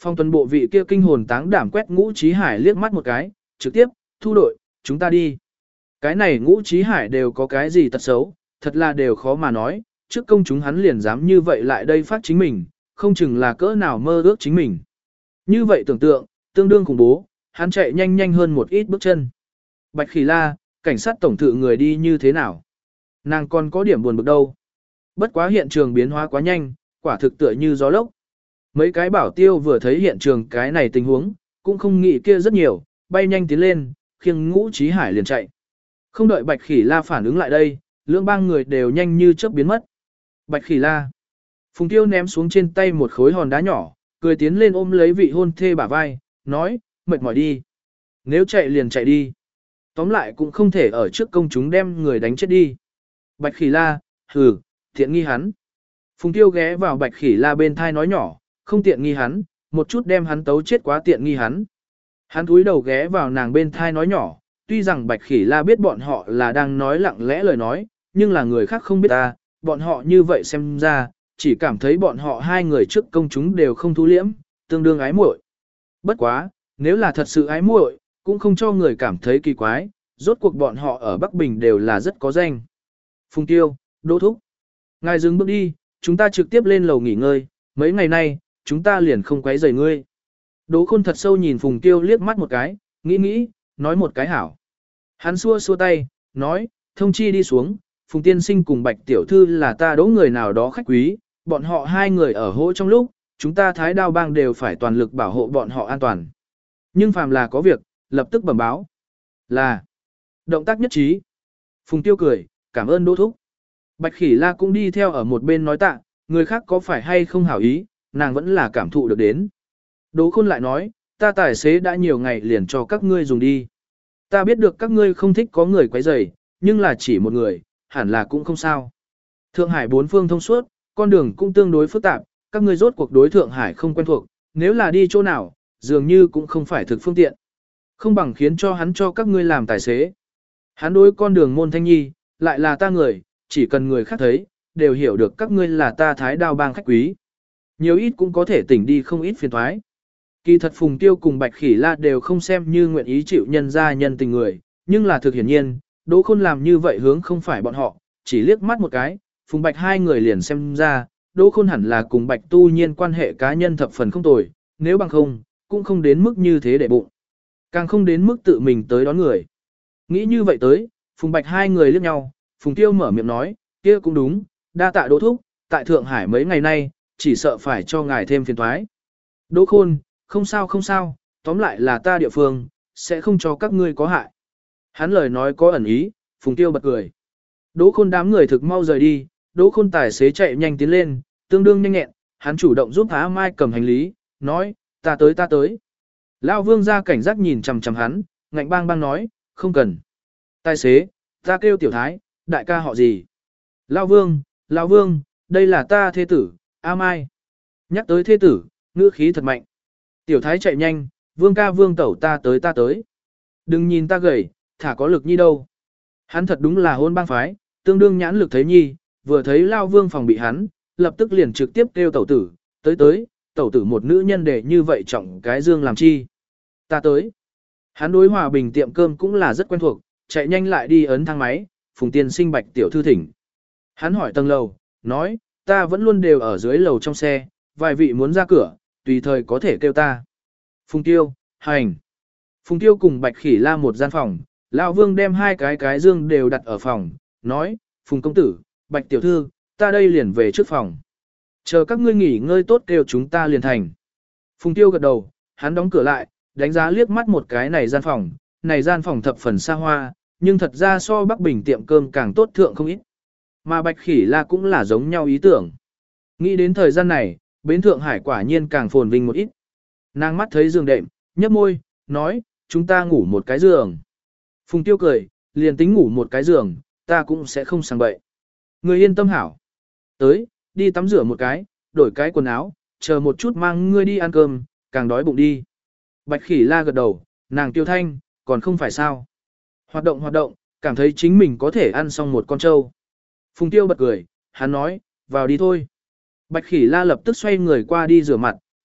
Phong tuần bộ vị kia kinh hồn táng đảm quét Ngũ Chí Hải liếc mắt một cái, trực tiếp, thu đội, chúng ta đi. Cái này Ngũ Chí Hải đều có cái gì tật xấu, thật là đều khó mà nói, trước công chúng hắn liền dám như vậy lại đây phát chính mình, không chừng là cỡ nào mơ ước chính mình. Như vậy tưởng tượng, tương đương khủng bố, hắn chạy nhanh nhanh hơn một ít bước chân. Bạch Khỉ La, cảnh sát tổng thự người đi như thế nào? Nàng còn có điểm buồn bực đâu. Bất quá hiện trường biến hóa quá nhanh, quả thực tựa như gió lốc. Mấy cái bảo tiêu vừa thấy hiện trường cái này tình huống, cũng không nghĩ kia rất nhiều, bay nhanh tiến lên, khiêng Ngũ Chí Hải liền chạy. Không đợi Bạch Khỉ La phản ứng lại đây, lưỡng bang người đều nhanh như chớp biến mất. Bạch Khỉ La. Phùng Tiêu ném xuống trên tay một khối hòn đá nhỏ, cười tiến lên ôm lấy vị hôn thê bả vai, nói, mệt mỏi đi. Nếu chạy liền chạy đi. Tóm lại cũng không thể ở trước công chúng đem người đánh chết đi. Bạch Khỉ La, hừ, tiện nghi hắn. Phùng Tiêu ghé vào Bạch Khỉ La bên thai nói nhỏ, không tiện nghi hắn, một chút đem hắn tấu chết quá tiện nghi hắn. Hắn cúi đầu ghé vào nàng bên thai nói nhỏ, tuy rằng Bạch Khỉ La biết bọn họ là đang nói lặng lẽ lời nói, nhưng là người khác không biết ta, bọn họ như vậy xem ra, chỉ cảm thấy bọn họ hai người trước công chúng đều không thu liễm, tương đương ái muội. Bất quá, nếu là thật sự ái muội, cũng không cho người cảm thấy kỳ quái, rốt cuộc bọn họ ở Bắc Bình đều là rất có danh. Phùng Tiêu, Đỗ Thúc. Ngài dừng bước đi, chúng ta trực tiếp lên lầu nghỉ ngơi, mấy ngày nay, chúng ta liền không quấy rầy ngươi. Đỗ Khôn thật sâu nhìn Phùng Tiêu liếc mắt một cái, nghĩ, nói một cái hảo. Hắn xua xua tay, nói, thông chi đi xuống, Phùng Tiên Sinh cùng Bạch Tiểu Thư là ta đỗ người nào đó khách quý, bọn họ hai người ở hỗ trong lúc, chúng ta Thái Đao Bang đều phải toàn lực bảo hộ bọn họ an toàn. Nhưng phàm là có việc, lập tức bẩm báo. Là, động tác nhất trí. Phùng Tiêu cười, cảm ơn Đỗ Thúc. Bạch Khỉ La cũng đi theo ở một bên nói tạ, người khác có phải hay không hảo ý, nàng vẫn là cảm thụ được đến. Đỗ Khôn lại nói, ta tài xế đã nhiều ngày liền cho các ngươi dùng đi. Ta biết được các ngươi không thích có người quấy rầy, nhưng là chỉ một người, hẳn là cũng không sao. Thượng Hải bốn phương thông suốt, con đường cũng tương đối phức tạp, các ngươi rốt cuộc đối Thượng Hải không quen thuộc, nếu là đi chỗ nào, dường như cũng không phải thực phương tiện. Không bằng khiến cho hắn cho các ngươi làm tài xế. Hắn đối con đường môn thanh nhi, lại là ta người, chỉ cần người khác thấy, đều hiểu được các ngươi là ta Thái Đao Bang khách quý. Nhiều ít cũng có thể tỉnh đi không ít phiền thoái. Kỳ thật Phùng Tiêu cùng Bạch Khỉ La đều không xem như nguyện ý chịu nhân ra nhân tình người, nhưng là thực hiển nhiên, Đỗ Khôn làm như vậy hướng không phải bọn họ, chỉ liếc mắt một cái, Phùng Bạch hai người liền xem ra, Đỗ Khôn hẳn là cùng Bạch Tu Nhiên quan hệ cá nhân thập phần không tồi, nếu bằng không, cũng không đến mức như thế để bụng. Càng không đến mức tự mình tới đón người. Nghĩ như vậy tới, Phùng Bạch hai người liếc nhau, Phùng Tiêu mở miệng nói, kia cũng đúng, đa tạ Đỗ Thúc, tại Thượng Hải mấy ngày nay, chỉ sợ phải cho ngài thêm phiền toái. Đỗ Khôn, không sao, tóm lại là ta địa phương, sẽ không cho các ngươi có hại. Hắn lời nói có ẩn ý, Phùng Tiêu bật cười. Đỗ Khôn đám người thực mau rời đi, Đỗ Khôn tài xế chạy nhanh tiến lên, tương đương nhanh nhẹn, hắn chủ động giúp Á Mai cầm hành lý, nói, ta tới. Lão Vương ra cảnh giác nhìn chằm chằm hắn, ngạnh bang bang nói, không cần. Tài xế, ta kêu Tiểu Thái, đại ca họ gì? Lão Vương, đây là ta thê tử, A Mai. Nhắc tới thê tử, ngữ khí thật mạnh. Tiểu Thái chạy nhanh, Vương ca Vương tẩu ta tới. Đừng nhìn ta gầy, thả có lực nhi đâu. Hắn thật đúng là hôn bang phái, tương đương nhãn lực thấy nhi, vừa thấy Lao Vương phòng bị hắn, lập tức liền trực tiếp kêu tẩu tử, tới, tẩu tử một nữ nhân để như vậy trọng cái dương làm chi. Ta tới. Hắn đối Hòa Bình tiệm cơm cũng là rất quen thuộc, chạy nhanh lại đi ấn thang máy, Phùng Tiên Sinh Bạch tiểu thư thỉnh. Hắn hỏi tầng lầu, nói, ta vẫn luôn đều ở dưới lầu trong xe, vài vị muốn ra cửa, tùy thời có thể kêu ta. Phùng Tiêu, hành. Phùng Tiêu cùng Bạch Khỉ La một gian phòng, Lão Vương đem hai cái dương đều đặt ở phòng, nói, Phùng công tử, Bạch tiểu thư, ta đây liền về trước phòng. Chờ các ngươi nghỉ ngơi tốt kêu chúng ta liền thành. Phùng Tiêu gật đầu, hắn đóng cửa lại, đánh giá liếc mắt một cái này gian phòng thập phần xa hoa, nhưng thật ra so Bắc Bình tiệm cơm càng tốt thượng không ít. Mà Bạch Khỉ La cũng là giống nhau ý tưởng. Nghĩ đến thời gian này, bến Thượng Hải quả nhiên càng phồn vinh một ít. Nàng mắt thấy giường đệm, nhấp môi, nói, chúng ta ngủ một cái giường. Phùng Tiêu cười, liền tính ngủ một cái giường, ta cũng sẽ không sang bậy. Ngươi yên tâm hảo. Tới, đi tắm rửa một cái, đổi cái quần áo, chờ một chút mang ngươi đi ăn cơm, càng đói bụng đi. Bạch Khỉ La gật đầu, nàng Tiêu Thanh, còn không phải sao. Hoạt động, cảm thấy chính mình có thể ăn xong một con trâu. Phùng Tiêu bật cười, hắn nói, vào đi thôi. Bạch Khỉ La lập tức xoay người qua đi rửa mặt,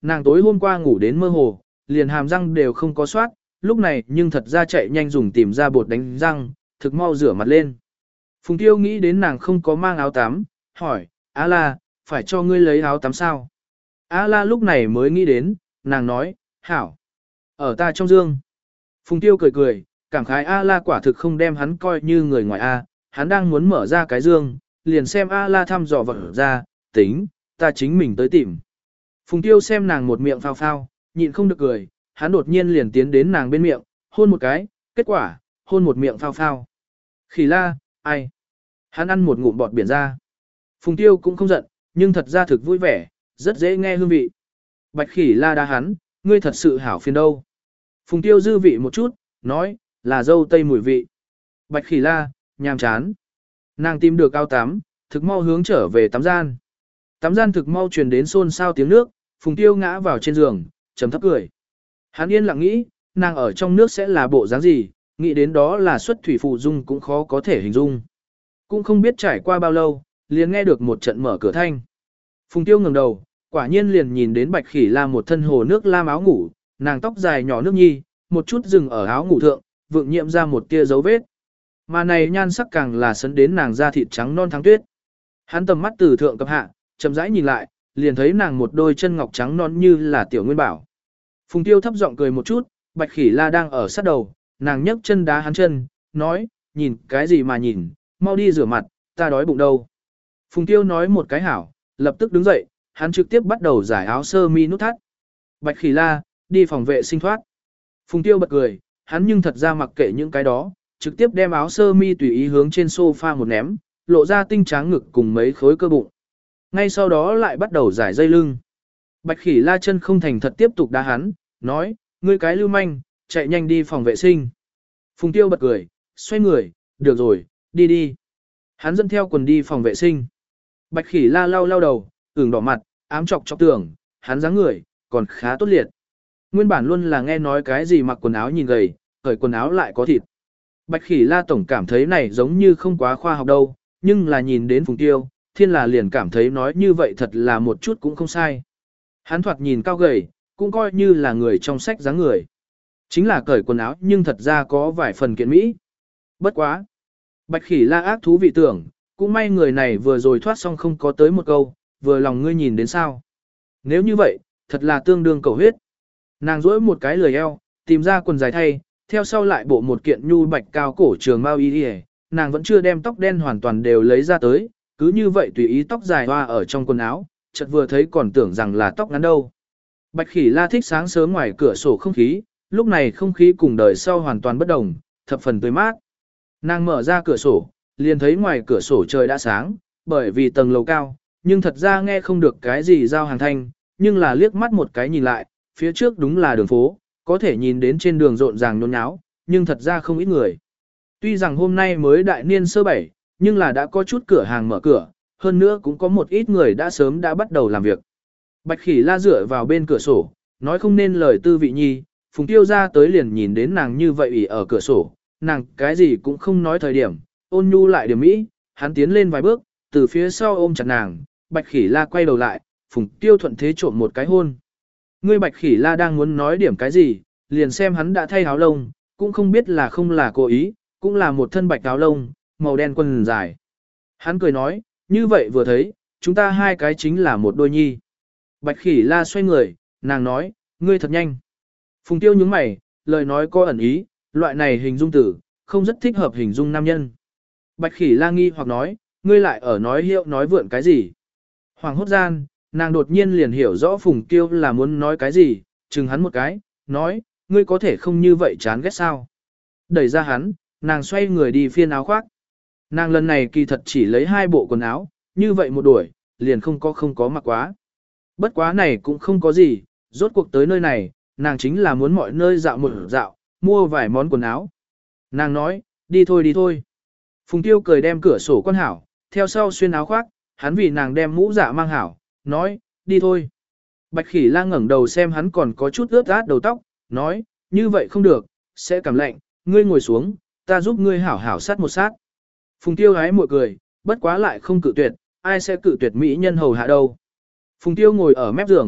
nàng tối hôm qua ngủ đến mơ hồ, liền hàm răng đều không có soát, lúc này nhưng thật ra chạy nhanh dùng tìm ra bột đánh răng, thực mau rửa mặt lên. Phùng Tiêu nghĩ đến nàng không có mang áo tắm, hỏi, A La, phải cho ngươi lấy áo tắm sao? A La lúc này mới nghĩ đến, nàng nói, hảo, ở ta trong dương. Phùng Tiêu cười cười, cảm khái A La quả thực không đem hắn coi như người ngoài A, hắn đang muốn mở ra cái dương, liền xem A La thăm dò vật ra, tính, ta chính mình tới tìm. Phùng Tiêu xem nàng một miệng phao phao, nhịn không được cười, hắn đột nhiên liền tiến đến nàng bên miệng, hôn một cái, kết quả, hôn một miệng phao phao. Khỉ La, ai? Hắn ăn một ngụm bọt biển ra. Phùng Tiêu cũng không giận, nhưng thật ra thực vui vẻ, rất dễ nghe hương vị. Bạch Khỉ La đá hắn, ngươi thật sự hảo phiền đâu. Phùng Tiêu dư vị một chút, nói, là dâu tây mùi vị. Bạch Khỉ La, nhàm chán. Nàng tìm được áo tắm, thực mau hướng trở về tắm gian. Tắm gian thực mau truyền đến xôn xao tiếng nước, Phùng Tiêu ngã vào trên giường, trầm thấp cười. Hắn yên lặng nghĩ, nàng ở trong nước sẽ là bộ dáng gì, nghĩ đến đó là xuất thủy phụ dung cũng khó có thể hình dung. Cũng không biết trải qua bao lâu, liền nghe được một trận mở cửa thanh. Phùng Tiêu ngẩng đầu, quả nhiên liền nhìn đến Bạch Khỉ La một thân hồ nước lam áo ngủ, nàng tóc dài nhỏ nước nhi, một chút dừng ở áo ngủ thượng, vượng nhiệm ra một tia dấu vết. Mà này nhan sắc càng là sấn đến nàng da thịt trắng non thắng tuyết. Hắn tầm mắt từ thượng cập hạ, chậm rãi nhìn lại, liền thấy nàng một đôi chân ngọc trắng non như là tiểu nguyên bảo. Phùng Tiêu thấp giọng cười một chút, Bạch Khỉ La đang ở sát đầu, nàng nhấc chân đá hắn chân, nói, nhìn cái gì mà nhìn, mau đi rửa mặt, ta đói bụng đâu. Phùng Tiêu nói một cái hảo, lập tức đứng dậy, hắn trực tiếp bắt đầu giải áo sơ mi nút thắt. Bạch Khỉ La, đi phòng vệ sinh thoát. Phùng Tiêu bật cười, hắn nhưng thật ra mặc kệ những cái đó, trực tiếp đem áo sơ mi tùy ý hướng trên sofa một ném, lộ ra tinh tráng ngực cùng mấy khối cơ bụng. Ngay sau đó lại bắt đầu giải dây lưng. Bạch Khỉ La chân không thành thật tiếp tục đá hắn, nói, ngươi cái lưu manh, chạy nhanh đi phòng vệ sinh. Phùng Tiêu bật cười, xoay người, được rồi, đi đi. Hắn dẫn theo quần đi phòng vệ sinh. Bạch Khỉ La lau lau đầu, ửng đỏ mặt, ám chọc chọc tưởng, hắn dáng người, còn khá tốt liệt. Nguyên bản luôn là nghe nói cái gì mặc quần áo nhìn gầy, cởi quần áo lại có thịt. Bạch Khỉ La tổng cảm thấy này giống như không quá khoa học đâu, nhưng là nhìn đến Phùng Tiêu, thiên là liền cảm thấy nói như vậy thật là một chút cũng không sai. Hắn thoạt nhìn cao gầy, cũng coi như là người trong sách dáng người. Chính là cởi quần áo nhưng thật ra có vài phần kiện mỹ. Bất quá. Bạch Khỉ La ác thú vị tưởng, cũng may người này vừa rồi thoát xong không có tới một câu, vừa lòng ngươi nhìn đến sao. Nếu như vậy, thật là tương đương cầu huyết. Nàng duỗi một cái lười eo, tìm ra quần dài thay, theo sau lại bộ một kiện nhu bạch cao cổ trường bao y y, nàng vẫn chưa đem tóc đen hoàn toàn đều lấy ra tới, cứ như vậy tùy ý tóc dài hoa ở trong quần áo, chợt vừa thấy còn tưởng rằng là tóc ngắn đâu. Bạch Khỉ La thích sáng sớm ngoài cửa sổ không khí, lúc này không khí cùng đời sau hoàn toàn bất đồng, thập phần tươi mát. Nàng mở ra cửa sổ, liền thấy ngoài cửa sổ trời đã sáng, bởi vì tầng lầu cao, nhưng thật ra nghe không được cái gì giao hàng thanh, nhưng là liếc mắt một cái nhìn lại, phía trước đúng là đường phố, có thể nhìn đến trên đường rộn ràng nhốn nháo, nhưng thật ra không ít người. Tuy rằng hôm nay mới đại niên sơ bảy, nhưng là đã có chút cửa hàng mở cửa, hơn nữa cũng có một ít người đã sớm đã bắt đầu làm việc. Bạch Khỉ La dựa vào bên cửa sổ, nói không nên lời tư vị nhi, Phùng Tiêu ra tới liền nhìn đến nàng như vậy ỉ ở cửa sổ, nàng cái gì cũng không nói thời điểm, ôn nhu lại điểm mỹ, hắn tiến lên vài bước, từ phía sau ôm chặt nàng, Bạch Khỉ La quay đầu lại, Phùng Tiêu thuận thế trộm một cái hôn. Ngươi Bạch Khỉ La đang muốn nói điểm cái gì, liền xem hắn đã thay áo lông, cũng không biết là không là cố ý, cũng là một thân bạch áo lông, màu đen quần dài. Hắn cười nói, như vậy vừa thấy, chúng ta hai cái chính là một đôi nhi. Bạch Khỉ La xoay người, nàng nói, ngươi thật nhanh. Phùng Tiêu nhướng mày, lời nói có ẩn ý, loại này hình dung tử, không rất thích hợp hình dung nam nhân. Bạch Khỉ La nghi hoặc nói, ngươi lại ở nói hiệu nói vượn cái gì. Hoàng hốt gian, nàng đột nhiên liền hiểu rõ Phùng Tiêu là muốn nói cái gì, chừng hắn một cái, nói, ngươi có thể không như vậy chán ghét sao. Đẩy ra hắn, nàng xoay người đi phiên áo khoác. Nàng lần này kỳ thật chỉ lấy 2 bộ quần áo, như vậy một đuổi, liền không có mặc quá. Bất quá này cũng không có gì, rốt cuộc tới nơi này, nàng chính là muốn mọi nơi dạo một dạo, mua vài món quần áo. Nàng nói, đi thôi đi thôi. Phùng Tiêu cười đem cửa sổ quan hảo, theo sau xuyên áo khoác, hắn vì nàng đem mũ dạ mang hảo, nói, đi thôi. Bạch Khỉ La ngẩng đầu xem hắn còn có chút ướt át đầu tóc, nói, như vậy không được, sẽ cảm lạnh, ngươi ngồi xuống, ta giúp ngươi hảo hảo sát một sát. Phùng Tiêu hái mội cười, bất quá lại không cự tuyệt, ai sẽ cự tuyệt mỹ nhân hầu hạ đâu. Phùng Tiêu ngồi ở mép giường,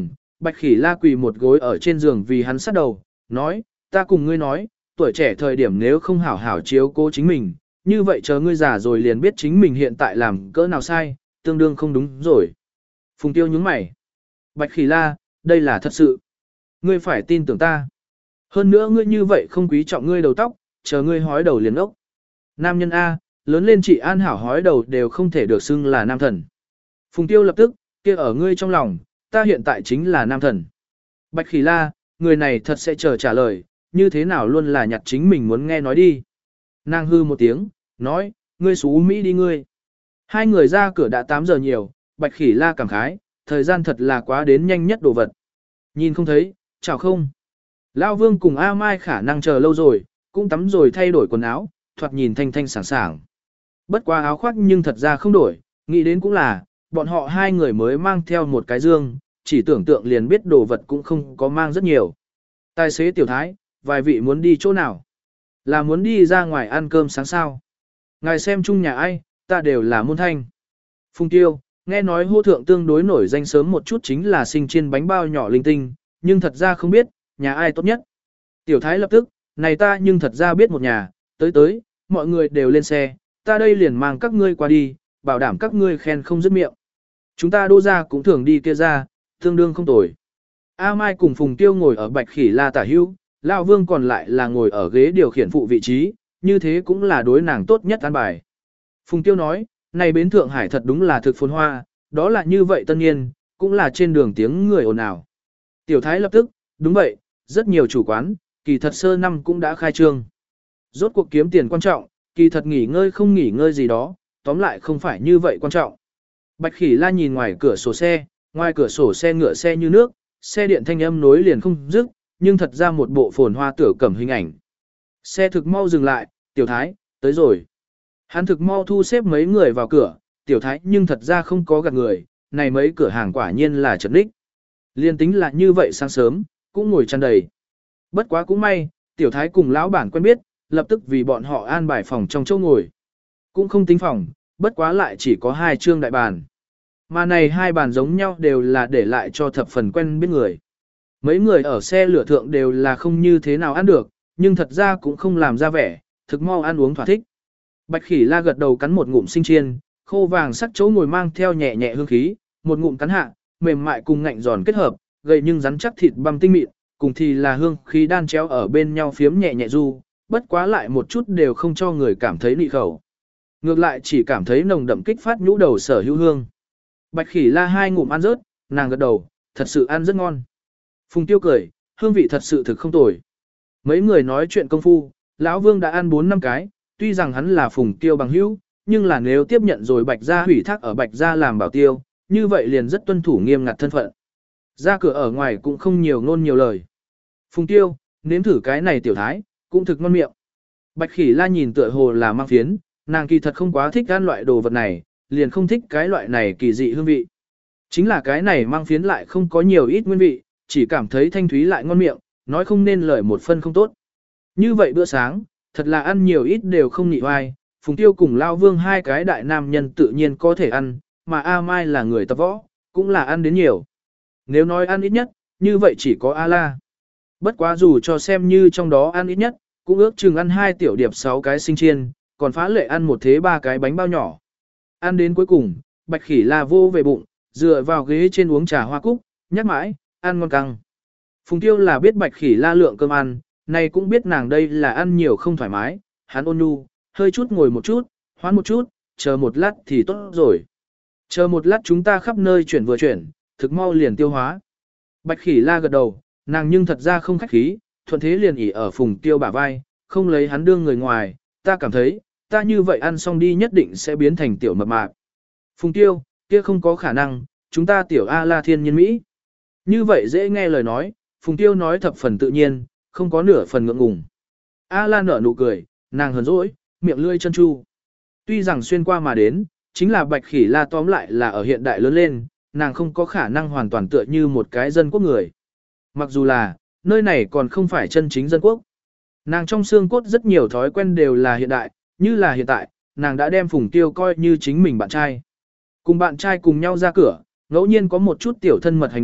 Bạch Khỉ La quỳ một gối ở trên giường vì hắn sát đầu, nói, ta cùng ngươi nói, tuổi trẻ thời điểm nếu không hảo hảo chiếu cố chính mình, như vậy chờ ngươi già rồi liền biết chính mình hiện tại làm cỡ nào sai, tương đương không đúng rồi. Phùng Tiêu nhướng mày. Bạch Khỉ La, đây là thật sự. Ngươi phải tin tưởng ta. Hơn nữa ngươi như vậy không quý trọng ngươi đầu tóc, chờ ngươi hói đầu liền ốc. Nam nhân A, lớn lên chỉ an hảo hói đầu đều không thể được xưng là nam thần. Phùng Tiêu lập tức, kia ở ngươi trong lòng, ta hiện tại chính là nam thần. Bạch Khỉ La, người này thật sẽ chờ trả lời, như thế nào luôn là nhặt chính mình muốn nghe nói đi. Nàng hư một tiếng, nói, ngươi xú Mỹ đi ngươi. Hai người ra cửa đã 8 giờ nhiều, Bạch Khỉ La cảm khái, thời gian thật là quá đến nhanh nhất đồ vật. Nhìn không thấy, chào không. Lão Vương cùng A Mai khả năng chờ lâu rồi, cũng tắm rồi thay đổi quần áo, thoạt nhìn thanh thanh sảng sảng. Bất quá áo khoác nhưng thật ra không đổi, nghĩ đến cũng là, bọn họ hai người mới mang theo một cái dương, chỉ tưởng tượng liền biết đồ vật cũng không có mang rất nhiều. Tài xế tiểu thái, vài vị muốn đi chỗ nào? Là muốn đi ra ngoài ăn cơm sáng sao? Ngài xem chung nhà ai, ta đều là môn thanh. Phùng Tiêu, nghe nói hô thượng tương đối nổi danh sớm một chút chính là sinh chiên bánh bao nhỏ linh tinh, nhưng thật ra không biết, nhà ai tốt nhất. Tiểu thái lập tức, này ta nhưng thật ra biết một nhà, tới, mọi người đều lên xe, ta đây liền mang các ngươi qua đi, bảo đảm các ngươi khen không dứt miệng. Chúng ta đô ra cũng thường đi kia ra, tương đương không tồi. A Mai cùng Phùng Tiêu ngồi ở Bạch Khỉ La tả hữu, Lão Vương còn lại là ngồi ở ghế điều khiển phụ vị trí, như thế cũng là đối nàng tốt nhất an bài. Phùng Tiêu nói, này bến Thượng Hải thật đúng là thực phồn hoa, đó là như vậy tân nhiên, cũng là trên đường tiếng người ồn ào. Tiểu Thái lập tức, đúng vậy, rất nhiều chủ quán, kỳ thật sơ năm cũng đã khai trương. Rốt cuộc kiếm tiền quan trọng, kỳ thật nghỉ ngơi không nghỉ ngơi gì đó, tóm lại không phải như vậy quan trọng. Bạch Khỉ La nhìn ngoài cửa sổ xe ngựa xe như nước, xe điện thanh âm nối liền không dứt, nhưng thật ra một bộ phồn hoa tửa cẩm hình ảnh. Xe thực mau dừng lại, Tiểu Thái, tới rồi. Hắn thực mau thu xếp mấy người vào cửa, Tiểu Thái nhưng thật ra không có gạt người, này mấy cửa hàng quả nhiên là trật đích. Liên tính là như vậy sáng sớm, cũng ngồi tràn đầy. Bất quá cũng may, Tiểu Thái cùng lão bản quen biết, lập tức vì bọn họ an bài phòng trong chỗ ngồi. Cũng không tính phòng, bất quá lại chỉ có 2 trương đại bàn. Mà này 2 bàn giống nhau đều là để lại cho thập phần quen biết người. Mấy người ở xe lửa thượng đều là không như thế nào ăn được, nhưng thật ra cũng không làm ra vẻ, thực mau ăn uống thỏa thích. Bạch Khỉ La gật đầu cắn một ngụm sinh chiên, khô vàng sắc chỗ ngồi mang theo nhẹ nhẹ hương khí, một ngụm cắn hạ, mềm mại cùng ngạnh giòn kết hợp, gầy nhưng rắn chắc thịt băm tinh mịn, cùng thì là hương khí đan chéo ở bên nhau phiếm nhẹ nhẹ du, bất quá lại một chút đều không cho người cảm thấy nị khẩu. Ngược lại chỉ cảm thấy nồng đậm kích phát nhũ đầu sở hữu hương. Bạch Khỉ La 2 ngụm ăn rớt, nàng gật đầu, thật sự ăn rất ngon. Phùng Tiêu cười, hương vị thật sự thực không tồi. Mấy người nói chuyện công phu, lão Vương đã ăn 4-5 cái, tuy rằng hắn là Phùng Tiêu bằng hữu, nhưng là nếu tiếp nhận rồi Bạch gia hủy thác ở Bạch gia làm bảo tiêu, như vậy liền rất tuân thủ nghiêm ngặt thân phận. Ra cửa ở ngoài cũng không nhiều ngôn nhiều lời. Phùng Tiêu, nếm thử cái này Tiểu Thái, cũng thực ngon miệng. Bạch Khỉ La nhìn tựa hồ là mang phiến, nàng kỳ thật không quá thích ăn loại đồ vật này, liền không thích cái loại này kỳ dị hương vị. Chính là cái này mang phiến lại không có nhiều ít nguyên vị, chỉ cảm thấy thanh thúy lại ngon miệng, nói không nên lời một phân không tốt. Như vậy bữa sáng, thật là ăn nhiều ít đều không nhị hoài, Phùng Tiêu cùng Lao Vương 2 cái đại nam nhân tự nhiên có thể ăn, mà A Mai là người tập võ, cũng là ăn đến nhiều. Nếu nói ăn ít nhất, như vậy chỉ có A La. Bất quá dù cho xem như trong đó ăn ít nhất, cũng ước chừng ăn 2 tiểu điệp 6 cái sinh chiên, còn phá lệ ăn một thế 3 cái bánh bao nhỏ. Ăn đến cuối cùng, Bạch Khỉ La vô về bụng, dựa vào ghế trên uống trà hoa cúc, nhắc mãi, ăn ngon căng. Phùng Tiêu là biết Bạch Khỉ La lượng cơm ăn, này cũng biết nàng đây là ăn nhiều không thoải mái, hắn ôn nhu, hơi chút ngồi một chút, hoán một chút, chờ một lát thì tốt rồi. Chờ một lát chúng ta khắp nơi chuyển vừa chuyển, thực mau liền tiêu hóa. Bạch Khỉ La gật đầu, nàng nhưng thật ra không khách khí, thuận thế liền ỉ ở Phùng Tiêu bả vai, không lấy hắn đương người ngoài, ta cảm thấy, ta như vậy ăn xong đi nhất định sẽ biến thành tiểu mập mạp. Phùng Tiêu, kia không có khả năng, chúng ta tiểu A La thiên nhiên Mỹ. Như vậy dễ nghe lời nói, Phùng Tiêu nói thập phần tự nhiên, không có nửa phần ngượng ngùng. A La nở nụ cười, nàng hờn dỗi, miệng lươi chân chu. Tuy rằng xuyên qua mà đến, chính là Bạch Khỉ La tóm lại là ở hiện đại lớn lên, nàng không có khả năng hoàn toàn tựa như một cái dân quốc người. Mặc dù là, nơi này còn không phải chân chính dân quốc. Nàng trong xương cốt rất nhiều thói quen đều là hiện đại, như là hiện tại, nàng đã đem Phùng Tiêu coi như chính mình bạn trai. Cùng bạn trai cùng nhau ra cửa, ngẫu nhiên có một chút tiểu thân mật hành động,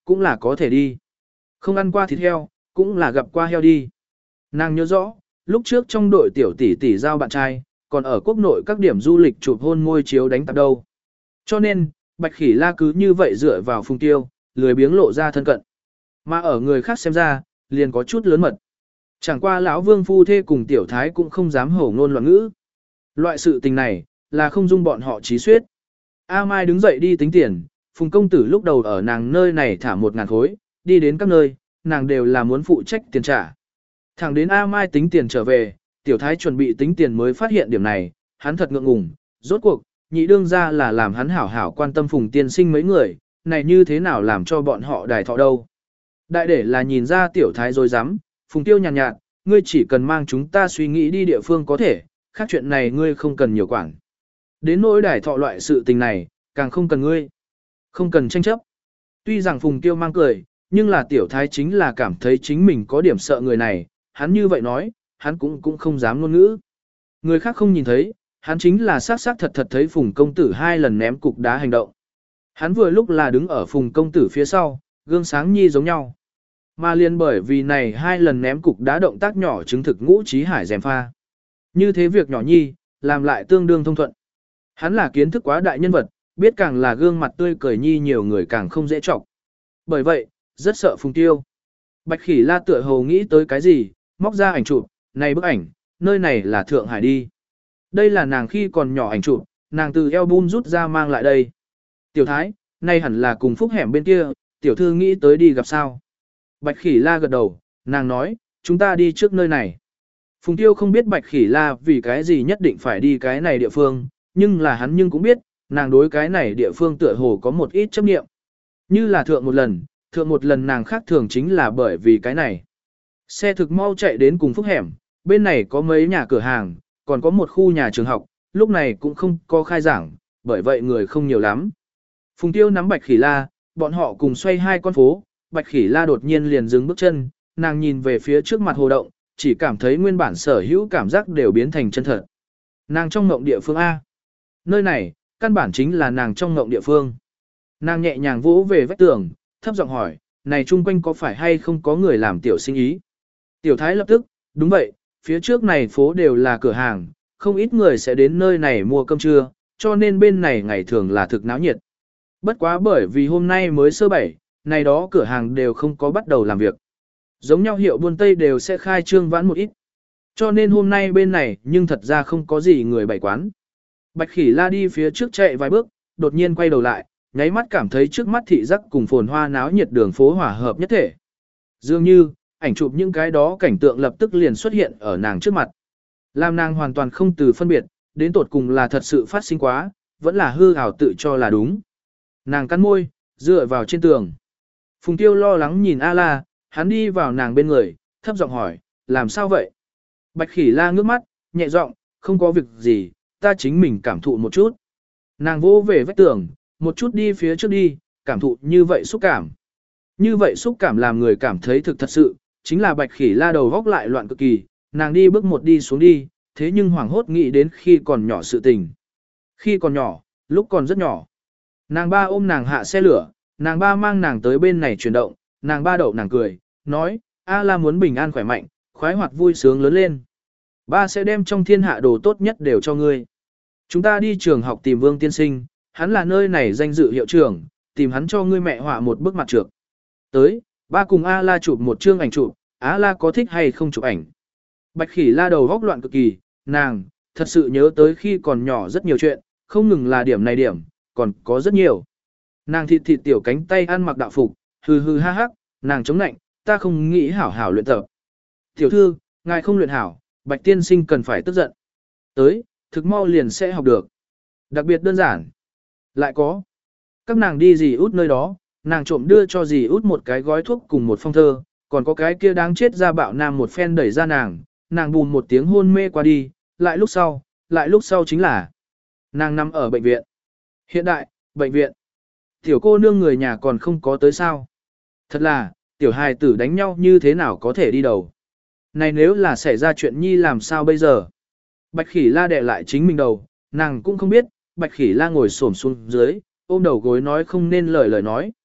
cũng là có thể đi. Không ăn qua thịt heo, cũng là gặp qua heo đi. Nàng nhớ rõ, lúc trước trong đội tiểu tỷ tỷ giao bạn trai, còn ở quốc nội các điểm du lịch chụp hôn môi chiếu đánh tạp đâu. Cho nên, Bạch Khỉ La cứ như vậy dựa vào Phùng Tiêu, lười biếng lộ ra thân cận. Mà ở người khác xem ra, liền có chút lớn mật. Chẳng qua lão Vương phu thê cùng tiểu thái cũng không dám hổ ngôn loạn ngữ. Loại sự tình này, là không dung bọn họ trí suyết. A Mai đứng dậy đi tính tiền, Phùng công tử lúc đầu ở nàng nơi này thả 1.000 khối, đi đến các nơi, nàng đều là muốn phụ trách tiền trả. Thẳng đến A Mai tính tiền trở về, tiểu thái chuẩn bị tính tiền mới phát hiện điểm này, hắn thật ngượng ngùng, rốt cuộc, nhị đương ra là làm hắn hảo hảo quan tâm Phùng tiên sinh mấy người, này như thế nào làm cho bọn họ đài thọ đâu. Đại để là nhìn ra tiểu thái rồi dám, Phùng Tiêu nhàn nhạt, ngươi chỉ cần mang chúng ta suy nghĩ đi địa phương có thể, khác chuyện này ngươi không cần nhiều quản. Đến nỗi đài thọ loại sự tình này, càng không cần ngươi. Không cần tranh chấp. Tuy rằng Phùng Tiêu mang cười, nhưng là tiểu thái chính là cảm thấy chính mình có điểm sợ người này, hắn như vậy nói, hắn cũng không dám ngôn ngữ. Người khác không nhìn thấy, hắn chính là xác thật thấy Phùng công tử 2 lần ném cục đá hành động. Hắn vừa lúc là đứng ở Phùng công tử phía sau, gương sáng nhi giống nhau. Mà liền bởi vì này 2 lần ném cục đá động tác nhỏ chứng thực Ngũ Chí Hải gièm pha. Như thế việc nhỏ nhi, làm lại tương đương thông thuận. Hắn là kiến thức quá đại nhân vật, biết càng là gương mặt tươi cười nhi nhiều người càng không dễ trọng. Bởi vậy, rất sợ Phùng Tiêu. Bạch Khỉ La tựa hồ nghĩ tới cái gì, móc ra ảnh chụp, này bức ảnh, nơi này là Thượng Hải đi. Đây là nàng khi còn nhỏ ảnh chụp, nàng từ album rút ra mang lại đây. Tiểu Thái, nay hẳn là cùng Phúc Hẻm bên kia, tiểu thư nghĩ tới đi gặp sao. Bạch Khỉ La gật đầu, nàng nói, chúng ta đi trước nơi này. Phùng Tiêu không biết Bạch Khỉ La vì cái gì nhất định phải đi cái này địa phương, nhưng là hắn nhưng cũng biết, nàng đối cái này địa phương tựa hồ có một ít chấp niệm. Như là thượng một lần nàng khác thường chính là bởi vì cái này. Xe thực mau chạy đến cùng Phúc Hẻm, bên này có mấy nhà cửa hàng, còn có một khu nhà trường học, lúc này cũng không có khai giảng, bởi vậy người không nhiều lắm. Phùng Tiêu nắm Bạch Khỉ La, bọn họ cùng xoay 2 con phố, Bạch Khỉ La đột nhiên liền dừng bước chân, nàng nhìn về phía trước mặt hồ động, chỉ cảm thấy nguyên bản sở hữu cảm giác đều biến thành chân thật. Nàng trong mộng địa phương A. Nơi này, căn bản chính là nàng trong mộng địa phương. Nàng nhẹ nhàng vỗ về vách tường, thấp giọng hỏi, này chung quanh có phải hay không có người làm tiểu sinh ý? Tiểu Thái lập tức, đúng vậy, phía trước này phố đều là cửa hàng, không ít người sẽ đến nơi này mua cơm trưa, cho nên bên này ngày thường là thực náo nhiệt. Bất quá bởi vì hôm nay mới sơ 7, này đó cửa hàng đều không có bắt đầu làm việc. Giống nhau hiệu buôn Tây đều sẽ khai trương vãn một ít. Cho nên hôm nay bên này nhưng thật ra không có gì người bày quán. Bạch Khỉ La đi phía trước chạy vài bước, đột nhiên quay đầu lại, nháy mắt cảm thấy trước mắt thị giác cùng phồn hoa náo nhiệt đường phố hòa hợp nhất thể. Dường như, ảnh chụp những cái đó cảnh tượng lập tức liền xuất hiện ở nàng trước mặt. Làm nàng hoàn toàn không từ phân biệt, đến tột cùng là thật sự phát sinh quá, vẫn là hư ảo tự cho là đúng. Nàng cắn môi, dựa vào trên tường. Phùng Tiêu lo lắng nhìn A La, hắn đi vào nàng bên người, thấp giọng hỏi, làm sao vậy? Bạch Khỉ La ngước mắt, nhẹ giọng, không có việc gì, ta chính mình cảm thụ một chút. Nàng vô về vách tường, một chút đi phía trước đi, cảm thụ như vậy xúc cảm. Như vậy xúc cảm làm người cảm thấy thực thật sự, chính là Bạch Khỉ La đầu góc lại loạn cực kỳ, nàng đi bước một đi xuống đi, thế nhưng hoảng hốt nghĩ đến khi còn nhỏ sự tình. Khi còn nhỏ, lúc còn rất nhỏ. Nàng ba ôm nàng hạ xe lửa, nàng ba mang nàng tới bên này chuyển động, nàng ba đậu nàng cười, nói, A La muốn bình an khỏe mạnh, khoái hoạt vui sướng lớn lên. Ba sẽ đem trong thiên hạ đồ tốt nhất đều cho ngươi. Chúng ta đi trường học tìm Vương tiên sinh, hắn là nơi này danh dự hiệu trưởng, tìm hắn cho ngươi mẹ họa một bức mặt trược. Tới, ba cùng A La chụp một chương ảnh chụp, A La có thích hay không chụp ảnh. Bạch Khỉ La đầu góc loạn cực kỳ, nàng, thật sự nhớ tới khi còn nhỏ rất nhiều chuyện, không ngừng là điểm này điểm, còn có rất nhiều. Nàng thịt thịt tiểu cánh tay ăn mặc đạo phục, hừ hừ ha hắc, nàng chống nạnh, ta không nghĩ hảo hảo luyện tập. Tiểu thư, ngài không luyện hảo, Bạch tiên sinh cần phải tức giận. Tới, thực mau liền sẽ học được. Đặc biệt đơn giản. Lại có. Các nàng đi dì út nơi đó, nàng trộm đưa cho dì út một cái gói thuốc cùng một phong thơ, còn có cái kia đáng chết ra bạo nam một phen đẩy ra nàng bùn một tiếng hôn mê qua đi, lại lúc sau chính là nàng nằm ở bệnh viện. Hiện đại, bệnh viện. Tiểu cô nương người nhà còn không có tới sao. Thật là, tiểu hài tử đánh nhau như thế nào có thể đi đầu. Này nếu là xảy ra chuyện nhi làm sao bây giờ? Bạch Khỉ La đè lại chính mình đầu, nàng cũng không biết, Bạch Khỉ La ngồi xổm xuống dưới, ôm đầu gối nói không nên lời nói.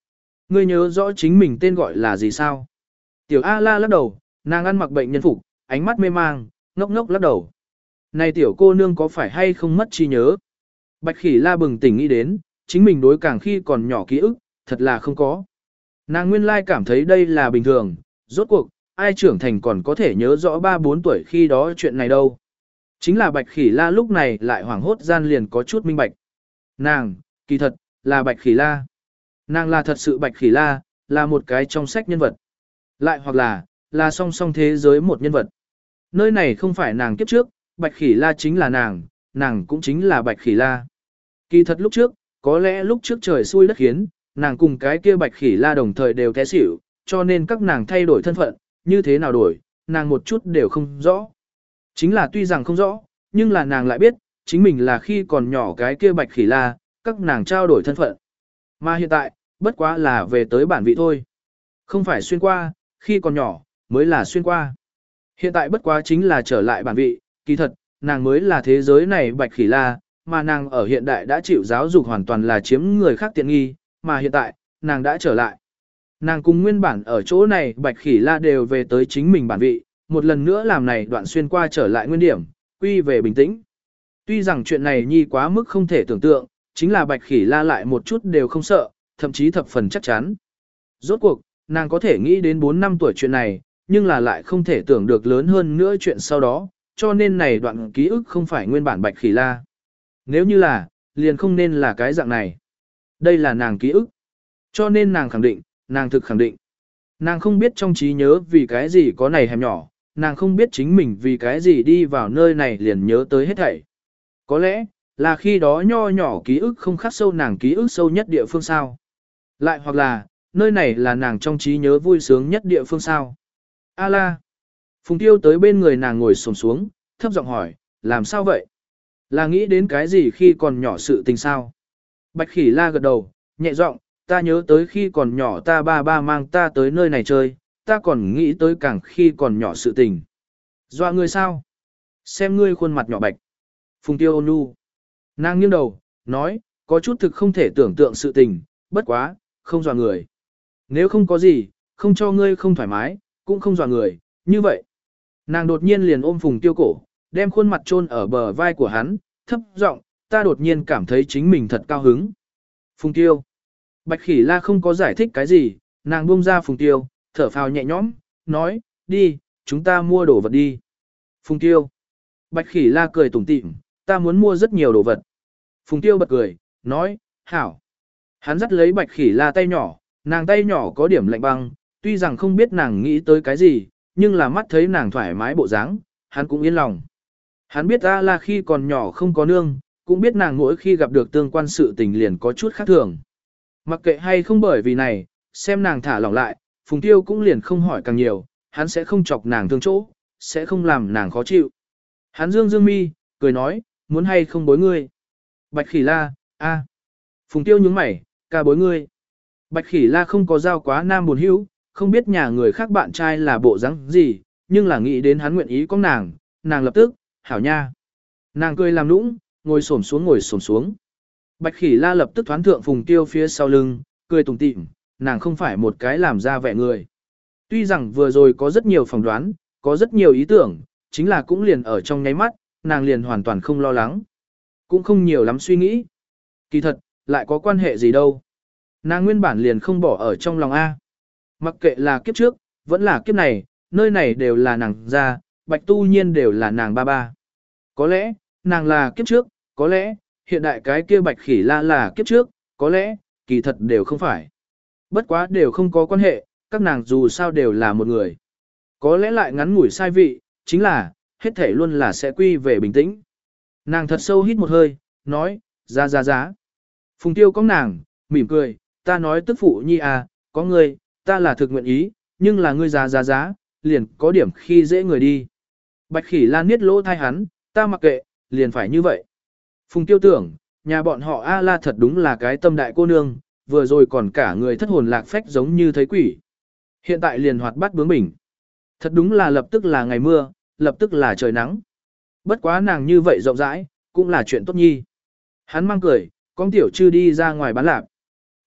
ngươi nhớ rõ chính mình tên gọi là gì sao? Tiểu A-la lắc đầu, nàng ăn mặc bệnh nhân phục, ánh mắt mê mang, ngốc ngốc lắc đầu. Này tiểu cô nương có phải hay không mất trí nhớ? Bạch Khỉ La bừng tỉnh nghĩ đến, chính mình đối càng khi còn nhỏ ký ức, thật là không có. Nàng nguyên lai cảm thấy đây là bình thường, rốt cuộc, ai trưởng thành còn có thể nhớ rõ 3-4 tuổi khi đó chuyện này đâu. Chính là Bạch Khỉ La lúc này lại hoảng hốt gian liền có chút minh bạch. Nàng, kỳ thật, là Bạch Khỉ La. Nàng là thật sự Bạch Khỉ La, là một cái trong sách nhân vật. Lại hoặc là song song thế giới một nhân vật. Nơi này không phải nàng kiếp trước, Bạch Khỉ La chính là nàng cũng chính là Bạch Khỉ La. Kỳ thật lúc trước, có lẽ lúc trước trời xui đất khiến, nàng cùng cái kia Bạch Khỉ La đồng thời đều té xỉu, cho nên các nàng thay đổi thân phận, như thế nào đổi, nàng một chút đều không rõ. Chính là tuy rằng không rõ, nhưng là nàng lại biết, chính mình là khi còn nhỏ cái kia Bạch Khỉ La, các nàng trao đổi thân phận. Mà hiện tại, bất quá là về tới bản vị thôi. Không phải xuyên qua, khi còn nhỏ, mới là xuyên qua. Hiện tại bất quá chính là trở lại bản vị, kỳ thật, nàng mới là thế giới này Bạch Khỉ La, mà nàng ở hiện đại đã chịu giáo dục hoàn toàn là chiếm người khác tiện nghi, mà hiện tại, nàng đã trở lại. Nàng cùng nguyên bản ở chỗ này Bạch Khỉ La đều về tới chính mình bản vị, một lần nữa làm này đoạn xuyên qua trở lại nguyên điểm, quy về bình tĩnh. Tuy rằng chuyện này nhi quá mức không thể tưởng tượng, chính là Bạch Khỉ La lại một chút đều không sợ, thậm chí thập phần chắc chắn. Rốt cuộc, nàng có thể nghĩ đến 4 năm tuổi chuyện này, nhưng là lại không thể tưởng được lớn hơn nữa chuyện sau đó, cho nên này đoạn ký ức không phải nguyên bản Bạch Khỉ La. Nếu như là, liền không nên là cái dạng này. Đây là nàng ký ức. Cho nên nàng khẳng định, nàng thực khẳng định. Nàng không biết trong trí nhớ vì cái gì có này hẻm nhỏ, nàng không biết chính mình vì cái gì đi vào nơi này liền nhớ tới hết thảy. Có lẽ, là khi đó nho nhỏ ký ức không khắc sâu nàng ký ức sâu nhất địa phương sao. Lại hoặc là, nơi này là nàng trong trí nhớ vui sướng nhất địa phương sao. A la. Phùng Tiêu tới bên người nàng ngồi xổm xuống, thấp giọng hỏi, làm sao vậy? Là nghĩ đến cái gì khi còn nhỏ sự tình sao? Bạch Khỉ La gật đầu, nhẹ giọng, ta nhớ tới khi còn nhỏ ta ba mang ta tới nơi này chơi, ta còn nghĩ tới càng khi còn nhỏ sự tình. Dọa ngươi sao? Xem ngươi khuôn mặt nhỏ bạch. Phùng Tiêu ôn nhu. Nàng nghiêng đầu, nói, có chút thực không thể tưởng tượng sự tình, bất quá, không dọa người. Nếu không có gì, không cho ngươi không thoải mái, cũng không dọa người, như vậy. Nàng đột nhiên liền ôm Phùng Tiêu cổ, đem khuôn mặt chôn ở bờ vai của hắn, thấp giọng, ta đột nhiên cảm thấy chính mình thật cao hứng. Phùng Tiêu. Bạch Khỉ La không có giải thích cái gì, nàng buông ra Phùng Tiêu, thở phào nhẹ nhõm, nói, đi, chúng ta mua đồ vật đi. Phùng Tiêu. Bạch Khỉ La cười tủm tỉm, ta muốn mua rất nhiều đồ vật. Phùng Tiêu bật cười, nói, hảo. Hắn dắt lấy Bạch Khỉ La tay nhỏ, nàng tay nhỏ có điểm lạnh băng, tuy rằng không biết nàng nghĩ tới cái gì, nhưng là mắt thấy nàng thoải mái bộ dáng, hắn cũng yên lòng. Hắn biết A La khi còn nhỏ không có nương, cũng biết nàng mỗi khi gặp được tương quan sự tình liền có chút khác thường. Mặc kệ hay không bởi vì này, xem nàng thả lỏng lại, Phùng Tiêu cũng liền không hỏi càng nhiều, hắn sẽ không chọc nàng thương chỗ, sẽ không làm nàng khó chịu. Hắn dương dương mi, cười nói, muốn hay không bối ngươi. Bạch Khỉ La, a. Phùng Tiêu nhướng mày, ca bối ngươi. Bạch Khỉ La không có giao quá nam buồn hữu, không biết nhà người khác bạn trai là bộ dáng gì, nhưng là nghĩ đến hắn nguyện ý có nàng lập tức, hảo nha. Nàng cười làm nũng, ngồi xổm xuống. Bạch Khỉ La lập tức thoán thượng Phùng Tiêu phía sau lưng, cười tủm tỉm, nàng không phải một cái làm ra vẻ người. Tuy rằng vừa rồi có rất nhiều phỏng đoán, có rất nhiều ý tưởng, chính là cũng liền ở trong nháy mắt, nàng liền hoàn toàn không lo lắng. Cũng không nhiều lắm suy nghĩ. Kỳ thật, lại có quan hệ gì đâu. Nàng nguyên bản liền không bỏ ở trong lòng A. Mặc kệ là kiếp trước, vẫn là kiếp này, nơi này đều là nàng ra, Bạch Tu Nhiên đều là nàng ba. Có lẽ, nàng là kiếp trước, có lẽ, hiện đại cái kia Bạch Khỉ La là kiếp trước, có lẽ, kỳ thật đều không phải. Bất quá đều không có quan hệ, các nàng dù sao đều là một người. Có lẽ lại ngắn ngủi sai vị, chính là, hết thể luôn là sẽ quy về bình tĩnh. Nàng thật sâu hít một hơi, nói, giá. Phùng Tiêu có nàng, mỉm cười, ta nói tức phụ nhi à, có ngươi, ta là thực nguyện ý, nhưng là ngươi giá, liền có điểm khi dễ người đi. Bạch Khỉ La niết lỗ thai hắn, ta mặc kệ, liền phải như vậy. Phùng Tiêu tưởng, nhà bọn họ A La thật đúng là cái tâm đại cô nương, vừa rồi còn cả người thất hồn lạc phách giống như thấy quỷ. Hiện tại liền hoạt bát bướng bỉnh. Thật đúng là lập tức là ngày mưa, lập tức là trời nắng. Bất quá nàng như vậy rộng rãi, cũng là chuyện tốt nhi. Hắn mang cười, con tiểu chư đi ra ngoài bán lạp.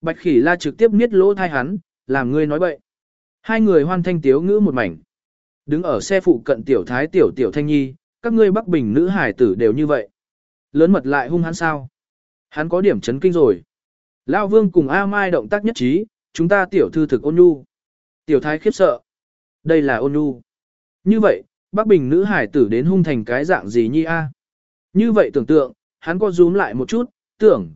Bạch Khỉ La trực tiếp niết lỗ thai hắn, làm ngươi nói bậy. Hai người hoan thanh tiếu ngữ một mảnh. Đứng ở xe phụ cận tiểu thái tiểu tiểu thanh nhi, các ngươi Bắc Bình nữ hải tử đều như vậy. Lớn mật lại hung hắn sao? Hắn có điểm chấn kinh rồi. Lão Vương cùng A Mai động tác nhất trí, chúng ta tiểu thư thực ôn nhu. Tiểu thái khiếp sợ. Đây là ôn nhu. Như vậy, Bắc Bình nữ hải tử đến hung thành cái dạng gì nhi a? Như vậy tưởng tượng, hắn có rúm lại một chút, tưởng,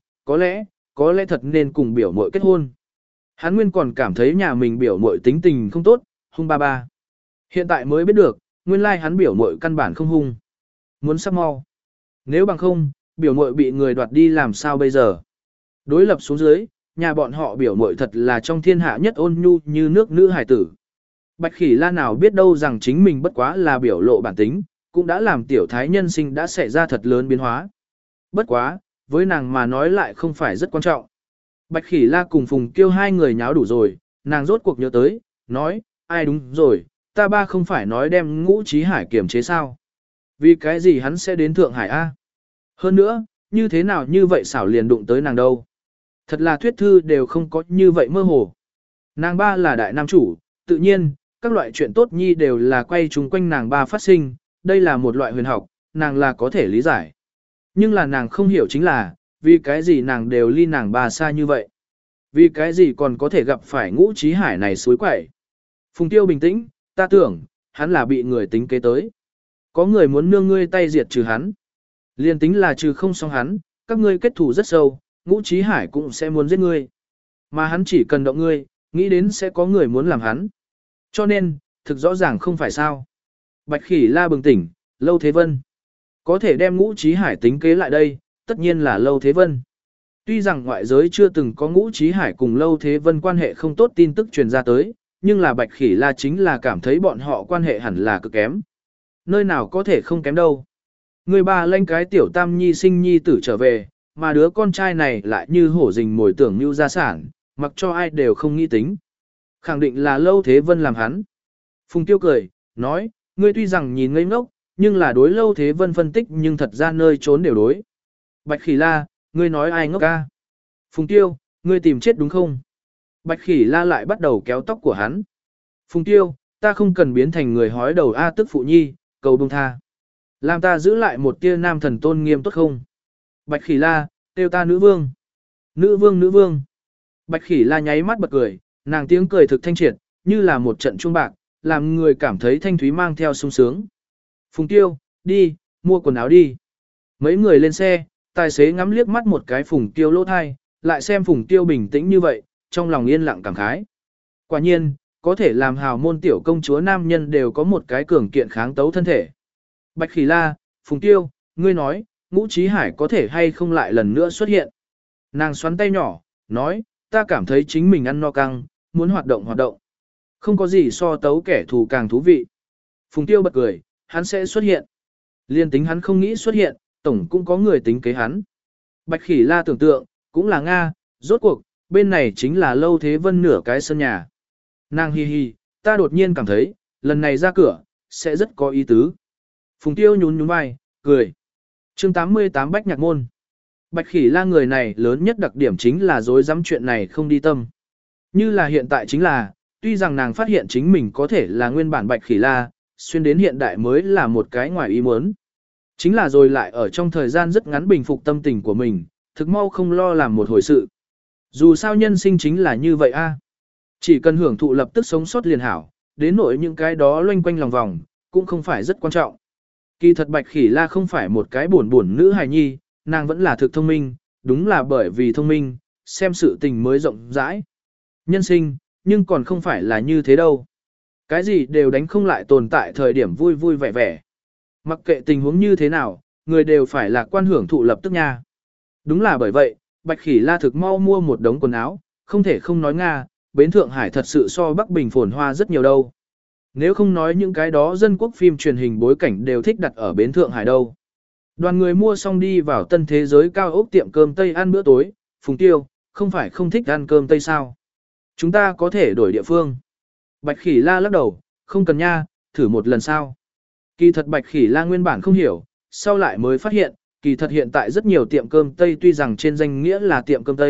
có lẽ thật nên cùng biểu muội kết hôn. Hắn nguyên còn cảm thấy nhà mình biểu muội tính tình không tốt, hung ba ba. Hiện tại mới biết được, nguyên lai hắn biểu muội căn bản không hung. Muốn sắp mau. Nếu bằng không, biểu muội bị người đoạt đi làm sao bây giờ? Đối lập xuống dưới, nhà bọn họ biểu muội thật là trong thiên hạ nhất ôn nhu như nước nữ hải tử. Bạch Khỉ La nào biết đâu rằng chính mình bất quá là biểu lộ bản tính, cũng đã làm tiểu thái nhân sinh đã xảy ra thật lớn biến hóa. Bất quá, với nàng mà nói lại không phải rất quan trọng. Bạch Khỉ La cùng Phùng Kiêu hai người nháo đủ rồi, nàng rốt cuộc nhớ tới, nói, ai đúng rồi, ta ba không phải nói đem Ngũ Chí Hải kiểm chế sao? Vì cái gì hắn sẽ đến Thượng Hải A? Hơn nữa, như thế nào như vậy xảo liền đụng tới nàng đâu? Thật là thuyết thư đều không có như vậy mơ hồ. Nàng ba là đại nam chủ, tự nhiên, các loại chuyện tốt nhi đều là quay chung quanh nàng ba phát sinh, đây là một loại huyền học, nàng là có thể lý giải. Nhưng là nàng không hiểu chính là, vì cái gì nàng đều ly nàng ba xa như vậy. Vì cái gì còn có thể gặp phải Ngũ Chí Hải này suối quẩy. Phùng Tiêu bình tĩnh, ta tưởng, hắn là bị người tính kế tới. Có người muốn nương ngươi tay diệt trừ hắn. Liên tính là trừ không xong hắn, các ngươi kết thù rất sâu, Ngũ Chí Hải cũng sẽ muốn giết ngươi. Mà hắn chỉ cần động ngươi, nghĩ đến sẽ có người muốn làm hắn. Cho nên, thực rõ ràng không phải sao. Bạch Khỉ La bừng tỉnh, Lâu Thế Vân. Có thể đem Ngũ Chí Hải tính kế lại đây, tất nhiên là Lâu Thế Vân. Tuy rằng ngoại giới chưa từng có Ngũ Chí Hải cùng Lâu Thế Vân quan hệ không tốt tin tức truyền ra tới, nhưng là Bạch Khỉ La chính là cảm thấy bọn họ quan hệ hẳn là cực kém. Nơi nào có thể không kém đâu. Người bà lanh cái tiểu tam nhi sinh nhi tử trở về, mà đứa con trai này lại như hổ rình mồi tưởng như gia sản, mặc cho ai đều không nghĩ tính. Khẳng định là Lâu Thế Vân làm hắn. Phùng Tiêu cười, nói, ngươi tuy rằng nhìn ngây ngốc, nhưng là đối Lâu Thế Vân phân tích nhưng thật ra nơi trốn đều đối. Bạch Khỉ La, ngươi nói ai ngốc ca? Phùng Tiêu, ngươi tìm chết đúng không? Bạch Khỉ La lại bắt đầu kéo tóc của hắn. Phùng Tiêu, ta không cần biến thành người hói đầu A tức phụ nhi, cầu buông tha. Làm ta giữ lại một tia nam thần tôn nghiêm tốt không? Bạch Khỉ La, kêu ta nữ vương. Nữ vương nữ vương. Bạch Khỉ La nháy mắt bật cười, nàng tiếng cười thực thanh triệt, như là một trận chuông bạc, làm người cảm thấy thanh thúy mang theo sung sướng. Phùng Tiêu, đi, mua quần áo đi. Mấy người lên xe, tài xế ngắm liếc mắt một cái Phùng Tiêu lỗ thai, lại xem Phùng Tiêu bình tĩnh như vậy, trong lòng yên lặng cảm khái. Quả nhiên, có thể làm hào môn tiểu công chúa nam nhân đều có một cái cường kiện kháng tấu thân thể. Bạch Khỉ La, Phùng Tiêu, ngươi nói, Ngũ Chí Hải có thể hay không lại lần nữa xuất hiện. Nàng xoắn tay nhỏ, nói, ta cảm thấy chính mình ăn no căng, muốn hoạt động hoạt động. Không có gì so tấu kẻ thù càng thú vị. Phùng Tiêu bật cười, hắn sẽ xuất hiện. Liên tính hắn không nghĩ xuất hiện, tổng cũng có người tính kế hắn. Bạch Khỉ La tưởng tượng, cũng là Nga, rốt cuộc, bên này chính là Lâu Thế Vân nửa cái sân nhà. Nàng hi hi, ta đột nhiên cảm thấy, lần này ra cửa, sẽ rất có ý tứ. Phùng Tiêu nhún nhún vai, cười. Chương 88 Bách Nhạc Môn. Bạch Khỉ La người này lớn nhất đặc điểm chính là dối dám chuyện này không đi tâm. Như là hiện tại chính là, tuy rằng nàng phát hiện chính mình có thể là nguyên bản Bạch Khỉ La, xuyên đến hiện đại mới là một cái ngoài ý muốn. Chính là rồi lại ở trong thời gian rất ngắn bình phục tâm tình của mình, thực mau không lo làm một hồi sự. Dù sao nhân sinh chính là như vậy a. Chỉ cần hưởng thụ lập tức sống sót liền hảo, đến nỗi những cái đó loanh quanh lòng vòng, cũng không phải rất quan trọng. Kỳ thật Bạch Khỉ La không phải một cái buồn buồn nữ hài nhi, nàng vẫn là thực thông minh, đúng là bởi vì thông minh, xem sự tình mới rộng rãi. Nhân sinh, nhưng còn không phải là như thế đâu. Cái gì đều đánh không lại tồn tại thời điểm vui vui vẻ vẻ. Mặc kệ tình huống như thế nào, người đều phải là quan hưởng thụ lập tức nha. Đúng là bởi vậy, Bạch Khỉ La thực mau mua một đống quần áo, không thể không nói Nga, bến Thượng Hải thật sự so Bắc Bình phồn hoa rất nhiều đâu. Nếu không nói những cái đó dân quốc phim truyền hình bối cảnh đều thích đặt ở bến Thượng Hải đâu. Đoàn người mua xong đi vào tân thế giới cao ốc tiệm cơm Tây ăn bữa tối, Phùng Tiêu, không phải không thích ăn cơm Tây sao. Chúng ta có thể đổi địa phương. Bạch Khỉ La lắc đầu, không cần nha, thử một lần sao. Kỳ thật Bạch Khỉ La nguyên bản không hiểu, sau lại mới phát hiện, kỳ thật hiện tại rất nhiều tiệm cơm Tây tuy rằng trên danh nghĩa là tiệm cơm Tây,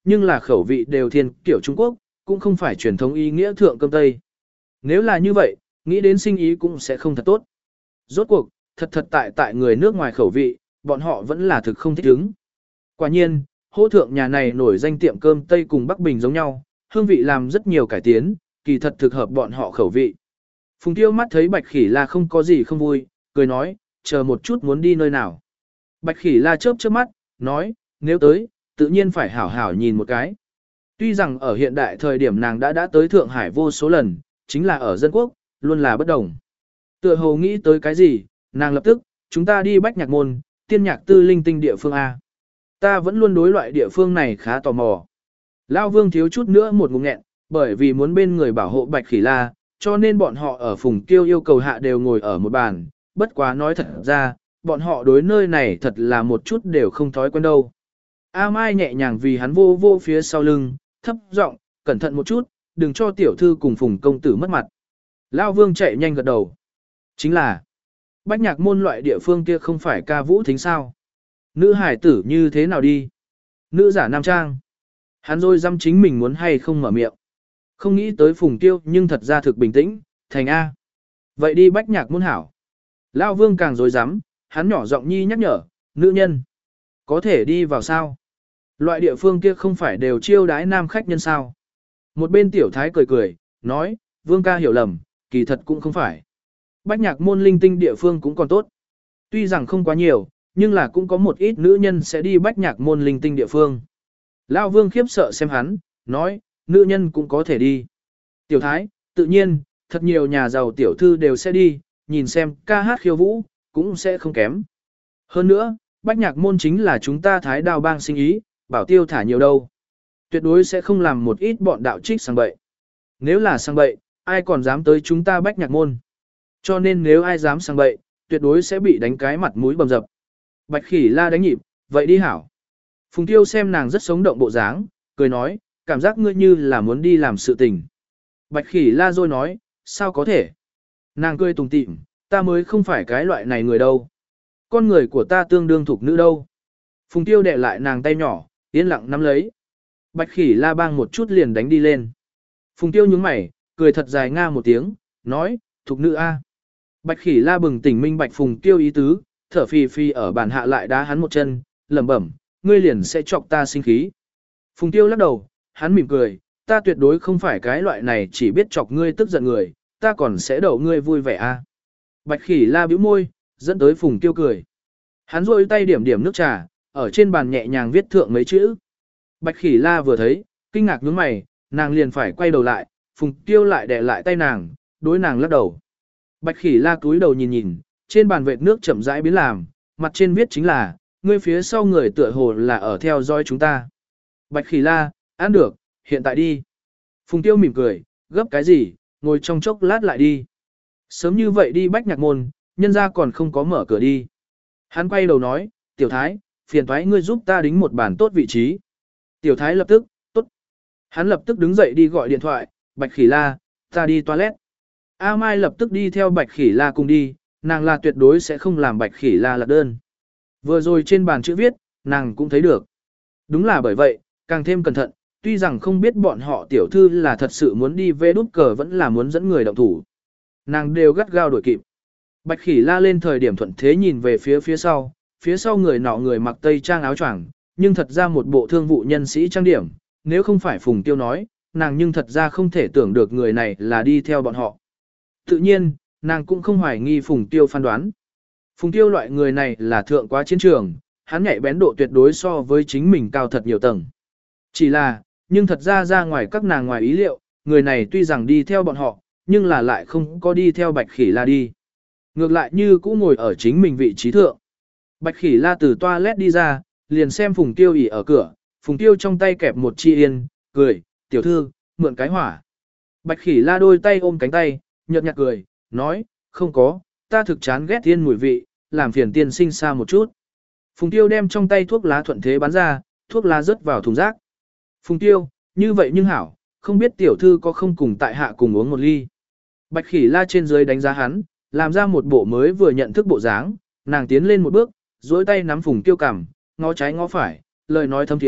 nhưng là khẩu vị đều thiên kiểu Trung Quốc, cũng không phải truyền thống ý nghĩa thượng cơm Tây. Nếu là như vậy, nghĩ đến sinh ý cũng sẽ không thật tốt. Rốt cuộc, thật tại người nước ngoài khẩu vị, bọn họ vẫn là thực không thích ứng. Quả nhiên, hỗ thượng nhà này nổi danh tiệm cơm Tây cùng Bắc Bình giống nhau, hương vị làm rất nhiều cải tiến, kỳ thật thực hợp bọn họ khẩu vị. Phùng Tiêu mắt thấy Bạch Khỉ La không có gì không vui, cười nói, chờ một chút muốn đi nơi nào. Bạch Khỉ La chớp chớp mắt, nói, nếu tới, tự nhiên phải hảo hảo nhìn một cái. Tuy rằng ở hiện đại thời điểm nàng đã tới Thượng Hải vô số lần, chính là ở dân quốc, luôn là bất đồng. Tựa hồ nghĩ tới cái gì, nàng lập tức, chúng ta đi Bách Nhạc Môn, tiên nhạc tư linh tinh địa phương A. Ta vẫn luôn đối loại địa phương này khá tò mò. Lao Vương thiếu chút nữa một ngụm nghẹn, bởi vì muốn bên người bảo hộ Bạch Khỉ La, cho nên bọn họ ở Phùng Kiêu yêu cầu hạ đều ngồi ở một bàn, bất quá nói thật ra, bọn họ đối nơi này thật là một chút đều không thói quen đâu. A Mai nhẹ nhàng vì hắn vô vô phía sau lưng, thấp giọng, cẩn thận một chút, đừng cho tiểu thư cùng Phùng công tử mất mặt. Lao Vương chạy nhanh gật đầu. Chính là, Bách Nhạc Môn loại địa phương kia không phải ca vũ thính sao? Nữ hải tử như thế nào đi? Nữ giả nam trang. Hắn rồi dăm chính mình muốn hay không mở miệng. Không nghĩ tới Phùng Tiêu nhưng thật ra thực bình tĩnh, thành A. Vậy đi Bách Nhạc Môn hảo. Lao Vương càng rồi dám, hắn nhỏ giọng nhi nhắc nhở, nữ nhân. Có thể đi vào sao? Loại địa phương kia không phải đều chiêu đái nam khách nhân sao? Một bên tiểu thái cười cười, nói, Vương ca hiểu lầm, kỳ thật cũng không phải. Bách Nhạc Môn linh tinh địa phương cũng còn tốt. Tuy rằng không quá nhiều, nhưng là cũng có một ít nữ nhân sẽ đi Bách Nhạc Môn linh tinh địa phương. Lao Vương khiếp sợ xem hắn, nói, nữ nhân cũng có thể đi. Tiểu thái, tự nhiên, thật nhiều nhà giàu tiểu thư đều sẽ đi, nhìn xem ca hát khiêu vũ, cũng sẽ không kém. Hơn nữa, Bách Nhạc Môn chính là chúng ta Thái Đao bang sinh ý, bảo tiêu thả nhiều đâu. Tuyệt đối sẽ không làm một ít bọn đạo trích sang bậy. Nếu là sang bậy, ai còn dám tới chúng ta Bách Nhạc Môn. Cho nên nếu ai dám sang bậy, tuyệt đối sẽ bị đánh cái mặt mũi bầm dập. Bạch Khỉ La đánh nhịp, vậy đi hảo. Phùng Tiêu xem nàng rất sống động bộ dáng, cười nói, cảm giác ngươi như là muốn đi làm sự tình. Bạch Khỉ La rồi nói, sao có thể? Nàng cười tùng tịm, ta mới không phải cái loại này người đâu. Con người của ta tương đương thuộc nữ đâu. Phùng Tiêu đè lại nàng tay nhỏ, yên lặng nắm lấy. Bạch Khỉ La bang một chút liền đánh đi lên. Phùng Tiêu nhướng mày, cười thật dài nga một tiếng, nói, thuộc nữ A. Bạch Khỉ La bừng tỉnh minh bạch Phùng Tiêu ý tứ, thở phì phì ở bàn hạ lại đá hắn một chân, lẩm bẩm, ngươi liền sẽ chọc ta sinh khí. Phùng Tiêu lắc đầu, hắn mỉm cười, ta tuyệt đối không phải cái loại này chỉ biết chọc ngươi tức giận người, ta còn sẽ đậu ngươi vui vẻ a. Bạch Khỉ La bĩu môi, dẫn tới Phùng Tiêu cười. Hắn rôi tay điểm điểm nước trà, ở trên bàn nhẹ nhàng viết thượng mấy chữ. Bạch Khỉ La vừa thấy, kinh ngạc nhướng mày, nàng liền phải quay đầu lại, Phùng Tiêu lại đè lại tay nàng, đối nàng lắc đầu. Bạch Khỉ La cúi đầu nhìn nhìn, trên bàn vệt nước chậm rãi biến làm, mặt trên viết chính là, ngươi phía sau người tựa hồ là ở theo dõi chúng ta. Bạch Khỉ La, ăn được, hiện tại đi. Phùng Tiêu mỉm cười, gấp cái gì, ngồi trong chốc lát lại đi. Sớm như vậy đi Bách Nhạc Môn, nhân ra còn không có mở cửa đi. Hắn quay đầu nói, Tiểu Thái, phiền thoái ngươi giúp ta đính một bàn tốt vị trí. Tiểu Thái lập tức, tốt. Hắn lập tức đứng dậy đi gọi điện thoại, Bạch Khỉ La, ta đi toilet. A Mai lập tức đi theo Bạch Khỉ La cùng đi, nàng là tuyệt đối sẽ không làm Bạch Khỉ La lạc đơn. Vừa rồi trên bàn chữ viết, nàng cũng thấy được. Đúng là bởi vậy, càng thêm cẩn thận, tuy rằng không biết bọn họ tiểu thư là thật sự muốn đi về đút cờ vẫn là muốn dẫn người động thủ. Nàng đều gắt gao đuổi kịp. Bạch Khỉ La lên thời điểm thuận thế nhìn về phía sau người nọ người mặc tây trang áo choàng, nhưng thật ra một bộ thương vụ nhân sĩ trang điểm, nếu không phải Phùng Tiêu nói, nàng nhưng thật ra không thể tưởng được người này là đi theo bọn họ. Tự nhiên, nàng cũng không hoài nghi Phùng Tiêu phán đoán. Phùng Tiêu loại người này là thượng quá chiến trường, hắn nhạy bén độ tuyệt đối so với chính mình cao thật nhiều tầng. Chỉ là, nhưng thật ra ngoài các nàng ngoài ý liệu, người này tuy rằng đi theo bọn họ, nhưng là lại không có đi theo Bạch Khỉ La đi. Ngược lại như cũ ngồi ở chính mình vị trí thượng. Bạch Khỉ La từ toilet đi ra, liền xem Phùng Tiêu ỉ ở cửa, Phùng Tiêu trong tay kẹp một chi yên, cười, tiểu thư, mượn cái hỏa. Bạch Khỉ La đôi tay ôm cánh tay, nhợt nhạt cười, nói, không có, ta thực chán ghét tiên mùi vị, làm phiền tiên sinh xa một chút. Phùng Tiêu đem trong tay thuốc lá thuận thế bắn ra, thuốc lá rớt vào thùng rác. Phùng Tiêu, như vậy nhưng hảo, không biết tiểu thư có không cùng tại hạ cùng uống một ly. Bạch Khỉ La trên dưới đánh giá hắn, làm ra một bộ mới vừa nhận thức bộ dáng, nàng tiến lên một bước, duỗi tay nắm Phùng Tiêu cằm, ngó trái ngó phải, lời nói thâm thiế,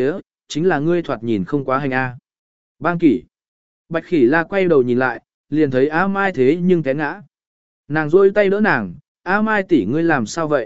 chính là ngươi thoạt nhìn không quá hành a. Bang kỷ. Bạch Khỉ La quay đầu nhìn lại, liền thấy A Mai thế nhưng té ngã. Nàng rôi tay đỡ nàng, A Mai tỷ ngươi làm sao vậy?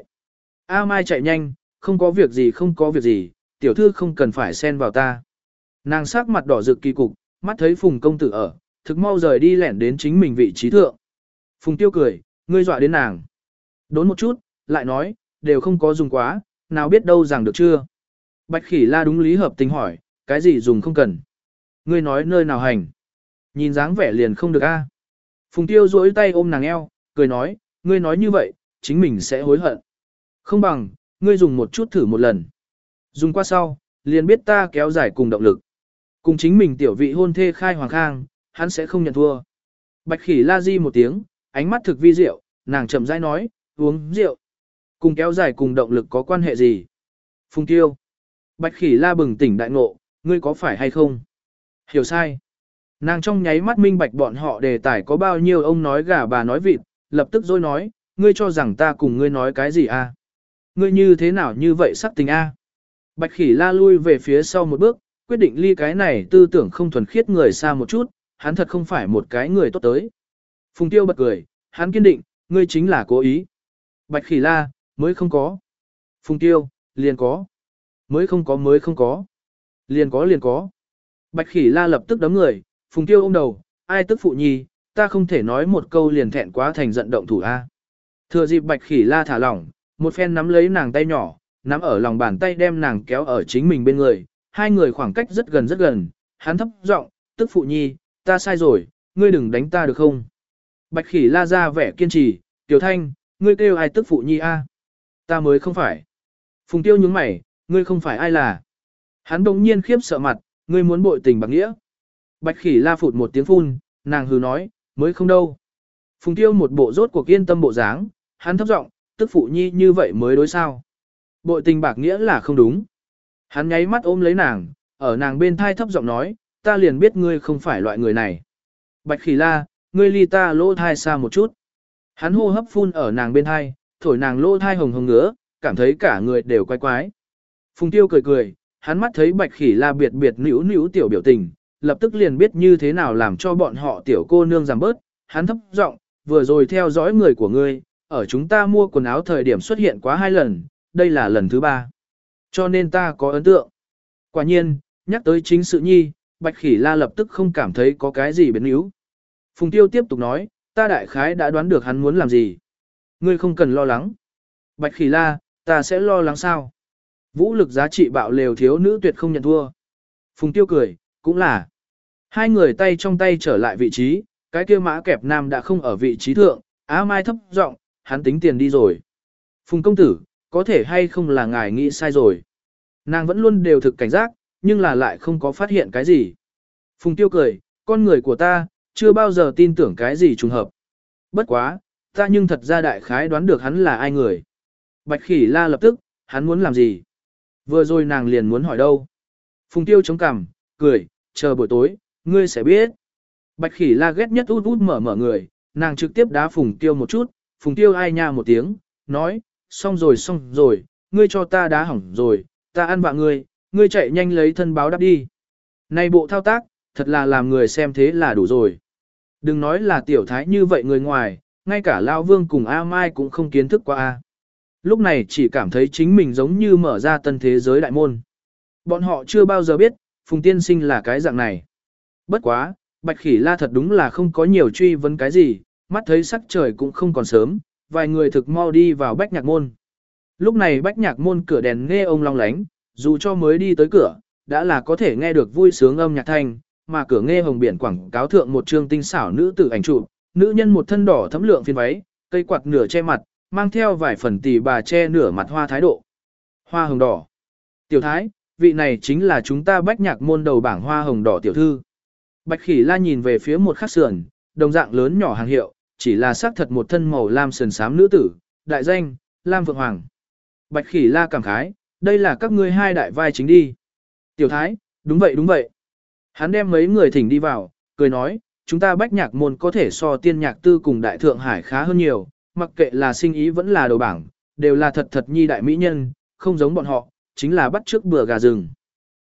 A Mai chạy nhanh, không có việc gì không có việc gì, tiểu thư không cần phải xen vào ta. Nàng sắc mặt đỏ rực kỳ cục, mắt thấy Phùng công tử ở, thực mau rời đi lẻn đến chính mình vị trí thượng. Phùng Tiêu cười, ngươi dọa đến nàng. Đốn một chút, lại nói, đều không có dùng quá, nào biết đâu rằng được chưa. Bạch Khỉ La đúng lý hợp tình hỏi, cái gì dùng không cần. Ngươi nói nơi nào hành. Nhìn dáng vẻ liền không được a. Phùng Tiêu duỗi tay ôm nàng eo, cười nói, ngươi nói như vậy, chính mình sẽ hối hận. Không bằng, ngươi dùng một chút thử một lần. Dùng qua sau, liền biết ta kéo dài cùng động lực. Cùng chính mình tiểu vị hôn thê khai hoàng khang, hắn sẽ không nhận thua. Bạch Khỉ La di một tiếng, ánh mắt thực vi rượu, nàng chậm rãi nói, uống rượu. Cùng kéo dài cùng động lực có quan hệ gì? Phùng Tiêu. Bạch Khỉ La bừng tỉnh đại ngộ, ngươi có phải hay không? Hiểu sai. Nàng trong nháy mắt minh bạch bọn họ đề tài có bao nhiêu ông nói gà bà nói vịt, lập tức dối nói, ngươi cho rằng ta cùng ngươi nói cái gì a? Ngươi như thế nào như vậy sắc tình a? Bạch Khỉ La lui về phía sau một bước, quyết định ly cái này tư tưởng không thuần khiết người xa một chút, hắn thật không phải một cái người tốt tới. Phùng Tiêu bật cười, hắn kiên định, ngươi chính là cố ý. Bạch Khỉ La, mới không có. Phùng Tiêu, liền có. Mới không có. Liền có. Bạch Khỉ La lập tức đấm người, Phùng Tiêu ôm đầu, ai tức phụ nhi, ta không thể nói một câu liền thẹn quá thành giận động thủ a. Thừa dịp Bạch Khỉ La thả lỏng, một phen nắm lấy nàng tay nhỏ, nắm ở lòng bàn tay đem nàng kéo ở chính mình bên người, hai người khoảng cách rất gần, hắn thấp giọng, tức phụ nhi, ta sai rồi, ngươi đừng đánh ta được không? Bạch Khỉ La ra vẻ kiên trì, Tiểu Thanh, ngươi kêu ai tức phụ nhi a? Ta mới không phải. Phùng Tiêu nhướng mày, ngươi không phải ai là? Hắn đột nhiên khiếp sợ mặt, ngươi muốn bội tình bạc nghĩa. Bạch Khỉ La phụt một tiếng phun, nàng hừ nói, mới không đâu. Phùng Tiêu một bộ rốt cuộc yên tâm bộ dáng, hắn thấp giọng, tức phụ nhi như vậy mới đối sao. Bội tình bạc nghĩa là không đúng. Hắn nháy mắt ôm lấy nàng, ở nàng bên thai thấp giọng nói, ta liền biết ngươi không phải loại người này. Bạch Khỉ La, ngươi ly ta lỗ thai xa một chút. Hắn hô hấp phun ở nàng bên thai, thổi nàng lỗ thai hồng hồng ngứa, cảm thấy cả người đều quái quái. Phùng Tiêu cười, hắn mắt thấy Bạch Khỉ La biệt nữu tiểu biểu tình, lập tức liền biết như thế nào làm cho bọn họ tiểu cô nương giảm bớt. Hắn thấp giọng, vừa rồi theo dõi người của ngươi, ở chúng ta mua quần áo thời điểm xuất hiện quá 2 lần, đây là lần thứ 3. Cho nên ta có ấn tượng. Quả nhiên, nhắc tới chính sự nhi, Bạch Khỉ La lập tức không cảm thấy có cái gì biến yếu. Phùng Tiêu tiếp tục nói, ta đại khái đã đoán được hắn muốn làm gì. Ngươi không cần lo lắng. Bạch Khỉ La, ta sẽ lo lắng sao? Vũ lực giá trị bạo lều thiếu nữ tuyệt không nhận thua. Phùng Tiêu cười, cũng là. Hai người tay trong tay trở lại vị trí, cái kia mã kẹp nam đã không ở vị trí thượng, Á Mai thấp giọng, hắn tính tiền đi rồi. Phùng công tử, có thể hay không là ngài nghĩ sai rồi. Nàng vẫn luôn đều thực cảnh giác, nhưng là lại không có phát hiện cái gì. Phùng Tiêu cười, con người của ta, chưa bao giờ tin tưởng cái gì trùng hợp. Bất quá, ta nhưng thật ra đại khái đoán được hắn là ai người. Bạch Khỉ La lập tức, hắn muốn làm gì? Vừa rồi nàng liền muốn hỏi đâu. Phùng Tiêu chống cằm, cười, chờ buổi tối, ngươi sẽ biết. Bạch Khỉ La ghét nhất út mở người, nàng trực tiếp đá Phùng Tiêu một chút, Phùng Tiêu ai nha một tiếng, nói, xong rồi, ngươi cho ta đá hỏng rồi, ta ăn vạ ngươi chạy nhanh lấy thân báo đáp đi. Này bộ thao tác, thật là làm người xem thế là đủ rồi. Đừng nói là tiểu thái như vậy người ngoài, ngay cả Lão Vương cùng A Mai cũng không kiến thức qua A. Lúc này chỉ cảm thấy chính mình giống như mở ra tân thế giới đại môn. Bọn họ chưa bao giờ biết, Phùng tiên sinh là cái dạng này. Bất quá, Bạch Khỉ La thật đúng là không có nhiều truy vấn cái gì, mắt thấy sắc trời cũng không còn sớm, vài người thực mau đi vào Bách Nhạc Môn. Lúc này Bách Nhạc Môn cửa đèn nghe ông long lánh, dù cho mới đi tới cửa, đã là có thể nghe được vui sướng âm nhạc thanh, mà cửa nghe hồng biển quảng cáo thượng một trương tinh xảo nữ tử ảnh chụp, nữ nhân một thân đỏ thấm lượng phiên váy, cây quạt nửa che mặt, mang theo vài phần tỉ bà che nửa mặt hoa thái độ. Hoa hồng đỏ. Tiểu thái, vị này chính là chúng ta Bách Nhạc Môn đầu bảng hoa hồng đỏ tiểu thư. Bạch Khỉ La nhìn về phía một khắc sườn, đồng dạng lớn nhỏ hàng hiệu, chỉ là xác thật một thân màu lam sườn xám nữ tử, đại danh, Lam Phượng Hoàng. Bạch Khỉ La cảm khái, đây là các ngươi hai đại vai chính đi. Tiểu thái, đúng vậy. Hắn đem mấy người thỉnh đi vào, cười nói, chúng ta Bách Nhạc Môn có thể so Tiên Nhạc Tư cùng Đại Thượng Hải khá hơn nhiều, mặc kệ là sinh ý vẫn là đầu bảng, đều là thật nhi đại mỹ nhân, không giống bọn họ, chính là bắt trước bừa gà rừng.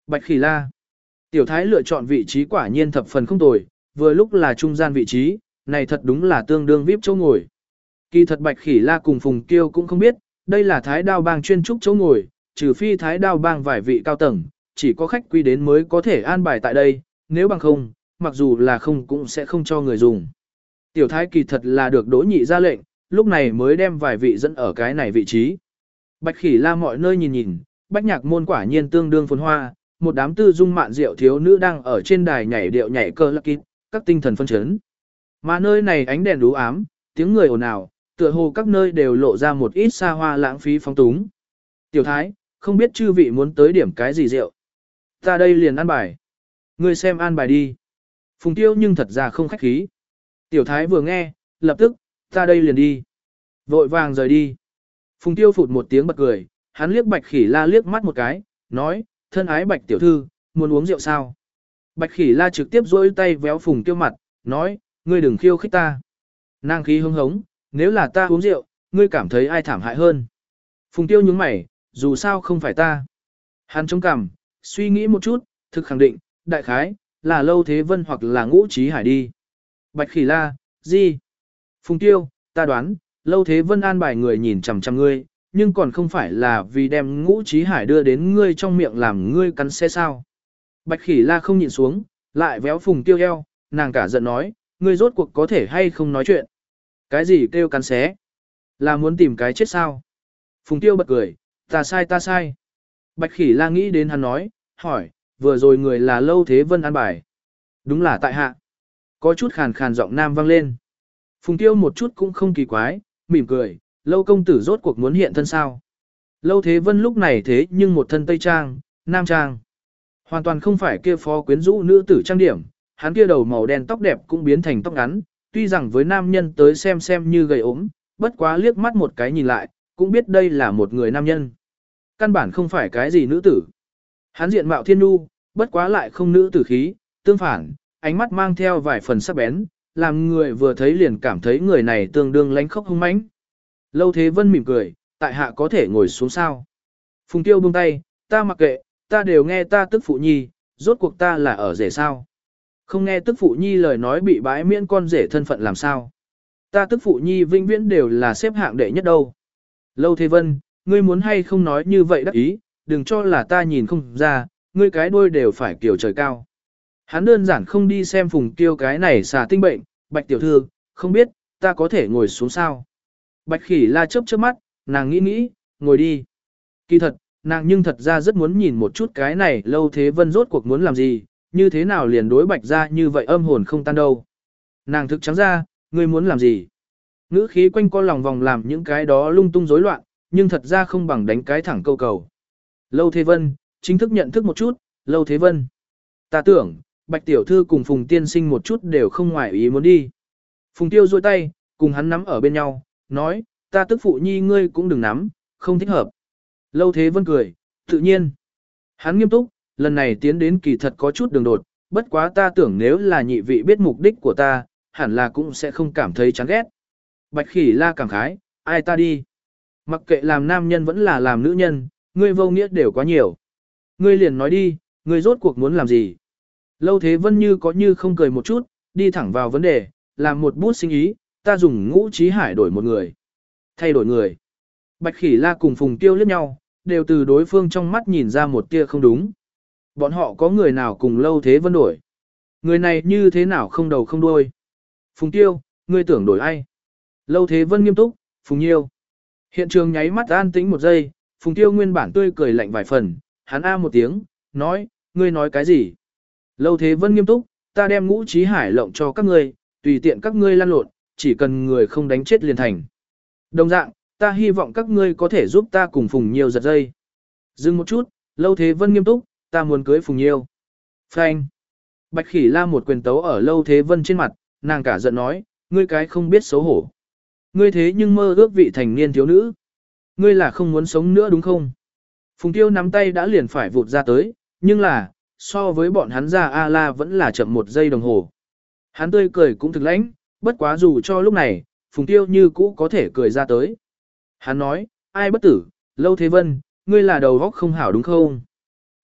Bạch Khỉ La. Tiểu thái lựa chọn vị trí quả nhiên thập phần không tồi, vừa lúc là trung gian vị trí, này thật đúng là tương đương VIP chỗ ngồi. Kỳ thật Bạch Khỉ La cùng Phùng Kiêu cũng không biết, đây là Thái Đao Bang chuyên trúc chỗ ngồi, trừ phi Thái Đao Bang vài vị cao tầng, chỉ có khách quý đến mới có thể an bài tại đây, nếu bằng không, mặc dù là không cũng sẽ không cho người dùng. Tiểu thái kỳ thật là được Đỗ Nhị ra lệnh, lúc này mới đem vài vị dẫn ở cái này vị trí. Bạch Khỉ La mọi nơi nhìn nhìn, Bách Nhạc môn quả nhiên tương đương phồn hoa, một đám tư dung mạn diệu thiếu nữ đang ở trên đài nhảy điệu nhảy cơ lắc kín, các tinh thần phân chấn. Mà nơi này ánh đèn đú ám, tiếng người ồn ào, tựa hồ các nơi đều lộ ra một ít xa hoa lãng phí phóng túng. Tiểu thái, không biết chư vị muốn tới điểm cái gì rượu. Ta đây liền ăn bài. Ngươi xem ăn bài đi. Phùng Tiêu nhưng thật ra không khách khí. Tiểu thái vừa nghe, lập tức, ta đây liền đi. Vội vàng rời đi. Phùng Tiêu phụt một tiếng bật cười, hắn liếc Bạch Khỉ La liếc mắt một cái, nói, thân ái Bạch tiểu thư, muốn uống rượu sao? Bạch Khỉ La trực tiếp duỗi tay véo Phùng Tiêu mặt, nói, ngươi đừng khiêu khích ta. Nàng khí hứng hống, nếu là ta uống rượu, ngươi cảm thấy ai thảm hại hơn? Phùng Tiêu nhướng mày, dù sao không phải ta. Hắn chống cằm, suy nghĩ một chút, thực khẳng định, đại khái, là Lâu Thế Vân hoặc là Ngũ Chí Hải đi. Bạch Khỉ La, gì? Phùng Tiêu, ta đoán, Lâu Thế Vân an bài người nhìn chằm chằm ngươi, nhưng còn không phải là vì đem Ngũ Chí Hải đưa đến ngươi trong miệng làm ngươi cắn xe sao. Bạch Khỉ La không nhịn xuống, lại véo Phùng Tiêu eo, nàng cả giận nói, ngươi rốt cuộc có thể hay không nói chuyện. Cái gì kêu cắn xé? Là muốn tìm cái chết sao? Phùng Tiêu bật cười, ta sai. Bạch Khỉ La nghĩ đến hắn nói, hỏi, vừa rồi người là Lâu Thế Vân an bài. Đúng là tại hạ. Có chút khàn khàn giọng nam vang lên. Phùng Tiêu một chút cũng không kỳ quái, mỉm cười, Lâu công tử rốt cuộc muốn hiện thân sao. Lâu Thế Vân lúc này thế nhưng một thân tây trang, nam trang. Hoàn toàn không phải kia phó quyến rũ nữ tử trang điểm, hắn kia đầu màu đen tóc đẹp cũng biến thành tóc ngắn, tuy rằng với nam nhân tới xem như gầy ốm, bất quá liếc mắt một cái nhìn lại, cũng biết đây là một người nam nhân. Căn bản không phải cái gì nữ tử. Hắn diện mạo thiên nu, bất quá lại không nữ tử khí, tương phản, ánh mắt mang theo vài phần sắc bén, làm người vừa thấy liền cảm thấy người này tương đương lánh khóc hung mãnh. Lâu Thế Vân mỉm cười, tại hạ có thể ngồi xuống sao. Phùng Tiêu buông tay, ta mặc kệ, ta đều nghe ta tức phụ nhi, rốt cuộc ta là ở rể sao. Không nghe tức phụ nhi lời nói bị bãi miễn con rể thân phận làm sao. Ta tức phụ nhi vĩnh viễn đều là xếp hạng đệ nhất đâu. Lâu Thế Vân, ngươi muốn hay không nói như vậy đắc ý, đừng cho là ta nhìn không ra, ngươi cái đuôi đều phải kiểu trời cao. Hắn đơn giản không đi xem Phùng Kiêu cái này xà tinh bệnh, Bạch tiểu thư, không biết, ta có thể ngồi xuống sao. Bạch Khỉ La chớp chớp mắt, nàng nghĩ, ngồi đi. Kỳ thật, nàng nhưng thật ra rất muốn nhìn một chút cái này Lâu Thế Vân rốt cuộc muốn làm gì, như thế nào liền đối Bạch ra như vậy âm hồn không tan đâu. Nàng thực trắng ra, ngươi muốn làm gì? Ngữ khí quanh co lòng vòng làm những cái đó lung tung rối loạn, nhưng thật ra không bằng đánh cái thẳng câu cầu. Lâu Thế Vân, chính thức nhận thức một chút, Lâu Thế Vân. Ta tưởng, Bạch tiểu thư cùng Phùng tiên sinh một chút đều không ngoài ý muốn đi. Phùng Tiêu duỗi tay, cùng hắn nắm ở bên nhau, nói, ta tức phụ nhi ngươi cũng đừng nắm, không thích hợp. Lâu Thế Vân cười, tự nhiên. Hắn nghiêm túc, lần này tiến đến kỳ thật có chút đường đột, bất quá ta tưởng nếu là nhị vị biết mục đích của ta, hẳn là cũng sẽ không cảm thấy chán ghét. Bạch Khỉ La cảm khái, ai ta đi. Mặc kệ làm nam nhân vẫn là làm nữ nhân, ngươi vô nghĩa đều quá nhiều. Ngươi liền nói đi, ngươi rốt cuộc muốn làm gì. Lâu Thế Vân như có như không cười một chút, đi thẳng vào vấn đề, làm một bút sinh ý, ta dùng Ngũ Chí Hải đổi một người. Thay đổi người. Bạch Khỉ La cùng Phùng Tiêu liếc nhau, đều từ đối phương trong mắt nhìn ra một tia không đúng. Bọn họ có người nào cùng Lâu Thế Vân đổi. Người này như thế nào không đầu không đuôi. Phùng Tiêu, ngươi tưởng đổi ai? Lâu Thế Vân nghiêm túc, Phùng Nhiêu. Hiện trường nháy mắt an tĩnh một giây, Phùng Tiêu nguyên bản tươi cười lạnh vài phần, hắn a một tiếng, nói, ngươi nói cái gì? Lâu Thế Vân nghiêm túc, ta đem Ngũ Chí Hải lộng cho các ngươi, tùy tiện các ngươi lăn lộn, chỉ cần người không đánh chết liền thành. Đồng dạng, ta hy vọng các ngươi có thể giúp ta cùng Phùng Nhiêu giật dây. Dừng một chút, Lâu Thế Vân nghiêm túc, ta muốn cưới Phùng Nhiêu. Phanh. Bạch Khỉ La một quyền tấu ở Lâu Thế Vân trên mặt, nàng cả giận nói, ngươi cái không biết xấu hổ. Ngươi thế nhưng mơ ước vị thành niên thiếu nữ. Ngươi là không muốn sống nữa đúng không? Phùng Tiêu nắm tay đã liền phải vụt ra tới, nhưng là, so với bọn hắn ra A-la vẫn là chậm một giây đồng hồ. Hắn tươi cười cũng thực lãnh, bất quá dù cho lúc này, Phùng Tiêu như cũ có thể cười ra tới. Hắn nói, ai bất tử, Lâu Thế Vân, ngươi là đầu góc không hảo đúng không?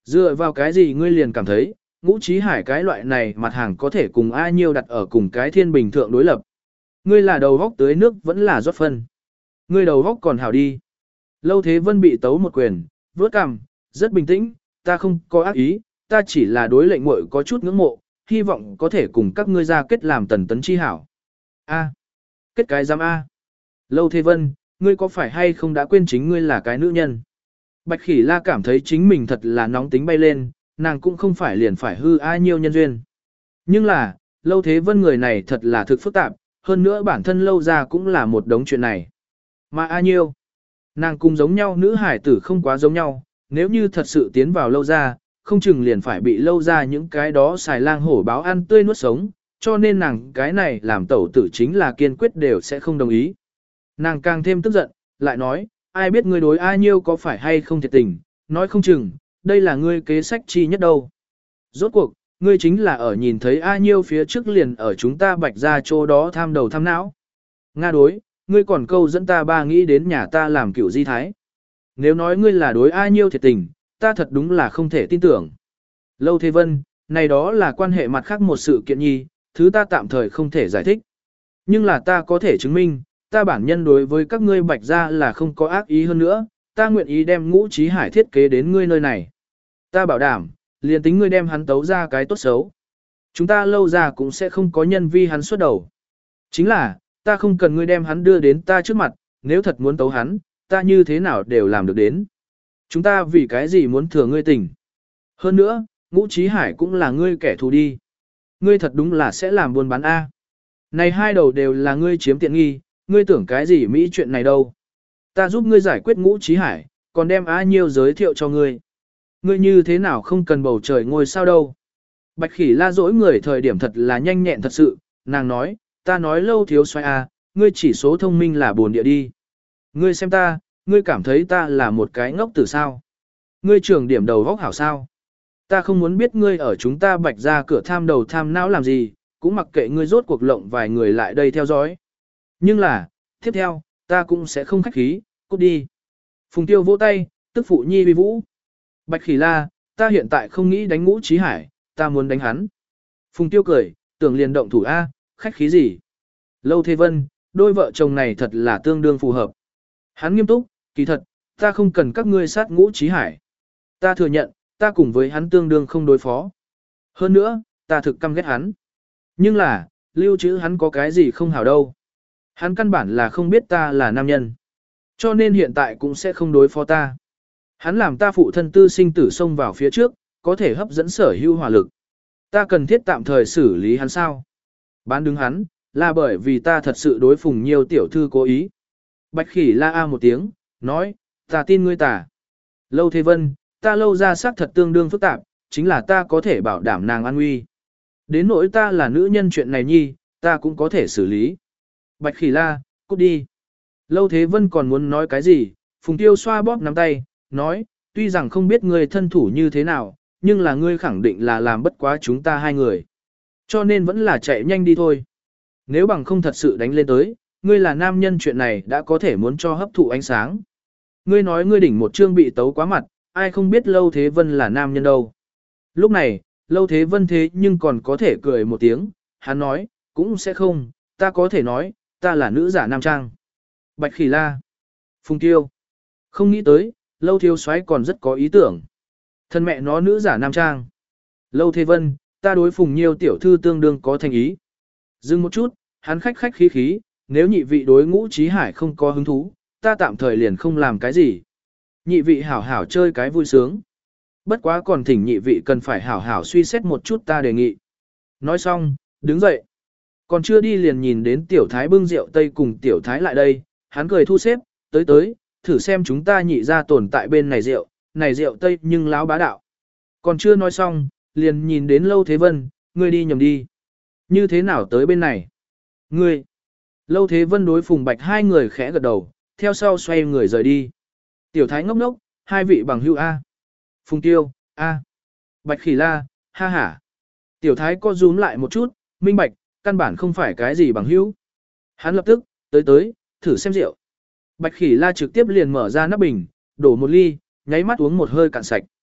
Dựa vào cái gì ngươi liền cảm thấy, Ngũ Chí Hải cái loại này mặt hàng có thể cùng A Nhiêu đặt ở cùng cái thiên bình thượng đối lập. Ngươi là đầu góc tưới nước vẫn là rót phân. Ngươi đầu góc còn hảo đi. Lâu Thế Vân bị tấu một quyền, vuốt cằm, rất bình tĩnh, ta không có ác ý, ta chỉ là đối lệnh muội có chút ngưỡng mộ, hy vọng có thể cùng các ngươi ra kết làm tần tấn chi hảo. A. Kết cái giám A. Lâu Thế Vân, ngươi có phải hay không đã quên chính ngươi là cái nữ nhân? Bạch Khỉ La cảm thấy chính mình thật là nóng tính bay lên, nàng cũng không phải liền phải hư ai nhiêu nhân duyên. Nhưng là, Lâu Thế Vân người này thật là thực phức tạp, hơn nữa bản thân Lâu ra cũng là một đống chuyện này. Mà A Nhiêu, nàng cùng giống nhau nữ hải tử không quá giống nhau, nếu như thật sự tiến vào Lâu ra, không chừng liền phải bị Lâu ra những cái đó xài lang hổ báo ăn tươi nuốt sống, cho nên nàng cái này làm tẩu tử chính là kiên quyết đều sẽ không đồng ý. Nàng càng thêm tức giận, lại nói, ai biết ngươi đối A Nhiêu có phải hay không thiệt tình, nói không chừng, đây là ngươi kế sách chi nhất đâu. Rốt cuộc, ngươi chính là ở nhìn thấy A Nhiêu phía trước liền ở chúng ta Bạch ra chỗ đó tham đầu tham não. Nga đối, ngươi còn câu dẫn ta ba nghĩ đến nhà ta làm kiểu di thái. Nếu nói ngươi là đối A Nhiêu thiệt tình, ta thật đúng là không thể tin tưởng. Lâu Thế Vân, này đó là quan hệ mặt khác một sự kiện nhi, thứ ta tạm thời không thể giải thích. Nhưng là ta có thể chứng minh, ta bản nhân đối với các ngươi Bạch ra là không có ác ý hơn nữa, ta nguyện ý đem Ngũ Chí Hải thiết kế đến ngươi nơi này. Ta bảo đảm, liền tính ngươi đem hắn tấu ra cái tốt xấu. Chúng ta Lâu ra cũng sẽ không có nhân vi hắn xuất đầu. Chính là, ta không cần ngươi đem hắn đưa đến ta trước mặt, nếu thật muốn tấu hắn, ta như thế nào đều làm được đến. Chúng ta vì cái gì muốn thừa ngươi tình. Hơn nữa, Ngũ Chí Hải cũng là ngươi kẻ thù đi. Ngươi thật đúng là sẽ làm buôn bán A. Này hai đầu đều là ngươi chiếm tiện nghi, ngươi tưởng cái gì Mỹ chuyện này đâu. Ta giúp ngươi giải quyết Ngũ Chí Hải, còn đem A Nhiêu giới thiệu cho ngươi. Ngươi như thế nào không cần bầu trời ngôi sao đâu. Bạch Khỉ La dỗi người thời điểm thật là nhanh nhẹn thật sự, nàng nói, ta nói Lâu thiếu soái A, ngươi chỉ số thông minh là buồn địa đi. Ngươi xem ta, ngươi cảm thấy ta là một cái ngốc tử sao. Ngươi trưởng điểm đầu vóc hảo sao. Ta không muốn biết ngươi ở chúng ta Bạch ra cửa tham đầu tham não làm gì, cũng mặc kệ ngươi rốt cuộc lộng vài người lại đây theo dõi. Nhưng là, tiếp theo, ta cũng sẽ không khách khí, cút đi. Phùng Tiêu vỗ tay, tức phụ nhi vi vũ. Bạch Khỉ La, ta hiện tại không nghĩ đánh Ngũ Chí Hải, ta muốn đánh hắn. Phùng Tiêu cười, tưởng liền động thủ A, khách khí gì. Lâu Thế Vân, đôi vợ chồng này thật là tương đương phù hợp. Hắn nghiêm túc, kỳ thật, ta không cần các ngươi sát Ngũ Chí Hải. Ta thừa nhận, ta cùng với hắn tương đương không đối phó. Hơn nữa, ta thực căm ghét hắn. Nhưng là, lưu trữ hắn có cái gì không hảo đâu. Hắn căn bản là không biết ta là nam nhân. Cho nên hiện tại cũng sẽ không đối phó ta. Hắn làm ta phụ thân tư sinh tử xông vào phía trước, có thể hấp dẫn sở hữu hỏa lực. Ta cần thiết tạm thời xử lý hắn sao? Bán đứng hắn, là bởi vì ta thật sự đối Phùng Nhiêu tiểu thư cố ý. Bạch Khỉ La a một tiếng, nói, ta tin ngươi tả. Lâu Thế Vân, ta Lâu ra xác thật tương đương phức tạp, chính là ta có thể bảo đảm nàng an nguy. Đến nỗi ta là nữ nhân chuyện này nhi, ta cũng có thể xử lý. Bạch Khỉ La, cút đi. Lâu Thế Vân còn muốn nói cái gì, Phùng Tiêu xoa bóp nắm tay, nói, tuy rằng không biết ngươi thân thủ như thế nào, nhưng là ngươi khẳng định là làm bất quá chúng ta hai người. Cho nên vẫn là chạy nhanh đi thôi. Nếu bằng không thật sự đánh lên tới, ngươi là nam nhân chuyện này đã có thể muốn cho hấp thụ ánh sáng. Ngươi nói ngươi đỉnh một chương bị tấu quá mặt, ai không biết Lâu Thế Vân là nam nhân đâu. Lúc này, Lâu Thế Vân thế nhưng còn có thể cười một tiếng, hắn nói, cũng sẽ không, ta có thể nói, ta là nữ giả nam trang. Bạch Khỉ La, Phùng Tiêu, không nghĩ tới, Lâu thiếu soái còn rất có ý tưởng. Thân mẹ nó nữ giả nam trang. Lâu Thế Vân, ta đối Phùng Nhiêu tiểu thư tương đương có thành ý. Dừng một chút, hắn khách khách khí khí, nếu nhị vị đối Ngũ Chí Hải không có hứng thú, ta tạm thời liền không làm cái gì. Nhị vị hảo hảo chơi cái vui sướng. Bất quá còn thỉnh nhị vị cần phải hảo hảo suy xét một chút ta đề nghị. Nói xong, đứng dậy. Còn chưa đi liền nhìn đến tiểu thái bưng rượu tây cùng tiểu thái lại đây, hắn cười thu xếp, tới, thử xem chúng ta nhị ra tồn tại bên này rượu tây nhưng láo bá đạo. Còn chưa nói xong, liền nhìn đến Lâu Thế Vân, ngươi đi nhầm đi. Như thế nào tới bên này? Ngươi. Lâu Thế Vân đối Phùng Bạch hai người khẽ gật đầu, theo sau xoay người rời đi. Tiểu thái ngốc ngốc, hai vị bằng hữu A. Phùng Tiêu, A. Bạch Khỉ La, ha ha. Tiểu thái co rúm lại một chút, minh bạch, căn bản không phải cái gì bằng hữu. Hắn lập tức, tới, thử xem rượu. Bạch Khỉ La trực tiếp liền mở ra nắp bình, đổ một ly, nháy mắt uống một hơi cạn sạch.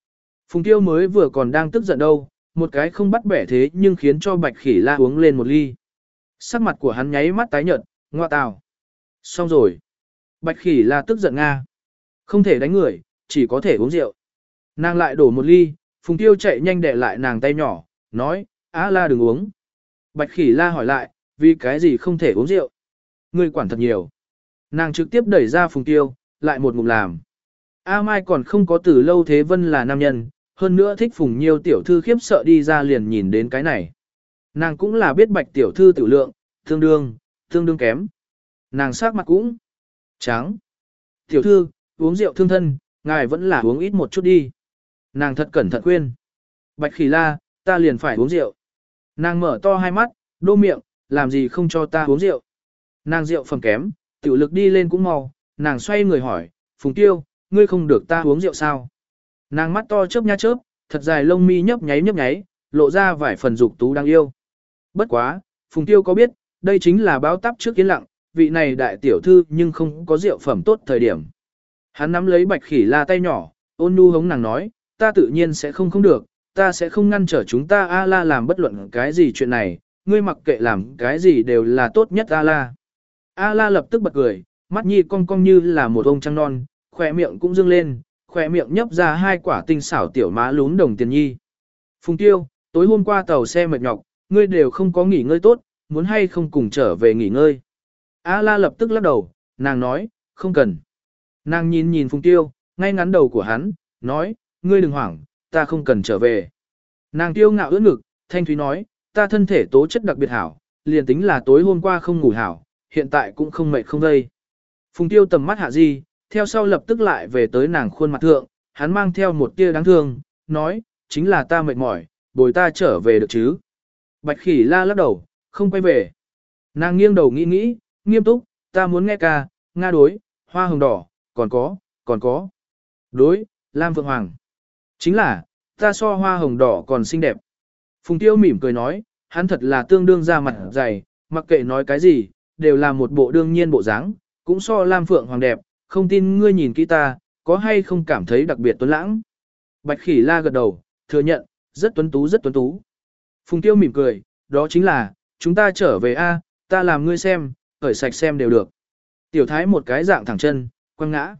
Phùng Tiêu mới vừa còn đang tức giận đâu, một cái không bắt bẻ thế nhưng khiến cho Bạch Khỉ La uống lên một ly. Sắc mặt của hắn nháy mắt tái nhợt, ngoa tào. Xong rồi. Bạch Khỉ La tức giận nga. Không thể đánh người, chỉ có thể uống rượu. Nàng lại đổ một ly, Phùng Tiêu chạy nhanh đè lại nàng tay nhỏ, nói, Á La đừng uống. Bạch Khỉ La hỏi lại, vì cái gì không thể uống rượu? Ngươi quản thật nhiều. Nàng trực tiếp đẩy ra Phùng Tiêu, lại một ngụm làm. A Mai còn không có từ Lâu Thế Vân là nam nhân, hơn nữa thích Phùng Nhiêu tiểu thư khiếp sợ đi ra liền nhìn đến cái này. Nàng cũng là biết Bạch tiểu thư tiểu lượng, tương đương kém. Nàng sắc mặt cũng trắng. Tiểu thư, uống rượu thương thân, ngài vẫn là uống ít một chút đi. Nàng thật cẩn thận khuyên. Bạch Khỉ La, ta liền phải uống rượu. Nàng mở to hai mắt, đô miệng, làm gì không cho ta uống rượu. Nàng rượu phẩm kém, tiểu lực đi lên cũng mau, nàng xoay người hỏi, Phùng Tiêu, ngươi không được ta uống rượu sao? Nàng mắt to chớp nha chớp, thật dài lông mi nhấp nháy, lộ ra vài phần dục tú đáng yêu. Bất quá, Phùng Tiêu có biết, đây chính là báo táp trước yên lặng, vị này đại tiểu thư nhưng không có rượu phẩm tốt thời điểm. Hắn nắm lấy Bạch Khỉ La tay nhỏ, ôn nhu hống nàng nói, ta tự nhiên sẽ không được, ta sẽ không ngăn trở chúng ta A La làm bất luận cái gì chuyện này, ngươi mặc kệ làm cái gì đều là tốt nhất A La. A La lập tức bật cười, mắt nhi cong cong như là một ông trăng non, khỏe miệng cũng dương lên, khỏe miệng nhấp ra hai quả tinh xảo tiểu má lún đồng tiền nhi. Phùng Tiêu, tối hôm qua tàu xe mệt nhọc, ngươi đều không có nghỉ ngơi tốt, muốn hay không cùng trở về nghỉ ngơi. A La lập tức lắc đầu, nàng nói, không cần. Nàng nhìn Phùng Tiêu, ngay ngắn đầu của hắn, nói, ngươi đừng hoảng, ta không cần trở về. Nàng Tiêu ngạo ưỡn ngực, thanh thúy nói, ta thân thể tố chất đặc biệt hảo, liền tính là tối hôm qua không ngủ hảo, hiện tại cũng không mệt không vây. Phùng Tiêu tầm mắt hạ di, theo sau lập tức lại về tới nàng khuôn mặt thượng, hắn mang theo một tia đáng thương, nói, chính là ta mệt mỏi, bồi ta trở về được chứ. Bạch Khỉ La lắc đầu, không quay về. Nàng nghiêng đầu nghĩ, nghiêm túc, ta muốn nghe ca, Nga đối, hoa hồng đỏ, còn có. Đối, Lam Phượng Hoàng. Chính là, ta so hoa hồng đỏ còn xinh đẹp. Phùng Tiêu mỉm cười nói, hắn thật là tương đương ra mặt dày, mặc kệ nói cái gì, đều là một bộ đương nhiên bộ dáng, cũng so Lam Phượng Hoàng đẹp, không tin ngươi nhìn kỹ ta, có hay không cảm thấy đặc biệt tuấn lãng. Bạch Khỉ La gật đầu, thừa nhận, rất tuấn tú. Phùng Tiêu mỉm cười, đó chính là, chúng ta trở về a, ta làm ngươi xem, khởi sạch xem đều được. Tiểu thái một cái dạng thẳng chân, quăng ngã.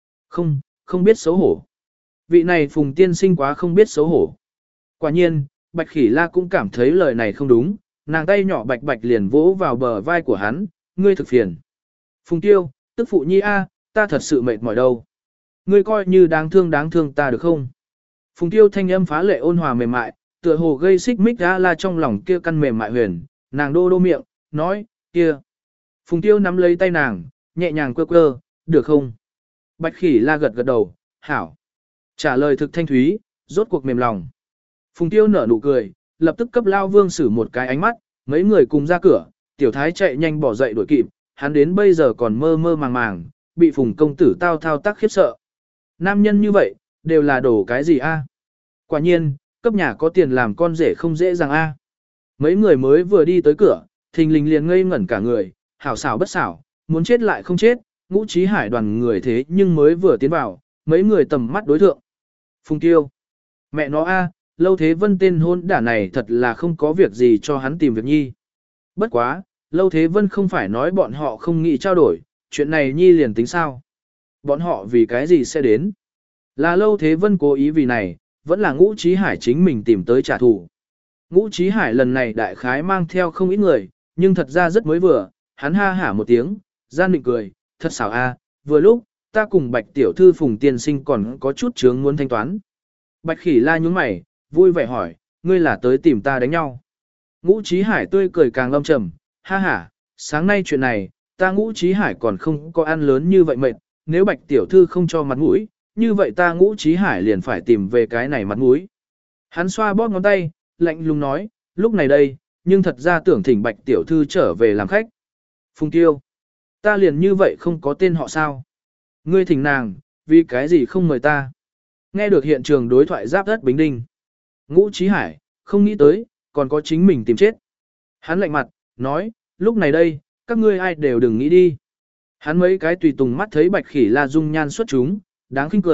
Không biết xấu hổ. Vị này Phùng tiên sinh quá không biết xấu hổ. Quả nhiên, Bạch Khỉ La cũng cảm thấy lời này không đúng, nàng tay nhỏ bạch liền vỗ vào bờ vai của hắn, ngươi thực phiền. Phùng Tiêu, tức phụ nhi a, ta thật sự mệt mỏi đâu. Ngươi coi như đáng thương ta được không? Phùng Tiêu thanh âm phá lệ ôn hòa mềm mại, tựa hồ gây xích mích A La trong lòng kia căn mềm mại huyền, nàng đô miệng, nói, kia. Phùng Tiêu nắm lấy tay nàng, nhẹ nhàng quơ, được không? Bạch Khỉ La gật đầu, hảo. Trả lời thực thanh thúy, rốt cuộc mềm lòng. Phùng Tiêu nở nụ cười, lập tức cấp Lao Vương xử một cái ánh mắt, mấy người cùng ra cửa, tiểu thái chạy nhanh bỏ dậy đuổi kịp, hắn đến bây giờ còn mơ màng, bị Phùng công tử thao tác khiếp sợ. Nam nhân như vậy, đều là đổ cái gì a? Quả nhiên, cấp nhà có tiền làm con rể không dễ dàng a. Mấy người mới vừa đi tới cửa, thình lình liền ngây ngẩn cả người, hảo xảo bất xảo, muốn chết lại không chết, Ngũ Chí Hải đoàn người thế nhưng mới vừa tiến vào, mấy người tầm mắt đối thượng. Phùng Tiêu, mẹ nó a, Lâu Thế Vân tên hôn đả này thật là không có việc gì cho hắn tìm việc nhi. Bất quá, Lâu Thế Vân không phải nói bọn họ không nghĩ trao đổi, chuyện này nhi liền tính sao? Bọn họ vì cái gì sẽ đến? Là Lâu Thế Vân cố ý vì này, vẫn là Ngũ Chí Hải chính mình tìm tới trả thù. Ngũ Chí Hải lần này đại khái mang theo không ít người, nhưng thật ra rất mới vừa, hắn ha hả một tiếng, gian định cười, thật xảo a, vừa lúc, ta cùng Bạch tiểu thư Phùng tiên sinh còn có chút chướng muốn thanh toán. Bạch Khỉ La nhún mày, vui vẻ hỏi, ngươi là tới tìm ta đánh nhau. Ngũ Chí Hải tươi cười càng âm trầm, ha hả, sáng nay chuyện này, ta Ngũ Chí Hải còn không có ăn lớn như vậy mệt, nếu Bạch tiểu thư không cho mặt mũi, như vậy ta Ngũ Chí Hải liền phải tìm về cái này mặt mũi. Hắn xoa bóp ngón tay, lạnh lùng nói, lúc này đây, nhưng thật ra tưởng thỉnh Bạch tiểu thư trở về làm khách. Phùng Tiêu, ta liền như vậy không có tên họ sao? Ngươi thỉnh nàng, vì cái gì không mời ta? Nghe được hiện trường đối thoại giáp đất Bính Đinh. Ngũ Chí Hải, không nghĩ tới, còn có chính mình tìm chết. Hắn lạnh mặt, nói, lúc này đây, các ngươi ai đều đừng nghĩ đi. Hắn mấy cái tùy tùng mắt thấy Bạch Khỉ La dung nhan xuất chúng, đáng khinh cười,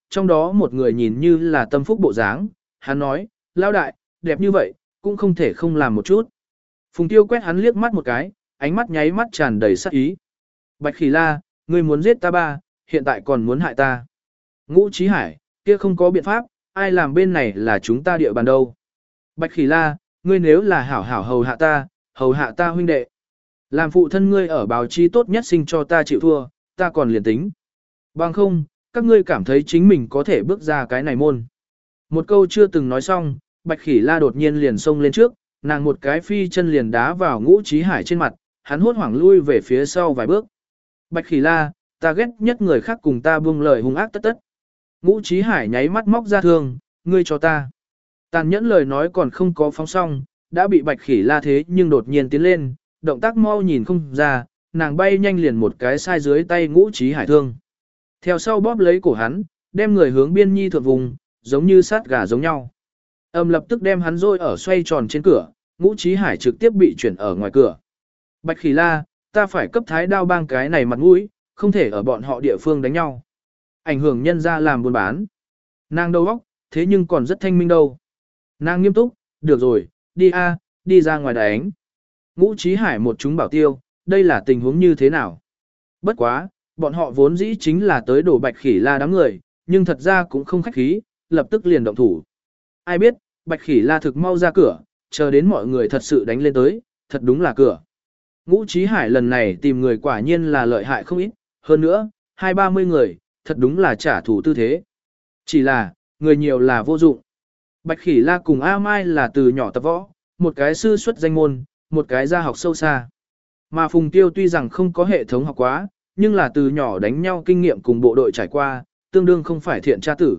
trong đó một người nhìn như là tâm phúc bộ dáng, hắn nói, lao đại, đẹp như vậy, cũng không thể không làm một chút. Phùng Tiêu quét hắn liếc mắt một cái, ánh mắt nháy mắt tràn đầy sát ý. Bạch Khỉ La, ngươi muốn giết ta ba, hiện tại còn muốn hại ta. Ngũ Chí Hải, kia không có biện pháp, ai làm bên này là chúng ta địa bàn đâu. Bạch Khỉ La, ngươi nếu là hảo hảo hầu hạ ta huynh đệ. Làm phụ thân ngươi ở báo chí tốt nhất sinh cho ta chịu thua, ta còn liền tính. Bằng không, các ngươi cảm thấy chính mình có thể bước ra cái này môn. Một câu chưa từng nói xong, Bạch Khỉ La đột nhiên liền xông lên trước, nàng một cái phi chân liền đá vào Ngũ Chí Hải trên mặt, hắn hốt hoảng lui về phía sau vài bước. Bạch Khỉ La, ta ghét nhất người khác cùng ta buông lời hung ác tất tất. Ngũ Chí Hải nháy mắt móc ra thương, ngươi cho ta. Tàn nhẫn lời nói còn không có phóng xong, đã bị Bạch Khỉ La thế nhưng đột nhiên tiến lên, động tác mau nhìn không ra, nàng bay nhanh liền một cái sai dưới tay Ngũ Chí Hải thương. Theo sau bóp lấy cổ hắn, đem người hướng biên nhi thượng vùng, giống như sát gà giống nhau. Lập tức đem hắn rôi ở xoay tròn trên cửa, Ngũ Chí Hải trực tiếp bị chuyển ở ngoài cửa. Bạch Khỉ La, ta phải cấp Thái Đao bang cái này mặt mũi, không thể ở bọn họ địa phương đánh nhau. Ảnh hưởng nhân ra làm buôn bán. Nàng đầu óc, thế nhưng còn rất thanh minh đâu. Nàng nghiêm túc, được rồi, đi ra ngoài đánh. Ngũ Chí Hải một chúng bảo tiêu, đây là tình huống như thế nào? Bất quá, bọn họ vốn dĩ chính là tới đổ Bạch Khỉ La đám người, nhưng thật ra cũng không khách khí, lập tức liền động thủ. Ai biết, Bạch Khỉ La thực mau ra cửa, chờ đến mọi người thật sự đánh lên tới, thật đúng là cửa. Ngũ Chí Hải lần này tìm người quả nhiên là lợi hại không ít, hơn nữa, 20-30 người, thật đúng là trả thù tư thế. Chỉ là, người nhiều là vô dụng. Bạch Khỉ La cùng A Mai là từ nhỏ tập võ, một cái sư xuất danh môn, một cái gia học sâu xa. Mà Phùng Tiêu tuy rằng không có hệ thống học quá, nhưng là từ nhỏ đánh nhau kinh nghiệm cùng bộ đội trải qua, tương đương không phải thiện tra tử.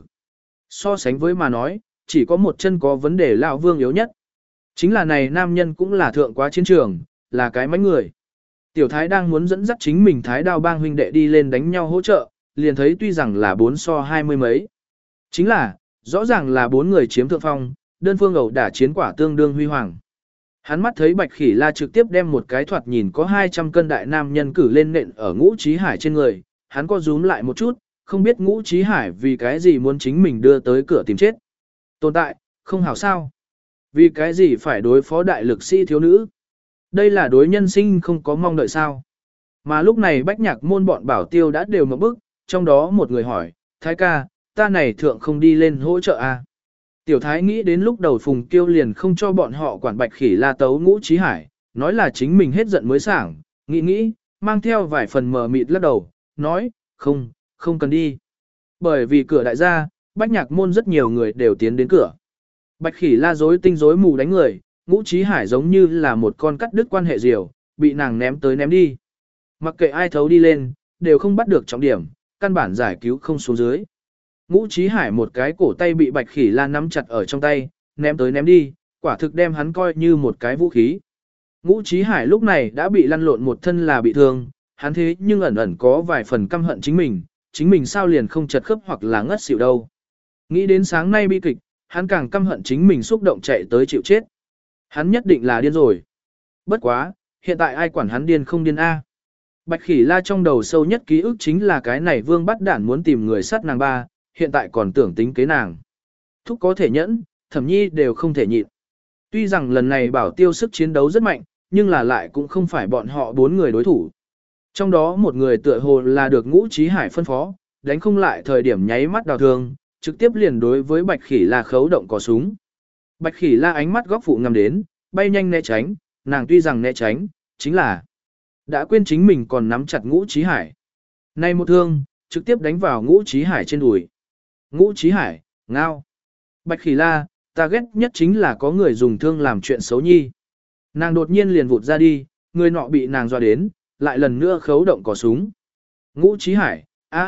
So sánh với mà nói, chỉ có một chân có vấn đề lão vương yếu nhất. Chính là này nam nhân cũng là thượng quá chiến trường, là cái mánh người. Tiểu Thái đang muốn dẫn dắt chính mình Thái Đao bang huynh đệ đi lên đánh nhau hỗ trợ, liền thấy tuy rằng là 4 so 20 mấy. Chính là, rõ ràng là 4 người chiếm thượng phong, đơn phương ẩu đả chiến quả tương đương huy hoàng. Hắn mắt thấy Bạch Khỉ La trực tiếp đem một cái thoạt nhìn có 200 cân đại nam nhân cử lên nện ở Ngũ Chí Hải trên người, hắn có rúm lại một chút, không biết Ngũ Chí Hải vì cái gì muốn chính mình đưa tới cửa tìm chết. Tồn tại, không hảo sao. Vì cái gì phải đối phó đại lực sĩ thiếu nữ. Đây là đối nhân sinh không có mong đợi sao. Mà lúc này Bách Nhạc môn bọn bảo tiêu đã đều mở bức, trong đó một người hỏi, Thái ca, ta này thượng không đi lên hỗ trợ à? Tiểu Thái nghĩ đến lúc đầu Phùng Kiêu liền không cho bọn họ quản Bạch Khỉ La tấu Ngũ Chí Hải, nói là chính mình hết giận mới sảng, nghĩ, mang theo vài phần mờ mịt lắc đầu, nói, không cần đi. Bởi vì cửa đại gia, Bách Nhạc môn rất nhiều người đều tiến đến cửa. Bạch Khỉ La rối tinh rối mù đánh người, Ngũ Chí Hải giống như là một con cắt đứt quan hệ diều, bị nàng ném tới ném đi. Mặc kệ ai thấu đi lên, đều không bắt được trọng điểm, căn bản giải cứu không xuống dưới. Ngũ Chí Hải một cái cổ tay bị Bạch Khỉ La nắm chặt ở trong tay, ném tới ném đi, quả thực đem hắn coi như một cái vũ khí. Ngũ Chí Hải lúc này đã bị lăn lộn một thân là bị thương, hắn thế nhưng ẩn ẩn có vài phần căm hận chính mình sao liền không chật khớp hoặc là ngất xỉu đâu. Nghĩ đến sáng nay bi kịch, hắn càng căm hận chính mình xúc động chạy tới chịu chết. Hắn nhất định là điên rồi. Bất quá, hiện tại ai quản hắn điên không điên a? Bạch Khỉ La trong đầu sâu nhất ký ức chính là cái này vương bắt đản muốn tìm người sát nàng ba, hiện tại còn tưởng tính kế nàng. Thúc có thể nhẫn, Thẩm Nhi đều không thể nhịn. Tuy rằng lần này bảo tiêu sức chiến đấu rất mạnh, nhưng là lại cũng không phải bọn họ 4 người đối thủ. Trong đó một người tựa hồ là được Ngũ Chí Hải phân phó, đánh không lại thời điểm nháy mắt đào thương, trực tiếp liền đối với Bạch Khỉ La khấu động cò súng. Bạch Khỉ La ánh mắt góc phụ ngầm đến, bay nhanh né tránh, nàng tuy rằng né tránh, chính là đã quên chính mình còn nắm chặt Ngũ Chí Hải. Này một thương, trực tiếp đánh vào Ngũ Chí Hải trên đùi. Ngũ Chí Hải, ngao. Bạch Khỉ La, ta ghét nhất chính là có người dùng thương làm chuyện xấu nhi. Nàng đột nhiên liền vụt ra đi, người nọ bị nàng dọa đến, lại lần nữa khấu động cò súng. Ngũ Chí Hải,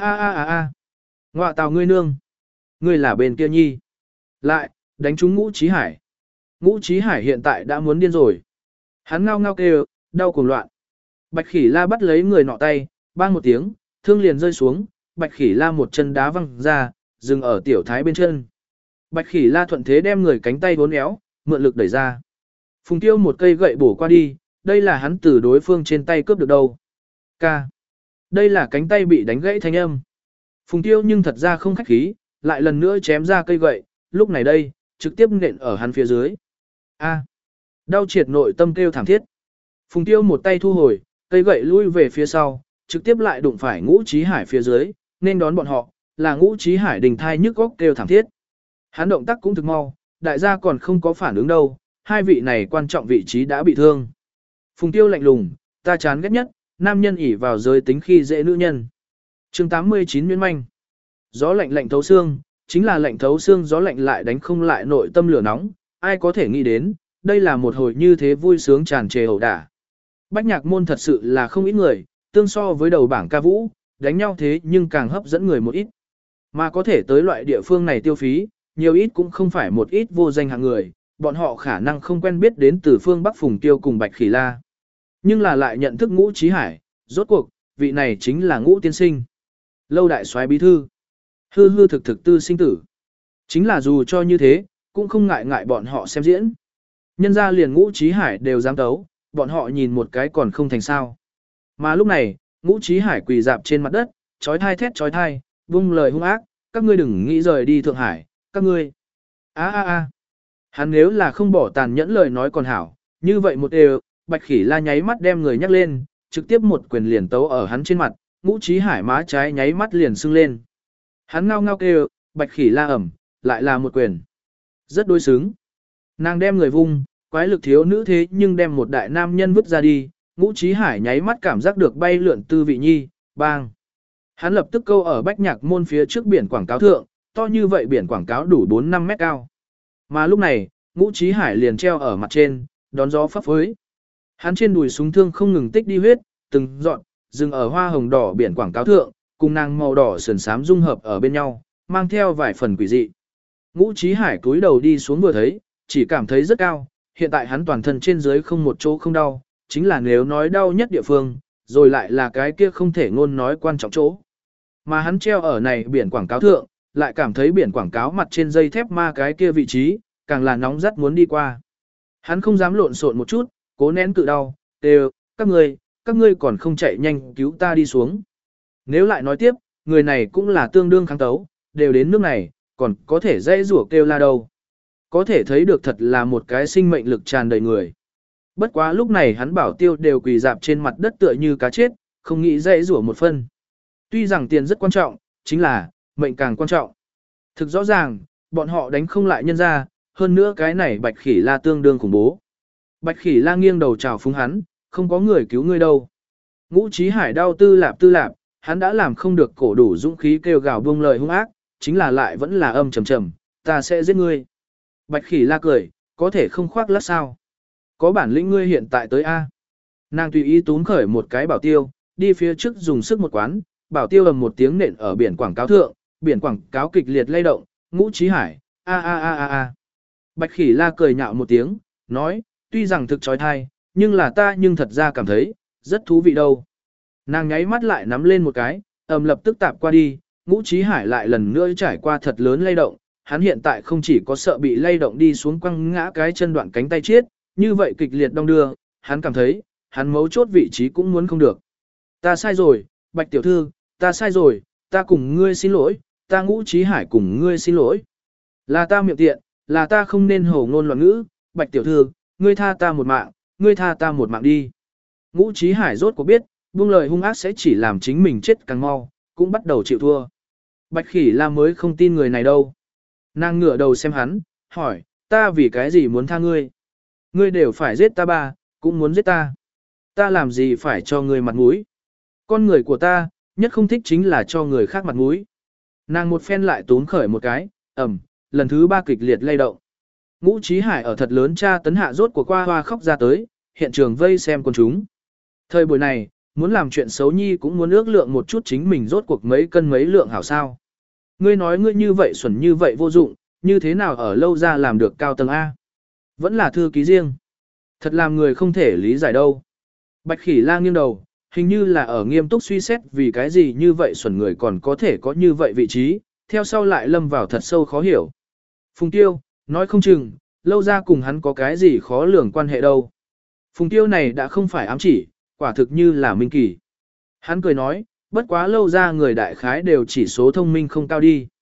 a. Ngoạ tào ngươi nương. Ngươi là bên kia nhi. Lại, đánh trúng Ngũ Chí Hải. Ngũ Chí Hải hiện tại đã muốn điên rồi. Hắn ngao ngao kêu, đau cuồng loạn. Bạch Khỉ La bắt lấy người nọ tay, bang một tiếng, thương liền rơi xuống, Bạch Khỉ La một chân đá văng ra, dừng ở Tiểu Thái bên chân. Bạch Khỉ La thuận thế đem người cánh tay vốn éo, mượn lực đẩy ra. Phùng Tiêu một cây gậy bổ qua đi, đây là hắn từ đối phương trên tay cướp được đâu. Ca. Đây là cánh tay bị đánh gãy thanh âm. Phùng Tiêu nhưng thật ra không khách khí, lại lần nữa chém ra cây gậy, lúc này đây, trực tiếp nện ở hắn phía dưới. A. Đau triệt nội tâm kêu thảm thiết. Phùng Tiêu một tay thu hồi, cây gậy lui về phía sau, trực tiếp lại đụng phải Ngũ Chí Hải phía dưới, nên đón bọn họ, là Ngũ Chí Hải đình thai nhức góc kêu thảm thiết. Hắn động tác cũng thực mau, đại gia còn không có phản ứng đâu, hai vị này quan trọng vị trí đã bị thương. Phùng Tiêu lạnh lùng, ta chán ghét nhất, nam nhân ỷ vào giới tính khi dễ nữ nhân. Chương 89 Nguyên Manh. Gió lạnh lạnh thấu xương, chính là lạnh thấu xương gió lạnh lại đánh không lại nội tâm lửa nóng, ai có thể nghĩ đến, đây là một hồi như thế vui sướng tràn trề ẩu đả. Bách Nhạc Môn thật sự là không ít người, tương so với đầu bảng ca vũ, đánh nhau thế nhưng càng hấp dẫn người một ít. Mà có thể tới loại địa phương này tiêu phí, nhiều ít cũng không phải một ít vô danh hạng người, bọn họ khả năng không quen biết đến từ phương Bắc Phùng Tiêu cùng Bạch Khỉ La. Nhưng là lại nhận thức Ngũ Chí Hải, rốt cuộc, vị này chính là Ngũ tiên sinh. Lâu đại soái bí thư. Hư hư thực thực tư sinh tử. Chính là dù cho như thế, cũng không ngại ngại bọn họ xem diễn. Nhân ra liền Ngũ Chí Hải đều dám tấu, bọn họ nhìn một cái còn không thành sao. Mà lúc này, Ngũ Chí Hải quỳ dạp trên mặt đất, chói thai thét chói thai, vung lời hung ác, các ngươi đừng nghĩ rời đi Thượng Hải, các ngươi. Hắn nếu là không bỏ tàn nhẫn lời nói còn hảo, như vậy một đều, Bạch Khỉ La nháy mắt đem người nhắc lên, trực tiếp một quyền liền tấu ở hắn trên mặt, Ngũ Chí Hải má trái nháy mắt liền sưng lên. Hắn ngao ngao kêu, Bạch Khỉ La ẩm, lại là một quyền. Rất đối xứng. Nàng đem người vung, quái lực thiếu nữ thế nhưng đem một đại nam nhân vứt ra đi, Ngũ Chí Hải nháy mắt cảm giác được bay lượn tư vị nhi, bang. Hắn lập tức câu ở Bách Nhạc Môn phía trước biển quảng cáo thượng, to như vậy biển quảng cáo đủ 4-5 mét cao. Mà lúc này, Ngũ Chí Hải liền treo ở mặt trên, đón gió phấp phới. Hắn trên đùi súng thương không ngừng tích đi huyết, từng dọn, dừng ở hoa hồng đỏ biển quảng cáo thượng, cùng nàng màu đỏ sườn xám dung hợp ở bên nhau, mang theo vài phần quỷ dị. Ngũ Chí Hải cúi đầu đi xuống vừa thấy, chỉ cảm thấy rất cao, hiện tại hắn toàn thân trên dưới không một chỗ không đau, chính là nếu nói đau nhất địa phương, rồi lại là cái kia không thể ngôn nói quan trọng chỗ. Mà hắn treo ở này biển quảng cáo thượng, lại cảm thấy biển quảng cáo mặt trên dây thép ma cái kia vị trí, càng là nóng rất muốn đi qua. Hắn không dám lộn xộn một chút, cố nén cự đau, đều, các ngươi còn không chạy nhanh cứu ta đi xuống. Nếu lại nói tiếp, người này cũng là tương đương kháng tấu, đều đến nước này, còn có thể dây rủa kêu la đâu. Có thể thấy được thật là một cái sinh mệnh lực tràn đầy người. Bất quá lúc này hắn bảo tiêu đều quỳ dạp trên mặt đất tựa như cá chết, không nghĩ dây rủa một phân. Tuy rằng tiền rất quan trọng, chính là, mệnh càng quan trọng. Thực rõ ràng, bọn họ đánh không lại nhân ra, hơn nữa cái này Bạch Khỉ La tương đương khủng bố. Bạch Khỉ La nghiêng đầu chào phúng hắn, không có người cứu ngươi đâu. Ngũ Chí Hải đau tư lạp, hắn đã làm không được cổ đủ dũng khí kêu gào buông lời hung ác, chính là lại vẫn là âm trầm trầm, ta sẽ giết ngươi. Bạch Khỉ La cười, có thể không khoác lác sao. Có bản lĩnh ngươi hiện tại tới A. Nàng tùy ý túm khởi một cái bảo tiêu, đi phía trước dùng sức một quán, bảo tiêu ầm một tiếng nện ở biển quảng cáo thượng, biển quảng cáo kịch liệt lay động, Ngũ Chí Hải, a. Bạch Khỉ La cười nhạo một tiếng, nói, tuy rằng thực trói thai, nhưng là ta nhưng thật ra cảm thấy, rất thú vị đâu. Nàng nháy mắt lại nắm lên một cái, lập tức tạp qua đi, Ngũ Chí Hải lại lần nữa trải qua thật lớn lay động, hắn hiện tại không chỉ có sợ bị lay động đi xuống quăng ngã cái chân đoạn cánh tay chết, như vậy kịch liệt đong đưa, hắn cảm thấy, hắn mấu chốt vị trí cũng muốn không được. Ta sai rồi, Bạch tiểu thư, ta sai rồi, ta cùng ngươi xin lỗi, ta Ngũ Chí Hải cùng ngươi xin lỗi. Là ta miệng tiện, là ta không nên hồ ngôn loạn ngữ, Bạch tiểu thư, ngươi tha ta một mạng, ngươi tha ta một mạng đi. Ngũ Chí Hải rốt cuộc biết, buông lời hung ác sẽ chỉ làm chính mình chết càng mau, cũng bắt đầu chịu thua. Bạch Khỉ La mới không tin người này đâu. Nàng ngửa đầu xem hắn, hỏi, ta vì cái gì muốn tha ngươi? Ngươi đều phải giết ta ba, cũng muốn giết ta. Ta làm gì phải cho ngươi mặt mũi? Con người của ta, nhất không thích chính là cho người khác mặt mũi. Nàng một phen lại tốn khởi một cái, lần thứ ba kịch liệt lay động. Ngũ Chí Hải ở thật lớn tra tấn hạ rốt của qua hoa khóc ra tới, hiện trường vây xem con chúng. Thời buổi này, muốn làm chuyện xấu nhi cũng muốn ước lượng một chút chính mình rốt cuộc mấy cân mấy lượng hảo sao. Ngươi nói ngươi như vậy xuẩn như vậy vô dụng, như thế nào ở lâu ra làm được cao tầng A. Vẫn là thư ký riêng. Thật làm người không thể lý giải đâu. Bạch Khỉ La nghiêng đầu, hình như là ở nghiêm túc suy xét vì cái gì như vậy xuẩn người còn có thể có như vậy vị trí, theo sau lại lâm vào thật sâu khó hiểu. Phùng Tiêu, nói không chừng, lâu ra cùng hắn có cái gì khó lường quan hệ đâu. Phùng Tiêu này đã không phải ám chỉ, quả thực như là minh kỳ. Hắn cười nói, bất quá lâu ra người đại khái đều chỉ số thông minh không cao đi.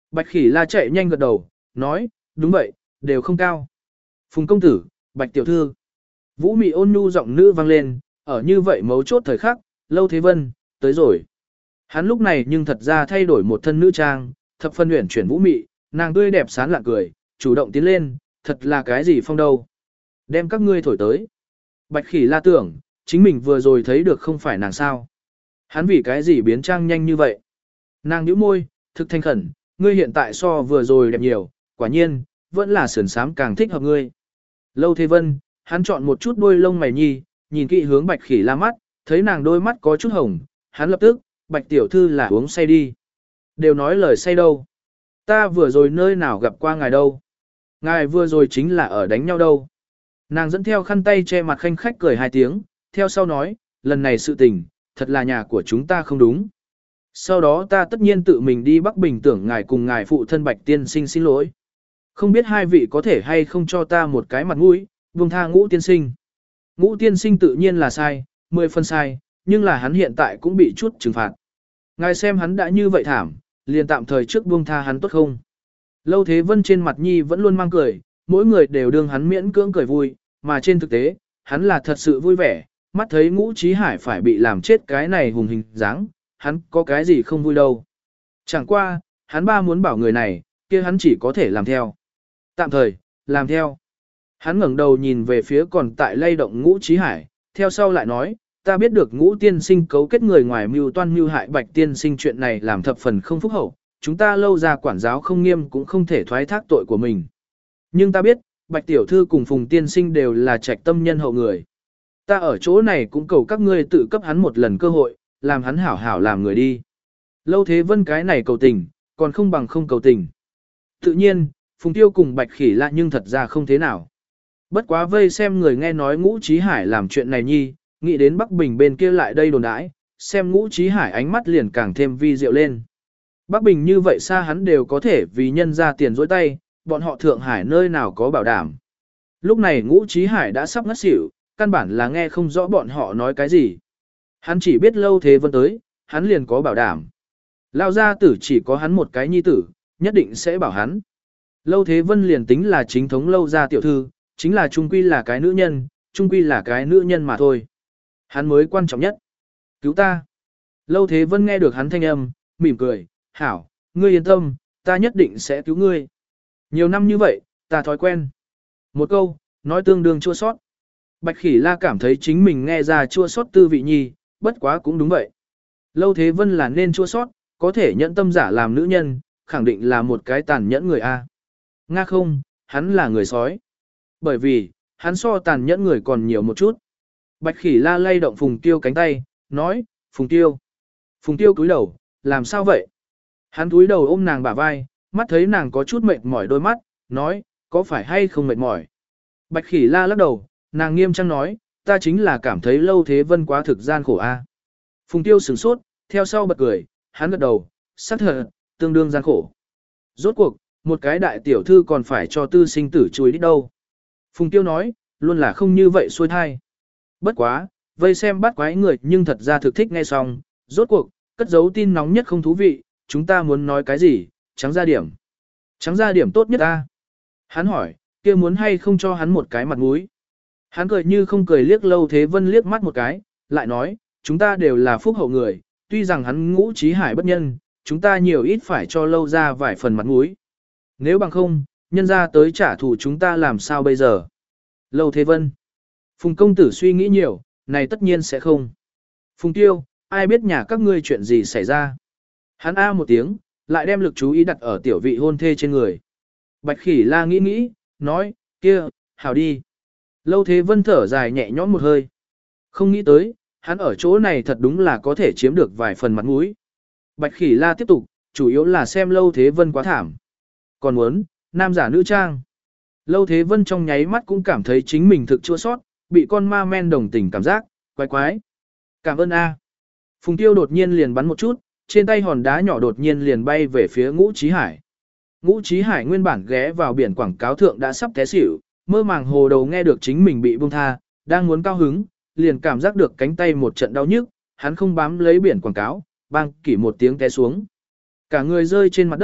Bạch Khỉ La chạy nhanh gật đầu, nói, đúng vậy, đều không cao. Phùng công tử, Bạch tiểu thư. Vũ Mị ôn nhu giọng nữ vang lên, ở như vậy mấu chốt thời khắc, Lâu Thế Vân, tới rồi. Hắn lúc này nhưng thật ra thay đổi một thân nữ trang, thập phân uyển chuyển Vũ Mị, nàng tươi đẹp sán lạ cười, chủ động tiến lên, thật là cái gì phong đâu. Đem các ngươi thổi tới. Bạch Khỉ La tưởng, chính mình vừa rồi thấy được không phải nàng sao. Hắn vì cái gì biến trang nhanh như vậy. Nàng nhíu môi, thực thanh khẩn, ngươi hiện tại so vừa rồi đẹp nhiều, quả nhiên, vẫn là sườn sám càng thích hợp ngươi. Lâu Thế Vân, hắn chọn một chút đôi lông mày nhi, nhìn kỹ hướng Bạch Khỉ La mắt, thấy nàng đôi mắt có chút hồng, hắn lập tức, Bạch tiểu thư là uống say đi. Đều nói lời say đâu. Ta vừa rồi nơi nào gặp qua ngài đâu. Ngài vừa rồi chính là ở đánh nhau đâu. Nàng dẫn theo khăn tay che mặt khanh khách cười hai tiếng, theo sau nói, lần này sự tình, thật là nhà của chúng ta không đúng. Sau đó ta tất nhiên tự mình đi Bắc Bình tưởng ngài cùng ngài phụ thân Bạch tiên sinh xin lỗi. Không biết hai vị có thể hay không cho ta một cái mặt mũi, buông tha Ngũ tiên sinh. Ngũ tiên sinh tự nhiên là sai, 10 phân sai, nhưng là hắn hiện tại cũng bị chút trừng phạt. Ngài xem hắn đã như vậy thảm, liền tạm thời trước buông tha hắn tốt không? Lâu Thế Vân trên mặt nhi vẫn luôn mang cười, mỗi người đều đương hắn miễn cưỡng cười vui, mà trên thực tế, hắn là thật sự vui vẻ, mắt thấy Ngũ Chí Hải phải bị làm chết cái này hùng hình dáng, hắn có cái gì không vui đâu. Chẳng qua, hắn ba muốn bảo người này, kia hắn chỉ có thể làm theo. Tạm thời, làm theo. Hắn ngẩng đầu nhìn về phía còn tại lay động Ngũ Chí Hải, theo sau lại nói, ta biết được Ngũ tiên sinh cấu kết người ngoài mưu toan mưu hại Bạch tiên sinh chuyện này làm thập phần không phúc hậu, chúng ta lâu ra quản giáo không nghiêm cũng không thể thoái thác tội của mình. Nhưng ta biết, Bạch tiểu thư cùng Phùng tiên sinh đều là trạch tâm nhân hậu người. Ta ở chỗ này cũng cầu các ngươi tự cấp hắn một lần cơ hội, làm hắn hảo hảo làm người đi. Lâu Thế Vân cái này cầu tình, còn không bằng không cầu tình. Tự nhiên, Phùng Tiêu cùng Bạch Khỉ La nhưng thật ra không thế nào. Bất quá vây xem người nghe nói Ngũ Chí Hải làm chuyện này nhi, nghĩ đến Bắc Bình bên kia lại đây đồn đãi, xem Ngũ Chí Hải ánh mắt liền càng thêm vi diệu lên. Bắc Bình như vậy xa hắn đều có thể vì nhân ra tiền dối tay, bọn họ Thượng Hải nơi nào có bảo đảm. Lúc này Ngũ Chí Hải đã sắp ngất xỉu, căn bản là nghe không rõ bọn họ nói cái gì. Hắn chỉ biết Lâu Thế Vân tới, hắn liền có bảo đảm. Lao gia tử chỉ có hắn một cái nhi tử, nhất định sẽ bảo hắn. Lâu Thế Vân liền tính là chính thống Lâu gia tiểu thư, chính là trung quy là cái nữ nhân, trung quy là cái nữ nhân mà thôi. Hắn mới quan trọng nhất. Cứu ta. Lâu Thế Vân nghe được hắn thanh âm, mỉm cười, hảo, ngươi yên tâm, ta nhất định sẽ cứu ngươi. Nhiều năm như vậy, ta thói quen. Một câu, nói tương đương chua sót. Bạch Khỉ La cảm thấy chính mình nghe ra chua sót tư vị nhi, bất quá cũng đúng vậy. Lâu Thế Vân là nên chua sót, có thể nhẫn tâm giả làm nữ nhân, khẳng định là một cái tàn nhẫn người A. Nga không, hắn là người sói. Bởi vì, hắn so tàn nhẫn người còn nhiều một chút. Bạch Khỉ La lay động Phùng Tiêu cánh tay, nói, Phùng Tiêu. Phùng Tiêu cúi đầu, làm sao vậy? Hắn cúi đầu ôm nàng bả vai, mắt thấy nàng có chút mệt mỏi đôi mắt, nói, có phải hay không mệt mỏi? Bạch Khỉ La lắc đầu, nàng nghiêm trang nói, ta chính là cảm thấy Lâu Thế Vân quá thực gian khổ a. Phùng Tiêu sửng sốt, theo sau bật cười, hắn gật đầu, xác thật, tương đương gian khổ. Rốt cuộc, một cái đại tiểu thư còn phải cho tư sinh tử chui đít đâu. Phùng Tiêu nói, luôn là không như vậy xuôi thai. Bất quá, vây xem bắt quái người nhưng thật ra thực thích nghe xong, rốt cuộc, cất giấu tin nóng nhất không thú vị, chúng ta muốn nói cái gì, trắng ra điểm. Trắng ra điểm tốt nhất ta. Hắn hỏi, kia muốn hay không cho hắn một cái mặt mũi. Hắn cười như không cười liếc Lâu Thế Vân liếc mắt một cái, lại nói, chúng ta đều là phúc hậu người, tuy rằng hắn Ngũ Chí Hải bất nhân, chúng ta nhiều ít phải cho Lâu ra vài phần mặt mũi. Nếu bằng không, nhân ra tới trả thù chúng ta làm sao bây giờ? Lâu Thế Vân. Phùng công tử suy nghĩ nhiều, này tất nhiên sẽ không. Phùng Tiêu, ai biết nhà các ngươi chuyện gì xảy ra? Hắn a một tiếng, lại đem lực chú ý đặt ở tiểu vị hôn thê trên người. Bạch Khỉ La nghĩ, nói, kia, hảo đi. Lâu Thế Vân thở dài nhẹ nhõm một hơi. Không nghĩ tới, hắn ở chỗ này thật đúng là có thể chiếm được vài phần mặt mũi. Bạch Khỉ La tiếp tục, chủ yếu là xem Lâu Thế Vân quá thảm. Còn muốn, nam giả nữ trang. Lâu Thế Vân trong nháy mắt cũng cảm thấy chính mình thực chua sót, bị con ma men đồng tình cảm giác, quái quái. Cảm ơn a. Phùng Tiêu đột nhiên liền bắn một chút, trên tay hòn đá nhỏ đột nhiên liền bay về phía Ngũ Chí Hải. Ngũ Chí Hải nguyên bản ghé vào biển quảng cáo thượng đã sắp té xỉu, mơ màng hồ đầu nghe được chính mình bị buông tha, đang muốn cao hứng, liền cảm giác được cánh tay một trận đau nhức, hắn không bám lấy biển quảng cáo, bang kỷ một tiếng té xuống. Cả người rơi trên mặt đất,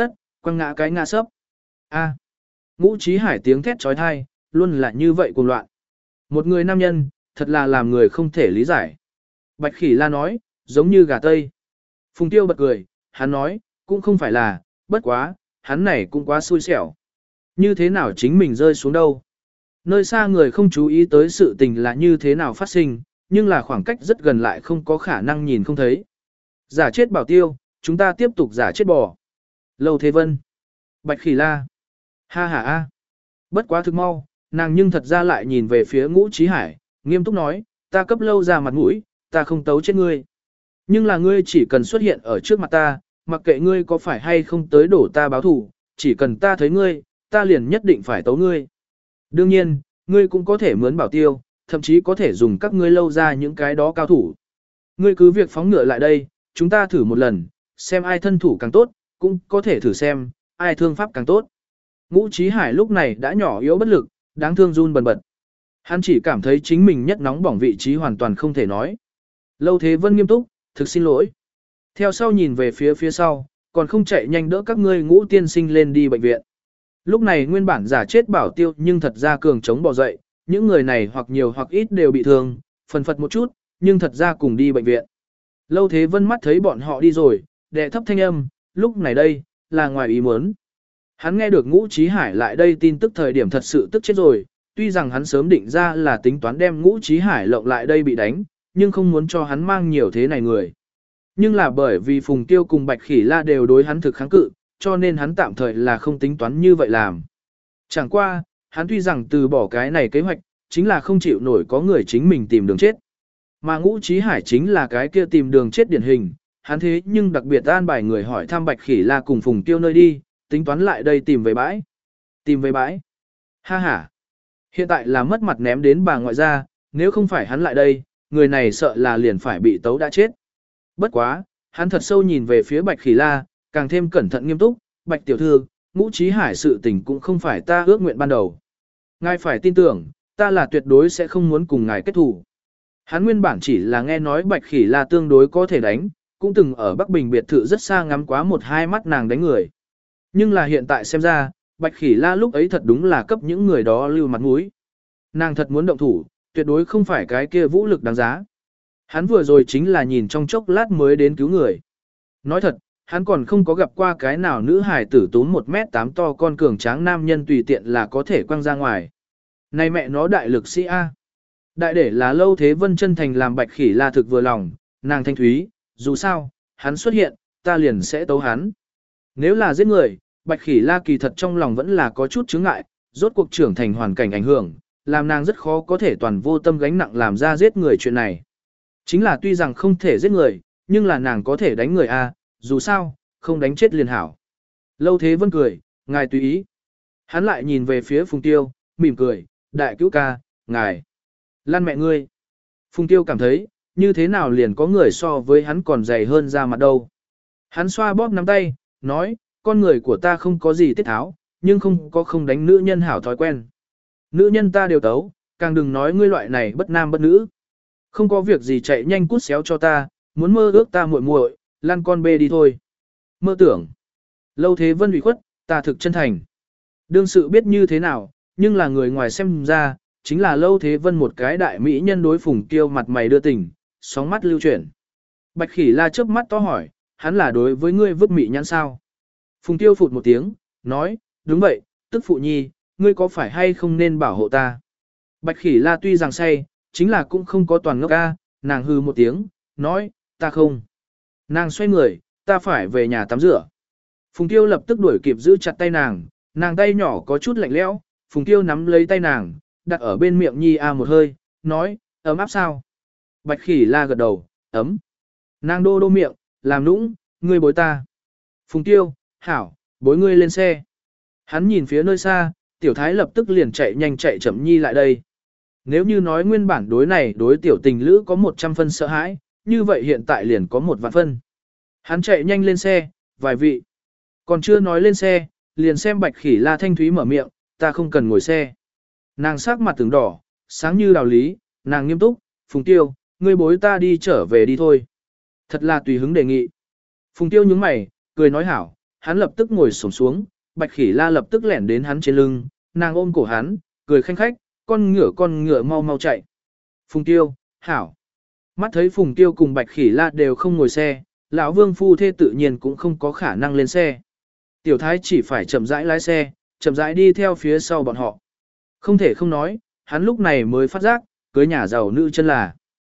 Quăng ngã cái ngã sấp. A. Ngũ Chí Hải tiếng thét trói thai, luôn là như vậy cuồng loạn. Một người nam nhân, thật là làm người không thể lý giải. Bạch Khỉ La nói, giống như gà tây. Phùng Tiêu bật cười, hắn nói, cũng không phải là, bất quá, hắn này cũng quá xui xẻo. Như thế nào chính mình rơi xuống đâu? Nơi xa người không chú ý tới sự tình là như thế nào phát sinh, nhưng là khoảng cách rất gần lại không có khả năng nhìn không thấy. Giả chết Bảo Tiêu, chúng ta tiếp tục giả chết bò. Lâu Thế Vân. Bạch Khỉ La. Ha ha a. Bất quá thực mau, nàng nhưng thật ra lại nhìn về phía Ngũ Chí Hải, nghiêm túc nói, ta cấp Lâu ra mặt mũi, ta không tấu chết ngươi. Nhưng là ngươi chỉ cần xuất hiện ở trước mặt ta, mặc kệ ngươi có phải hay không tới đổ ta báo thù, chỉ cần ta thấy ngươi, ta liền nhất định phải tấu ngươi. Đương nhiên, ngươi cũng có thể mướn Bảo Tiêu, thậm chí có thể dùng các ngươi Lâu ra những cái đó cao thủ. Ngươi cứ việc phóng ngựa lại đây, chúng ta thử một lần, xem ai thân thủ càng tốt, cũng có thể thử xem, ai thương pháp càng tốt. Ngũ Chí Hải lúc này đã nhỏ yếu bất lực, đáng thương run bần bật. Hắn chỉ cảm thấy chính mình nhất nóng bỏng vị trí hoàn toàn không thể nói. Lâu Thế Vân nghiêm túc, thực xin lỗi. Theo sau nhìn về phía sau, còn không chạy nhanh đỡ các ngươi Ngũ tiên sinh lên đi bệnh viện. Lúc này nguyên bản giả chết Bảo Tiêu nhưng thật ra cường chống bò dậy, những người này hoặc nhiều hoặc ít đều bị thương, phần phật một chút, nhưng thật ra cùng đi bệnh viện. Lâu Thế Vân mắt thấy bọn họ đi rồi, đệ thấp thanh âm, lúc này đây, là ngoài ý muốn. Hắn nghe được Ngũ Chí Hải lại đây tin tức thời điểm thật sự tức chết rồi, tuy rằng hắn sớm định ra là tính toán đem Ngũ Chí Hải lộng lại đây bị đánh, nhưng không muốn cho hắn mang nhiều thế này người. Nhưng là bởi vì Phùng Tiêu cùng Bạch Khỉ La đều đối hắn thực kháng cự, cho nên hắn tạm thời là không tính toán như vậy làm. Chẳng qua, hắn tuy rằng từ bỏ cái này kế hoạch, chính là không chịu nổi có người chính mình tìm đường chết. Mà Ngũ Chí Hải chính là cái kia tìm đường chết điển hình, hắn thế nhưng đặc biệt an bài người hỏi thăm Bạch Khỉ La cùng Phùng Tiêu nơi đi, tính toán lại đây tìm về bãi. Tìm về bãi. Ha ha. Hiện tại là mất mặt ném đến bà ngoại gia, nếu không phải hắn lại đây, người này sợ là liền phải bị tấu đã chết. Bất quá, hắn thật sâu nhìn về phía Bạch Khỉ La, càng thêm cẩn thận nghiêm túc, Bạch tiểu thư, Ngũ Chí Hải sự tình cũng không phải ta ước nguyện ban đầu. Ngài phải tin tưởng, ta là tuyệt đối sẽ không muốn cùng ngài kết thù. Hắn nguyên bản chỉ là nghe nói Bạch Khỉ La tương đối có thể đánh, cũng từng ở Bắc Bình biệt thự rất xa ngắm quá một hai mắt nàng đánh người. Nhưng là hiện tại xem ra, Bạch Khỉ La lúc ấy thật đúng là cấp những người đó lưu mặt mũi. Nàng thật muốn động thủ, tuyệt đối không phải cái kia vũ lực đáng giá. Hắn vừa rồi chính là nhìn trong chốc lát mới đến cứu người. Nói thật, hắn còn không có gặp qua cái nào nữ hài tử tốn 1m8 to con cường tráng nam nhân tùy tiện là có thể quăng ra ngoài. Này mẹ nó đại lực sĩ A. Đại để là Lâu Thế Vân chân thành làm Bạch Khỉ La thực vừa lòng, nàng thanh thúy, dù sao, hắn xuất hiện, ta liền sẽ tấu hắn. Nếu là giết người, Bạch Khỉ La kỳ thật trong lòng vẫn là có chút chướng ngại, rốt cuộc trưởng thành hoàn cảnh ảnh hưởng, làm nàng rất khó có thể toàn vô tâm gánh nặng làm ra giết người chuyện này. Chính là tuy rằng không thể giết người, nhưng là nàng có thể đánh người A, dù sao, không đánh chết liền hảo. Lâu Thế Vân cười, ngài tùy ý. Hắn lại nhìn về phía Phùng Tiêu, mỉm cười, đại cứu ca, ngài. Lan mẹ ngươi. Phùng Tiêu cảm thấy, như thế nào liền có người so với hắn còn dày hơn ra mặt đâu. Hắn xoa bóp nắm tay, nói, con người của ta không có gì tiết tháo, nhưng không có không đánh nữ nhân hảo thói quen. Nữ nhân ta đều tấu, càng đừng nói ngươi loại này bất nam bất nữ. Không có việc gì chạy nhanh cút xéo cho ta, muốn mơ ước ta muội muội, lăn con bê đi thôi. Mơ tưởng. Lâu Thế Vân ủy khuất, ta thực chân thành. Đương sự biết như thế nào, nhưng là người ngoài xem ra, chính là Lâu Thế Vân một cái đại mỹ nhân đối Phùng Tiêu mặt mày đưa tình, sóng mắt lưu chuyển. Bạch Khỉ La chớp mắt to hỏi, hắn là đối với ngươi vứt mị nhãn sao? Phùng Tiêu phụt một tiếng, nói, đúng vậy, tức phụ nhi, ngươi có phải hay không nên bảo hộ ta? Bạch Khỉ La tuy rằng say, chính là cũng không có toàn ngốc ca, nàng hư một tiếng, nói, ta không. Nàng xoay người, ta phải về nhà tắm rửa. Phùng Tiêu lập tức đuổi kịp giữ chặt tay nàng tay nhỏ có chút lạnh lẽo, Phùng Tiêu nắm lấy tay nàng, đặt ở bên miệng nhi một hơi, nói, ấm áp sao? Bạch Khỉ La gật đầu, ấm. Nàng đô đô miệng, làm nũng, ngươi bối ta. Phùng Tiêu, hảo, bối ngươi lên xe. Hắn nhìn phía nơi xa, tiểu thái lập tức liền chạy nhanh chạy chậm nhi lại đây. Nếu như nói nguyên bản đối này đối tiểu tình lữ có 100 phân sợ hãi, như vậy hiện tại liền có 1 vạn phân. Hắn chạy nhanh lên xe, vài vị. Còn chưa nói lên xe, liền xem Bạch Khỉ La thanh thúy mở miệng, ta không cần ngồi xe. Nàng sắc mặt từng đỏ, sáng như đào lý, nàng nghiêm túc, Phùng Tiêu, ngươi bối ta đi trở về đi thôi. Thật là tùy hứng đề nghị. Phùng Tiêu nhướng mày, cười nói hảo, hắn lập tức ngồi xổm xuống, Bạch Khỉ La lập tức lẻn đến hắn trên lưng, nàng ôm cổ hắn, cười khanh khách, con ngựa mau mau chạy. Phùng Tiêu, hảo. Mắt thấy Phùng Tiêu cùng Bạch Khỉ La đều không ngồi xe, lão Vương phu thê tự nhiên cũng không có khả năng lên xe. Tiểu Thái chỉ phải chậm rãi lái xe, chậm rãi đi theo phía sau bọn họ. Không thể không nói, hắn lúc này mới phát giác, cưới nhà giàu nữ chân là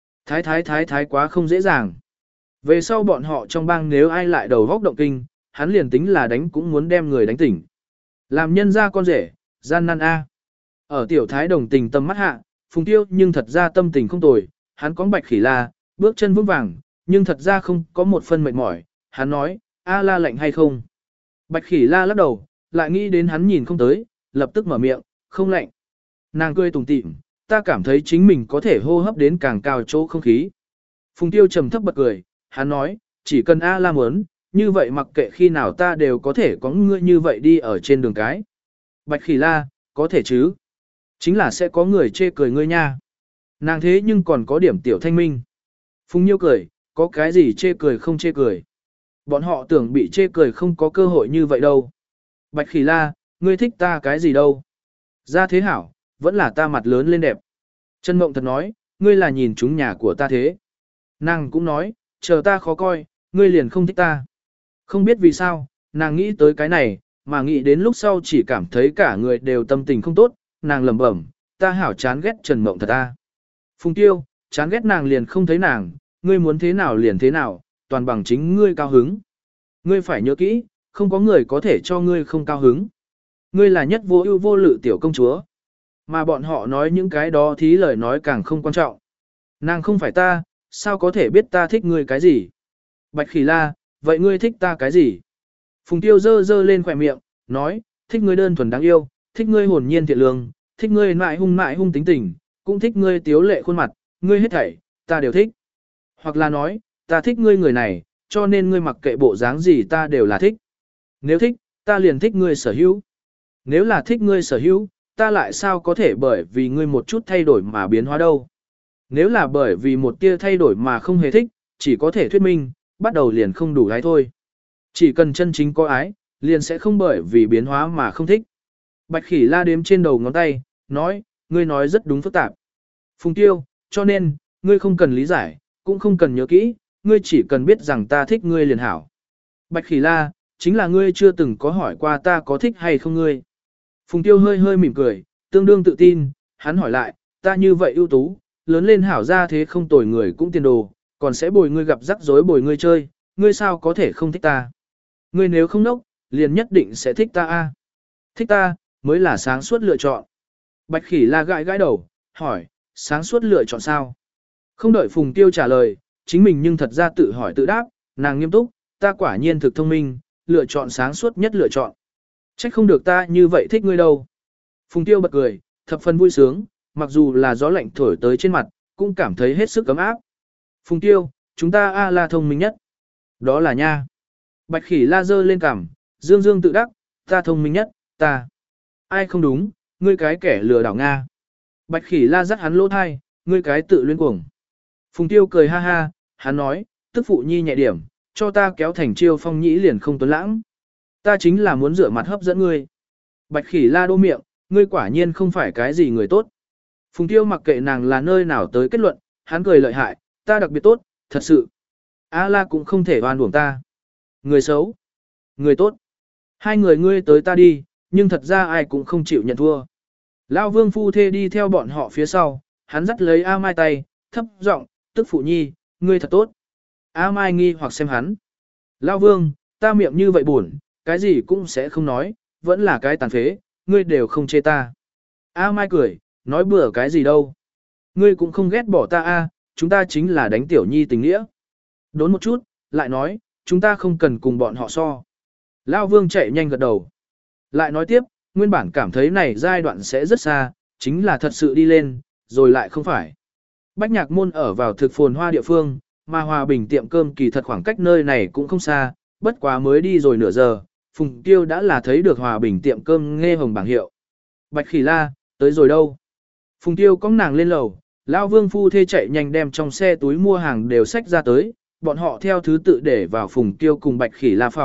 thái quá không dễ dàng. Về sau bọn họ trong bang nếu ai lại đầu vóc động kinh, hắn liền tính là đánh cũng muốn đem người đánh tỉnh. Làm nhân ra con rể, gian nan a. Ở Tiểu Thái đồng tình tâm mắt hạ, Phùng Tiêu nhưng thật ra tâm tình không tồi, hắn có Bạch Khỉ La, bước chân vững vàng, nhưng thật ra không có một phân mệt mỏi, hắn nói, a la lạnh hay không? Bạch Khỉ La lắc đầu, lại nghĩ đến hắn nhìn không tới, lập tức mở miệng, không lạnh. Nàng cười tủm tỉm, ta cảm thấy chính mình có thể hô hấp đến càng cao chỗ không khí. Phùng Tiêu trầm thấp bật cười, hắn nói, chỉ cần a la muốn, như vậy mặc kệ khi nào ta đều có thể có ngươi như vậy đi ở trên đường cái. Bạch Khỉ La, có thể chứ? Chính là sẽ có người chê cười ngươi nha. Nàng thế nhưng còn có điểm tiểu thanh minh. Phùng Nhiêu cười, có cái gì chê cười không chê cười. Bọn họ tưởng bị chê cười không có cơ hội như vậy đâu. Bạch Khỉ La, ngươi thích ta cái gì đâu. Ra thế hảo, vẫn là ta mặt lớn lên đẹp. Trân Mộng thật nói, ngươi là nhìn chúng nhà của ta thế. Nàng cũng nói, chờ ta khó coi, ngươi liền không thích ta. Không biết vì sao, nàng nghĩ tới cái này, mà nghĩ đến lúc sau chỉ cảm thấy cả người đều tâm tình không tốt, nàng lẩm bẩm, ta hảo chán ghét Trần Mộng thật ta. Phùng Tiêu, chán ghét nàng liền không thấy nàng, ngươi muốn thế nào liền thế nào, toàn bằng chính ngươi cao hứng. Ngươi phải nhớ kỹ, không có người có thể cho ngươi không cao hứng. Ngươi là nhất vô ưu vô lự tiểu công chúa. Mà bọn họ nói những cái đó thí lời nói càng không quan trọng. Nàng không phải ta, sao có thể biết ta thích ngươi cái gì? Bạch Khỉ La, vậy ngươi thích ta cái gì? Phùng Tiêu giơ lên khỏe miệng, nói, thích ngươi đơn thuần đáng yêu, thích ngươi hồn nhiên thiện lương, thích ngươi mại hung tính tình, cũng thích ngươi tiếu lệ khuôn mặt, ngươi hết thảy, ta đều thích. Hoặc là nói, ta thích ngươi người này, cho nên ngươi mặc kệ bộ dáng gì ta đều là thích. Nếu thích, ta liền thích ngươi sở hữu. Nếu là thích ngươi sở hữu, ta lại sao có thể bởi vì ngươi một chút thay đổi mà biến hóa đâu. Nếu là bởi vì một tia thay đổi mà không hề thích, chỉ có thể thuyết minh, bắt đầu liền không đủ ái thôi. Chỉ cần chân chính có ái, liền sẽ không bởi vì biến hóa mà không thích. Bạch Khỉ La đếm trên đầu ngón tay, nói, ngươi nói rất đúng phức tạp. Phùng Tiêu, cho nên, ngươi không cần lý giải, cũng không cần nhớ kỹ, ngươi chỉ cần biết rằng ta thích ngươi liền hảo. Bạch Khỉ La, chính là ngươi chưa từng có hỏi qua ta có thích hay không ngươi. Phùng Tiêu hơi mỉm cười, tương đương tự tin, hắn hỏi lại, ta như vậy ưu tú, lớn lên hảo ra thế không tồi người cũng tiền đồ, còn sẽ bồi ngươi gặp rắc rối bồi ngươi chơi, ngươi sao có thể không thích ta. Ngươi nếu không nốc, liền nhất định sẽ thích ta a. Thích ta, mới là sáng suốt lựa chọn. Bạch Khỉ La gãi đầu, hỏi, sáng suốt lựa chọn sao? Không đợi Phùng Tiêu trả lời, chính mình nhưng thật ra tự hỏi tự đáp, nàng nghiêm túc, ta quả nhiên thực thông minh, lựa chọn sáng suốt nhất lựa chọn. Trách không được ta như vậy thích ngươi đâu. Phùng Tiêu bật cười, thập phần vui sướng, mặc dù là gió lạnh thổi tới trên mặt, cũng cảm thấy hết sức ấm áp. Phùng Tiêu, chúng ta a la thông minh nhất. Đó là nha. Bạch Khỉ La giơ lên cằm, dương tự đắc, ta thông minh nhất, ta. Ai không đúng, ngươi cái kẻ lừa đảo Nga. Bạch Khỉ La dắt hắn lỗ thai, ngươi cái tự luyên cuồng. Phùng Tiêu cười ha ha, hắn nói, tức phụ nhi nhẹ điểm, cho ta kéo thành chiêu phong nhĩ liền không tuấn lãng. Ta chính là muốn rửa mặt hấp dẫn ngươi. Bạch Khỉ La đô miệng, ngươi quả nhiên không phải cái gì người tốt. Phùng Tiêu mặc kệ nàng là nơi nào tới kết luận, hắn cười lợi hại, ta đặc biệt tốt, thật sự. A La cũng không thể oan uổng ta. Người xấu, người tốt. Hai người ngươi tới ta đi, nhưng thật ra ai cũng không chịu nhận thua. Lão Vương phu thê đi theo bọn họ phía sau, hắn dắt lấy A Mai tay, thấp giọng, tức phụ nhi, ngươi thật tốt. A Mai nghi hoặc xem hắn. Lão Vương, ta miệng như vậy buồn, cái gì cũng sẽ không nói, vẫn là cái tàn phế, ngươi đều không chê ta. A Mai cười, nói bừa cái gì đâu. Ngươi cũng không ghét bỏ ta a, chúng ta chính là đánh tiểu nhi tình nghĩa. Đốn một chút, lại nói, chúng ta không cần cùng bọn họ so. Lão Vương chạy nhanh gật đầu. Lại nói tiếp, nguyên bản cảm thấy này giai đoạn sẽ rất xa, chính là thật sự đi lên, rồi lại không phải. Bách Nhạc Môn ở vào thực phồn hoa địa phương, mà Hòa Bình tiệm cơm kỳ thật khoảng cách nơi này cũng không xa, bất quá mới đi rồi nửa giờ, Phùng Tiêu đã là thấy được Hòa Bình tiệm cơm nghe hồng bảng hiệu. Bạch Khỉ La, tới rồi đâu? Phùng Tiêu cõng nàng lên lầu, Lão Vương phu thê chạy nhanh đem trong xe túi mua hàng đều xách ra tới, bọn họ theo thứ tự để vào Phùng Tiêu cùng Bạch Khỉ La phòng,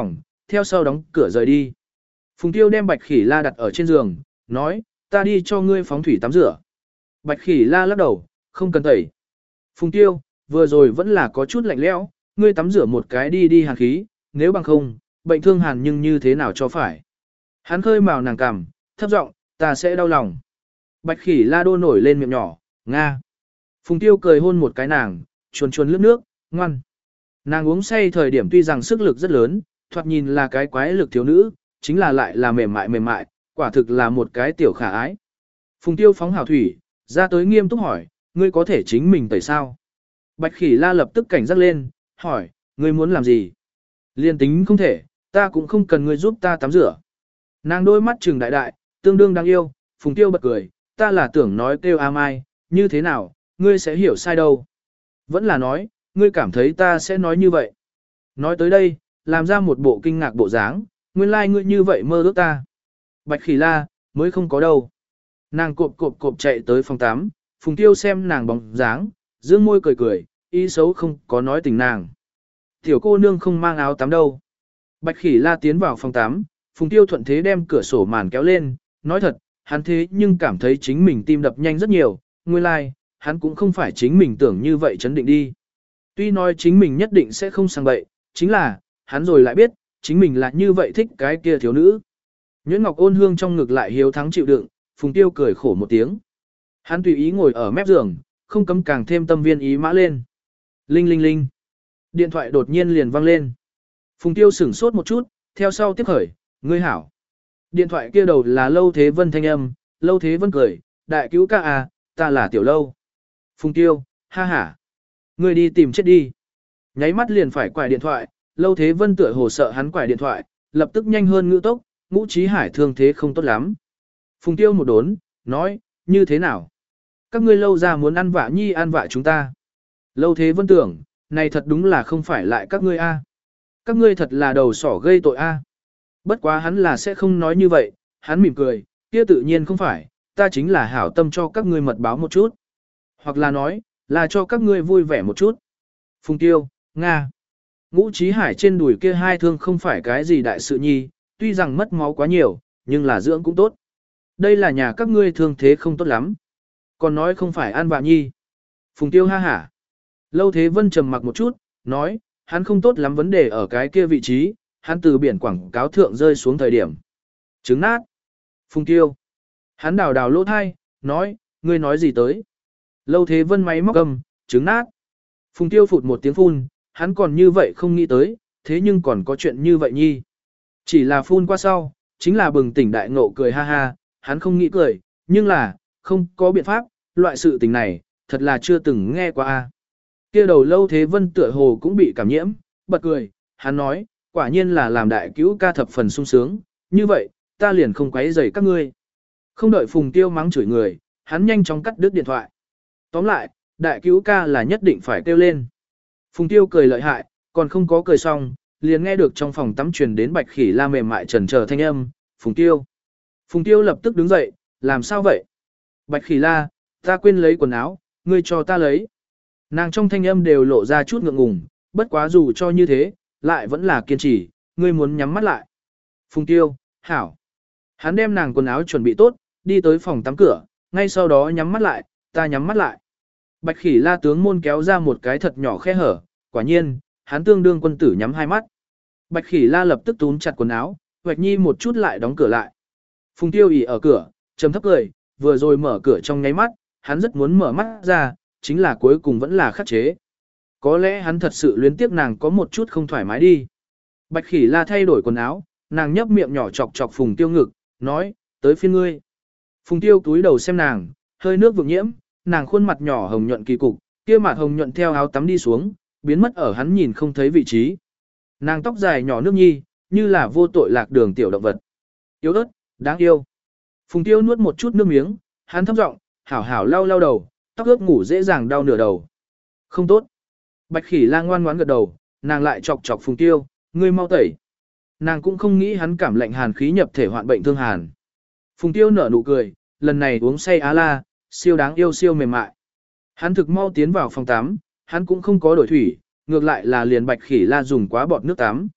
theo sau đóng cửa rời đi. Phùng Tiêu đem Bạch Khỉ La đặt ở trên giường, nói, ta đi cho ngươi phóng thủy tắm rửa. Bạch Khỉ La lắc đầu, không cần tẩy. Phùng Tiêu, vừa rồi vẫn là có chút lạnh lẽo, ngươi tắm rửa một cái đi đi hàn khí, nếu bằng không, bệnh thương hàn nhưng như thế nào cho phải. Hắn khơi màu nàng cằm, thấp giọng, ta sẽ đau lòng. Bạch Khỉ La đô nổi lên miệng nhỏ, nga. Phùng Tiêu cười hôn một cái nàng, chuồn chuồn lướt nước, ngoan. Nàng uống say thời điểm tuy rằng sức lực rất lớn, thoạt nhìn là cái quái lực thiếu nữ, chính là lại là mềm mại, quả thực là một cái tiểu khả ái. Phùng Tiêu phóng hào thủy, ra tới nghiêm túc hỏi, ngươi có thể chính mình tẩy sao? Bạch Khỉ La lập tức cảnh giác lên, hỏi, ngươi muốn làm gì? Liên tính không thể, ta cũng không cần ngươi giúp ta tắm rửa. Nàng đôi mắt trừng đại đại, tương đương đáng yêu, Phùng Tiêu bật cười, ta là tưởng nói kêu A Mai, như thế nào, ngươi sẽ hiểu sai đâu. Vẫn là nói, ngươi cảm thấy ta sẽ nói như vậy. Nói tới đây, làm ra một bộ kinh ngạc bộ dáng, nguyên lai ngươi như vậy mơ ước ta. Bạch Khỉ La, mới không có đâu. Nàng cộp chạy tới phòng 8, Phùng Tiêu xem nàng bóng dáng, dương môi cười, ý xấu không có nói tình nàng. Tiểu cô nương không mang áo tắm đâu. Bạch Khỉ La tiến vào phòng 8, Phùng Tiêu thuận thế đem cửa sổ màn kéo lên, nói thật, hắn thế nhưng cảm thấy chính mình tim đập nhanh rất nhiều, nguyên lai, hắn cũng không phải chính mình tưởng như vậy chấn định đi. Tuy nói chính mình nhất định sẽ không sang bậy, chính là, hắn rồi lại biết, chính mình là như vậy thích cái kia thiếu nữ. Nhuyễn Ngọc ôn hương trong ngực lại hiếu thắng chịu đựng, Phùng Tiêu cười khổ một tiếng. Hắn tùy ý ngồi ở mép giường, không cấm càng thêm tâm viên ý mã lên. Linh linh linh. Điện thoại đột nhiên liền vang lên. Phùng Tiêu sửng sốt một chút, theo sau tiếp khởi, ngươi hảo. Điện thoại kia đầu là Lâu Thế Vân thanh âm, Lâu Thế Vân cười, đại cứu ca à, ta là Tiểu Lâu. Phùng Tiêu, ha ha. Ngươi đi tìm chết đi. Nháy mắt liền phải quải điện thoại, Lâu Thế Vân tựa hồ sợ hắn quải điện thoại, lập tức nhanh hơn ngữ tốc, Ngũ Chí Hải thương thế không tốt lắm. Phùng Tiêu một đốn, nói, như thế nào? Các ngươi Lâu ra muốn ăn vạ nhi ăn vạ chúng ta. Lâu Thế Vân tưởng, này thật đúng là không phải lại các ngươi a. Các ngươi thật là đầu sỏ gây tội a. Bất quá hắn là sẽ không nói như vậy, hắn mỉm cười, kia tự nhiên không phải, ta chính là hảo tâm cho các ngươi mật báo một chút. Hoặc là nói, là cho các ngươi vui vẻ một chút. Phùng Tiêu, Nga. Ngũ Chí Hải trên đùi kia hai thương không phải cái gì đại sự nhi, tuy rằng mất máu quá nhiều, nhưng là dưỡng cũng tốt. Đây là nhà các ngươi thương thế không tốt lắm. Còn nói không phải ăn vạ nhi. Phùng Tiêu ha hả. Lâu Thế Vân trầm mặc một chút, nói, hắn không tốt lắm vấn đề ở cái kia vị trí, hắn từ biển quảng cáo thượng rơi xuống thời điểm. Trứng nát. Phùng Tiêu. Hắn đào lỗ thai, nói, ngươi nói gì tới. Lâu Thế Vân máy móc cầm, trứng nát. Phùng Tiêu phụt một tiếng phun, hắn còn như vậy không nghĩ tới, thế nhưng còn có chuyện như vậy nhi. Chỉ là phun qua sau, chính là bừng tỉnh đại ngộ cười ha ha, hắn không nghĩ cười, nhưng là, không có biện pháp, loại sự tình này, thật là chưa từng nghe qua a. Kia đầu Lâu Thế Vân tựa hồ cũng bị cảm nhiễm, bật cười, hắn nói, quả nhiên là làm đại cứu ca thập phần sung sướng, như vậy, ta liền không quấy rầy các ngươi. Không đợi Phùng Tiêu mắng chửi người, hắn nhanh chóng cắt đứt điện thoại. Tóm lại, đại cứu ca là nhất định phải kêu lên. Phùng Tiêu cười lợi hại, còn không có cười xong, liền nghe được trong phòng tắm truyền đến Bạch Khỉ La mềm mại trần chờ thanh âm, Phùng Tiêu. Phùng Tiêu lập tức đứng dậy, làm sao vậy? Bạch Khỉ La, ta quên lấy quần áo, ngươi cho ta lấy. Nàng trong thanh âm đều lộ ra chút ngượng ngùng, bất quá dù cho như thế, lại vẫn là kiên trì, ngươi muốn nhắm mắt lại. Phùng Tiêu, hảo. Hắn đem nàng quần áo chuẩn bị tốt, đi tới phòng tắm cửa, ngay sau đó nhắm mắt lại, ta nhắm mắt lại. Bạch Khỉ La tướng môn kéo ra một cái thật nhỏ khe hở, quả nhiên, hắn tương đương quân tử nhắm hai mắt. Bạch Khỉ La lập tức túm chặt quần áo, Hoạch Nhi một chút lại đóng cửa lại. Phùng Tiêu ỉ ở cửa, trầm thấp cười, vừa rồi mở cửa trong nháy mắt, hắn rất muốn mở mắt ra, chính là cuối cùng vẫn là khắc chế. Có lẽ hắn thật sự luyến tiếc nàng có một chút không thoải mái đi. Bạch Khỉ La thay đổi quần áo, nàng nhấp miệng nhỏ chọc chọc Phùng Tiêu ngực, nói, tới phiên ngươi. Phùng Tiêu túi đầu xem nàng, hơi nước vượng nhiễm, nàng khuôn mặt nhỏ hồng nhuận kỳ cục, kia mặt hồng nhuận theo áo tắm đi xuống, biến mất ở hắn nhìn không thấy vị trí. Nàng tóc dài nhỏ nước nhi, như là vô tội lạc đường tiểu động vật. Yếu ớt, đáng yêu. Phùng Tiêu nuốt một chút nước miếng, hắn thấp giọng, hảo hảo lau lau đầu, tóc ướt ngủ dễ dàng đau nửa đầu. Không tốt. Bạch Khỉ La ngoan ngoãn gật đầu, nàng lại chọc chọc Phùng Tiêu, ngươi mau tẩy. Nàng cũng không nghĩ hắn cảm lạnh hàn khí nhập thể hoạn bệnh thương hàn. Phùng Tiêu nở nụ cười, lần này uống say á la, siêu đáng yêu siêu mềm mại. Hắn thực mau tiến vào phòng tắm, hắn cũng không có đổi thủy, ngược lại là liền Bạch Khỉ La dùng quá bọt nước tắm.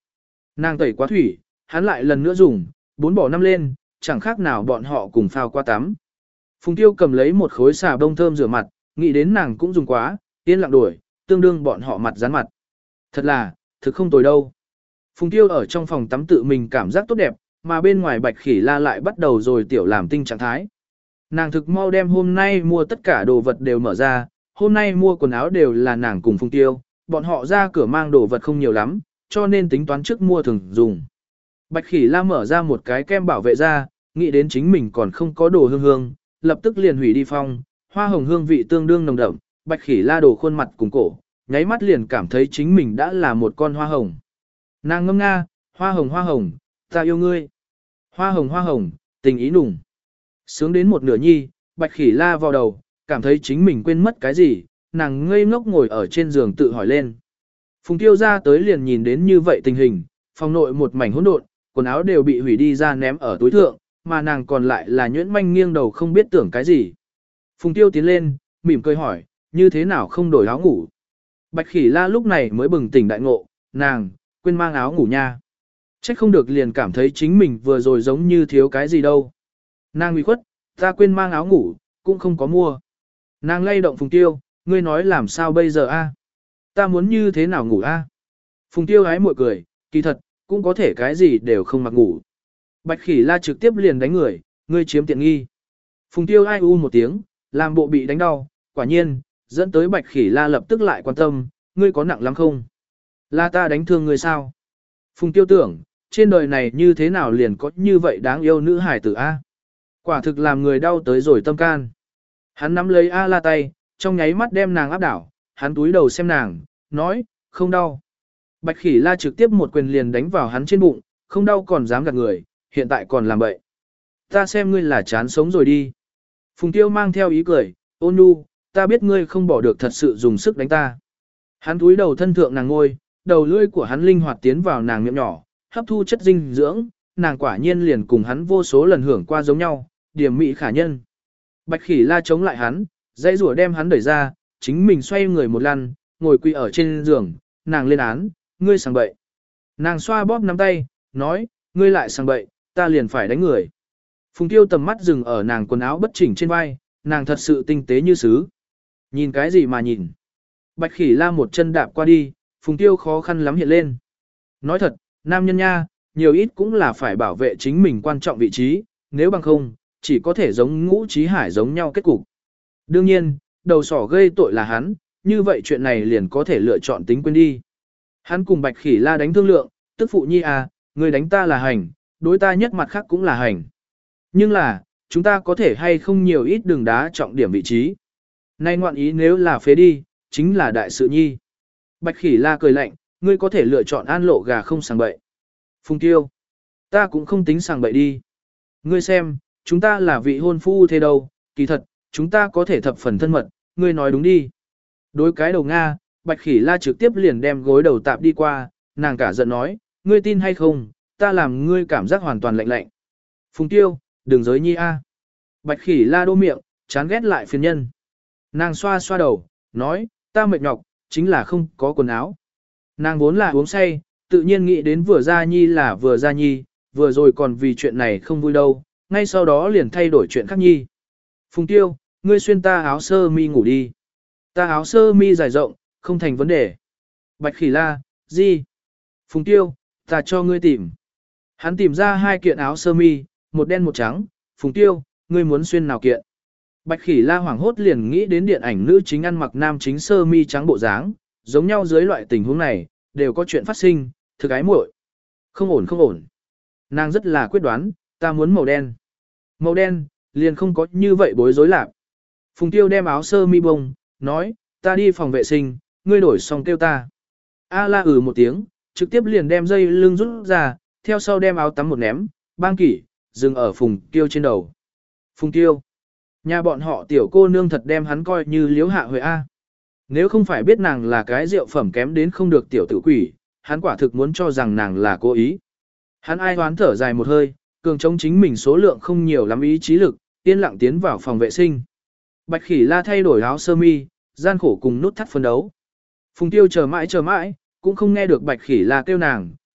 Nàng tẩy quá thủy, hắn lại lần nữa dùng, 4 bỏ 5 lên, chẳng khác nào bọn họ cùng phao qua tắm. Phùng Tiêu cầm lấy một khối xà bông thơm rửa mặt, nghĩ đến nàng cũng dùng quá, yên lặng đổi, tương đương bọn họ mặt dán mặt. Thật là, thực không tồi đâu. Phùng Tiêu ở trong phòng tắm tự mình cảm giác tốt đẹp, mà bên ngoài Bạch Khỉ La lại bắt đầu rồi tiểu làm tinh trạng thái. Nàng thực mau đem hôm nay mua tất cả đồ vật đều mở ra, hôm nay mua quần áo đều là nàng cùng Phùng Tiêu, bọn họ ra cửa mang đồ vật không nhiều lắm, cho nên tính toán trước mua thường dùng. Bạch Khỉ La mở ra một cái kem bảo vệ da, nghĩ đến chính mình còn không có đồ hương hương, lập tức liền hủy đi phong, hoa hồng hương vị tương đương nồng đậm, Bạch Khỉ La đổ khuôn mặt cùng cổ, nháy mắt liền cảm thấy chính mình đã là một con hoa hồng. Nàng ngâm nga, hoa hồng, ta yêu ngươi. Hoa hồng, tình ý nùng. Sướng đến một nửa nhi, Bạch Khỉ La vào đầu, cảm thấy chính mình quên mất cái gì, nàng ngây ngốc ngồi ở trên giường tự hỏi lên. Phùng Tiêu ra tới liền nhìn đến như vậy tình hình, phòng nội một mảnh hỗn độn, quần áo đều bị hủy đi ra ném ở túi thượng, mà nàng còn lại là nhuyễn manh nghiêng đầu không biết tưởng cái gì. Phùng Tiêu tiến lên, mỉm cười hỏi, như thế nào không đổi áo ngủ. Bạch Khỉ La lúc này mới bừng tỉnh đại ngộ, nàng, quên mang áo ngủ nha. Trách không được liền cảm thấy chính mình vừa rồi giống như thiếu cái gì đâu. Nàng bị khuất, ta quên mang áo ngủ, cũng không có mua. Nàng lay động Phùng Tiêu, ngươi nói làm sao bây giờ a? Ta muốn như thế nào ngủ a? Phùng Tiêu hái mội cười, kỳ thật, cũng có thể cái gì đều không mặc ngủ. Bạch Khỉ La trực tiếp liền đánh người, ngươi chiếm tiện nghi. Phùng Tiêu ai u một tiếng, làm bộ bị đánh đau, quả nhiên, dẫn tới Bạch Khỉ La lập tức lại quan tâm, ngươi có nặng lắm không? Là ta đánh thương ngươi sao? Phùng Tiêu tưởng, trên đời này như thế nào liền có như vậy đáng yêu nữ hải tử a? Quả thực làm người đau tới rồi tâm can. Hắn nắm lấy A La tay, trong nháy mắt đem nàng áp đảo, hắn túi đầu xem nàng, nói, không đau. Bạch Khỉ La trực tiếp một quyền liền đánh vào hắn trên bụng, không đau còn dám gạt người, hiện tại còn làm bậy. Ta xem ngươi là chán sống rồi đi. Phùng Tiêu mang theo ý cười, ôn nhu, ta biết ngươi không bỏ được thật sự dùng sức đánh ta. Hắn túi đầu thân thượng nàng ngôi, đầu lưỡi của hắn linh hoạt tiến vào nàng miệng nhỏ, hấp thu chất dinh dưỡng, nàng quả nhiên liền cùng hắn vô số lần hưởng qua giống nhau, điểm mỹ khả nhân. Bạch Khỉ La chống lại hắn, dãy rủa đem hắn đẩy ra, chính mình xoay người một lăn, ngồi quỳ ở trên giường, nàng lên án, ngươi sang bậy. Nàng xoa bóp nắm tay, nói, ngươi lại sang bậy, ta liền phải đánh người. Phùng Tiêu tầm mắt dừng ở nàng quần áo bất chỉnh trên vai, nàng thật sự tinh tế như sứ. Nhìn cái gì mà nhìn. Bạch Khỉ La một chân đạp qua đi, Phùng Tiêu khó khăn lắm hiện lên. Nói thật, nam nhân nha, nhiều ít cũng là phải bảo vệ chính mình quan trọng vị trí, nếu bằng không, chỉ có thể giống Ngũ Chí Hải giống nhau kết cục. Đương nhiên, đầu sỏ gây tội là hắn, như vậy chuyện này liền có thể lựa chọn tính quên đi. Hắn cùng Bạch Khỉ La đánh thương lượng, tức phụ nhi à, người đánh ta là hành, đối ta nhất mặt khác cũng là hành. Nhưng là, chúng ta có thể hay không nhiều ít đường đá trọng điểm vị trí. Nay ngoạn ý nếu là phế đi, chính là đại sự nhi. Bạch Khỉ La cười lạnh, ngươi có thể lựa chọn an lộ gà không sàng bậy. Phùng Tiêu, ta cũng không tính sàng bậy đi. Ngươi xem, chúng ta là vị hôn phu thế đâu, kỳ thật, chúng ta có thể thập phần thân mật, ngươi nói đúng đi. Đối cái đầu Nga, Bạch Khỉ La trực tiếp liền đem gối đầu tạp đi qua, nàng cả giận nói, ngươi tin hay không, ta làm ngươi cảm giác hoàn toàn lạnh lạnh. Phùng Tiêu, đừng giới nhi a. Bạch Khỉ La đô miệng, chán ghét lại phiền nhân. Nàng xoa xoa đầu, nói, ta mệt nhọc, chính là không có quần áo. Nàng vốn là uống say, tự nhiên nghĩ đến vừa ra nhi là vừa ra nhi, vừa rồi còn vì chuyện này không vui đâu, ngay sau đó liền thay đổi chuyện khác nhi. Phùng Tiêu, ngươi xuyên ta áo sơ mi ngủ đi. Ta áo sơ mi dài rộng, không thành vấn đề. Bạch Khỉ La, gì? Phùng Tiêu, ta cho ngươi tìm. Hắn tìm ra 2 kiện áo sơ mi, một đen một trắng. Phùng Tiêu, ngươi muốn xuyên nào kiện? Bạch Khỉ La hoảng hốt liền nghĩ đến điện ảnh nữ chính ăn mặc nam chính sơ mi trắng bộ dáng, giống nhau dưới loại tình huống này, đều có chuyện phát sinh, thực ái muội. Không ổn không ổn. Nàng rất là quyết đoán, ta muốn màu đen. Màu đen, liền không có như vậy bối rối lạc. Phùng Tiêu đem áo sơ mi bông, nói, ta đi phòng vệ sinh, ngươi đổi xong kêu ta. A La một tiếng, trực tiếp liền đem dây lưng rút ra, theo sau đem áo tắm một ném, bang kỷ, dừng ở Phùng Tiêu trên đầu. Phùng Tiêu, nhà bọn họ tiểu cô nương thật đem hắn coi như liếu hạ huệ A. Nếu không phải biết nàng là cái rượu phẩm kém đến không được tiểu tử quỷ, hắn quả thực muốn cho rằng nàng là cố ý. Hắn ai hoán thở dài một hơi, cường chống chính mình số lượng không nhiều lắm ý chí lực, yên lặng tiến vào phòng vệ sinh. Bạch Khỉ La thay đổi áo sơ mi, gian khổ cùng nút thắt phân đấu. Phùng Tiêu chờ mãi, cũng không nghe được Bạch Khỉ La kêu nàng,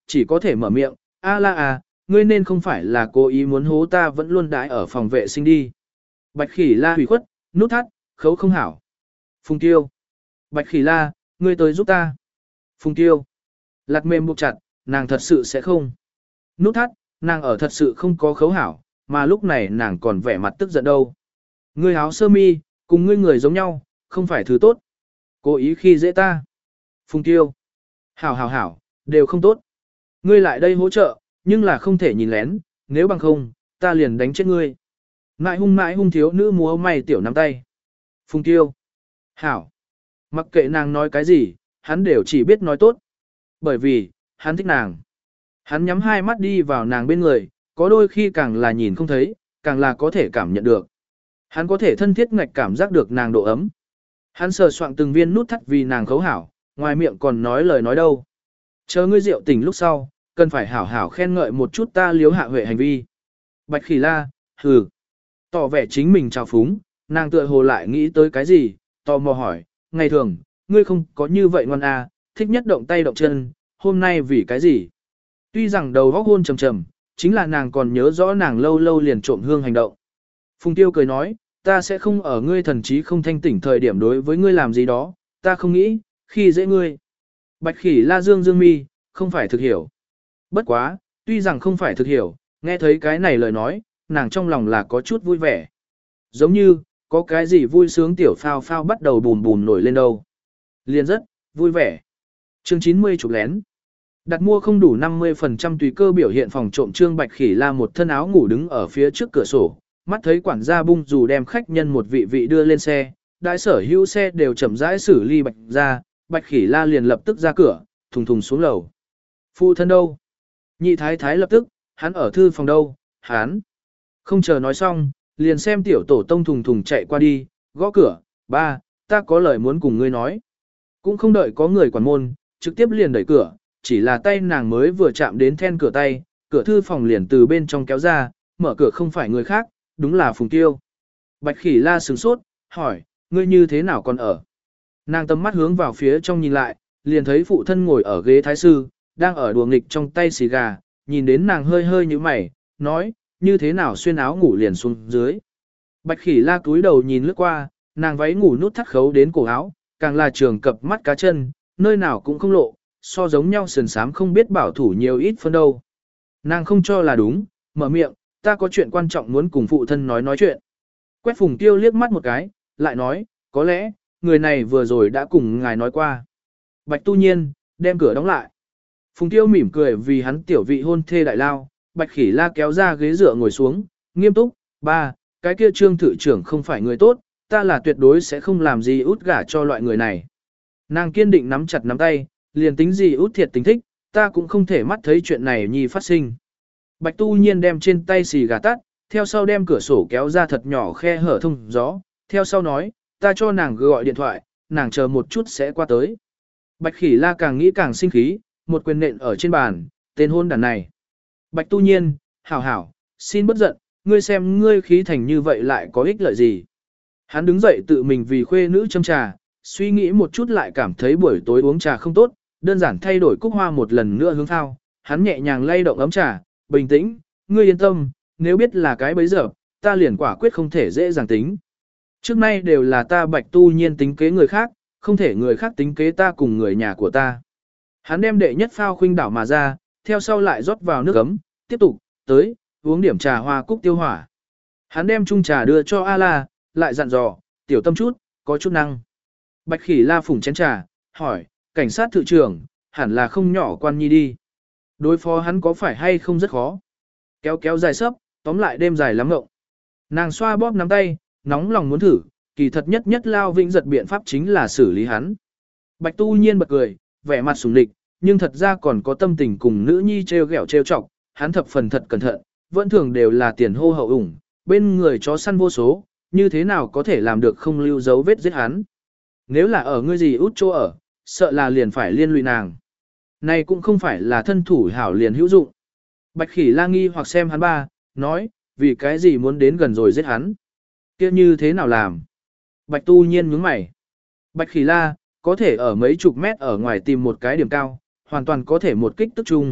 chỉ có thể mở miệng, a la à, ngươi nên không phải là cố ý muốn hố ta vẫn luôn đãi ở phòng vệ sinh đi. Bạch khỉ la hủy khuất, nút thắt, khấu không hảo. Phùng Tiêu. Bạch khỉ la, ngươi tới giúp ta. Phùng Tiêu. Lạt mềm buộc chặt, nàng thật sự sẽ không. Nút thắt, nàng ở thật sự không có khấu hảo, mà lúc này nàng còn vẻ mặt tức giận đâu. Ngươi áo sơ mi, cùng ngươi người giống nhau, không phải thứ tốt. Cố ý khi dễ ta. Phùng Tiêu. Hảo hảo hảo, đều không tốt. Ngươi lại đây hỗ trợ, nhưng là không thể nhìn lén, nếu bằng không, ta liền đánh chết ngươi. Mãi hung thiếu nữ múa may tiểu nắm tay. Phùng Tiêu. Hảo. Mặc kệ nàng nói cái gì, hắn đều chỉ biết nói tốt. Bởi vì, hắn thích nàng. Hắn nhắm hai mắt đi vào nàng bên người, có đôi khi càng là nhìn không thấy, càng là có thể cảm nhận được. Hắn có thể thân thiết ngạch cảm giác được nàng độ ấm. Hắn sờ soạng từng viên nút thắt vì nàng khấu hảo, ngoài miệng còn nói lời nói đâu. Chờ ngươi rượu tỉnh lúc sau, cần phải hảo hảo khen ngợi một chút ta liếu hạ huệ hành vi. Bạch khỉ la, hừ. Tỏ vẻ chính mình trào phúng, nàng tựa hồ lại nghĩ tới cái gì, tò mò hỏi, ngày thường, ngươi không có như vậy ngoan à, thích nhất động tay động chân, hôm nay vì cái gì? Tuy rằng đầu góc hôn trầm trầm, chính là nàng còn nhớ rõ nàng lâu lâu liền trộm hương hành động. Phùng Tiêu cười nói, ta sẽ không ở ngươi thần trí không thanh tỉnh thời điểm đối với ngươi làm gì đó, ta không nghĩ, khi dễ ngươi. Bạch khỉ la dương mi, không phải thực hiểu. Bất quá, tuy rằng không phải thực hiểu, nghe thấy cái này lời nói, nàng trong lòng là có chút vui vẻ. Giống như, có cái gì vui sướng tiểu phao phao bắt đầu bùn bùn nổi lên đâu. Liền rất, vui vẻ. Chương 90 chụp lén. Đặt mua không đủ 50% tùy cơ biểu hiện phòng trộm Trương Bạch khỉ la một thân áo ngủ đứng ở phía trước cửa sổ, mắt thấy quản gia bung dù đem khách nhân một vị vị đưa lên xe, đại sở hữu xe đều chậm rãi xử ly Bạch ra, Bạch khỉ la liền lập tức ra cửa, thùng thùng xuống lầu. Phụ thân đâu? Nhị thái thái lập tức, hắn ở thư phòng đâu, hắn. Không chờ nói xong, liền xem tiểu tổ tông thùng thùng chạy qua đi, gõ cửa, ba, ta có lời muốn cùng ngươi nói. Cũng không đợi có người quản môn, trực tiếp liền đẩy cửa, chỉ là tay nàng mới vừa chạm đến then cửa tay, cửa thư phòng liền từ bên trong kéo ra, mở cửa không phải người khác, đúng là Phùng Tiêu. Bạch khỉ la sửng sốt, hỏi, ngươi như thế nào còn ở? Nàng tầm mắt hướng vào phía trong nhìn lại, liền thấy phụ thân ngồi ở ghế thái sư, đang ở đùa nghịch trong tay xì gà, nhìn đến nàng hơi hơi như mày, nói, như thế nào xuyên áo ngủ liền xuống dưới. Bạch khỉ la cúi đầu nhìn lướt qua, nàng váy ngủ nút thắt khấu đến cổ áo, càng là trường cập mắt cá chân, nơi nào cũng không lộ, so giống nhau sườn sám không biết bảo thủ nhiều ít phân đâu. Nàng không cho là đúng, mở miệng, ta có chuyện quan trọng muốn cùng phụ thân nói chuyện. Quét Phùng Tiêu liếc mắt một cái, lại nói, có lẽ, người này vừa rồi đã cùng ngài nói qua. Bạch tu nhiên, đem cửa đóng lại. Phùng Tiêu mỉm cười vì hắn tiểu vị hôn thê đại lao, Bạch khỉ la kéo ra ghế dựa ngồi xuống, nghiêm túc, ba, cái kia Trương thự trưởng không phải người tốt, ta là tuyệt đối sẽ không làm gì út gả cho loại người này. Nàng kiên định nắm chặt nắm tay, liền tính gì út thiệt tính thích, ta cũng không thể mắt thấy chuyện này nhi phát sinh. Bạch tu nhiên đem trên tay xì gà tắt, theo sau đem cửa sổ kéo ra thật nhỏ khe hở thông gió, theo sau nói, ta cho nàng gọi điện thoại, nàng chờ một chút sẽ qua tới. Bạch khỉ la càng nghĩ càng sinh khí, một quyền nện ở trên bàn, tên hôn đàn này. Bạch tu nhiên, hảo hảo, xin bất giận, ngươi xem ngươi khí thành như vậy lại có ích lợi gì. Hắn đứng dậy tự mình vì khuê nữ châm trà, suy nghĩ một chút lại cảm thấy buổi tối uống trà không tốt, đơn giản thay đổi cúc hoa một lần nữa hướng thao. Hắn nhẹ nhàng lay động ấm trà, bình tĩnh, ngươi yên tâm, nếu biết là cái bấy giờ, ta liền quả quyết không thể dễ dàng tính. Trước nay đều là ta Bạch tu nhiên tính kế người khác, không thể người khác tính kế ta cùng người nhà của ta. Hắn đem đệ nhất phao khuynh đảo mà ra, theo sau lại rót vào nước ấm, tiếp tục, tới, uống điểm trà hoa cúc tiêu hỏa. Hắn đem chung trà đưa cho A-la, lại dặn dò, tiểu tâm chút, có chút năng. Bạch khỉ la phủng chén trà, hỏi, cảnh sát thự trưởng, hẳn là không nhỏ quan nhi đi. Đối phó hắn có phải hay không rất khó. Kéo kéo dài sấp, tóm lại đêm dài lắm ngộng. Nàng xoa bóp nắm tay, nóng lòng muốn thử, kỳ thật nhất nhất lao vĩnh giật biện pháp chính là xử lý hắn. Bạch tu nhiên bật cười, vẻ mặt sùng địch, nhưng thật ra còn có tâm tình cùng nữ nhi treo gẹo treo chọc, hắn thập phần thật cẩn thận, vẫn thường đều là tiền hô hậu ủng, bên người chó săn vô số, như thế nào có thể làm được không lưu dấu vết giết hắn. Nếu là ở ngươi gì út chỗ ở, sợ là liền phải liên lụy nàng. Này cũng không phải là thân thủ hảo liền hữu dụng. Bạch khỉ la nghi hoặc xem hắn ba, nói, vì cái gì muốn đến gần rồi giết hắn. Kia như thế nào làm? Bạch tu nhiên nhướng mày. Bạch khỉ la, có thể ở mấy chục mét ở ngoài tìm một cái điểm cao, hoàn toàn có thể một kích tức chung,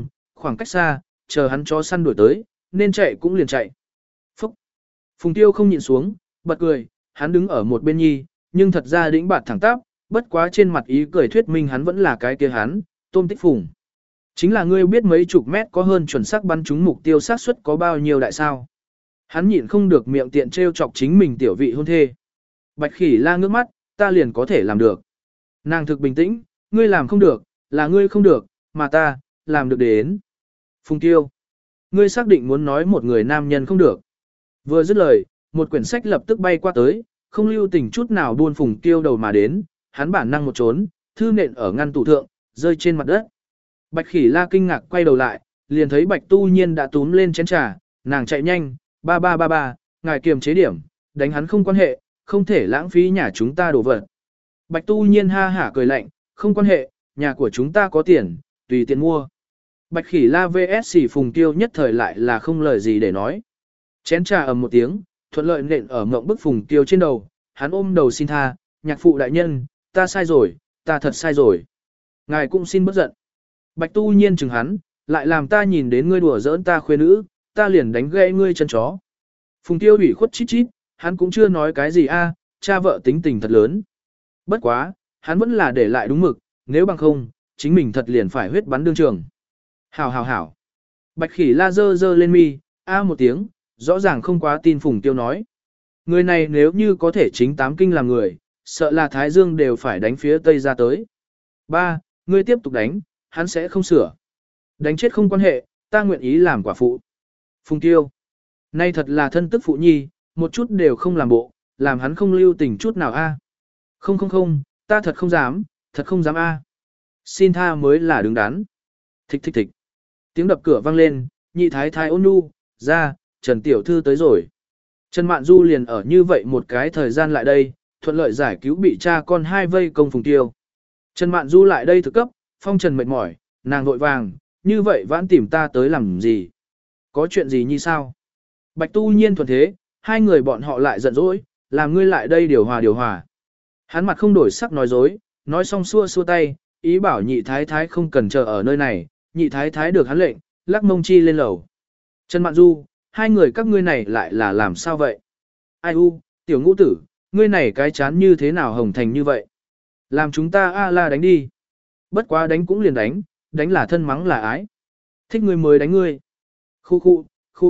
khoảng cách xa, chờ hắn chó săn đuổi tới, nên chạy cũng liền chạy. Phúc! Phùng Tiêu không nhịn xuống, bật cười, hắn đứng ở một bên nhi, nhưng thật ra đĩnh bạt thẳng tắp, bất quá trên mặt ý cười thuyết minh hắn vẫn là cái kia hắn, Tôm Tích Phùng. Chính là ngươi biết mấy chục mét có hơn chuẩn xác bắn trúng mục tiêu xác suất có bao nhiêu đại sao? Hắn nhịn không được miệng tiện trêu chọc chính mình tiểu vị hôn thê. Bạch Khỉ La ngước mắt, ta liền có thể làm được. Nàng thực bình tĩnh, ngươi làm không được, là ngươi không được, mà ta, làm được đến. Phùng Tiêu, ngươi xác định muốn nói một người nam nhân không được. Vừa dứt lời, một quyển sách lập tức bay qua tới, không lưu tình chút nào buôn Phùng Tiêu đầu mà đến, hắn bản năng một trốn, thư nện ở ngăn tủ thượng, rơi trên mặt đất. Bạch Khỉ La kinh ngạc quay đầu lại, liền thấy Bạch Tu Nhiên đã túm lên chén trà, nàng chạy nhanh, ba, ngài kiềm chế điểm, đánh hắn không quan hệ, không thể lãng phí nhà chúng ta đồ vật. Bạch Tu Nhiên ha hả cười lạnh, không quan hệ, nhà của chúng ta có tiền, tùy tiện mua. Bạch Khỉ La vs Phùng Tiêu nhất thời lại là không lời gì để nói. Chén trà ầm một tiếng, thuận lợi nện ở ngộng bức Phùng Tiêu trên đầu, hắn ôm đầu xin tha, nhạc phụ đại nhân, ta sai rồi, ta thật sai rồi. Ngài cũng xin bất giận. Bạch Tu Nhiên chừng hắn, lại làm ta nhìn đến ngươi đùa giỡn ta khuê nữ, ta liền đánh gãy ngươi chân chó. Phùng Tiêu ủy khuất chít chít, hắn cũng chưa nói cái gì a, cha vợ tính tình thật lớn. Bất quá, hắn vẫn là để lại đúng mực, nếu bằng không, chính mình thật liền phải huyết bắn đương trường. Hảo. Bạch Khỉ La dơ lên mi, một tiếng, rõ ràng không quá tin Phùng Tiêu nói. Người này nếu như có thể chính tám kinh làm người, sợ là Thái Dương đều phải đánh phía Tây ra tới. Ba, ngươi tiếp tục đánh, hắn sẽ không sửa. Đánh chết không quan hệ, ta nguyện ý làm quả phụ. Phùng Tiêu. Nay thật là thân tức phụ nhi, một chút đều không làm bộ, làm hắn không lưu tình chút nào a. Không, ta thật không dám a. Xin tha mới là đứng đắn. Thịch. Tiếng đập cửa vang lên, nhị thái thái ôn nhu, ra, Trần Tiểu Thư tới rồi. Trần Mạn Du liền ở như vậy một cái thời gian lại đây, thuận lợi giải cứu bị cha con hai vây công Phùng Tiêu. Trần Mạn Du lại đây thực cấp, phong trần mệt mỏi, nàng vội vàng, như vậy vãn tìm ta tới làm gì? Có chuyện gì như sao? Bạch Tu Nhiên thuần thế, hai người bọn họ lại giận dỗi, làm ngươi lại đây điều hòa. Hắn mặt không đổi sắc nói dối, nói xong xua tay, ý bảo nhị thái thái không cần chờ ở nơi này, nhị thái thái được hắn lệnh, lắc mông chi lên lầu. Trần Mạn Du, hai người các ngươi này lại là làm sao vậy? Ai u, tiểu ngũ tử, ngươi này cái chán như thế nào hồng thành như vậy? Làm chúng ta la đánh đi. Bất quá đánh cũng liền đánh là thân mắng là ái. Thích ngươi mới đánh ngươi. Khu.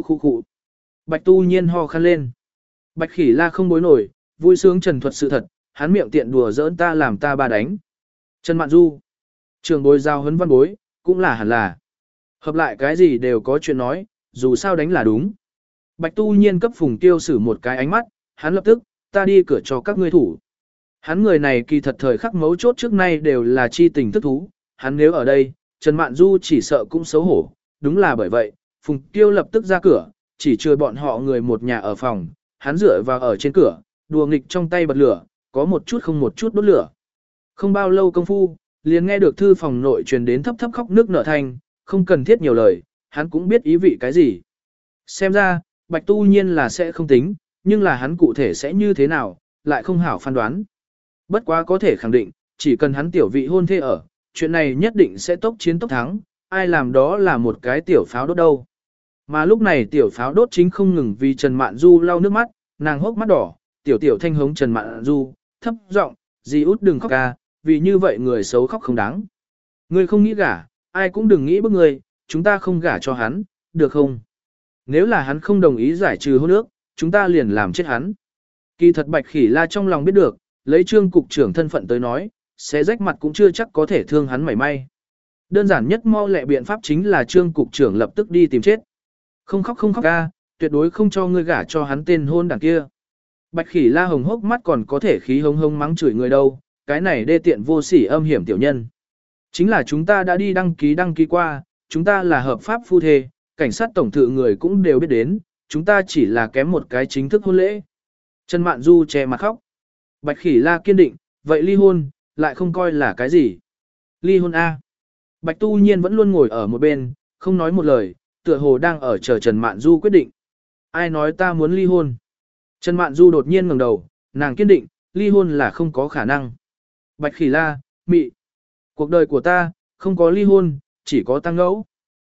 Bạch Tu Nhiên ho khăn lên. Bạch Khỉ La không bối nổi, vui sướng trần thuật sự thật, hắn miệng tiện đùa giỡn ta làm ta ba đánh. Trần Mạn Du, trường bối giao huấn văn bối, cũng là hẳn là. Hợp lại cái gì đều có chuyện nói, dù sao đánh là đúng. Bạch Tu Nhiên cấp Phùng Tiêu sử một cái ánh mắt, hắn lập tức, ta đi cửa cho các ngươi thủ. Hắn người này kỳ thật thời khắc mấu chốt trước nay đều là chi tình thức thú, hắn nếu ở đây, Trần Mạn Du chỉ sợ cũng xấu hổ, đúng là bởi vậy, Phùng Tiêu lập tức ra cửa, chỉ chưa bọn họ người một nhà ở phòng, hắn dựa vào ở trên cửa, đùa nghịch trong tay bật lửa, có một chút không một chút đốt lửa. Không bao lâu công phu, liền nghe được thư phòng nội truyền đến thấp khóc nước nở thanh, không cần thiết nhiều lời, hắn cũng biết ý vị cái gì. Xem ra, Bạch Tu Nhiên là sẽ không tính, nhưng là hắn cụ thể sẽ như thế nào, lại không hảo phán đoán. Bất quá có thể khẳng định, chỉ cần hắn tiểu vị hôn thê ở, chuyện này nhất định sẽ tốc chiến tốc thắng, ai làm đó là một cái tiểu pháo đốt đâu. Mà lúc này tiểu pháo đốt chính không ngừng vì Trần Mạn Du lau nước mắt, nàng hốc mắt đỏ, tiểu thanh hống Trần Mạn Du, thấp giọng, dì út đừng khóc ca, vì như vậy người xấu khóc không đáng. Ngươi không nghĩ gả, ai cũng đừng nghĩ bức ngươi, chúng ta không gả cho hắn, được không? Nếu là hắn không đồng ý giải trừ hôn ước, chúng ta liền làm chết hắn. Kỳ thật Bạch Khỉ La trong lòng biết được, lấy Trương cục trưởng thân phận tới nói, sẽ rách mặt cũng chưa chắc có thể thương hắn mảy may. Đơn giản nhất mau lẹ biện pháp chính là Trương cục trưởng lập tức đi tìm chết. Không khóc ca, tuyệt đối không cho ngươi gả cho hắn tên hôn đảng kia. Bạch Khỉ La hồng hốc mắt còn có thể khí hông mắng chửi người đâu, cái này đê tiện vô sỉ âm hiểm tiểu nhân. Chính là chúng ta đã đi đăng ký qua, chúng ta là hợp pháp phu thê, cảnh sát tổng thự người cũng đều biết đến, chúng ta chỉ là kém một cái chính thức hôn lễ. Trần Mạn Du che mặt khóc. Bạch Khỉ La kiên định, vậy ly hôn, lại không coi là cái gì. Ly hôn A. Bạch Tu Nhiên vẫn luôn ngồi ở một bên, không nói một lời, tựa hồ đang ở chờ Trần Mạn Du quyết định. Ai nói ta muốn ly hôn? Trần Mạn Du đột nhiên ngẩng đầu, nàng kiên định, ly hôn là không có khả năng. Bạch Khỉ La, mị. Cuộc đời của ta, không có ly hôn, chỉ có tăng ngẫu.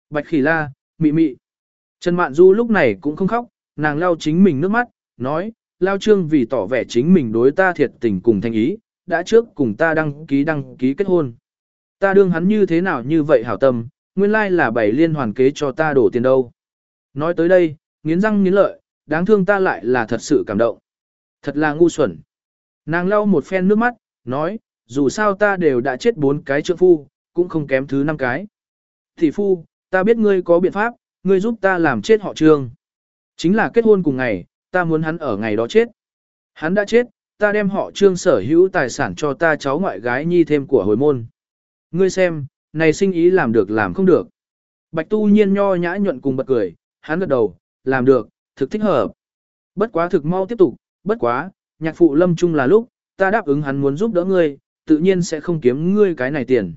Bạch Khỉ La, mị mị. Trần Mạn Du lúc này cũng không khóc, nàng lau chính mình nước mắt, nói, Lao Trương vì tỏ vẻ chính mình đối ta thiệt tình cùng thành ý, đã trước cùng ta đăng ký kết hôn. Ta đương hắn như thế nào như vậy hảo tâm, nguyên lai là bảy liên hoàn kế cho ta đổ tiền đâu. Nói tới đây, nghiến răng nghiến lợi, đáng thương ta lại là thật sự cảm động. Thật là ngu xuẩn. Nàng lau một phen nước mắt, nói, dù sao ta đều đã chết 4 cái trượng phu, cũng không kém thứ 5 cái. Thị phu, ta biết ngươi có biện pháp, ngươi giúp ta làm chết họ Trương. Chính là kết hôn cùng ngày, ta muốn hắn ở ngày đó chết. Hắn đã chết, ta đem họ Trương sở hữu tài sản cho ta cháu ngoại gái nhi thêm của hồi môn. Ngươi xem, này sinh ý làm được làm không được. Bạch Tu Nhiên nho nhã nhuận cùng bật cười, hắn gật đầu, làm được, thực thích hợp. Bất quá thực mau tiếp tục, bất quá, nhạc phụ lâm chung là lúc, ta đáp ứng hắn muốn giúp đỡ ngươi, tự nhiên sẽ không kiếm ngươi cái này tiền.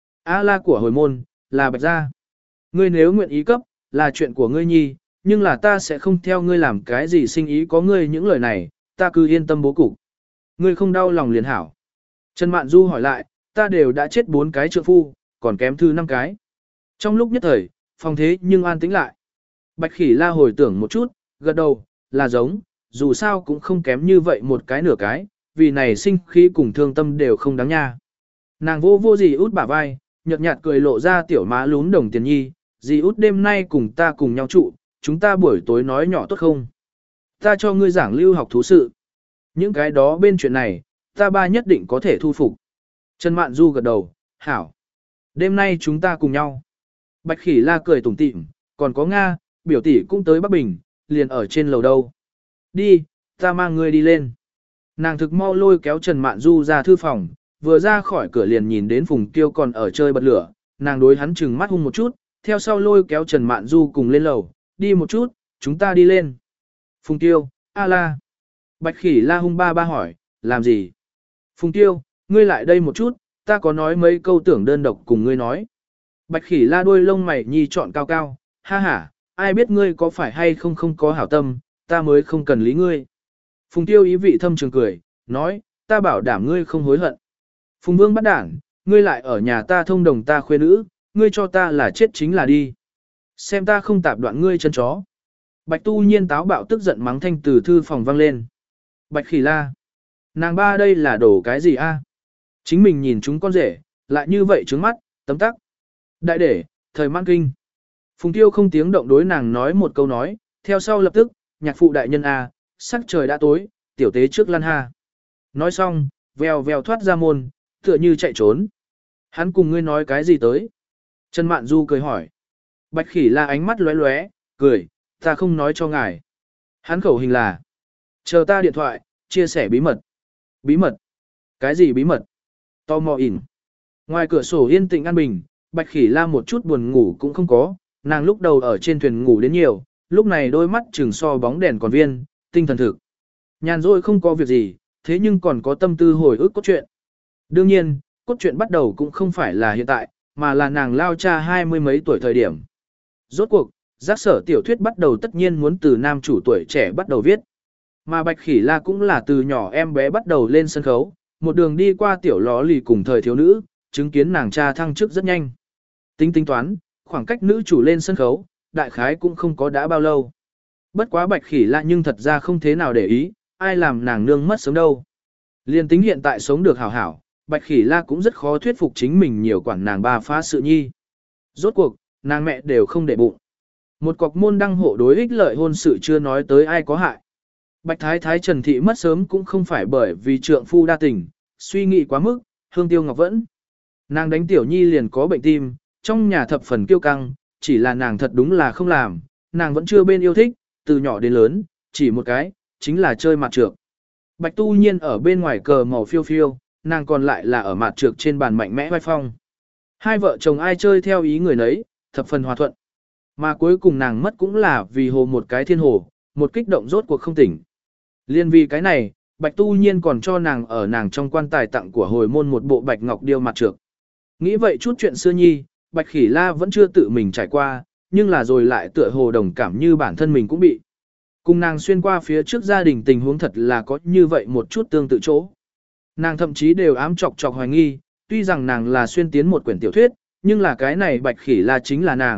A la của hồi môn, là Bạch gia. Ngươi nếu nguyện ý cấp, là chuyện của ngươi nhi, nhưng là ta sẽ không theo ngươi làm cái gì sinh ý có ngươi những lời này, ta cứ yên tâm bố cục. Ngươi không đau lòng liền hảo. Trần Mạn Du hỏi lại, ta đều đã chết 4 cái trượng phu, còn kém thứ 5 cái. Trong lúc nhất thời, phòng thế nhưng an tĩnh lại. Bạch Khỉ La hồi tưởng một chút, gật đầu, là giống, dù sao cũng không kém như vậy một cái nửa cái, vì này sinh khí cùng thương tâm đều không đáng nha. Nàng vô gì út bả vai, nhợt nhạt cười lộ ra tiểu má lún đồng tiền nhi, dì út đêm nay cùng ta cùng nhau trụ, chúng ta buổi tối nói nhỏ tốt không? Ta cho ngươi giảng lưu học thú sự. Những cái đó bên chuyện này, ta ba nhất định có thể thu phục. Trần Mạn Du gật đầu, hảo. Đêm nay chúng ta cùng nhau. Bạch Khỉ La cười tủm tỉm, còn có Nga, biểu tỷ cũng tới Bắc Bình, liền ở trên lầu đâu. Đi, ta mang ngươi đi lên. Nàng thực mau lôi kéo Trần Mạn Du ra thư phòng, vừa ra khỏi cửa liền nhìn đến Phùng Kiêu còn ở chơi bật lửa, nàng đối hắn chừng mắt hung một chút, theo sau lôi kéo Trần Mạn Du cùng lên lầu, đi một chút, chúng ta đi lên. Phùng Kiêu, a la. Bạch Khỉ La hung ba hỏi, làm gì? Phùng Kiêu, ngươi lại đây một chút, ta có nói mấy câu tưởng đơn độc cùng ngươi nói. Bạch Khỉ La đuôi lông mày nhi trọn cao cao, ha ha, ai biết ngươi có phải hay không có hảo tâm, ta mới không cần lý ngươi. Phùng Tiêu ý vị thâm trường cười, nói, ta bảo đảm ngươi không hối hận. Phùng Vương bắt đảng, ngươi lại ở nhà ta thông đồng ta khuê nữ, ngươi cho ta là chết chính là đi. Xem ta không tạp đoạn ngươi chân chó. Bạch Tu Nhiên táo bạo tức giận mắng thanh từ thư phòng vang lên. Bạch Khỉ La, nàng ba đây là đổ cái gì a? Chính mình nhìn chúng con rể, lại như vậy trướng mắt, tấm tắc. Đại đệ, thời man kinh. Phùng Tiêu không tiếng động đối nàng nói một câu nói, theo sau lập tức, nhạc phụ đại nhân a, sắc trời đã tối, tiểu tế trước lăn ha. Nói xong, vèo vèo thoát ra môn, tựa như chạy trốn. Hắn cùng ngươi nói cái gì tới? Trần Mạn Du cười hỏi. Bạch Khỉ La ánh mắt lóe lóe, cười, ta không nói cho ngài. Hắn khẩu hình là, chờ ta điện thoại, chia sẻ bí mật. Bí mật? Cái gì bí mật? Tò mò ỉn. Ngoài cửa sổ yên tĩnh an bình, Bạch Khỉ La một chút buồn ngủ cũng không có, nàng lúc đầu ở trên thuyền ngủ đến nhiều, lúc này đôi mắt trừng so bóng đèn còn viên, tinh thần thực. Nhàn rỗi không có việc gì, thế nhưng còn có tâm tư hồi ức cốt truyện. Đương nhiên, cốt truyện bắt đầu cũng không phải là hiện tại, mà là nàng lao cha 20 mấy tuổi thời điểm. Rốt cuộc, giác sở tiểu thuyết bắt đầu tất nhiên muốn từ nam chủ tuổi trẻ bắt đầu viết. Mà Bạch Khỉ La cũng là từ nhỏ em bé bắt đầu lên sân khấu, một đường đi qua tiểu ló lì cùng thời thiếu nữ, chứng kiến nàng cha thăng chức rất nhanh. Tính toán, khoảng cách nữ chủ lên sân khấu, đại khái cũng không có đã bao lâu. Bất quá Bạch Khỉ La nhưng thật ra không thế nào để ý, ai làm nàng nương mất sớm đâu. Liên tính hiện tại sống được hảo hảo, Bạch Khỉ La cũng rất khó thuyết phục chính mình nhiều quản nàng ba phá sự nhi. Rốt cuộc, nàng mẹ đều không để bụng. Một cọc môn đăng hộ đối ích lợi hôn sự chưa nói tới ai có hại. Bạch Thái Thái Trần Thị mất sớm cũng không phải bởi vì trượng phu đa tình, suy nghĩ quá mức, hương tiêu ngọc vẫn. Nàng đánh tiểu nhi liền có bệnh tim, trong nhà thập phần kiêu căng, chỉ là nàng thật đúng là không làm, nàng vẫn chưa bên yêu thích, từ nhỏ đến lớn, chỉ một cái, chính là chơi mặt trược. Bạch Tu Nhiên ở bên ngoài cờ màu phiêu phiêu, nàng còn lại là ở mặt trược trên bàn mạnh mẽ vai phong. Hai vợ chồng ai chơi theo ý người nấy, thập phần hòa thuận. Mà cuối cùng nàng mất cũng là vì hồ một cái thiên hồ, một kích động rốt cuộc không tỉnh. Liên vì cái này, Bạch Tu Nhiên còn cho nàng ở nàng trong quan tài tặng của hồi môn một bộ bạch ngọc điêu mặt trược. Nghĩ vậy chút chuyện xưa nhi, Bạch Khỉ La vẫn chưa tự mình trải qua, nhưng là rồi lại tựa hồ đồng cảm như bản thân mình cũng bị. Cùng nàng xuyên qua phía trước gia đình tình huống thật là có như vậy một chút tương tự chỗ. Nàng thậm chí đều ám chọc hoài nghi, tuy rằng nàng là xuyên tiến một quyển tiểu thuyết, nhưng là cái này Bạch Khỉ La chính là nàng,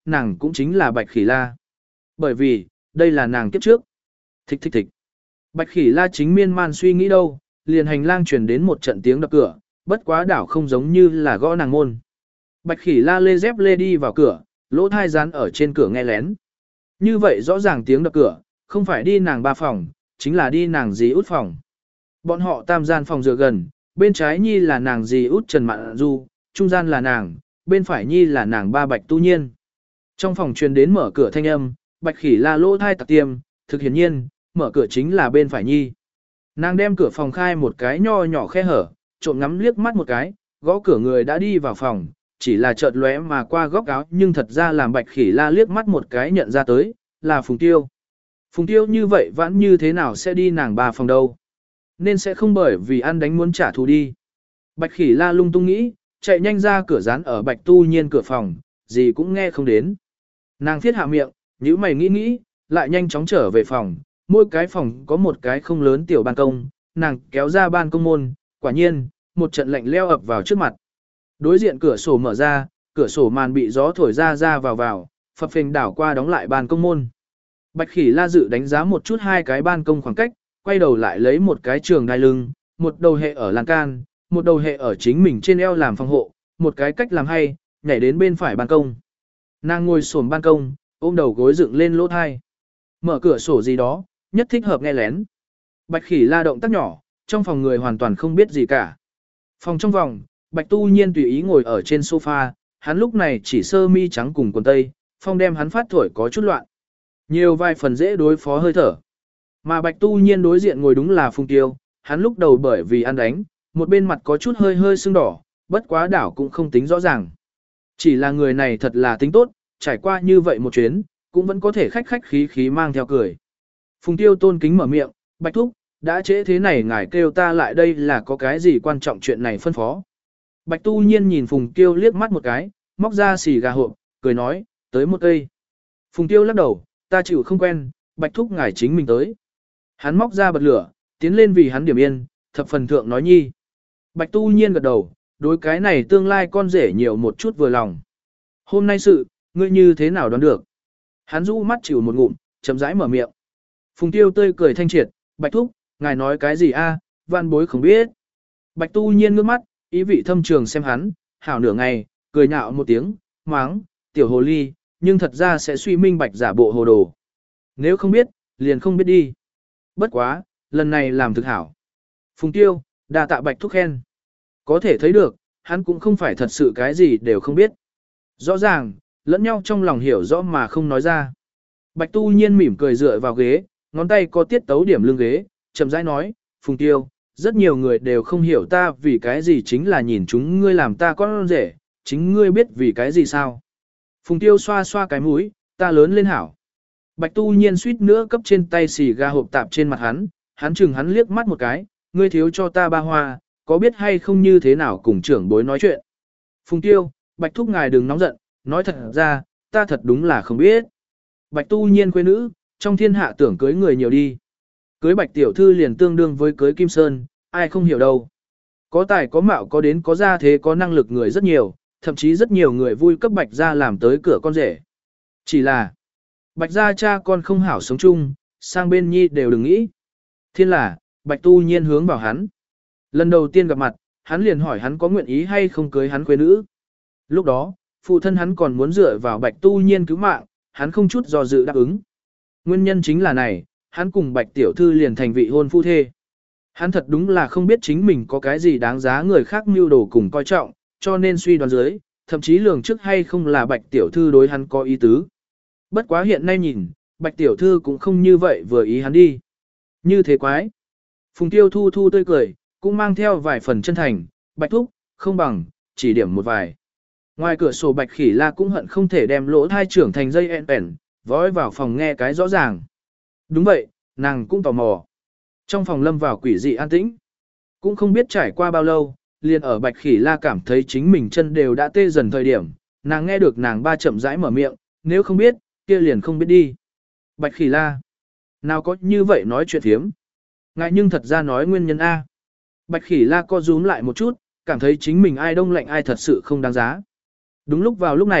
nàng cũng chính là Bạch Khỉ La. Bởi vì, đây là nàng kiếp trước. Thích thích thích. Bạch Khỉ La chính miên man suy nghĩ đâu, liền hành lang truyền đến một trận tiếng đập cửa, bất quá đảo không giống như là gõ nàng môn. Bạch Khỉ La lê dép lê đi vào cửa, lỗ thai dán ở trên cửa nghe lén. Như vậy rõ ràng tiếng đập cửa, không phải đi nàng ba phòng, chính là đi nàng dì út phòng. Bọn họ tam gian phòng dựa gần, bên trái nhi là nàng dì út Trần Mạn Du, trung gian là nàng, bên phải nhi là nàng ba Bạch Tu Nhiên. Trong phòng truyền đến mở cửa thanh âm, Bạch Khỉ La lỗ thai tặc tiêm, thực hiển nhiên, mở cửa chính là bên phải nhi. Nàng đem cửa phòng khai một cái nho nhỏ khe hở, trộm ngắm liếc mắt một cái, gõ cửa người đã đi vào phòng, chỉ là chợt lóe mà qua góc áo nhưng thật ra làm Bạch Khỉ La liếc mắt một cái nhận ra tới, là Phùng Tiêu. Phùng Tiêu như vậy vẫn như thế nào sẽ đi nàng ba phòng đâu. Nên sẽ không bởi vì ăn đánh muốn trả thù đi. Bạch Khỉ La lung tung nghĩ, chạy nhanh ra cửa dán ở Bạch Tu Nhiên cửa phòng, gì cũng nghe không đến. Nàng thiết hạ miệng, nhíu mày nghĩ nghĩ, lại nhanh chóng trở về phòng, mỗi cái phòng có một cái không lớn tiểu ban công, nàng kéo ra ban công môn, quả nhiên, một trận lạnh leo ập vào trước mặt. Đối diện cửa sổ mở ra, cửa sổ màn bị gió thổi ra vào, phập phình đảo qua đóng lại ban công môn. Bạch Khỉ La dự đánh giá một chút hai cái ban công khoảng cách, quay đầu lại lấy một cái trường đai lưng, một đầu hệ ở lan can, một đầu hệ ở chính mình trên eo làm phòng hộ, một cái cách làm hay, nhảy đến bên phải ban công. Nàng ngồi xổm ban công, ôm đầu gối dựng lên lỗ thai. Mở cửa sổ gì đó, nhất thích hợp nghe lén. Bạch Khỉ La động tác nhỏ, trong phòng người hoàn toàn không biết gì cả. Phòng trong vòng, Bạch Tu Nhiên tùy ý ngồi ở trên sofa, hắn lúc này chỉ sơ mi trắng cùng quần tây, phong đem hắn phát thổi có chút loạn. Nhiều vài phần dễ đối phó hơi thở. Mà Bạch Tu Nhiên đối diện ngồi đúng là Phùng Tiêu, hắn lúc đầu bởi vì ăn đánh, một bên mặt có chút hơi hơi sưng đỏ, bất quá đảo cũng không tính rõ ràng. Chỉ là người này thật là tính tốt, trải qua như vậy một chuyến, cũng vẫn có thể khách khách khí khí mang theo cười. Phùng Tiêu tôn kính mở miệng, Bạch Thúc, đã trễ thế này ngài kêu ta lại đây là có cái gì quan trọng chuyện này phân phó. Bạch Tu Nhiên nhìn Phùng Tiêu liếc mắt một cái, móc ra xì gà hộp, cười nói, tới một cây. Phùng Tiêu lắc đầu, ta chịu không quen, Bạch Thúc ngài chính mình tới. Hắn móc ra bật lửa, tiến lên vì hắn điểm yên, thập phần thượng nói nhi. Bạch Tu Nhiên gật đầu, đối cái này tương lai con rể nhiều một chút vừa lòng. Hôm nay sự, ngươi như thế nào đoán được? Hắn rũ mắt chịu một ngụm, chậm rãi mở miệng. Phùng Tiêu tươi cười thanh triệt, Bạch Thúc, ngài nói cái gì a? Văn bối không biết. Bạch Tu Nhiên ngước mắt, ý vị thâm trường xem hắn, hảo nửa ngày, cười nhạo một tiếng, máng, tiểu hồ ly, nhưng thật ra sẽ suy minh bạch giả bộ hồ đồ. Nếu không biết, liền không biết đi. Bất quá, lần này làm thực hảo. Phùng Tiêu, đa tạ Bạch Thúc khen. Có thể thấy được, hắn cũng không phải thật sự cái gì đều không biết. Rõ ràng, lẫn nhau trong lòng hiểu rõ mà không nói ra. Bạch Tu Nhiên mỉm cười dựa vào ghế, ngón tay có tiết tấu điểm lưng ghế, chậm rãi nói, Phùng Tiêu, rất nhiều người đều không hiểu ta vì cái gì chính là nhìn chúng ngươi làm ta con rể, chính ngươi biết vì cái gì sao. Phùng Tiêu xoa xoa cái mũi, ta lớn lên hảo. Bạch Tu Nhiên suýt nữa cấp trên tay xì gà hộp tạp trên mặt hắn chừng hắn liếc mắt một cái, ngươi thiếu cho ta ba hoa, có biết hay không như thế nào cùng trưởng bối nói chuyện. Phùng Tiêu, Bạch Thúc ngài đừng nóng giận, nói thật ra, ta thật đúng là không biết. Bạch Tu Nhiên quê nữ, trong thiên hạ tưởng cưới người nhiều đi. Cưới Bạch Tiểu Thư liền tương đương với cưới Kim Sơn, ai không hiểu đâu. Có tài có mạo có đến có gia thế có năng lực người rất nhiều, thậm chí rất nhiều người vui cấp Bạch gia làm tới cửa con rể. Chỉ là, Bạch gia cha con không hảo sống chung, sang bên nhi đều đừng nghĩ. Thiên là, Bạch Tu Nhiên hướng vào hắn. Lần đầu tiên gặp mặt, hắn liền hỏi hắn có nguyện ý hay không cưới hắn quê nữ. Lúc đó, phụ thân hắn còn muốn dựa vào Bạch Tu Nhiên cứu mạng, hắn không chút do dự đáp ứng. Nguyên nhân chính là này, hắn cùng Bạch Tiểu Thư liền thành vị hôn phu thê. Hắn thật đúng là không biết chính mình có cái gì đáng giá người khác mưu đồ cùng coi trọng, cho nên suy đoán dưới, thậm chí lường trước hay không là Bạch Tiểu Thư đối hắn có ý tứ. Bất quá hiện nay nhìn, Bạch Tiểu Thư cũng không như vậy vừa ý hắn đi. Như thế quái. Phùng Tiêu thu thu tươi cười, cũng mang theo vài phần chân thành, Bạch Thúc, không bằng, chỉ điểm một vài. Ngoài cửa sổ Bạch Khỉ La cũng hận không thể đem lỗ thai trưởng thành dây ẻn, vói vào phòng nghe cái rõ ràng. Đúng vậy, nàng cũng tò mò. Trong phòng lâm vào quỷ dị an tĩnh. Cũng không biết trải qua bao lâu, liền ở Bạch Khỉ La cảm thấy chính mình chân đều đã tê dần thời điểm, nàng nghe được nàng ba chậm rãi mở miệng, nếu không biết, kia liền không biết đi. Bạch Khỉ La, nào có như vậy nói chuyện thiếm. Ngại nhưng thật ra nói nguyên nhân A. Bạch Khỉ La co rúm lại một chút, cảm thấy chính mình ai đông lạnh ai thật sự không đáng giá. Đúng lúc vào lúc này,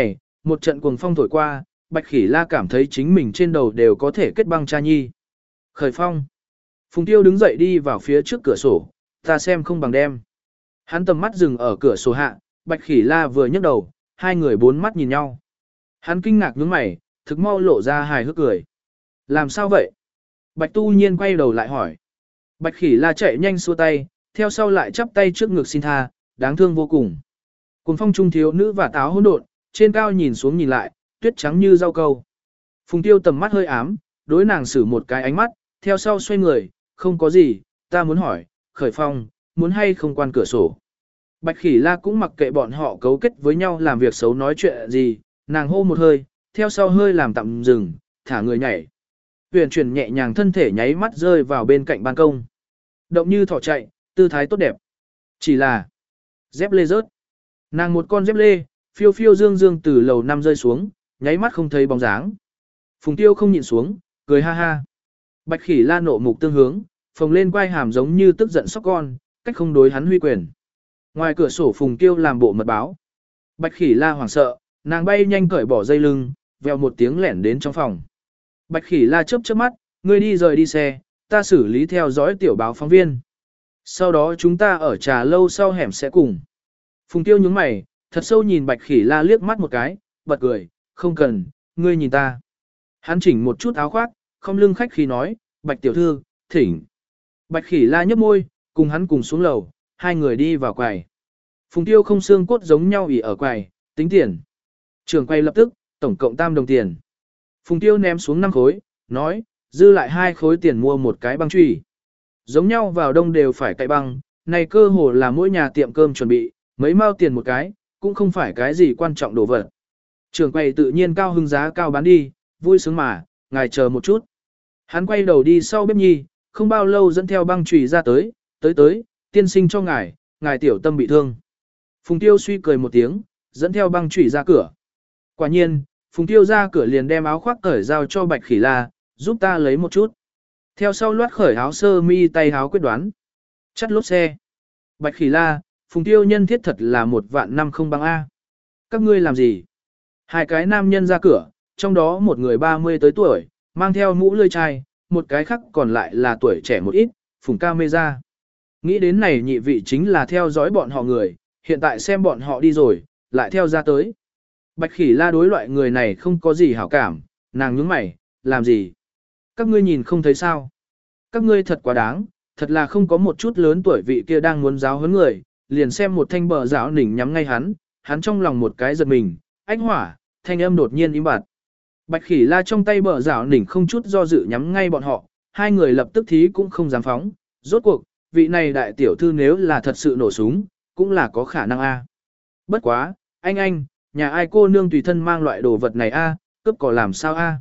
Một trận cuồng phong thổi qua, Bạch Khỉ La cảm thấy chính mình trên đầu đều có thể kết băng cha nhi. Khởi phong. Phùng Tiêu đứng dậy đi vào phía trước cửa sổ, ta xem không bằng đem. Hắn tầm mắt dừng ở cửa sổ hạ, Bạch Khỉ La vừa nhấc đầu, hai người bốn mắt nhìn nhau. Hắn kinh ngạc nhướng mày, thực mau lộ ra hài hước cười. Làm sao vậy? Bạch Tu Nhiên quay đầu lại hỏi. Bạch Khỉ La chạy nhanh xua tay, theo sau lại chắp tay trước ngực xin tha, đáng thương vô cùng. Cuồng phong trung thiếu nữ và táo hỗn độn, trên cao nhìn xuống nhìn lại, tuyết trắng như rau câu. Phùng Tiêu tầm mắt hơi ám, đối nàng xử một cái ánh mắt, theo sau xoay người, không có gì, ta muốn hỏi, Khởi Phong, muốn hay không quan cửa sổ. Bạch Khỉ La cũng mặc kệ bọn họ cấu kết với nhau làm việc xấu nói chuyện gì, nàng hô một hơi, theo sau hơi làm tạm dừng, thả người nhảy. Huyền chuyển nhẹ nhàng thân thể nháy mắt rơi vào bên cạnh ban công. Động như thỏ chạy, tư thái tốt đẹp. Chỉ là dép lê rớt. Nàng một con dép lê, phiêu phiêu dương dương từ lầu năm rơi xuống, nháy mắt không thấy bóng dáng. Phùng Tiêu không nhịn xuống, cười ha ha. Bạch Khỉ La nộ mục tương hướng, phồng lên quai hàm giống như tức giận sóc con, cách không đối hắn huy quyền. Ngoài cửa sổ Phùng Tiêu làm bộ mật báo. Bạch Khỉ La hoảng sợ, nàng bay nhanh cởi bỏ dây lưng, vèo một tiếng lẻn đến trong phòng. Bạch Khỉ La chớp chớp mắt, ngươi đi rời đi xe, ta xử lý theo dõi tiểu báo phóng viên. Sau đó chúng ta ở trà lâu sau hẻm sẽ cùng. Phùng Tiêu nhướng mày, thật sâu nhìn Bạch Khỉ La liếc mắt một cái, bật cười, không cần, ngươi nhìn ta. Hắn chỉnh một chút áo khoác, không lưng khách khi nói, Bạch tiểu thư, thỉnh. Bạch Khỉ La nhấp môi, cùng hắn cùng xuống lầu, hai người đi vào quầy. Phùng Tiêu không xương cốt giống nhau ỉ ở quầy, tính tiền. Trường quầy lập tức, tổng cộng 3 đồng tiền. Phùng Tiêu ném xuống 5 khối, nói, dư lại 2 khối tiền mua một cái băng chùy. Giống nhau vào đông đều phải cậy băng, này cơ hồ là mỗi nhà tiệm cơm chuẩn bị, mấy mao tiền một cái, cũng không phải cái gì quan trọng đồ vật. Trường quầy tự nhiên cao hưng giá cao bán đi, vui sướng mà, ngài chờ một chút. Hắn quay đầu đi sau bếp nhi, không bao lâu dẫn theo băng chùy ra tới, tới, tiên sinh cho ngài tiểu tâm bị thương. Phùng Tiêu suy cười một tiếng, dẫn theo băng chùy ra cửa. Quả nhiên, Phùng Tiêu ra cửa liền đem áo khoác cởi giao cho Bạch Khỉ La, giúp ta lấy một chút. Theo sau loát khởi áo sơ mi tay áo quyết đoán. Chắt lốp xe. Bạch Khỉ La, Phùng Tiêu nhân thiết thật là 1.000.000 không bằng A. Các ngươi làm gì? Hai cái nam nhân ra cửa, trong đó một người 30 tới tuổi, mang theo mũ lươi chai, một cái khác còn lại là tuổi trẻ một ít, phùng camera. Nghĩ đến này nhị vị chính là theo dõi bọn họ người, hiện tại xem bọn họ đi rồi, lại theo ra tới. Bạch Khỉ La đối loại người này không có gì hảo cảm, nàng nhướng mày, làm gì? Các ngươi nhìn không thấy sao? Các ngươi thật quá đáng, thật là không có một chút lớn tuổi vị kia đang muốn giáo huấn người, liền xem một thanh bờ giáo nỉnh nhắm ngay hắn trong lòng một cái giật mình, ánh hỏa, thanh âm đột nhiên im bặt. Bạch Khỉ La trong tay bờ giáo nỉnh không chút do dự nhắm ngay bọn họ, hai người lập tức thí cũng không dám phóng, rốt cuộc, vị này đại tiểu thư nếu là thật sự nổ súng, cũng là có khả năng a. Bất quá, anh, nhà ai cô nương tùy thân mang loại đồ vật này a, cướp cỏ làm sao a?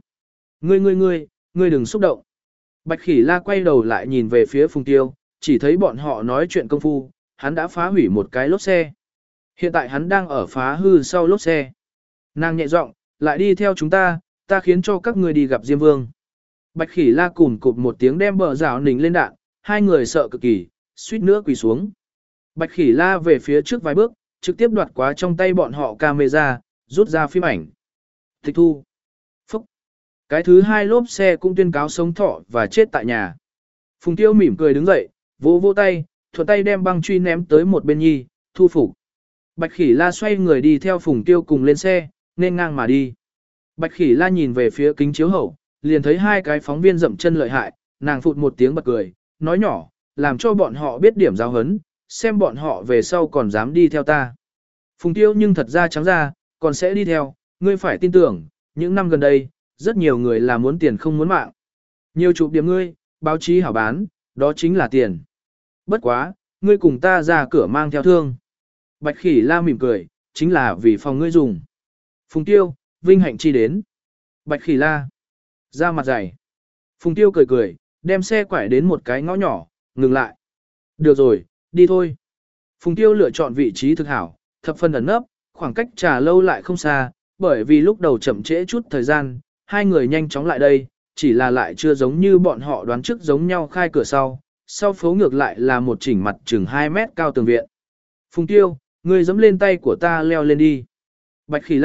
Ngươi đừng xúc động. Bạch Khỉ La quay đầu lại nhìn về phía Phùng Tiêu, chỉ thấy bọn họ nói chuyện công phu, hắn đã phá hủy một cái lốp xe. Hiện tại hắn đang ở phá hư sau lốp xe. Nàng nhẹ giọng, lại đi theo chúng ta khiến cho các ngươi đi gặp Diêm Vương. Bạch Khỉ La cùn cụp một tiếng đem bờ rào nỉnh lên đạn, hai người sợ cực kỳ, suýt nữa quỳ xuống. Bạch Khỉ La về phía trước vài bước, trực tiếp đoạt quá trong tay bọn họ camera, rút ra phim ảnh. Tịch thu. Phúc. Cái thứ hai lốp xe cũng tuyên cáo sống thọ và chết tại nhà. Phùng Tiêu mỉm cười đứng dậy, vỗ vỗ tay, thuận tay đem băng truy ném tới một bên nhi, thu phục. Bạch Khỉ La xoay người đi theo Phùng Tiêu cùng lên xe, nên ngang mà đi. Bạch Khỉ La nhìn về phía kính chiếu hậu, liền thấy hai cái phóng viên dậm chân lợi hại, nàng phụt một tiếng bật cười, nói nhỏ, làm cho bọn họ biết điểm giáo hấn, xem bọn họ về sau còn dám đi theo ta. Phùng Tiêu nhưng thật ra trắng ra, còn sẽ đi theo, ngươi phải tin tưởng, những năm gần đây, rất nhiều người là muốn tiền không muốn mạng. Nhiều chụp điểm ngươi, báo chí hảo bán, đó chính là tiền. Bất quá, ngươi cùng ta ra cửa mang theo thương. Bạch Khỉ La mỉm cười, chính là vì phòng ngươi dùng. Phùng Tiêu, vinh hạnh chi đến. Bạch Khỉ La, ra mặt dày. Phùng Tiêu cười cười, đem xe quải đến một cái ngõ nhỏ, ngừng lại. Được rồi, đi thôi. Phùng Tiêu lựa chọn vị trí thực hảo, thập phần ẩn nấp, khoảng cách trà lâu lại không xa, bởi vì lúc đầu chậm trễ chút thời gian, hai người nhanh chóng lại đây, chỉ là lại chưa giống như bọn họ đoán trước giống nhau khai cửa sau phố ngược lại là một chỉnh mặt chừng 2 mét cao tường viện. Phùng Tiêu, ngươi giẫm lên tay của ta leo lên đi. Bạch Khỉ La,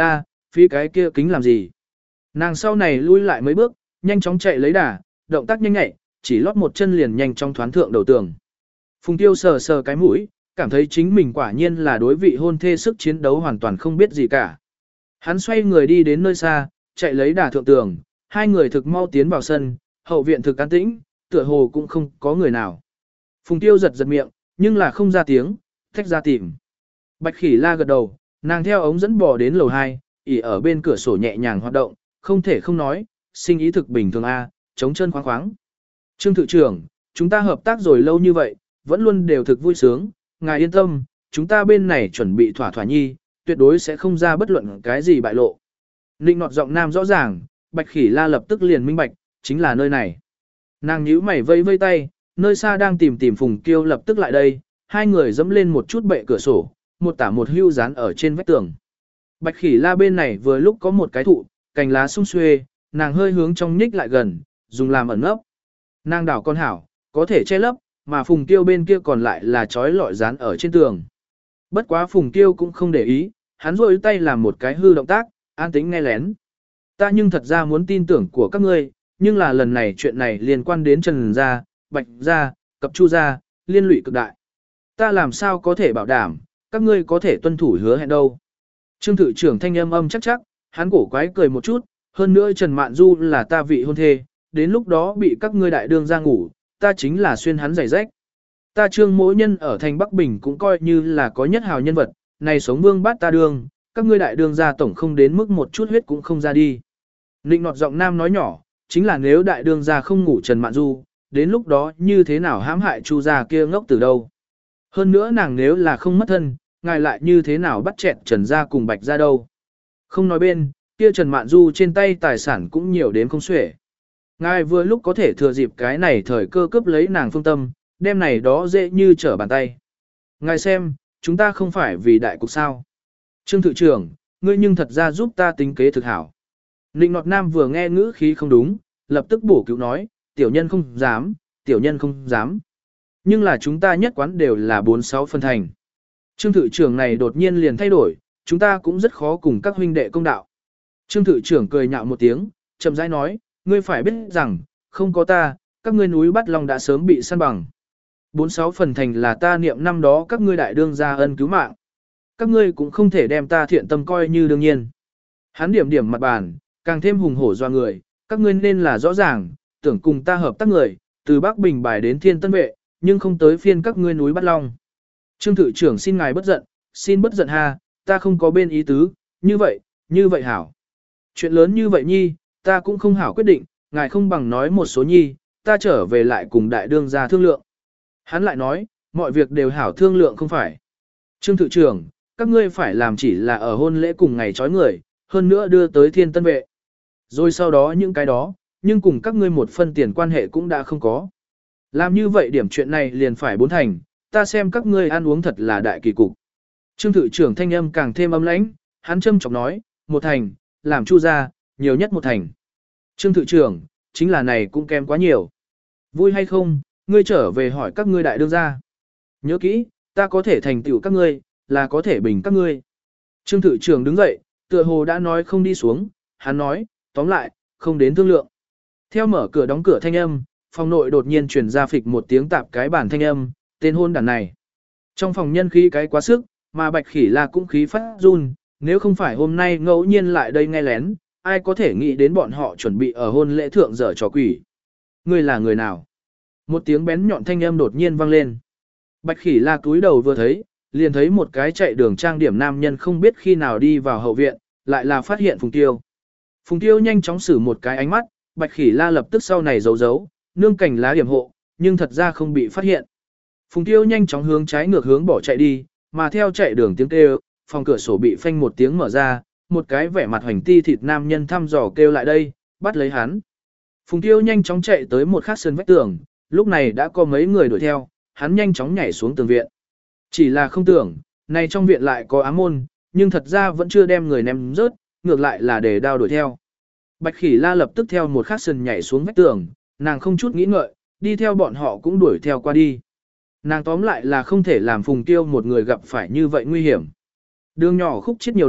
phí cái kia kính làm gì. Nàng sau này lui lại mấy bước, nhanh chóng chạy lấy đà, động tác nhanh nhẹ, chỉ lót một chân liền nhanh chóng thoán thượng đầu tường. Phùng Tiêu sờ sờ cái mũi, cảm thấy chính mình quả nhiên là đối vị hôn thê sức chiến đấu hoàn toàn không biết gì cả. Hắn xoay người đi đến nơi xa, chạy lấy đà thượng tường, hai người thực mau tiến vào sân, hậu viện thực an tĩnh, tựa hồ cũng không có người nào. Phùng Tiêu giật giật miệng, nhưng là không ra tiếng, thách ra tìm. Bạch Khỉ La gật đầu, nàng theo ống dẫn bò đến lầu 2, ỉ ở bên cửa sổ nhẹ nhàng hoạt động, không thể không nói, sinh ý thực bình thường a, chống chân khoáng khoáng. Trương Thự trưởng, chúng ta hợp tác rồi lâu như vậy, vẫn luôn đều thực vui sướng, ngài yên tâm, chúng ta bên này chuẩn bị thỏa thỏa nhi, tuyệt đối sẽ không ra bất luận cái gì bại lộ. Nịnh nọt giọng nam rõ ràng, Bạch Khỉ La lập tức liền minh bạch, chính là nơi này. Nàng nhíu mày vây vây tay, nơi xa đang tìm Phùng Kiêu lập tức lại đây, hai người dẫm lên một chút bệ cửa sổ, một tả một hưu dán ở trên vách tường. Bạch Khỉ La bên này vừa lúc có một cái thụ, cành lá sum xuê, nàng hơi hướng trong nhích lại gần, dùng làm ẩn nấp. Nàng đảo con hảo, có thể che lấp, mà Phùng Kiêu bên kia còn lại là trói lọi dán ở trên tường. Bất quá Phùng Kiêu cũng không để ý, hắn rôi tay làm một cái hư động tác, an tĩnh nghe lén. Ta nhưng thật ra muốn tin tưởng của các ngươi, nhưng là lần này chuyện này liên quan đến Trần Gia, Bạch Gia, Cập Chu Gia, liên lụy cực đại. Ta làm sao có thể bảo đảm, các ngươi có thể tuân thủ hứa hẹn đâu. Trương Thự trưởng thanh âm chắc chắc, hắn cổ quái cười một chút, hơn nữa Trần Mạn Du là ta vị hôn thê, đến lúc đó bị các ngươi đại đương ra ngủ, ta chính là xuyên hắn giày rách. Ta Trương Mỗ Nhân ở thành Bắc Bình cũng coi như là có nhất hào nhân vật, này sống vương bát ta đương, các ngươi đại đương ra tổng không đến mức một chút huyết cũng không ra đi. Nịnh nọt giọng nam nói nhỏ, chính là nếu đại đương ra không ngủ Trần Mạn Du, đến lúc đó như thế nào hãm hại Chu gia kia ngốc từ đâu. Hơn nữa nàng nếu là không mất thân, ngài lại như thế nào bắt chẹt Trần gia cùng Bạch gia đâu. Không nói bên, kia Trần Mạn Du trên tay tài sản cũng nhiều đến không xuể. Ngài vừa lúc có thể thừa dịp cái này thời cơ cướp lấy nàng phương tâm, đem này đó dễ như trở bàn tay. Ngài xem, chúng ta không phải vì đại cục sao. Trương Thự trưởng, ngươi nhưng thật ra giúp ta tính kế thực hảo. Nịnh nọt nam vừa nghe ngữ khí không đúng, lập tức bổ cứu nói, tiểu nhân không dám, tiểu nhân không dám. Nhưng là chúng ta nhất quán đều là 4-6 phân thành. Trương Thự trưởng này đột nhiên liền thay đổi, chúng ta cũng rất khó cùng các huynh đệ công đạo. Trương Thự trưởng cười nhạo một tiếng, chậm rãi nói, ngươi phải biết rằng, không có ta, các ngươi núi Bắt Long đã sớm bị săn bằng. 4-6 phần thành là ta niệm năm đó các ngươi đại đương gia ân cứu mạng. Các ngươi cũng không thể đem ta thiện tâm coi như đương nhiên. Hắn điểm điểm mặt bàn, càng thêm hùng hổ doa người, các ngươi nên là rõ ràng, tưởng cùng ta hợp tác người, từ Bắc Bình bài đến Thiên Tân Vệ, nhưng không tới phiên các ngươi núi Bắt Long. Trương Thự trưởng xin ngài bất giận, xin bất giận ha, ta không có bên ý tứ, như vậy hảo. Chuyện lớn như vậy nhi, ta cũng không hảo quyết định, ngài không bằng nói một số nhi, ta trở về lại cùng đại đương gia thương lượng. Hắn lại nói, mọi việc đều hảo thương lượng không phải. Trương Thự trưởng, các ngươi phải làm chỉ là ở hôn lễ cùng ngày trói người, hơn nữa đưa tới Thiên Tân Vệ. Rồi sau đó những cái đó, nhưng cùng các ngươi một phân tiền quan hệ cũng đã không có. Làm như vậy điểm chuyện này liền phải 4 thành, ta xem các ngươi ăn uống thật là đại kỳ cục. Trương Thự trưởng thanh âm càng thêm âm lãnh, hắn châm chọc nói, 1 thành, làm Chu gia, nhiều nhất 1 thành. Trương Thự trưởng, chính là này cũng kém quá nhiều. Vui hay không, ngươi trở về hỏi các ngươi đại đương gia. Nhớ kỹ, ta có thể thành tựu các ngươi, là có thể bình các ngươi. Trương Thự trưởng đứng dậy, tựa hồ đã nói không đi xuống, hắn nói, tóm lại, không đến thương lượng. Theo mở cửa đóng cửa thanh âm, phòng nội đột nhiên truyền ra phịch một tiếng tạp cái bản thanh âm, tên hôn đàn này. Trong phòng nhân khí cái quá sức, mà Bạch Khỉ La cũng khí phát run, nếu không phải hôm nay ngẫu nhiên lại đây nghe lén, ai có thể nghĩ đến bọn họ chuẩn bị ở hôn lễ thượng dở trò quỷ. Ngươi là người nào? Một tiếng bén nhọn thanh âm đột nhiên vang lên. Bạch Khỉ La cúi đầu vừa thấy, liền thấy một cái chạy đường trang điểm nam nhân không biết khi nào đi vào hậu viện, lại là phát hiện Phùng Tiêu. Phùng Tiêu nhanh chóng xử một cái ánh mắt, Bạch Khỉ La lập tức sau này giấu, nương cảnh lá điểm hộ, nhưng thật ra không bị phát hiện. Phùng Tiêu nhanh chóng hướng trái ngược hướng bỏ chạy đi, mà theo chạy đường tiếng kêu, phòng cửa sổ bị phanh một tiếng mở ra, một cái vẻ mặt hoành ti thịt nam nhân thăm dò kêu lại đây, bắt lấy hắn. Phùng Tiêu nhanh chóng chạy tới một khắc sân vách tường, lúc này đã có mấy người đuổi theo, hắn nhanh chóng nhảy xuống tường viện. Chỉ là không tưởng, này trong viện lại có ám môn, nhưng thật ra vẫn chưa đem người ném rớt, ngược lại là để đao đuổi theo. Bạch Khỉ La lập tức theo một khắc sân nhảy xuống vách tường, nàng không chút nghĩ ngợi, đi theo bọn họ cũng đuổi theo qua đi. Nàng tóm lại là không thể làm Phùng Tiêu một người gặp phải như vậy nguy hiểm. Đường nhỏ khúc chết nhiều lộ,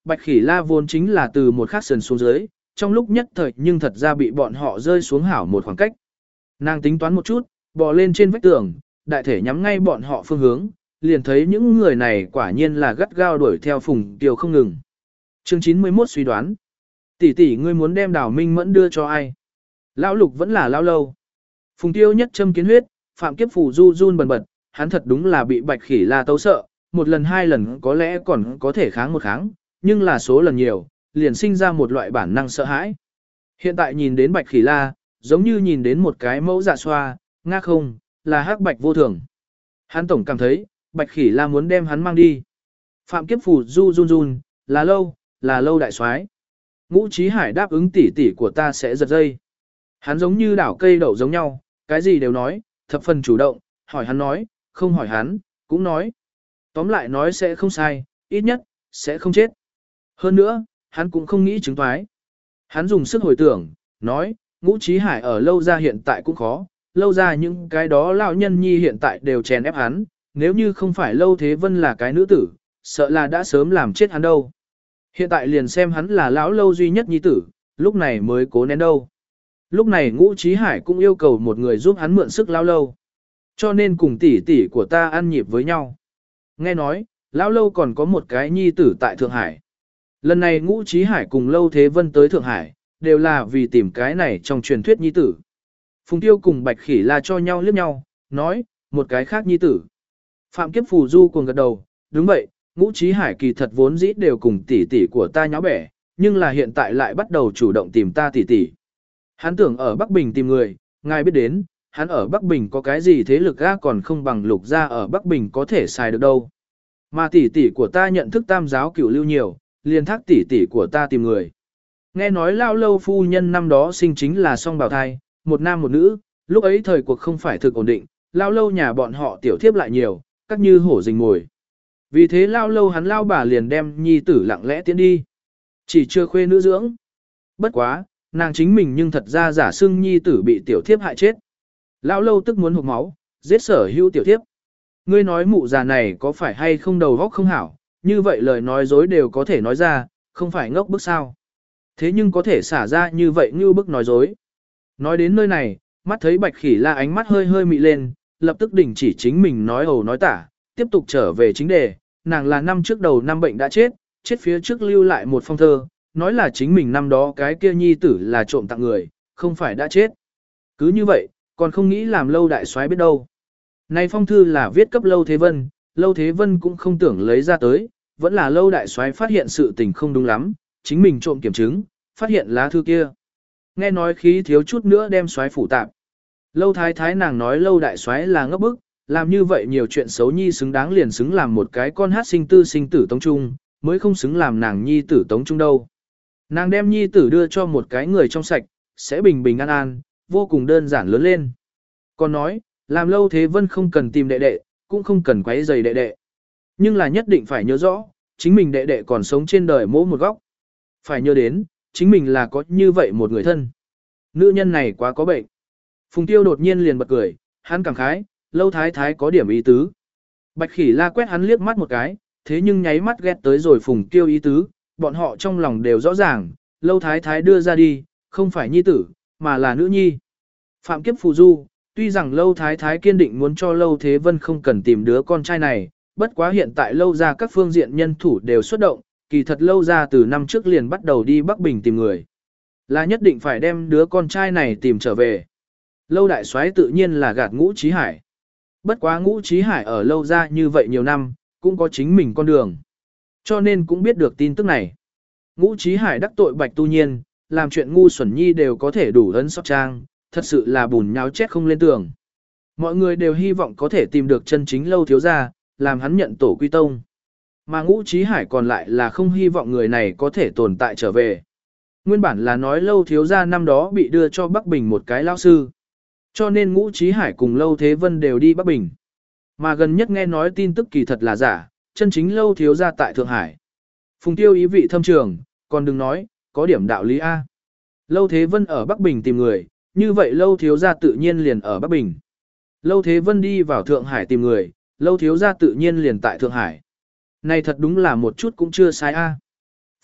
Bạch Khỉ La vốn chính là từ một khắc sườn xuống dưới, trong lúc nhất thời nhưng thật ra bị bọn họ rơi xuống hảo một khoảng cách. Nàng tính toán một chút, bò lên trên vách tường, đại thể nhắm ngay bọn họ phương hướng, liền thấy những người này quả nhiên là gắt gao đuổi theo Phùng Tiêu không ngừng. Chương 91 suy đoán. Tỷ tỷ ngươi muốn đem Đào Minh Mẫn đưa cho ai? Lão Lục vẫn là lão lâu. Phùng Tiêu nhất châm kiến huyết, Phạm Kiếp Phù run bần bật, hắn thật đúng là bị Bạch Khỉ La tấu sợ, một lần hai lần có lẽ còn có thể kháng một kháng, nhưng là số lần nhiều, liền sinh ra một loại bản năng sợ hãi. Hiện tại nhìn đến Bạch Khỉ La, giống như nhìn đến một cái mẫu dạ xoa, nga không, là hắc bạch vô thường. Hắn tổng cảm thấy, Bạch Khỉ La muốn đem hắn mang đi. Phạm Kiếp Phù run, là lâu đại soái. Ngũ Chí Hải đáp ứng tỷ tỷ của ta sẽ giật dây. Hắn giống như đảo cây đậu giống nhau, cái gì đều nói, thập phần chủ động, hỏi hắn nói, không hỏi hắn, cũng nói. Tóm lại nói sẽ không sai, ít nhất, sẽ không chết. Hơn nữa, hắn cũng không nghĩ chứng thoái. Hắn dùng sức hồi tưởng, nói, Ngũ Chí Hải ở lâu ra hiện tại cũng khó, lâu ra những cái đó lão nhân nhi hiện tại đều chèn ép hắn, nếu như không phải Lâu Thế Vân là cái nữ tử, sợ là đã sớm làm chết hắn đâu. Hiện tại liền xem hắn là lão Lâu duy nhất nhi tử, lúc này mới cố nén đâu. Lúc này Ngũ Chí Hải cũng yêu cầu một người giúp hắn mượn sức lão Lâu. Cho nên cùng tỷ tỷ của ta ăn nhịp với nhau. Nghe nói, lão Lâu còn có một cái nhi tử tại Thượng Hải. Lần này Ngũ Chí Hải cùng Lâu Thế Vân tới Thượng Hải, đều là vì tìm cái này trong truyền thuyết nhi tử. Phùng Tiêu cùng Bạch Khỉ La cho nhau liếc nhau, nói, một cái khác nhi tử. Phạm Kiếp Phù du cuồng gật đầu, đúng vậy, Ngũ Chí Hải kỳ thật vốn dĩ đều cùng tỷ tỷ của ta nháo bẻ, nhưng là hiện tại lại bắt đầu chủ động tìm ta tỷ tỷ. Hắn tưởng ở Bắc Bình tìm người, ngài biết đến, hắn ở Bắc Bình có cái gì thế lực ga còn không bằng Lục gia ở Bắc Bình có thể xài được đâu. Mà tỷ tỷ của ta nhận thức tam giáo cửu lưu nhiều, liền thác tỷ tỷ của ta tìm người. Nghe nói lao Lâu phu nhân năm đó sinh chính là song bào thai, một nam một nữ, lúc ấy thời cuộc không phải thực ổn định, lao Lâu nhà bọn họ tiểu thiếp lại nhiều, các như hổ rình mồi. Vì thế lao Lâu hắn lao bà liền đem nhi tử lặng lẽ tiến đi. Chỉ chưa khuê nữ dưỡng. Bất quá, nàng chính mình nhưng thật ra giả xưng nhi tử bị tiểu thiếp hại chết. Lao Lâu tức muốn hụt máu, giết sở hữu tiểu thiếp. Ngươi nói mụ già này có phải hay không đầu óc không hảo, như vậy lời nói dối đều có thể nói ra, không phải ngốc bức sao. Thế nhưng có thể xả ra như vậy như bức nói dối. Nói đến nơi này, mắt thấy Bạch Khỉ La ánh mắt hơi hơi mị lên, lập tức đình chỉ chính mình nói ẩu nói tả, tiếp tục trở về chính đề, nàng là năm trước đầu năm bệnh đã chết, chết phía trước lưu lại một phong thơ, nói là chính mình năm đó cái kia nhi tử là trộm tặng người, không phải đã chết. Cứ như vậy, còn không nghĩ làm Lâu đại soái biết đâu. Này phong thư là viết cấp Lâu Thế Vân cũng không tưởng lấy ra tới, vẫn là Lâu đại soái phát hiện sự tình không đúng lắm, chính mình trộm kiểm chứng, phát hiện lá thư kia. Nghe nói khí thiếu chút nữa đem soái phủ tạp. Lâu thái thái nàng nói Lâu đại soái là ngốc bức, làm như vậy nhiều chuyện xấu nhi xứng đáng liền xứng làm một cái con hát sinh tử tống trung, mới không xứng làm nàng nhi tử tống trung đâu. Nàng đem nhi tử đưa cho một cái người trong sạch, sẽ bình bình an an, vô cùng đơn giản lớn lên. Còn nói, làm Lâu Thế Vân không cần tìm đệ đệ, cũng không cần quấy rầy đệ đệ. Nhưng là nhất định phải nhớ rõ, chính mình đệ đệ còn sống trên đời mỗi một góc. Phải nhớ đến, chính mình là có như vậy một người thân. Nữ nhân này quá có bệnh. Phùng Tiêu đột nhiên liền bật cười, hắn cảm khái, Lâu thái thái có điểm ý tứ. Bạch Khỉ La quét hắn liếc mắt một cái, thế nhưng nháy mắt ghét tới rồi Phùng Tiêu ý tứ, bọn họ trong lòng đều rõ ràng, Lâu thái thái đưa ra đi, không phải nhi tử, mà là nữ nhi. Phạm Kiếp Phù du, tuy rằng Lâu thái thái kiên định muốn cho Lâu Thế Vân không cần tìm đứa con trai này, bất quá hiện tại Lâu ra các phương diện nhân thủ đều xuất động, kỳ thật Lâu ra từ năm trước liền bắt đầu đi Bắc Bình tìm người. Là nhất định phải đem đứa con trai này tìm trở về. Lâu đại soái tự nhiên là gạt Ngũ Chí Hải. Bất quá Ngũ Chí Hải ở Lâu ra như vậy nhiều năm, cũng có chính mình con đường. Cho nên cũng biết được tin tức này. Ngũ Chí Hải đắc tội Bạch Tu Nhiên, làm chuyện ngu xuẩn nhi đều có thể đủ ấn sóc trang, thật sự là bùn nháo chết không lên tường. Mọi người đều hy vọng có thể tìm được chân chính Lâu thiếu gia, làm hắn nhận tổ quy tông. Mà Ngũ Chí Hải còn lại là không hy vọng người này có thể tồn tại trở về. Nguyên bản là nói Lâu thiếu gia năm đó bị đưa cho Bắc Bình một cái lão sư. Cho nên Ngũ Chí Hải cùng Lâu Thế Vân đều đi Bắc Bình. Mà gần nhất nghe nói tin tức kỳ thật là giả, chân chính Lâu thiếu gia tại Thượng Hải. Phùng Tiêu ý vị thâm trường, còn đừng nói, có điểm đạo lý A. Lâu Thế Vân ở Bắc Bình tìm người, như vậy Lâu thiếu gia tự nhiên liền ở Bắc Bình. Lâu Thế Vân đi vào Thượng Hải tìm người, Lâu thiếu gia tự nhiên liền tại Thượng Hải. Này thật đúng là một chút cũng chưa sai A.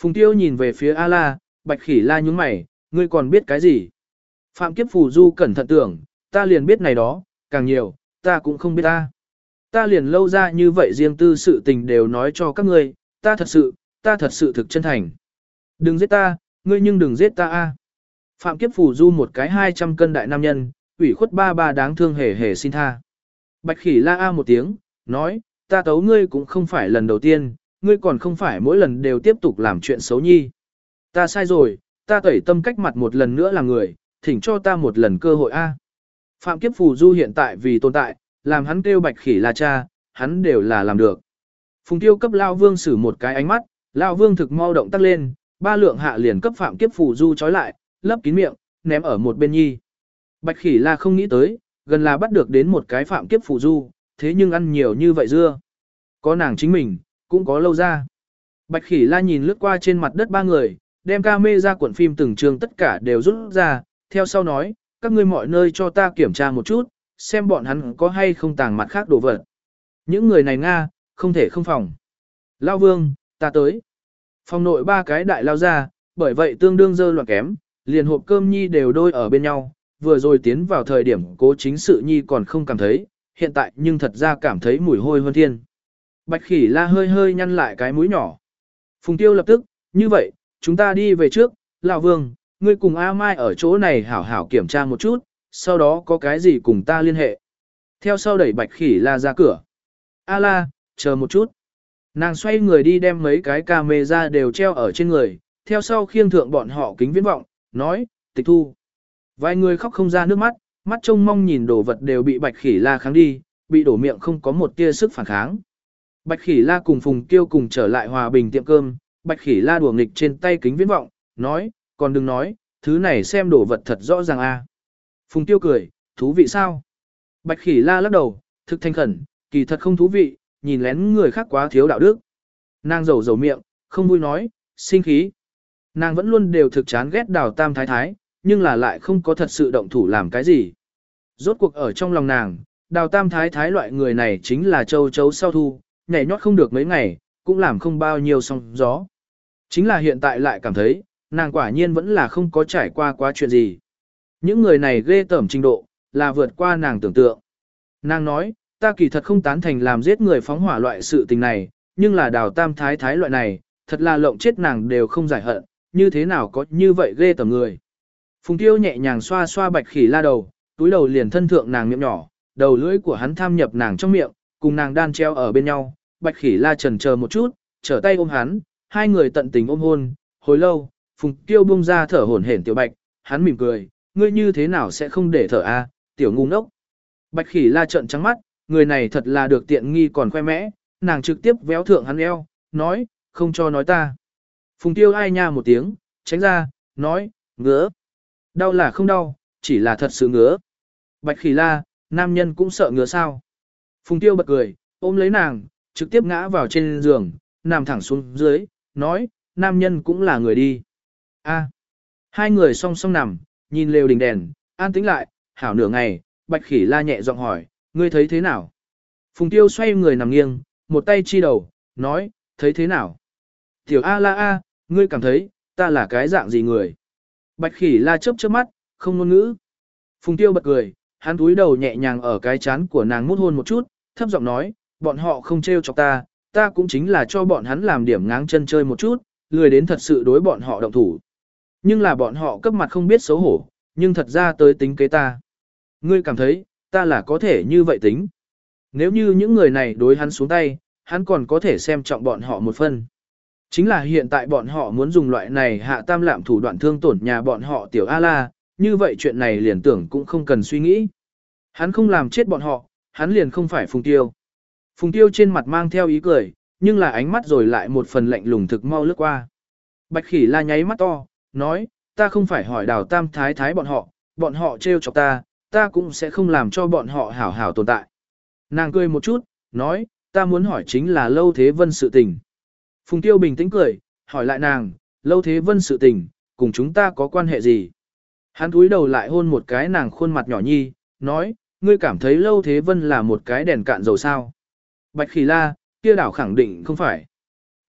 Phùng Tiêu nhìn về phía A-la, Bạch Khỉ La nhúng mày, ngươi còn biết cái gì? Phạm Kiếp Phù Du cẩn thận tưởng, ta liền biết này đó, càng nhiều, ta cũng không biết ta. Ta liền lâu ra như vậy riêng tư sự tình đều nói cho các ngươi, ta thật sự thực chân thành. Đừng giết ta, ngươi nhưng đừng giết ta a. Phạm Kiếp Phù Du một cái 200 cân đại nam nhân, ủy khuất ba ba đáng thương hề hề xin tha. Bạch Khỉ La a một tiếng, nói, ta tấu ngươi cũng không phải lần đầu tiên, ngươi còn không phải mỗi lần đều tiếp tục làm chuyện xấu nhi. Ta sai rồi, ta tẩy tâm cách mặt một lần nữa là người, thỉnh cho ta một lần cơ hội a. Phạm Kiếp Phù Du hiện tại vì tồn tại, làm hắn kêu Bạch Khỉ là cha, hắn đều là làm được. Phùng Tiêu cấp Lão Vương xử một cái ánh mắt, Lão Vương thực mau động tác lên, ba lượng hạ liền cấp Phạm Kiếp Phù Du trói lại, lấp kín miệng, ném ở một bên nhi. Bạch Khỉ là không nghĩ tới, gần là bắt được đến một cái Phạm Kiếp Phù Du, thế nhưng ăn nhiều như vậy dưa. Có nàng chính mình, cũng có lâu ra. Bạch Khỉ La nhìn lướt qua trên mặt đất ba người, đem camera cuộn phim từng trường tất cả đều rút ra, theo sau nói, các ngươi mọi nơi cho ta kiểm tra một chút, xem bọn hắn có hay không tàng mặt khác đồ vật. Những người này Nga, không thể không phòng. Lao Vương, ta tới. Phòng nội ba cái đại lao ra, bởi vậy tương đương dơ loạn kém, liền hộp cơm nhi đều đôi ở bên nhau, vừa rồi tiến vào thời điểm cố chính sự nhi còn không cảm thấy, hiện tại nhưng thật ra cảm thấy mùi hôi hơn thiên. Bạch Khỉ La hơi hơi nhăn lại cái mũi nhỏ. Phùng Tiêu lập tức, như vậy, chúng ta đi về trước, Lão Vương, ngươi cùng A Mai ở chỗ này hảo hảo kiểm tra một chút, sau đó có cái gì cùng ta liên hệ. Theo sau đẩy Bạch Khỉ La ra cửa. A La, chờ một chút. Nàng xoay người đi đem mấy cái camera đều treo ở trên người, theo sau khiêng thượng bọn họ kính viễn vọng, nói, tịch thu. Vài người khóc không ra nước mắt, mắt trông mong nhìn đồ vật đều bị Bạch Khỉ La kháng đi, bị đổ miệng không có một tia sức phản kháng. Bạch Khỉ La cùng Phùng Tiêu cùng trở lại hòa bình tiệm cơm, Bạch Khỉ La đùa nghịch trên tay kính viễn vọng, nói, còn đừng nói, thứ này xem đồ vật thật rõ ràng a. Phùng Tiêu cười, thú vị sao? Bạch Khỉ La lắc đầu, thực thanh khẩn, kỳ thật không thú vị, nhìn lén người khác quá thiếu đạo đức. Nàng rầu rầu miệng, không vui nói, sinh khí. Nàng vẫn luôn đều thực chán ghét Đào Tam Thái Thái, nhưng là lại không có thật sự động thủ làm cái gì. Rốt cuộc ở trong lòng nàng, Đào Tam Thái Thái loại người này chính là châu chấu sau thu, nhảy nhót không được mấy ngày, cũng làm không bao nhiêu sóng gió. Chính là hiện tại lại cảm thấy, nàng quả nhiên vẫn là không có trải qua quá chuyện gì. Những người này ghê tởm trình độ, là vượt qua nàng tưởng tượng. Nàng nói, ta kỳ thật không tán thành làm giết người phóng hỏa loại sự tình này, nhưng là Đào Tam Thái Thái loại này, thật là lộng chết nàng đều không giải hận, như thế nào có như vậy ghê tởm người. Phùng Tiêu nhẹ nhàng xoa xoa Bạch Khỉ La đầu, túi đầu liền thân thượng nàng miệng nhỏ, đầu lưỡi của hắn tham nhập nàng trong miệng, cùng nàng đan treo ở bên nhau. Bạch Khỉ La chần chờ một chút, trở tay ôm hắn, hai người tận tình ôm hôn, hồi lâu, Phùng Tiêu buông ra thở hổn hển Tiểu Bạch, hắn mỉm cười, ngươi như thế nào sẽ không để thở a, tiểu ngu ngốc. Bạch Khỉ La trợn trắng mắt, người này thật là được tiện nghi còn khoe mẽ, nàng trực tiếp véo thượng hắn eo, nói, không cho nói ta. Phùng Tiêu ai nha một tiếng, tránh ra, nói, ngứa. Đau là không đau, chỉ là thật sự ngứa. Bạch Khỉ La, nam nhân cũng sợ ngứa sao. Phùng Tiêu bật cười, ôm lấy nàng, trực tiếp ngã vào trên giường, nằm thẳng xuống dưới, nói, nam nhân cũng là người đi. A. Hai người song song nằm, nhìn lều đỉnh đèn, an tĩnh lại, hảo nửa ngày, Bạch Khỉ La nhẹ giọng hỏi, ngươi thấy thế nào? Phùng Tiêu xoay người nằm nghiêng, một tay chi đầu, nói, thấy thế nào? Tiểu A La A, ngươi cảm thấy, ta là cái dạng gì người? Bạch Khỉ La chớp chớp mắt, không ngôn ngữ. Phùng Tiêu bật cười, hắn túi đầu nhẹ nhàng ở cái chán của nàng mút hôn một chút, thấp giọng nói, bọn họ không trêu chọc ta, ta cũng chính là cho bọn hắn làm điểm ngáng chân chơi một chút, lười đến thật sự đối bọn họ động thủ. Nhưng là bọn họ cấp mặt không biết xấu hổ, nhưng thật ra tới tính kế ta. Ngươi cảm thấy, ta là có thể như vậy tính. Nếu như những người này đối hắn xuống tay, hắn còn có thể xem trọng bọn họ một phần. Chính là hiện tại bọn họ muốn dùng loại này hạ tam lạm thủ đoạn thương tổn nhà bọn họ tiểu A-la, như vậy chuyện này liền tưởng cũng không cần suy nghĩ. Hắn không làm chết bọn họ, hắn liền không phải Phùng Tiêu. Phùng Tiêu trên mặt mang theo ý cười, nhưng là ánh mắt rồi lại một phần lạnh lùng thực mau lướt qua. Bạch Khỉ La nháy mắt to, nói, ta không phải hỏi Đào Tam Thái Thái bọn họ trêu chọc ta, ta cũng sẽ không làm cho bọn họ hảo hảo tồn tại. Nàng cười một chút, nói, ta muốn hỏi chính là Lâu Thế Vân sự tình. Phùng Tiêu bình tĩnh cười, hỏi lại nàng, Lâu Thế Vân sự tình, cùng chúng ta có quan hệ gì? Hắn cúi đầu lại hôn một cái nàng khuôn mặt nhỏ nhi, nói, ngươi cảm thấy Lâu Thế Vân là một cái đèn cạn dầu sao? Bạch Khỉ La, kia đảo khẳng định không phải.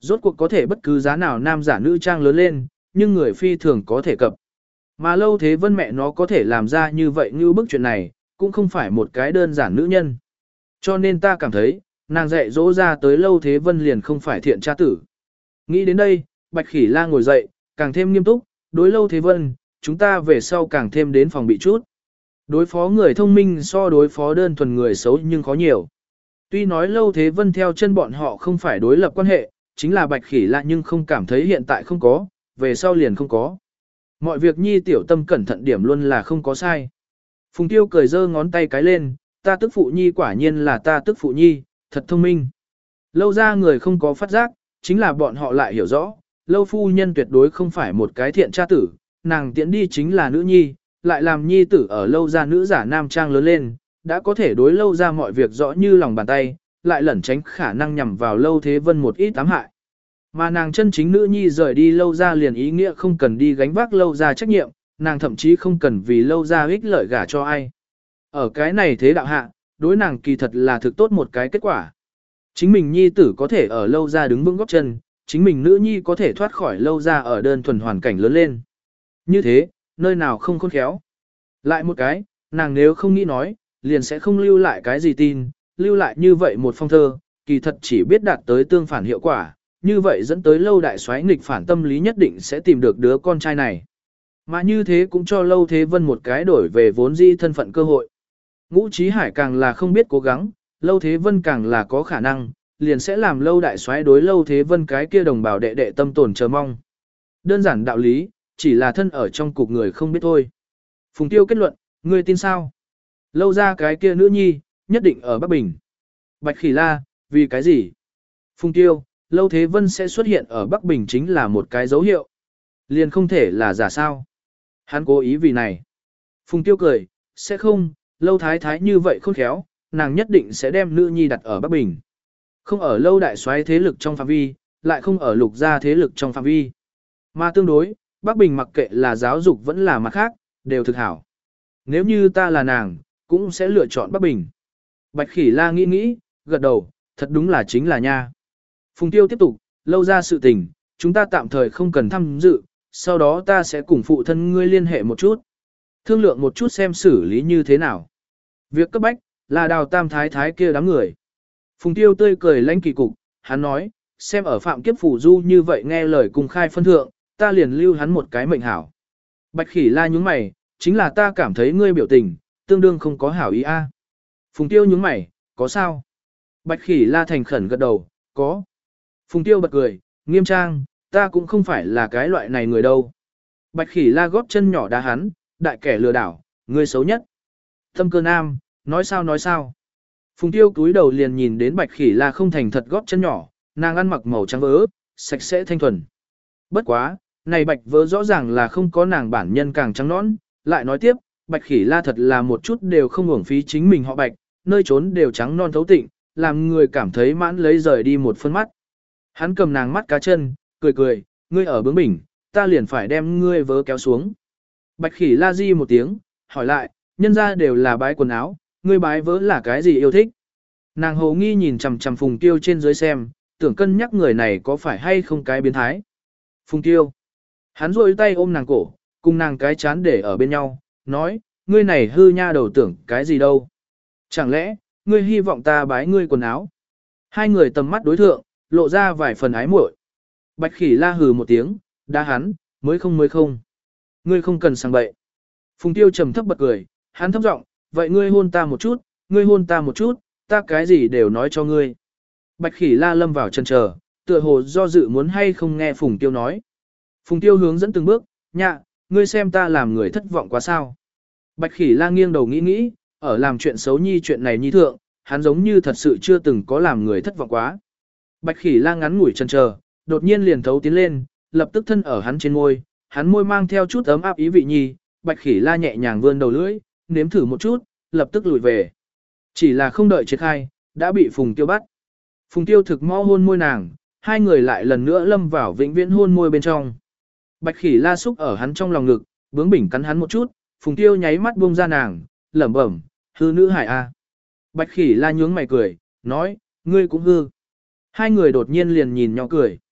Rốt cuộc có thể bất cứ giá nào nam giả nữ trang lớn lên, nhưng người phi thường có thể cập. Mà Lâu Thế Vân mẹ nó có thể làm ra như vậy như bức chuyện này, cũng không phải một cái đơn giản nữ nhân. Cho nên ta cảm thấy, nàng dạy dỗ ra tới Lâu Thế Vân liền không phải thiện cha tử. Nghĩ đến đây, Bạch Khỉ La ngồi dậy, càng thêm nghiêm túc, đối Lâu Thế Vân, chúng ta về sau càng thêm đến phòng bị chút. Đối phó người thông minh so đối phó đơn thuần người xấu nhưng khó nhiều. Tuy nói Lâu Thế Vân theo chân bọn họ không phải đối lập quan hệ, chính là Bạch Khỉ La nhưng không cảm thấy hiện tại không có, về sau liền không có. Mọi việc nhi tiểu tâm cẩn thận điểm luôn là không có sai. Phùng Tiêu cười giơ ngón tay cái lên, ta tức phụ nhi quả nhiên là ta tức phụ nhi, thật thông minh. Lâu ra người không có phát giác, chính là bọn họ lại hiểu rõ, Lâu phu nhân tuyệt đối không phải một cái thiện cha tử, nàng tiễn đi chính là nữ nhi, lại làm nhi tử ở Lâu ra nữ giả nam trang lớn lên, đã có thể đối Lâu ra mọi việc rõ như lòng bàn tay, lại lẩn tránh khả năng nhằm vào Lâu Thế Vân một ít ám hại. Mà nàng chân chính nữ nhi rời đi Lâu ra liền ý nghĩa không cần đi gánh vác Lâu ra trách nhiệm, nàng thậm chí không cần vì Lâu ra ích lợi gả cho ai. Ở cái này thế đạo hạ, đối nàng kỳ thật là thực tốt một cái kết quả. Chính mình nhi tử có thể ở Lâu ra đứng vững góp chân, chính mình nữ nhi có thể thoát khỏi Lâu ra ở đơn thuần hoàn cảnh lớn lên. Như thế, nơi nào không khôn khéo. Lại một cái, nàng nếu không nghĩ nói, liền sẽ không lưu lại cái gì tin, lưu lại như vậy một phong thơ, kỳ thật chỉ biết đạt tới tương phản hiệu quả, như vậy dẫn tới Lâu đại soái nghịch phản tâm lý nhất định sẽ tìm được đứa con trai này. Mà như thế cũng cho Lâu Thế Vân một cái đổi về vốn dĩ thân phận cơ hội. Ngũ Chí Hải càng là không biết cố gắng, Lâu Thế Vân càng là có khả năng, liền sẽ làm Lâu đại soái đối Lâu Thế Vân cái kia đồng bào đệ đệ tâm tồn chờ mong. Đơn giản đạo lý, chỉ là thân ở trong cục người không biết thôi. Phùng Tiêu kết luận, ngươi tin sao? Lâu ra cái kia nữ nhi, nhất định ở Bắc Bình. Bạch Khỉ La, vì cái gì? Phùng Tiêu, Lâu Thế Vân sẽ xuất hiện ở Bắc Bình chính là một cái dấu hiệu. Liền không thể là giả sao. Hắn cố ý vì này. Phùng Tiêu cười, sẽ không, Lâu Thái Thái như vậy khôn khéo, nàng nhất định sẽ đem nữ nhi đặt ở Bắc Bình. Không ở Lâu đại soái thế lực trong phạm vi, lại không ở Lục gia thế lực trong phạm vi. Mà tương đối, Bắc Bình mặc kệ là giáo dục vẫn là mặt khác, đều thực hảo. Nếu như ta là nàng, cũng sẽ lựa chọn Bắc Bình. Bạch Khỉ La nghĩ nghĩ, gật đầu, thật đúng là chính là nha. Phùng Tiêu tiếp tục, Lâu ra sự tình, chúng ta tạm thời không cần tham dự, sau đó ta sẽ cùng phụ thân ngươi liên hệ một chút. Thương lượng một chút xem xử lý như thế nào. Việc cấp bách, là đào tam thái thái kia đám người. Phùng Tiêu tươi cười lãnh kỳ cục, hắn nói, xem ở phạm kiếp phủ du như vậy nghe lời cùng khai phân thượng, ta liền lưu hắn một cái mệnh hảo. Bạch Khỉ La nhúng mày, chính là ta cảm thấy ngươi biểu tình, tương đương không có hảo ý a. Phùng Tiêu nhúng mày, có sao? Bạch Khỉ La thành khẩn gật đầu, có. Phùng Tiêu bật cười, nghiêm trang, ta cũng không phải là cái loại này người đâu. Bạch Khỉ La góp chân nhỏ đá hắn, đại kẻ lừa đảo, người xấu nhất. Thâm Cơ Nam, nói sao nói sao. Phùng Tiêu cúi đầu liền nhìn đến Bạch Khỉ La không thành thật góp chân nhỏ, nàng ăn mặc màu trắng vỡ, sạch sẽ thanh thuần. Bất quá, này Bạch vỡ rõ ràng là không có nàng bản nhân càng trắng nõn, lại nói tiếp, Bạch Khỉ La thật là một chút đều không uổng phí chính mình họ Bạch, nơi trốn đều trắng non thấu tịnh, làm người cảm thấy mãn lấy rời đi một phân mắt. Hắn cầm nàng mắt cá chân, cười cười, ngươi ở bướng bỉnh, ta liền phải đem ngươi vớ kéo xuống. Bạch Khỉ La di một tiếng, hỏi lại, nhân ra đều là bái quần áo, ngươi bái vớ là cái gì yêu thích? Nàng hồ nghi nhìn chằm chằm Phùng Tiêu trên dưới xem, tưởng cân nhắc người này có phải hay không cái biến thái. Phùng Tiêu. Hắn rôi tay ôm nàng cổ, cùng nàng cái chán để ở bên nhau, nói, ngươi này hư nha đầu tưởng cái gì đâu. Chẳng lẽ, ngươi hy vọng ta bái ngươi quần áo? Hai người tầm mắt đối thượng, lộ ra vài phần ái muội. Bạch Khỉ La hừ một tiếng, đá hắn, mới không. Ngươi không cần sang bậy. Phùng Tiêu trầm thấp bật cười, hắn thấp giọng, vậy ngươi hôn ta một chút, ngươi hôn ta một chút, ta cái gì đều nói cho ngươi. Bạch Khỉ La lâm vào chân chờ, tựa hồ do dự muốn hay không nghe Phùng Tiêu nói. Phùng Tiêu hướng dẫn từng bước, nhạ, ngươi xem ta làm người thất vọng quá sao. Bạch Khỉ La nghiêng đầu nghĩ, ở làm chuyện xấu nhi chuyện này nhi thượng, hắn giống như thật sự chưa từng có làm người thất vọng quá. Bạch Khỉ La ngắn ngủi chần chờ, đột nhiên liền thấu tiến lên, lập tức thân ở hắn trên môi, hắn môi mang theo chút ấm áp ý vị nhi, Bạch Khỉ La nhẹ nhàng vươn đầu lưỡi, nếm thử một chút, lập tức lùi về. Chỉ là không đợi triệt khai, đã bị Phùng Tiêu bắt. Phùng Tiêu thực mau hôn môi nàng, hai người lại lần nữa lâm vào vĩnh viễn hôn môi bên trong. Bạch Khỉ La xúc ở hắn trong lòng ngực, bướng bỉnh cắn hắn một chút, Phùng Tiêu nháy mắt buông ra nàng, lẩm bẩm, hư nữ hải a. Bạch Khỉ La nhướng mày cười, nói, ngươi cũng hư. Hai người đột nhiên liền nhìn nhau cười.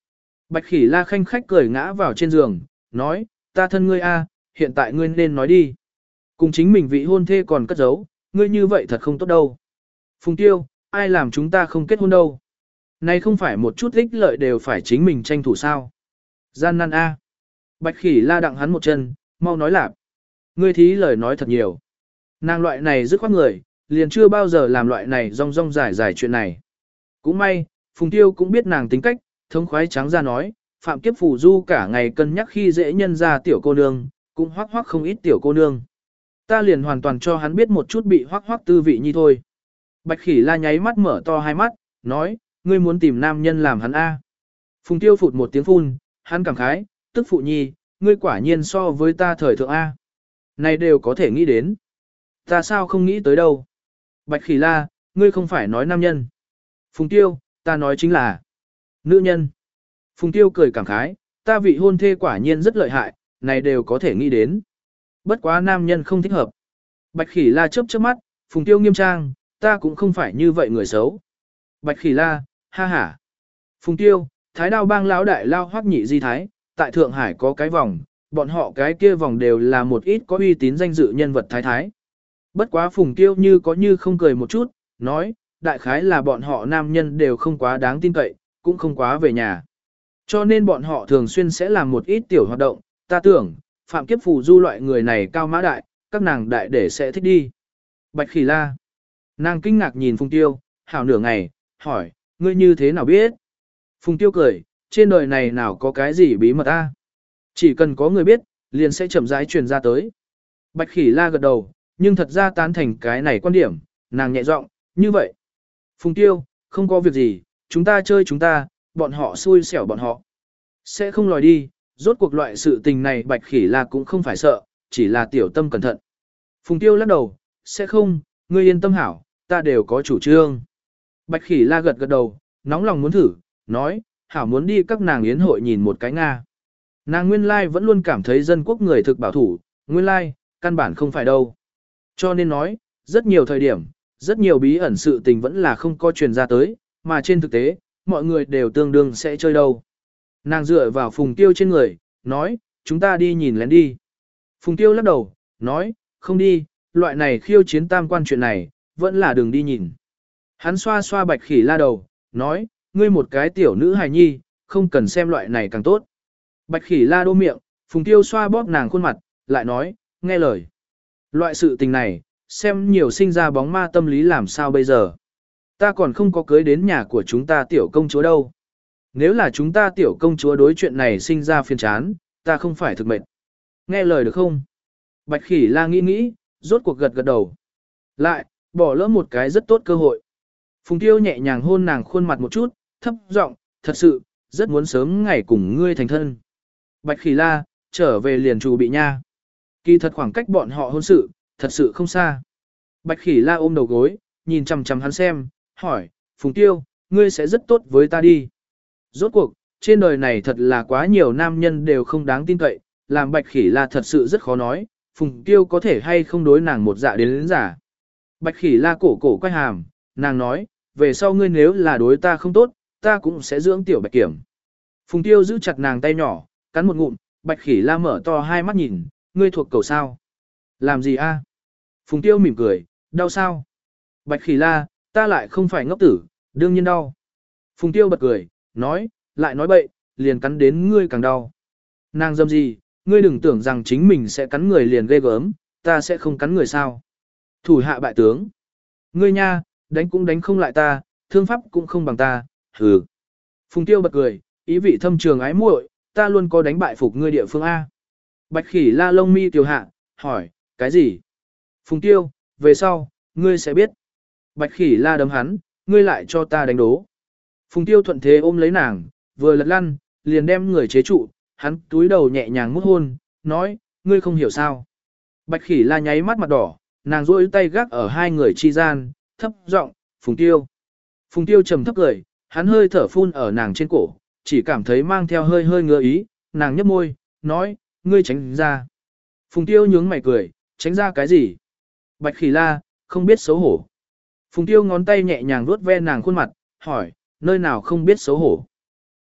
Bạch Khỉ La khanh khách cười ngã vào trên giường, nói, ta thân ngươi a, hiện tại ngươi nên nói đi. Cùng chính mình vị hôn thê còn cất giấu, ngươi như vậy thật không tốt đâu. Phùng Tiêu, ai làm chúng ta không kết hôn đâu. Này không phải một chút ích lợi đều phải chính mình tranh thủ sao. Gian nan a. Bạch Khỉ La đặng hắn một chân, mau nói lạp. Ngươi thí lời nói thật nhiều. Nàng loại này dứt khoát người, liền chưa bao giờ làm loại này rong rong dài dài chuyện này. Cũng may, Phùng Tiêu cũng biết nàng tính cách, thống khoái trắng ra nói, Phạm Kiếp Phù Du cả ngày cân nhắc khi dễ nhân ra tiểu cô nương, cũng hoắc hoắc không ít tiểu cô nương. Ta liền hoàn toàn cho hắn biết một chút bị hoắc hoắc tư vị như thôi. Bạch Khỉ La nháy mắt mở to hai mắt, nói, ngươi muốn tìm nam nhân làm hắn A. Phùng Tiêu phụt một tiếng phun, hắn cảm khái, tức phụ nhi, ngươi quả nhiên so với ta thời thượng A. Này đều có thể nghĩ đến. Ta sao không nghĩ tới đâu. Bạch Khỉ La, ngươi không phải nói nam nhân. Phùng Tiêu, ta nói chính là nữ nhân. Phùng Tiêu cười cảm khái, ta vị hôn thê quả nhiên rất lợi hại, này đều có thể nghĩ đến. Bất quá nam nhân không thích hợp. Bạch Khỉ La chớp chớp mắt, Phùng Tiêu nghiêm trang, ta cũng không phải như vậy người xấu. Bạch Khỉ La, ha ha. Phùng Tiêu, Thái Đao bang lão đại lao Hoắc Nhị Di Thái, tại Thượng Hải có cái vòng, bọn họ cái kia vòng đều là một ít có uy tín danh dự nhân vật thái thái. Bất quá Phùng Tiêu như có như không cười một chút, nói, đại khái là bọn họ nam nhân đều không quá đáng tin cậy, cũng không quá về nhà. Cho nên bọn họ thường xuyên sẽ làm một ít tiểu hoạt động, ta tưởng, Phạm Kiếp Phù Du loại người này cao mã đại, các nàng đại để sẽ thích đi. Bạch Khỉ La. Nàng kinh ngạc nhìn Phùng Tiêu, hảo nửa ngày, hỏi, ngươi như thế nào biết? Phùng Tiêu cười, trên đời này nào có cái gì bí mật ta? Chỉ cần có người biết, liền sẽ chậm rãi truyền ra tới. Bạch Khỉ La gật đầu, nhưng thật ra tán thành cái này quan điểm, nàng nhẹ giọng, như vậy. Phùng Tiêu, không có việc gì, chúng ta chơi chúng ta, bọn họ xui xẻo bọn họ. Sẽ không lòi đi, rốt cuộc loại sự tình này Bạch Khỉ La cũng không phải sợ, chỉ là tiểu tâm cẩn thận. Phùng Tiêu lắc đầu, sẽ không, ngươi yên tâm hảo, ta đều có chủ trương. Bạch Khỉ La gật gật đầu, nóng lòng muốn thử, nói, hảo muốn đi các nàng yến hội nhìn một cái Nga. Nàng nguyên lai vẫn luôn cảm thấy dân quốc người thực bảo thủ, nguyên lai, căn bản không phải đâu. Cho nên nói, rất nhiều thời điểm, rất nhiều bí ẩn sự tình vẫn là không có truyền ra tới, mà trên thực tế, mọi người đều tương đương sẽ chơi đâu. Nàng dựa vào Phùng Tiêu trên người, nói, chúng ta đi nhìn lén đi. Phùng Tiêu lắc đầu, nói, không đi, loại này khiêu chiến tam quan chuyện này, vẫn là đừng đi nhìn. Hắn xoa xoa Bạch Khỉ La đầu, nói, ngươi một cái tiểu nữ hài nhi, không cần xem loại này càng tốt. Bạch Khỉ La đô miệng, Phùng Tiêu xoa bóp nàng khuôn mặt, lại nói, nghe lời. Loại sự tình này, xem nhiều sinh ra bóng ma tâm lý làm sao bây giờ. Ta còn không có cưới đến nhà của chúng ta tiểu công chúa đâu. Nếu là chúng ta tiểu công chúa đối chuyện này sinh ra phiền chán, ta không phải thực mệnh. Nghe lời được không? Bạch Khỉ La nghĩ nghĩ, rốt cuộc gật gật đầu. Lại, bỏ lỡ một cái rất tốt cơ hội. Phùng Tiêu nhẹ nhàng hôn nàng khuôn mặt một chút, thấp giọng, thật sự, rất muốn sớm ngày cùng ngươi thành thân. Bạch Khỉ La, trở về liền chủ bị nha. Kỳ thật khoảng cách bọn họ hôn sự, thật sự không xa. Bạch Khỉ La ôm đầu gối, nhìn chằm chằm hắn xem, hỏi, Phùng Tiêu, ngươi sẽ rất tốt với ta đi. Rốt cuộc, trên đời này thật là quá nhiều nam nhân đều không đáng tin cậy, làm Bạch Khỉ La thật sự rất khó nói, Phùng Tiêu có thể hay không đối nàng một dạ đến giả. Bạch Khỉ La cổ cổ quay hàm, nàng nói, về sau ngươi nếu là đối ta không tốt, ta cũng sẽ dưỡng tiểu Bạch Kiểm. Phùng Tiêu giữ chặt nàng tay nhỏ, cắn một ngụm, Bạch Khỉ La mở to hai mắt nhìn, ngươi thuộc cầu sao? Làm gì a? Phùng Tiêu mỉm cười, đau sao? Bạch Khỉ La, ta lại không phải ngốc tử, đương nhiên đau. Phùng Tiêu bật cười, nói, lại nói bậy, liền cắn đến ngươi càng đau. Nàng dâm gì, ngươi đừng tưởng rằng chính mình sẽ cắn người liền ghê gớm, ta sẽ không cắn người sao. Thủ hạ bại tướng. Ngươi nha, đánh cũng đánh không lại ta, thương pháp cũng không bằng ta, hừ. Phùng Tiêu bật cười, ý vị thâm trường ái muội, ta luôn có đánh bại phục ngươi địa phương A. Bạch Khỉ La lông mi tiểu hạ, hỏi, cái gì? Phùng Tiêu, về sau, ngươi sẽ biết. Bạch Khỉ La đấm hắn, ngươi lại cho ta đánh đố. Phùng Tiêu thuận thế ôm lấy nàng, vừa lật lăn, liền đem người chế trụ, hắn túi đầu nhẹ nhàng mút hôn, nói, ngươi không hiểu sao. Bạch Khỉ La nháy mắt mặt đỏ, nàng duỗi tay gác ở hai người chi gian, thấp giọng, Phùng Tiêu. Phùng Tiêu trầm thấp cười, hắn hơi thở phun ở nàng trên cổ, chỉ cảm thấy mang theo hơi hơi ngứa ý, nàng nhấp môi, nói, ngươi tránh ra. Phùng Tiêu nhướng mày cười, tránh ra cái gì? Bạch Khỉ La, không biết xấu hổ. Phùng Tiêu ngón tay nhẹ nhàng vuốt ve nàng khuôn mặt, hỏi, nơi nào không biết xấu hổ.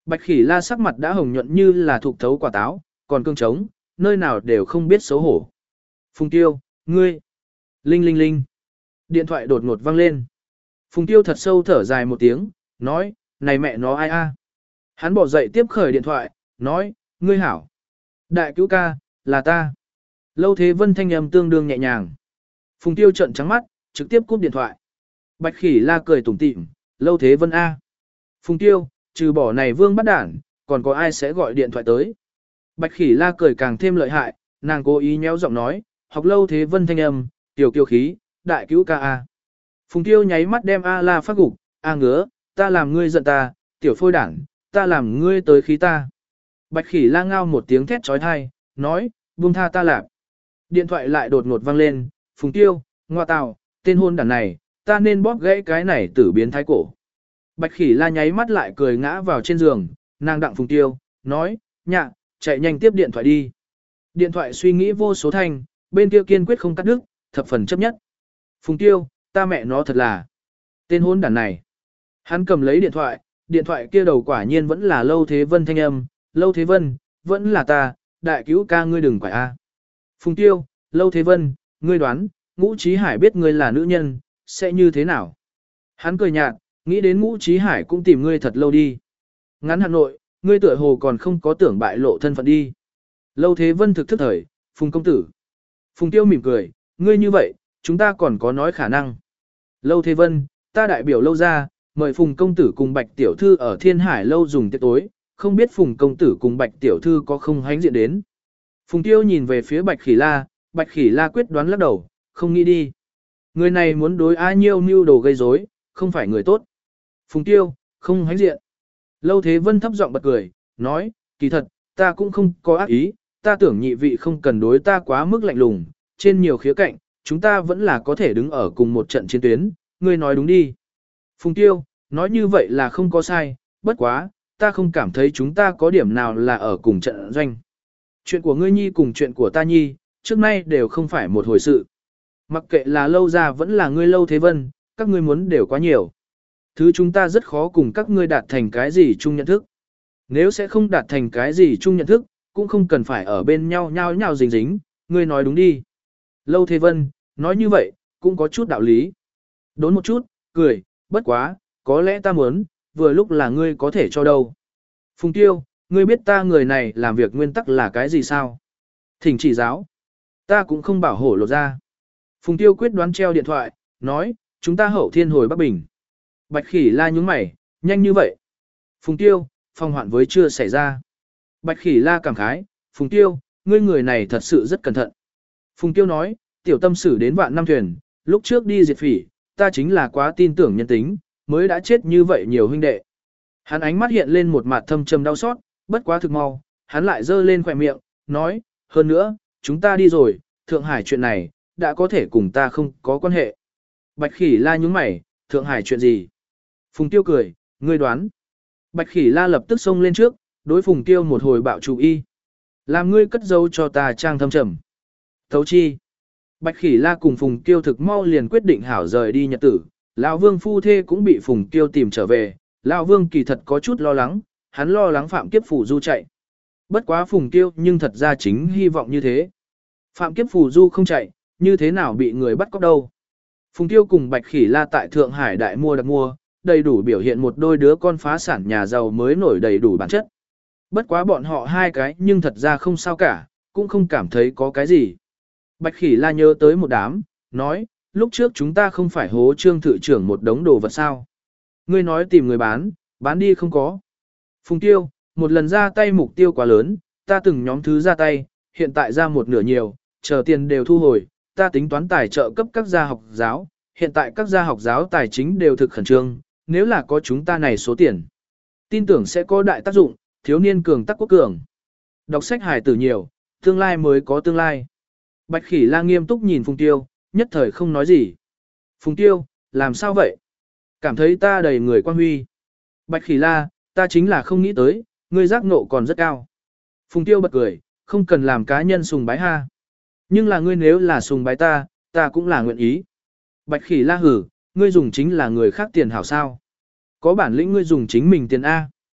Bạch Khỉ La sắc mặt đã hồng nhuận như là thục thấu quả táo, còn cương trống, nơi nào đều không biết xấu hổ. Phùng Tiêu, ngươi. Linh linh linh. Điện thoại đột ngột vang lên. Phùng Tiêu thật sâu thở dài một tiếng, nói, này mẹ nó ai a? Hắn bỏ dậy tiếp khởi điện thoại, nói, ngươi hảo. Đại cứu ca, là ta. Lâu Thế Vân thanh âm tương đương nhẹ nhàng. Phùng Tiêu trợn trắng mắt, trực tiếp cúp điện thoại. Bạch Khỉ La cười tủm tỉm, Lâu Thế Vân A. Phùng Tiêu, trừ bỏ này vương bắt đản, còn có ai sẽ gọi điện thoại tới. Bạch Khỉ La cười càng thêm lợi hại, nàng cố ý nhéo giọng nói, học Lâu Thế Vân thanh âm, tiểu kiêu khí, đại cứu ca A. Phùng Tiêu nháy mắt đem A La phát gục, A ngứa, ta làm ngươi giận ta, tiểu phôi đản, ta làm ngươi tới khí ta. Bạch Khỉ La ngao một tiếng thét trói thai, nói, buông tha ta lạp. Điện thoại lại đột ngột vang lên, Phùng Tiêu, ngoa tào, tên hôn đản này, ta nên bóp gãy cái này tử biến thái cổ. Bạch Khỉ La nháy mắt lại cười ngã vào trên giường, nàng đặng Phùng Tiêu, nói, nhạ, chạy nhanh tiếp điện thoại đi. Điện thoại suy nghĩ vô số thanh, bên kia kiên quyết không cắt đứt, thập phần chấp nhất. Phùng Tiêu, ta mẹ nó thật là tên hôn đản này. Hắn cầm lấy điện thoại kia đầu quả nhiên vẫn là Lâu Thế Vân thanh âm, Lâu Thế Vân, vẫn là ta, đại cứu ca ngươi đừng quải a. Phùng Tiêu, Lâu Thế Vân, ngươi đoán, Ngũ Chí Hải biết ngươi là nữ nhân, sẽ như thế nào? Hắn cười nhạt, nghĩ đến Ngũ Chí Hải cũng tìm ngươi thật lâu đi. Ngắn Hà Nội, ngươi tựa hồ còn không có tưởng bại lộ thân phận đi. Lâu Thế Vân thực thức thời, Phùng công tử. Phùng Tiêu mỉm cười, ngươi như vậy, chúng ta còn có nói khả năng. Lâu Thế Vân, ta đại biểu Lâu ra, mời Phùng công tử cùng Bạch tiểu thư ở Thiên Hải lâu dùng tiệc tối, không biết Phùng công tử cùng Bạch tiểu thư có không hánh diện đến. Phùng Tiêu nhìn về phía Bạch Khỉ La, Bạch Khỉ La quyết đoán lắc đầu, không nghĩ đi. Người này muốn đối ai nhiêu mưu đồ gây rối, không phải người tốt. Phùng Tiêu, không hánh diện. Lâu Thế Vân thấp giọng bật cười, nói, kỳ thật, ta cũng không có ác ý, ta tưởng nhị vị không cần đối ta quá mức lạnh lùng, trên nhiều khía cạnh, chúng ta vẫn là có thể đứng ở cùng một trận chiến tuyến, ngươi nói đúng đi. Phùng Tiêu, nói như vậy là không có sai, bất quá, ta không cảm thấy chúng ta có điểm nào là ở cùng trận doanh. Chuyện của ngươi nhi cùng chuyện của ta nhi, trước nay đều không phải một hồi sự. Mặc kệ là Lâu ra vẫn là ngươi Lâu Thế Vân, các ngươi muốn đều quá nhiều. Thứ chúng ta rất khó cùng các ngươi đạt thành cái gì chung nhận thức. Nếu sẽ không đạt thành cái gì chung nhận thức, cũng không cần phải ở bên nhau nhau nhau dính dính, ngươi nói đúng đi. Lâu Thế Vân, nói như vậy, cũng có chút đạo lý. Đốn một chút, cười, bất quá, có lẽ ta muốn, vừa lúc là ngươi có thể cho đâu. Phùng Tiêu, ngươi biết ta người này làm việc nguyên tắc là cái gì sao? Thỉnh chỉ giáo. Ta cũng không bảo hổ lột ra. Phùng Tiêu quyết đoán treo điện thoại, nói, chúng ta hậu thiên hồi Bắc Bình. Bạch Khỉ La nhúng mày, nhanh như vậy. Phùng Tiêu, phong hoạn với chưa xảy ra. Bạch Khỉ La cảm khái, Phùng Tiêu, ngươi người này thật sự rất cẩn thận. Phùng Tiêu nói, tiểu tâm sử đến vạn năm thuyền, lúc trước đi diệt phỉ, ta chính là quá tin tưởng nhân tính, mới đã chết như vậy nhiều huynh đệ. Hắn ánh mắt hiện lên một mặt thâm trầm đau xót, bất quá thực mau, hắn lại giơ lên khỏe miệng, nói, hơn nữa, chúng ta đi rồi, Thượng Hải chuyện này, đã có thể cùng ta không có quan hệ. Bạch Khỉ La nhúng mày, Thượng Hải chuyện gì? Phùng Tiêu cười, ngươi đoán. Bạch Khỉ La lập tức xông lên trước, đối Phùng Tiêu một hồi bạo chủ y. Làm ngươi cất dấu cho ta trang thâm trầm. Thấu chi. Bạch Khỉ La cùng Phùng Tiêu thực mau liền quyết định hảo rời đi nhật tử. Lão Vương phu thê cũng bị Phùng Tiêu tìm trở về. Lão Vương kỳ thật có chút lo lắng, hắn lo lắng Phạm Kiếp Phù Du chạy. Bất quá Phùng Tiêu nhưng thật ra chính hy vọng như thế. Phạm Kiếp Phù Du không chạy, như thế nào bị người bắt cóc đâu. Phùng Tiêu cùng Bạch Khỉ La tại Thượng Hải đại mua đặc mua, đầy đủ biểu hiện một đôi đứa con phá sản nhà giàu mới nổi đầy đủ bản chất. Bất quá bọn họ hai cái nhưng thật ra không sao cả, cũng không cảm thấy có cái gì. Bạch Khỉ La nhớ tới một đám, nói, lúc trước chúng ta không phải hố Trương thự trưởng một đống đồ vật sao. Ngươi nói tìm người bán đi không có. Phùng Tiêu, một lần ra tay mục tiêu quá lớn, ta từng nhóm thứ ra tay, hiện tại ra một nửa nhiều, chờ tiền đều thu hồi, ta tính toán tài trợ cấp các gia học giáo, hiện tại các gia học giáo tài chính đều thực khẩn trương, nếu là có chúng ta này số tiền. Tin tưởng sẽ có đại tác dụng, thiếu niên cường tắc quốc cường. Đọc sách hài tử nhiều, tương lai mới có tương lai. Bạch Khỉ La nghiêm túc nhìn Phùng Tiêu, nhất thời không nói gì. Phùng Tiêu, làm sao vậy? Cảm thấy ta đầy người quan huy. Bạch Khỉ La, ta chính là không nghĩ tới, ngươi giác ngộ còn rất cao. Phùng Tiêu bật cười, không cần làm cá nhân sùng bái ha. Nhưng là ngươi nếu là sùng bái ta cũng là nguyện ý. Bạch Khỉ La hử, ngươi dùng chính là người khác tiền hảo sao. Có bản lĩnh ngươi dùng chính mình tiền A.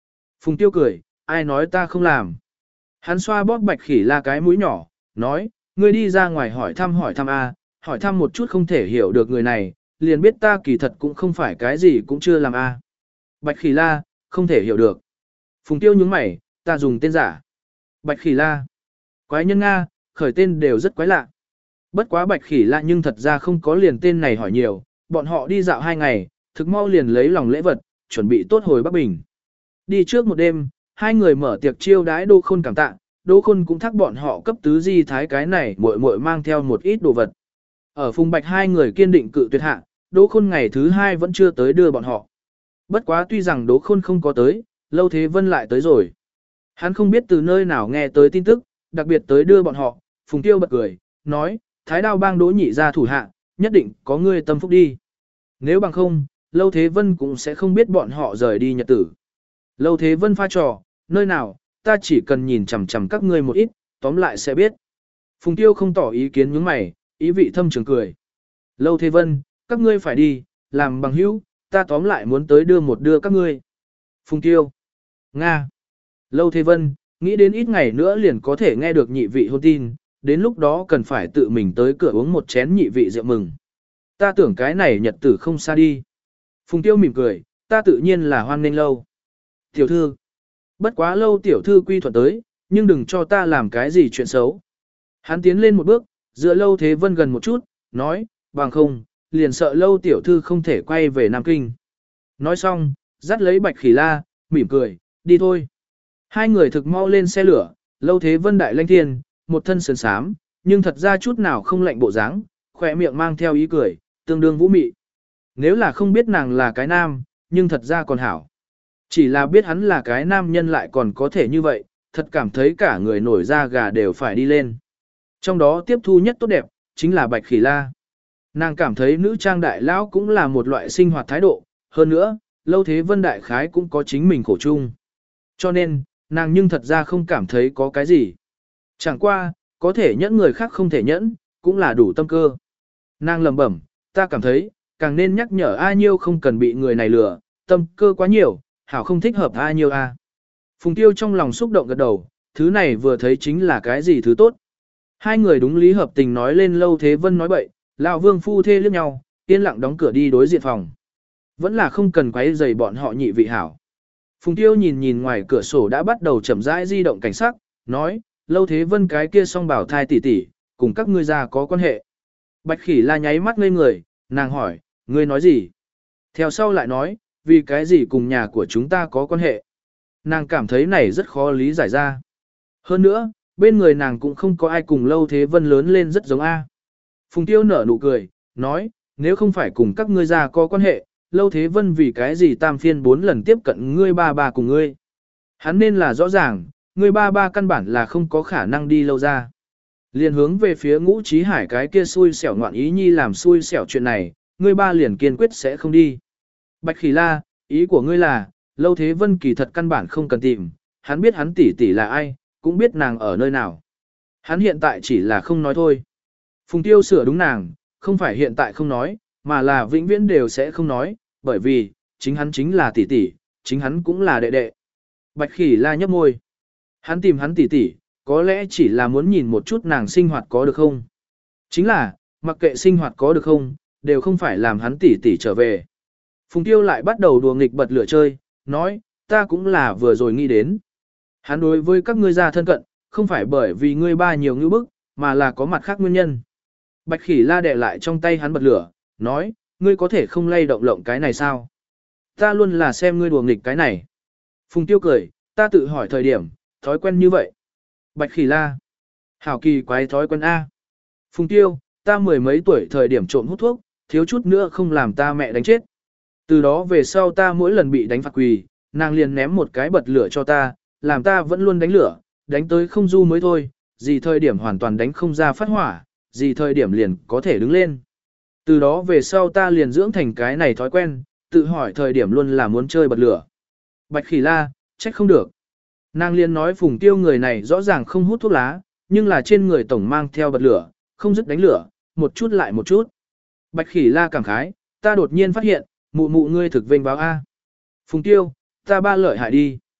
Phùng Tiêu cười, ai nói ta không làm. Hắn xoa bóp Bạch Khỉ La cái mũi nhỏ, nói, ngươi đi ra ngoài hỏi thăm a, hỏi thăm một chút không thể hiểu được người này, liền biết ta kỳ thật cũng không phải cái gì cũng chưa làm a. Bạch Khỉ La, không thể hiểu được. Phùng Tiêu nhướng mày, ta dùng tên giả. Bạch Khỉ La. Quái nhân Nga, khởi tên đều rất quái lạ. Bất quá Bạch Khỉ La nhưng thật ra không có liền tên này hỏi nhiều, bọn họ đi dạo 2 ngày, thực mau liền lấy lòng lễ vật, chuẩn bị tốt hồi Bắc Bình. Đi trước một đêm, hai người mở tiệc chiêu đãi Đỗ Khôn cảm tạ, Đỗ Khôn cũng thắc bọn họ cấp tứ di thái cái này muội muội mang theo một ít đồ vật. Ở Phùng Bạch hai người kiên định cự tuyệt hạ, Đỗ Khôn ngày thứ 2 vẫn chưa tới đưa bọn họ. Bất quá tuy rằng Đỗ Khôn không có tới, Lâu Thế Vân lại tới rồi. Hắn không biết từ nơi nào nghe tới tin tức, đặc biệt tới đưa bọn họ, Phùng Tiêu bật cười, nói, Thái Đao bang Đỗ nhị ra thủ hạ, nhất định có ngươi tâm phúc đi. Nếu bằng không, Lâu Thế Vân cũng sẽ không biết bọn họ rời đi nhật tử. Lâu Thế Vân pha trò, nơi nào, ta chỉ cần nhìn chằm chằm các ngươi một ít, tóm lại sẽ biết. Phùng Tiêu không tỏ ý kiến nhướng mày, ý vị thâm trường cười. Lâu Thế Vân, các ngươi phải đi, làm bằng hữu, ta tóm lại muốn tới đưa các ngươi. Phùng Tiêu. Nga. Lâu Thế Vân, nghĩ đến ít ngày nữa liền có thể nghe được nhị vị hôn tin, đến lúc đó cần phải tự mình tới cửa uống một chén nhị vị rượu mừng. Ta tưởng cái này nhật tử không xa đi. Phùng Tiêu mỉm cười, ta tự nhiên là hoan nghênh Lâu. Tiểu thư. Bất quá Lâu tiểu thư quy thuận tới, nhưng đừng cho ta làm cái gì chuyện xấu. Hắn tiến lên một bước, dựa Lâu Thế Vân gần một chút, nói, bằng không, liền sợ Lâu tiểu thư không thể quay về Nam Kinh. Nói xong, dắt lấy Bạch Khỉ La, mỉm cười, đi thôi. Hai người thực mau lên xe lửa, Lâu Thế Vân đại lanh thiên, một thân sườn sám, nhưng thật ra chút nào không lạnh bộ dáng, khỏe miệng mang theo ý cười, tương đương vũ mị. Nếu là không biết nàng là cái nam, nhưng thật ra còn hảo. Chỉ là biết hắn là cái nam nhân lại còn có thể như vậy, thật cảm thấy cả người nổi da gà đều phải đi lên. Trong đó tiếp thu nhất tốt đẹp, chính là Bạch Khỉ La. Nàng cảm thấy nữ trang đại lão cũng là một loại sinh hoạt thái độ, hơn nữa, Lâu Thế Vân đại khái cũng có chính mình khổ chung. Cho nên, nàng nhưng thật ra không cảm thấy có cái gì. Chẳng qua, có thể nhẫn người khác không thể nhẫn, cũng là đủ tâm cơ. Nàng lẩm bẩm, ta cảm thấy, càng nên nhắc nhở A Nhiêu không cần bị người này lừa, tâm cơ quá nhiều, hảo không thích hợp A Nhiêu A. Phùng Tiêu trong lòng xúc động gật đầu, thứ này vừa thấy chính là cái gì thứ tốt. Hai người đúng lý hợp tình nói lên Lâu Thế Vân nói bậy, lão vương phu thê liếc nhau, yên lặng đóng cửa đi đối diện phòng. Vẫn là không cần quấy rầy bọn họ nhị vị hảo. Phùng Tiêu nhìn nhìn ngoài cửa sổ đã bắt đầu chậm rãi di động cảnh sắc, nói, Lâu Thế Vân cái kia song bảo thai tỷ tỷ, cùng các ngươi già có quan hệ. Bạch Khỉ La nháy mắt ngây người, nàng hỏi, ngươi nói gì? Theo sau lại nói, vì cái gì cùng nhà của chúng ta có quan hệ? Nàng cảm thấy này rất khó lý giải ra. Hơn nữa, bên người nàng cũng không có ai cùng Lâu Thế Vân lớn lên rất giống A. Phùng Tiêu nở nụ cười, nói, nếu không phải cùng các ngươi già có quan hệ, Lâu Thế Vân vì cái gì tam phiên 4 lần tiếp cận ngươi ba cùng ngươi. Hắn nên là rõ ràng, ngươi ba căn bản là không có khả năng đi lâu ra. Liền hướng về phía Ngũ Chí Hải cái kia xui xẻo ngoạn ý nhi làm xui xẻo chuyện này, ngươi ba liền kiên quyết sẽ không đi. Bạch Khỉ La, ý của ngươi là, Lâu Thế Vân kỳ thật căn bản không cần tìm, hắn biết hắn tỷ tỷ là ai, cũng biết nàng ở nơi nào. Hắn hiện tại chỉ là không nói thôi. Phùng Tiêu sửa đúng nàng, không phải hiện tại không nói, mà là vĩnh viễn đều sẽ không nói, bởi vì, chính hắn chính là tỷ tỷ, chính hắn cũng là đệ đệ. Bạch Khỉ La nhấp môi. Hắn tìm hắn tỷ tỷ, có lẽ chỉ là muốn nhìn một chút nàng sinh hoạt có được không. Chính là, mặc kệ sinh hoạt có được không, đều không phải làm hắn tỷ tỷ trở về. Phùng Tiêu lại bắt đầu đùa nghịch bật lửa chơi, nói, ta cũng là vừa rồi nghĩ đến. Hắn đối với các ngươi già thân cận, không phải bởi vì ngươi ba nhiều ngữ bức, mà là có mặt khác nguyên nhân. Bạch Khỉ La đè lại trong tay hắn bật lửa, nói, ngươi có thể không lay động lộng cái này sao? Ta luôn là xem ngươi đùa nghịch cái này. Phùng Tiêu cười, ta tự hỏi thời điểm, thói quen như vậy. Bạch Khỉ La. Hảo kỳ quái thói quen A. Phùng Tiêu, ta 10 mấy tuổi thời điểm trộm hút thuốc, thiếu chút nữa không làm ta mẹ đánh chết. Từ đó về sau ta mỗi lần bị đánh phạt quỳ, nàng liền ném một cái bật lửa cho ta, làm ta vẫn luôn đánh lửa, đánh tới không du mới thôi, gì thời điểm hoàn toàn đánh không ra phát hỏa, gì thời điểm liền có thể đứng lên. Từ đó về sau ta liền dưỡng thành cái này thói quen, tự hỏi thời điểm luôn là muốn chơi bật lửa. Bạch Khỉ La, trách không được. Nàng liền nói Phùng Tiêu người này rõ ràng không hút thuốc lá, nhưng là trên người tổng mang theo bật lửa, không dứt đánh lửa, một chút lại một chút. Bạch Khỉ La cảm khái, ta đột nhiên phát hiện, mụ mụ ngươi thực vinh báo A. Phùng Tiêu, ta ba lợi hại đi.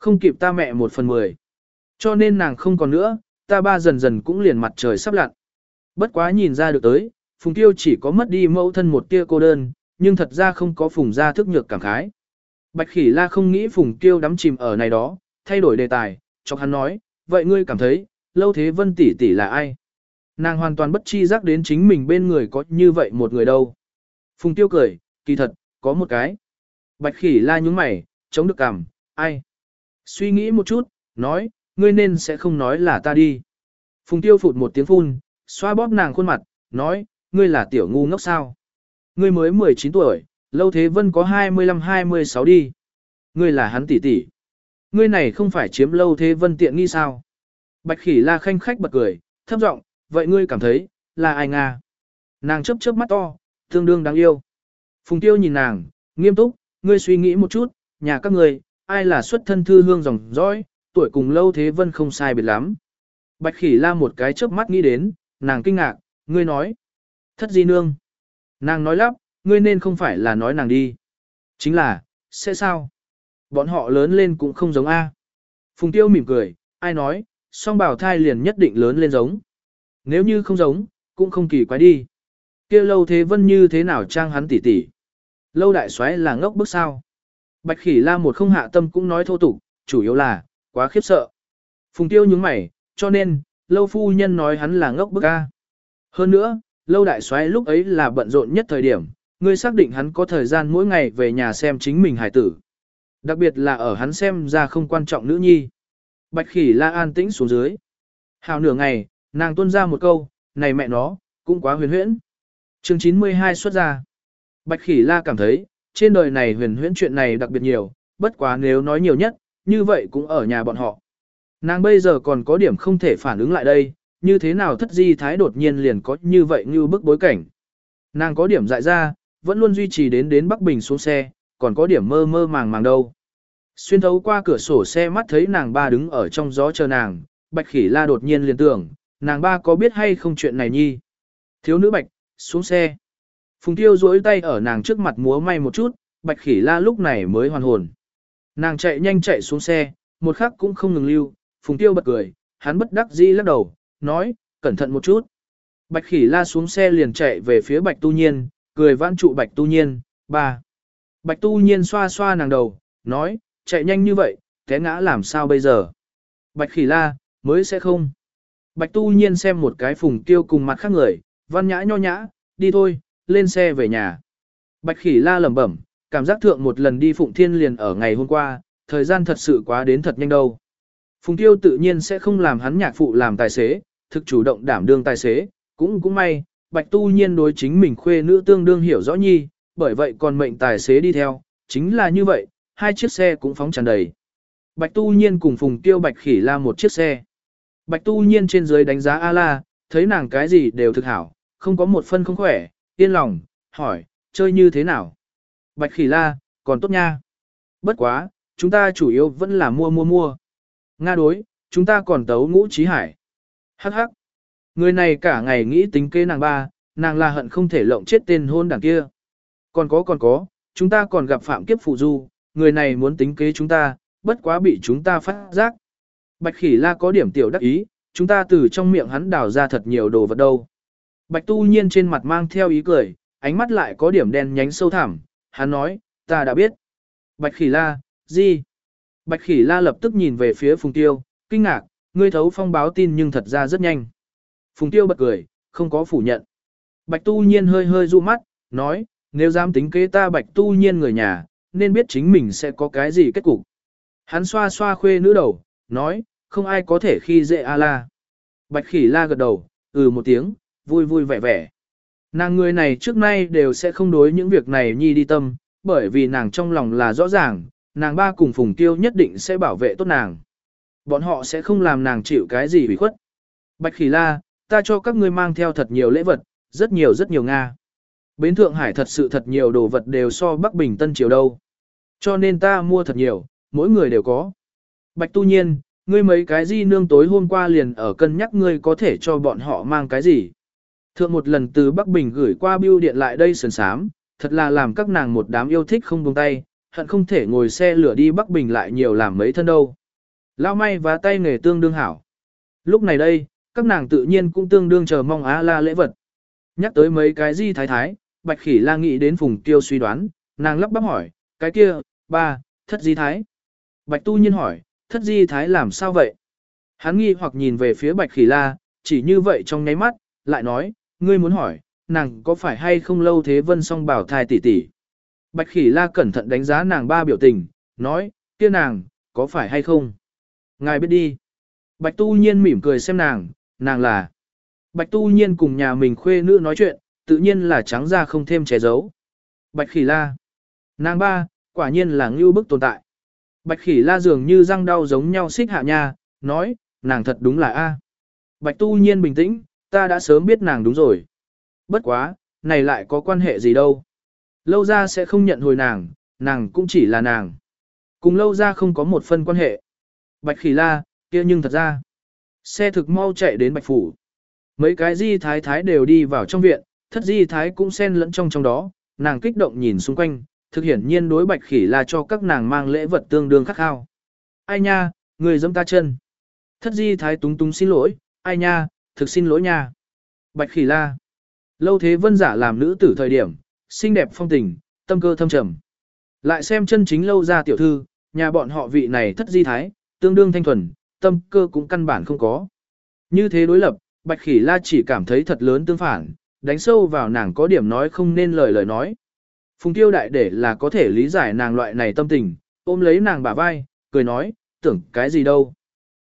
Không kịp ta mẹ 1/10. Cho nên nàng không còn nữa, ta ba dần dần cũng liền mặt trời sắp lặn. Bất quá nhìn ra được tới, Phùng Tiêu chỉ có mất đi mẫu thân một tia cô đơn, nhưng thật ra không có Phùng gia thức nhược cảm khái. Bạch Khỉ La không nghĩ Phùng Tiêu đắm chìm ở này đó, thay đổi đề tài, cho hắn nói, vậy ngươi cảm thấy, Lâu Thế Vân tỷ tỷ là ai? Nàng hoàn toàn bất chi giác đến chính mình bên người có như vậy một người đâu. Phùng Tiêu cười, kỳ thật, có một cái. Bạch Khỉ La nhúng mày, chống được cằm, ai? Suy nghĩ một chút, nói, ngươi nên sẽ không nói là ta đi. Phùng Tiêu phụt một tiếng phun, xoa bóp nàng khuôn mặt, nói, ngươi là tiểu ngu ngốc sao? Ngươi mới 19 tuổi, Lâu Thế Vân có 25-26 đi. Ngươi là hắn tỷ tỷ. Ngươi này không phải chiếm Lâu Thế Vân tiện nghi sao? Bạch Khỉ La khanh khách bật cười, thấp giọng, vậy ngươi cảm thấy, là ai Nga? Nàng chớp chớp mắt to, tương đương đáng yêu. Phùng Tiêu nhìn nàng, nghiêm túc, ngươi suy nghĩ một chút, nhà các ngươi, ai là xuất thân thư hương dòng dõi, tuổi cùng Lâu Thế Vân không sai biệt lắm. Bạch Khỉ La một cái chớp mắt nghĩ đến, nàng kinh ngạc, ngươi nói. Thất di nương. Nàng nói lắp, ngươi nên không phải là nói nàng đi. Chính là, sẽ sao? Bọn họ lớn lên cũng không giống A. Phùng Tiêu mỉm cười, ai nói, song bảo thai liền nhất định lớn lên giống. Nếu như không giống, cũng không kỳ quái đi. Kia Lâu Thế Vân như thế nào trang hắn tỉ tỉ. Lâu đại soái là ngốc bức sao. Bạch Khỉ La một không hạ tâm cũng nói thô tục, chủ yếu là, quá khiếp sợ. Phùng Tiêu nhướng mày, cho nên, Lâu phu nhân nói hắn là ngốc bức A. Hơn nữa, Lâu đại soái lúc ấy là bận rộn nhất thời điểm, ngươi xác định hắn có thời gian mỗi ngày về nhà xem chính mình hài tử. Đặc biệt là ở hắn xem ra không quan trọng nữ nhi. Bạch Khỉ La an tĩnh xuống dưới. Hào nửa ngày, nàng tuôn ra một câu, này mẹ nó, cũng quá huyền huyễn. Chương 92 xuất ra. Bạch Khỉ La cảm thấy, trên đời này huyền huyễn chuyện này đặc biệt nhiều, bất quá nếu nói nhiều nhất, như vậy cũng ở nhà bọn họ. Nàng bây giờ còn có điểm không thể phản ứng lại đây, như thế nào thất di thái đột nhiên liền có như vậy như bức bối cảnh. Nàng có điểm dại ra, vẫn luôn duy trì đến Bắc Bình xuống xe, còn có điểm mơ mơ màng màng đâu. Xuyên thấu qua cửa sổ xe mắt thấy nàng ba đứng ở trong gió chờ nàng, Bạch Khỉ La đột nhiên liền tưởng, nàng ba có biết hay không chuyện này nhi. Thiếu nữ Bạch, xuống xe. Phùng Tiêu duỗi tay ở nàng trước mặt múa may một chút, Bạch Khỉ La lúc này mới hoàn hồn. Nàng chạy nhanh chạy xuống xe, một khắc cũng không ngừng lưu, Phùng Tiêu bật cười, hắn bất đắc dĩ lắc đầu, nói, cẩn thận một chút. Bạch Khỉ La xuống xe liền chạy về phía Bạch Tu Nhiên, cười vãn trụ Bạch Tu Nhiên, ba. Bạch Tu Nhiên xoa xoa nàng đầu, nói, chạy nhanh như vậy, té ngã làm sao bây giờ? Bạch Khỉ La, mới sẽ không. Bạch Tu Nhiên xem một cái Phùng Tiêu cùng mặt khác người, văn nhã nho nhã, đi thôi, lên xe về nhà. Bạch Khỉ La lẩm bẩm, cảm giác thượng một lần đi Phụng Thiên liền ở ngày hôm qua, thời gian thật sự quá đến thật nhanh đâu. Phùng Tiêu tự nhiên sẽ không làm hắn nhạc phụ làm tài xế, thực chủ động đảm đương tài xế, cũng may, Bạch Tu Nhiên đối chính mình khuê nữ tương đương hiểu rõ nhi, bởi vậy còn mệnh tài xế đi theo, chính là như vậy, hai chiếc xe cũng phóng tràn đầy. Bạch Tu Nhiên cùng Phùng Tiêu Bạch Khỉ La một chiếc xe. Bạch Tu Nhiên trên dưới đánh giá A La, thấy nàng cái gì đều thực hảo, không có một phân không khỏe, yên lòng, hỏi, chơi như thế nào? Bạch Khỉ La, còn tốt nha. Bất quá, chúng ta chủ yếu vẫn là mua. Nga đối, chúng ta còn tấu Ngũ Chí Hải. Hắc hắc. Người này cả ngày nghĩ tính kế nàng ba, nàng là hận không thể lộng chết tên hôn đảng kia. Còn có, chúng ta còn gặp phạm kiếp phụ du, người này muốn tính kế chúng ta, bất quá bị chúng ta phát giác. Bạch Khỉ La có điểm tiểu đắc ý, chúng ta từ trong miệng hắn đào ra thật nhiều đồ vật đâu. Bạch Tu Nhiên trên mặt mang theo ý cười, ánh mắt lại có điểm đen nhánh sâu thẳm, hắn nói, ta đã biết. Bạch Khỉ La, gì? Bạch Khỉ La lập tức nhìn về phía Phùng Tiêu, kinh ngạc, ngươi thấu phong báo tin nhưng thật ra rất nhanh. Phùng Tiêu bật cười, không có phủ nhận. Bạch Tu Nhiên hơi du mắt, nói, nếu dám tính kế ta Bạch Tu Nhiên người nhà, nên biết chính mình sẽ có cái gì kết cục. Hắn xoa xoa khuê nữ đầu, nói, không ai có thể khi dễ A La. Bạch Khỉ La gật đầu, một tiếng, vui vẻ vẻ. Nàng người này trước nay đều sẽ không đối những việc này nhi đi tâm, bởi vì nàng trong lòng là rõ ràng, nàng ba cùng Phùng Tiêu nhất định sẽ bảo vệ tốt nàng. Bọn họ sẽ không làm nàng chịu cái gì ủy khuất. Bạch Khỉ La, ta cho các ngươi mang theo thật nhiều lễ vật, rất nhiều Nga. Bến Thượng Hải thật sự thật nhiều đồ vật đều so Bắc Bình Tân Triều đâu. Cho nên ta mua thật nhiều, mỗi người đều có. Bạch Tu Nhiên, ngươi mấy cái di nương tối hôm qua liền ở cân nhắc ngươi có thể cho bọn họ mang cái gì. Thượng một lần từ Bắc Bình gửi qua bưu điện lại đây sườn sám, thật là làm các nàng một đám yêu thích không buông tay, hận không thể ngồi xe lửa đi Bắc Bình lại nhiều làm mấy thân đâu. Lao may và tay nghề tương đương hảo. Lúc này đây, các nàng tự nhiên cũng tương đương chờ mong A-la lễ vật. Nhắc tới mấy cái di thái thái, Bạch Khỉ La nghĩ đến Phùng Tiêu suy đoán, nàng lắp bắp hỏi, cái kia, ba, thất di thái. Bạch Tu Nhiên hỏi, thất di thái làm sao vậy? Hắn nghi hoặc nhìn về phía Bạch Khỉ La, chỉ như vậy trong nháy mắt, lại nói, ngươi muốn hỏi, nàng có phải hay không Lâu Thế Vân song bảo thai tỷ tỷ? Bạch Khỉ La cẩn thận đánh giá nàng ba biểu tình, nói, kia nàng, có phải hay không? Ngài biết đi. Bạch Tu Nhiên mỉm cười xem nàng là. Bạch Tu Nhiên cùng nhà mình khuê nữ nói chuyện, tự nhiên là trắng ra không thêm che giấu. Bạch Khỉ La. Nàng ba, quả nhiên là ngưu bức tồn tại. Bạch Khỉ La dường như răng đau giống nhau xích hạ nha, nói, nàng thật đúng là A. Bạch Tu Nhiên bình tĩnh, ta đã sớm biết nàng đúng rồi. Bất quá, này lại có quan hệ gì đâu. Lâu ra sẽ không nhận hồi nàng cũng chỉ là nàng. Cùng lâu ra không có một phân quan hệ. Bạch Khỉ La, kia nhưng thật ra. Xe thực mau chạy đến Bạch Phủ. Mấy cái di thái thái đều đi vào trong viện, thất di thái cũng xen lẫn trong đó, nàng kích động nhìn xung quanh, thực hiển nhiên đối Bạch Khỉ La cho các nàng mang lễ vật tương đương khắc khao. Ai nha, người giẫm ta chân. Thất di thái túng túng xin lỗi, ai nha, thực xin lỗi nha. Bạch Khỉ La. Lâu Thế Vân giả làm nữ tử thời điểm, xinh đẹp phong tình, tâm cơ thâm trầm. Lại xem chân chính lâu ra tiểu thư, nhà bọn họ vị này thất di thái, tương đương thanh thuần, tâm cơ cũng căn bản không có. Như thế đối lập, Bạch Khỉ La chỉ cảm thấy thật lớn tương phản, đánh sâu vào nàng có điểm nói không nên lời nói. Phùng Tiêu đại để là có thể lý giải nàng loại này tâm tình, ôm lấy nàng bả vai, cười nói, tưởng cái gì đâu.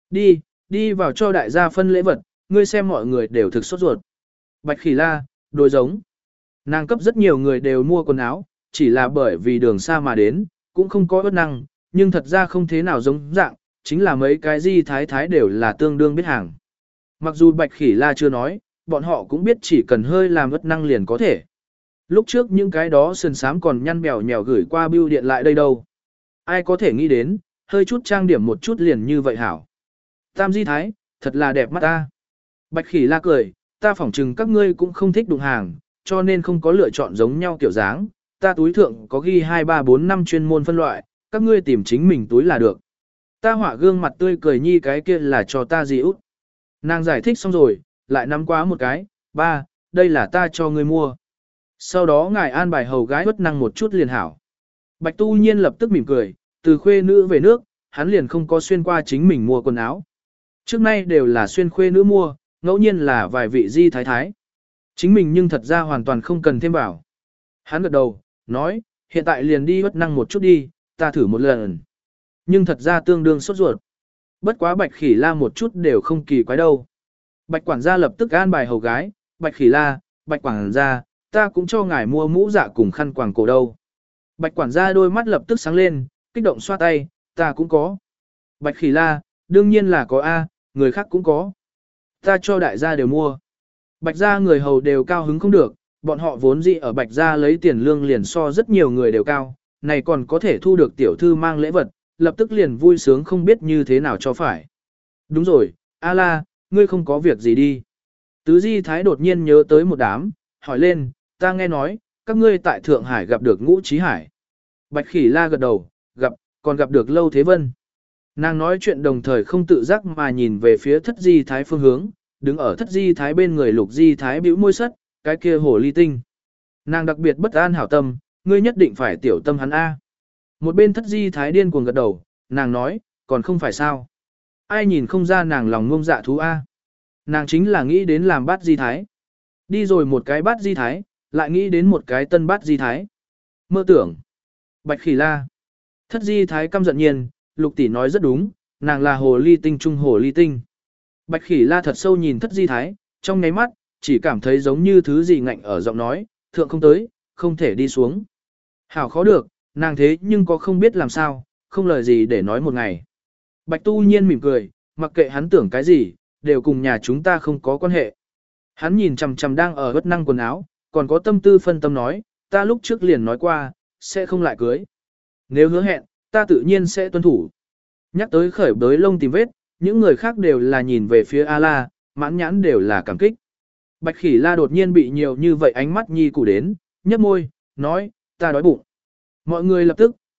Đi vào cho đại gia phân lễ vật, ngươi xem mọi người đều thực sốt ruột. Bạch Khỉ La, đối giống. Nàng cấp rất nhiều người đều mua quần áo, chỉ là bởi vì đường xa mà đến, cũng không có ớt năng, nhưng thật ra không thế nào giống dạng, chính là mấy cái di thái thái đều là tương đương biết hàng. Mặc dù Bạch Khỉ La chưa nói, bọn họ cũng biết chỉ cần hơi làm ớt năng liền có thể. Lúc trước những cái đó sườn sám còn nhăn bèo nhèo gửi qua bưu điện lại đây đâu. Ai có thể nghĩ đến, hơi chút trang điểm một chút liền như vậy hảo. Tam di thái, thật là đẹp mắt ta. Bạch Khỉ La cười, ta phỏng chừng các ngươi cũng không thích đụng hàng, cho nên không có lựa chọn giống nhau kiểu dáng. Ta túi thượng có ghi 2, 3, 4, 5 chuyên môn phân loại, các ngươi tìm chính mình túi là được. Ta họa gương mặt tươi cười nhi cái kia là cho ta gì út. Nàng giải thích xong rồi, lại nắm quá một cái, ba, đây là ta cho ngươi mua. Sau đó ngài an bài hầu gái bất năng một chút liền hảo. Bạch Tu Nhiên lập tức mỉm cười, từ khuê nữ về nước, hắn liền không có xuyên qua chính mình mua quần áo. Trước nay đều là xuyên khuê nữ mua, ngẫu nhiên là vài vị di thái thái. Chính mình nhưng thật ra hoàn toàn không cần thêm vào. Hắn gật đầu, nói, hiện tại liền đi bất năng một chút đi, ta thử một lần. Nhưng thật ra tương đương sốt ruột. Bất quá Bạch Khỉ La một chút đều không kỳ quái đâu. Bạch quản gia lập tức an bài hầu gái, Bạch Khỉ La, Bạch quản gia, ta cũng cho ngài mua mũ dạ cùng khăn quàng cổ đâu. Bạch quản gia đôi mắt lập tức sáng lên, kích động xoa tay, ta cũng có. Bạch Khỉ La, đương nhiên là có A, người khác cũng có. Ta cho đại gia đều mua. Bạch gia người hầu đều cao hứng không được, bọn họ vốn dĩ ở Bạch gia lấy tiền lương liền so rất nhiều người đều cao, này còn có thể thu được tiểu thư mang lễ vật, lập tức liền vui sướng không biết như thế nào cho phải. Đúng rồi, A-la, ngươi không có việc gì đi. Tứ Di Thái đột nhiên nhớ tới một đám, hỏi lên, ta nghe nói, các ngươi tại Thượng Hải gặp được Ngũ Chí Hải. Bạch Khỉ La gật đầu, còn gặp được Lâu Thế Vân. Nàng nói chuyện đồng thời không tự giác mà nhìn về phía Thất Di Thái phương hướng, đứng ở Thất Di Thái bên người Lục Di Thái bĩu môi sất, cái kia hồ ly tinh. Nàng đặc biệt bất an hảo tâm, ngươi nhất định phải tiểu tâm hắn A. Một bên Thất Di Thái điên cuồng gật đầu, nàng nói, còn không phải sao. Ai nhìn không ra nàng lòng ngông dạ thú A. Nàng chính là nghĩ đến làm bát Di Thái. Đi rồi một cái bát Di Thái, lại nghĩ đến một cái tân bát Di Thái. Mơ tưởng. Bạch Khỉ La. Thất Di Thái căm giận nhiên, Lục tỷ nói rất đúng, nàng là hồ ly tinh trung hồ ly tinh. Bạch Khỉ La thật sâu nhìn Thất Di Thái, trong nháy mắt, chỉ cảm thấy giống như thứ gì ngạnh ở giọng nói, thượng không tới, không thể đi xuống. Hảo khó được, nàng thế nhưng có không biết làm sao, không lời gì để nói một ngày. Bạch Tu Nhiên mỉm cười, mặc kệ hắn tưởng cái gì, đều cùng nhà chúng ta không có quan hệ. Hắn nhìn chằm chằm đang ở bất năng quần áo, còn có tâm tư phân tâm nói, ta lúc trước liền nói qua, sẽ không lại cưới. Nếu hứa hẹn, ta tự nhiên sẽ tuân thủ. Nhắc tới khởi bới lông tìm vết, những người khác đều là nhìn về phía A-la, mãn nhãn đều là cảm kích. Bạch Khỉ La đột nhiên bị nhiều như vậy ánh mắt nhi cụ đến, nhấp môi, nói, ta đói bụng. Mọi người lập tức,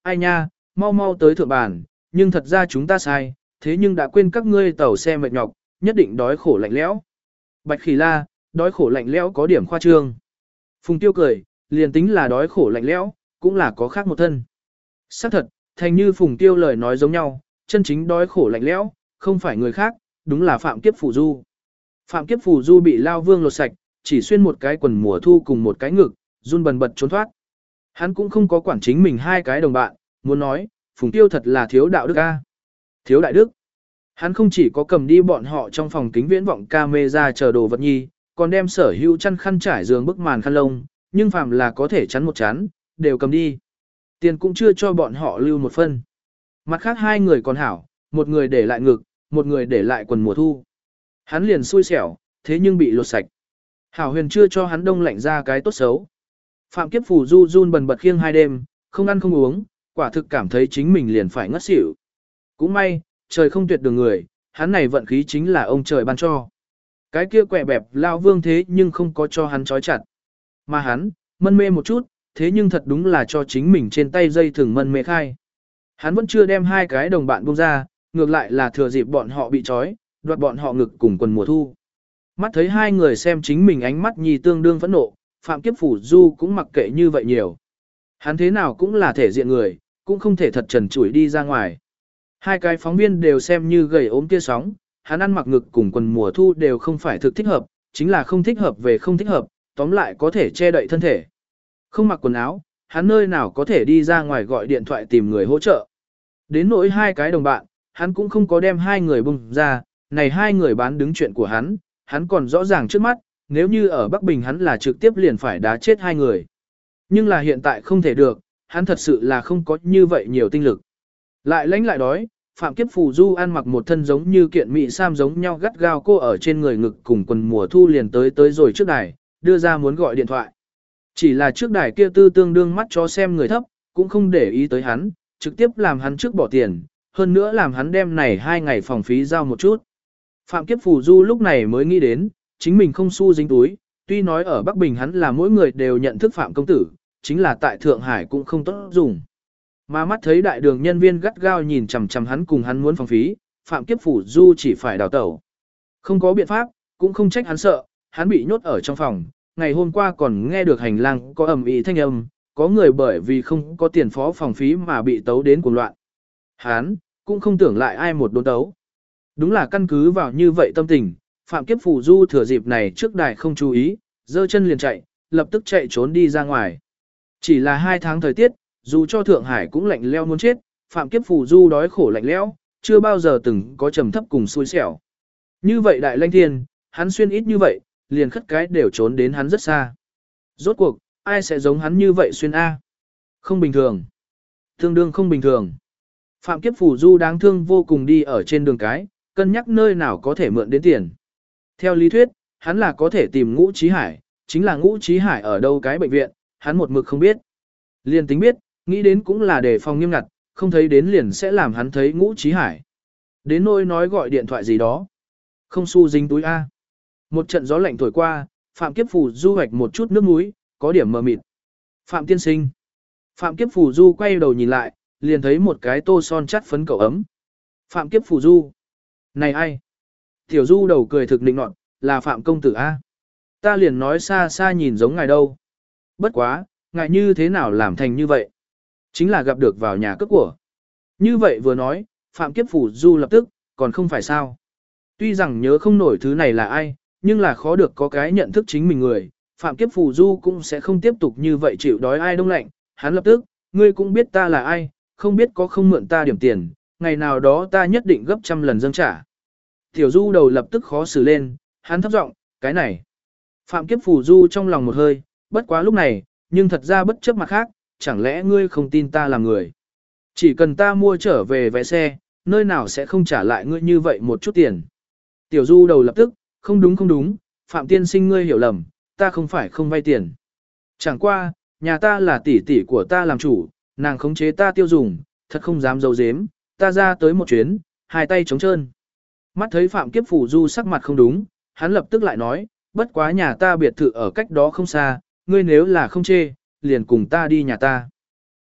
Ai nha, mau mau tới thượng bàn, nhưng thật ra chúng ta sai, thế nhưng đã quên các ngươi tàu xe mệt nhọc, nhất định đói khổ lạnh lẽo. Bạch Khỉ la, đói khổ lạnh lẽo có điểm khoa trương. Phùng Tiêu cười, liền tính là đói khổ lạnh lẽo, cũng là có khác một thân. Xác thật, thành như Phùng Tiêu lời nói giống nhau, chân chính đói khổ lạnh lẽo, không phải người khác, đúng là Phạm Kiếp Phù Du. Phạm Kiếp Phù Du bị Lao Vương lột sạch, chỉ xuyên một cái quần mùa thu cùng một cái ngực, run bần bật trốn thoát. Hắn cũng không có quản chính mình hai cái đồng bạn, muốn nói, Phùng Tiêu thật là thiếu đạo đức a. Thiếu đại đức. Hắn không chỉ có cầm đi bọn họ trong phòng kính viễn vọng camera chờ đồ vật nhi, còn đem sở hữu chăn khăn trải giường bức màn khăn lông, nhưng phàm là có thể chắn một chắn, đều cầm đi. Tiền cũng chưa cho bọn họ lưu một phân. Mặt khác hai người còn hảo, một người để lại ngực, một người để lại quần mùa thu. Hắn liền xui xẻo, thế nhưng bị lột sạch. Hảo Huyền chưa cho hắn đông lạnh ra cái tốt xấu. Phạm Kiếp Phù Du run bần bật khiêng 2 đêm, không ăn không uống, quả thực cảm thấy chính mình liền phải ngất xỉu. Cũng may, trời không tuyệt đường người, hắn này vận khí chính là ông trời ban cho. Cái kia quẹ bẹp Lao Vương thế nhưng không có cho hắn trói chặt. Mà hắn, mân mê một chút, thế nhưng thật đúng là cho chính mình trên tay dây thừng mân mê khai. Hắn vẫn chưa đem hai cái đồng bạn buông ra, ngược lại là thừa dịp bọn họ bị trói, đoạt bọn họ ngực cùng quần mùa thu. Mắt thấy hai người xem chính mình ánh mắt nhì tương đương phẫn nộ, Phạm Kiếp Phù Du cũng mặc kệ như vậy nhiều. Hắn thế nào cũng là thể diện người, cũng không thể thật trần trụi đi ra ngoài. Hai cái phóng viên đều xem như gầy ốm kia sóng, hắn ăn mặc ngực cùng quần mùa thu đều không phải thực thích hợp, chính là không thích hợp về không thích hợp, tóm lại có thể che đậy thân thể. Không mặc quần áo, hắn nơi nào có thể đi ra ngoài gọi điện thoại tìm người hỗ trợ. Đến nỗi hai cái đồng bạn, hắn cũng không có đem hai người bùng ra, này hai người bán đứng chuyện của hắn còn rõ ràng trước mắt, nếu như ở Bắc Bình hắn là trực tiếp liền phải đá chết hai người. Nhưng là hiện tại không thể được, hắn thật sự là không có như vậy nhiều tinh lực. Lại lãnh lại đói, Phạm Kiếp Phù Du ăn mặc một thân giống như kiện mị sam giống nhau gắt gao cô ở trên người ngực cùng quần mùa thu liền tới rồi trước đài, đưa ra muốn gọi điện thoại. Chỉ là trước đài kia tư tương đương mắt cho xem người thấp, cũng không để ý tới hắn, trực tiếp làm hắn trước bỏ tiền, hơn nữa làm hắn đem này 2 ngày phòng phí giao một chút. Phạm Kiếp Phù Du lúc này mới nghĩ đến, chính mình không xu dính túi, tuy nói ở Bắc Bình hắn là mỗi người đều nhận thức Phạm công tử, chính là tại Thượng Hải cũng không tốt dùng. Mà mắt thấy đại đường nhân viên gắt gao nhìn chằm chằm hắn cùng hắn muốn phòng phí, Phạm Kiếp Phù Du chỉ phải đào tẩu. Không có biện pháp, cũng không trách hắn sợ, hắn bị nhốt ở trong phòng, ngày hôm qua còn nghe được hành lang có ầm ĩ thanh âm, có người bởi vì không có tiền phó phòng phí mà bị tấu đến cuồng loạn. Hắn cũng không tưởng lại ai một đốn tấu. Đúng là căn cứ vào như vậy tâm tình, Phạm Kiếp Phù Du thừa dịp này trước đài không chú ý, giơ chân liền chạy, lập tức chạy trốn đi ra ngoài. Chỉ là 2 tháng thời tiết, dù cho Thượng Hải cũng lạnh leo muốn chết, Phạm Kiếp Phù Du đói khổ lạnh lẽo, chưa bao giờ từng có trầm thấp cùng xui xẻo. Như vậy đại lanh thiên, hắn xuyên ít như vậy, liền khất cái đều trốn đến hắn rất xa. Rốt cuộc, ai sẽ giống hắn như vậy xuyên A? Không bình thường. Tương đương không bình thường. Phạm Kiếp Phù Du đáng thương vô cùng đi ở trên đường cái, cân nhắc nơi nào có thể mượn đến tiền. Theo lý thuyết, hắn là có thể tìm Ngũ Chí Hải, chính là Ngũ Chí Hải ở đâu cái bệnh viện, hắn một mực không biết. Liền tính biết, nghĩ đến cũng là đề phòng nghiêm ngặt, không thấy đến liền sẽ làm hắn thấy Ngũ Chí Hải. Đến nỗi nói gọi điện thoại gì đó. Không xu dính túi A. Một trận gió lạnh thổi qua, Phạm Kiếp Phù Du hoạch một chút nước mũi, có điểm mờ mịt. Phạm tiên sinh. Phạm Kiếp Phù Du quay đầu nhìn lại, liền thấy một cái tô son chắt phấn cậu ấm. Phạm Kiếp Phù Du. Này ai? Tiểu Du đầu cười thực định nọt, là Phạm công tử A. Ta liền nói xa xa nhìn giống ngài đâu. Bất quá, ngài như thế nào làm thành như vậy? Chính là gặp được vào nhà cướp của. Như vậy vừa nói, Phạm Kiếp Phù Du lập tức, còn không phải sao. Tuy rằng nhớ không nổi thứ này là ai, nhưng là khó được có cái nhận thức chính mình người. Phạm Kiếp Phù Du cũng sẽ không tiếp tục như vậy chịu đói ai đông lạnh. Hắn lập tức, ngươi cũng biết ta là ai, không biết có không mượn ta điểm tiền, ngày nào đó ta nhất định gấp 100 lần dâng trả. Tiểu Du đầu lập tức khó xử lên, hắn thấp giọng, cái này. Phạm Kiếp Phù Du trong lòng một hơi, bất quá lúc này, nhưng thật ra bất chấp mặt khác, chẳng lẽ ngươi không tin ta là người. Chỉ cần ta mua trở về vé xe, nơi nào sẽ không trả lại ngươi như vậy một chút tiền. Tiểu Du đầu lập tức, không đúng, Phạm tiên sinh ngươi hiểu lầm, ta không phải không vay tiền. Chẳng qua, nhà ta là tỷ tỷ của ta làm chủ, nàng khống chế ta tiêu dùng, thật không dám giấu giếm, ta ra tới một chuyến, 2 tay trống trơn. Mắt thấy Phạm Kiếp Phù Du sắc mặt không đúng, hắn lập tức lại nói, bất quá nhà ta biệt thự ở cách đó không xa, ngươi nếu là không chê, liền cùng ta đi nhà ta.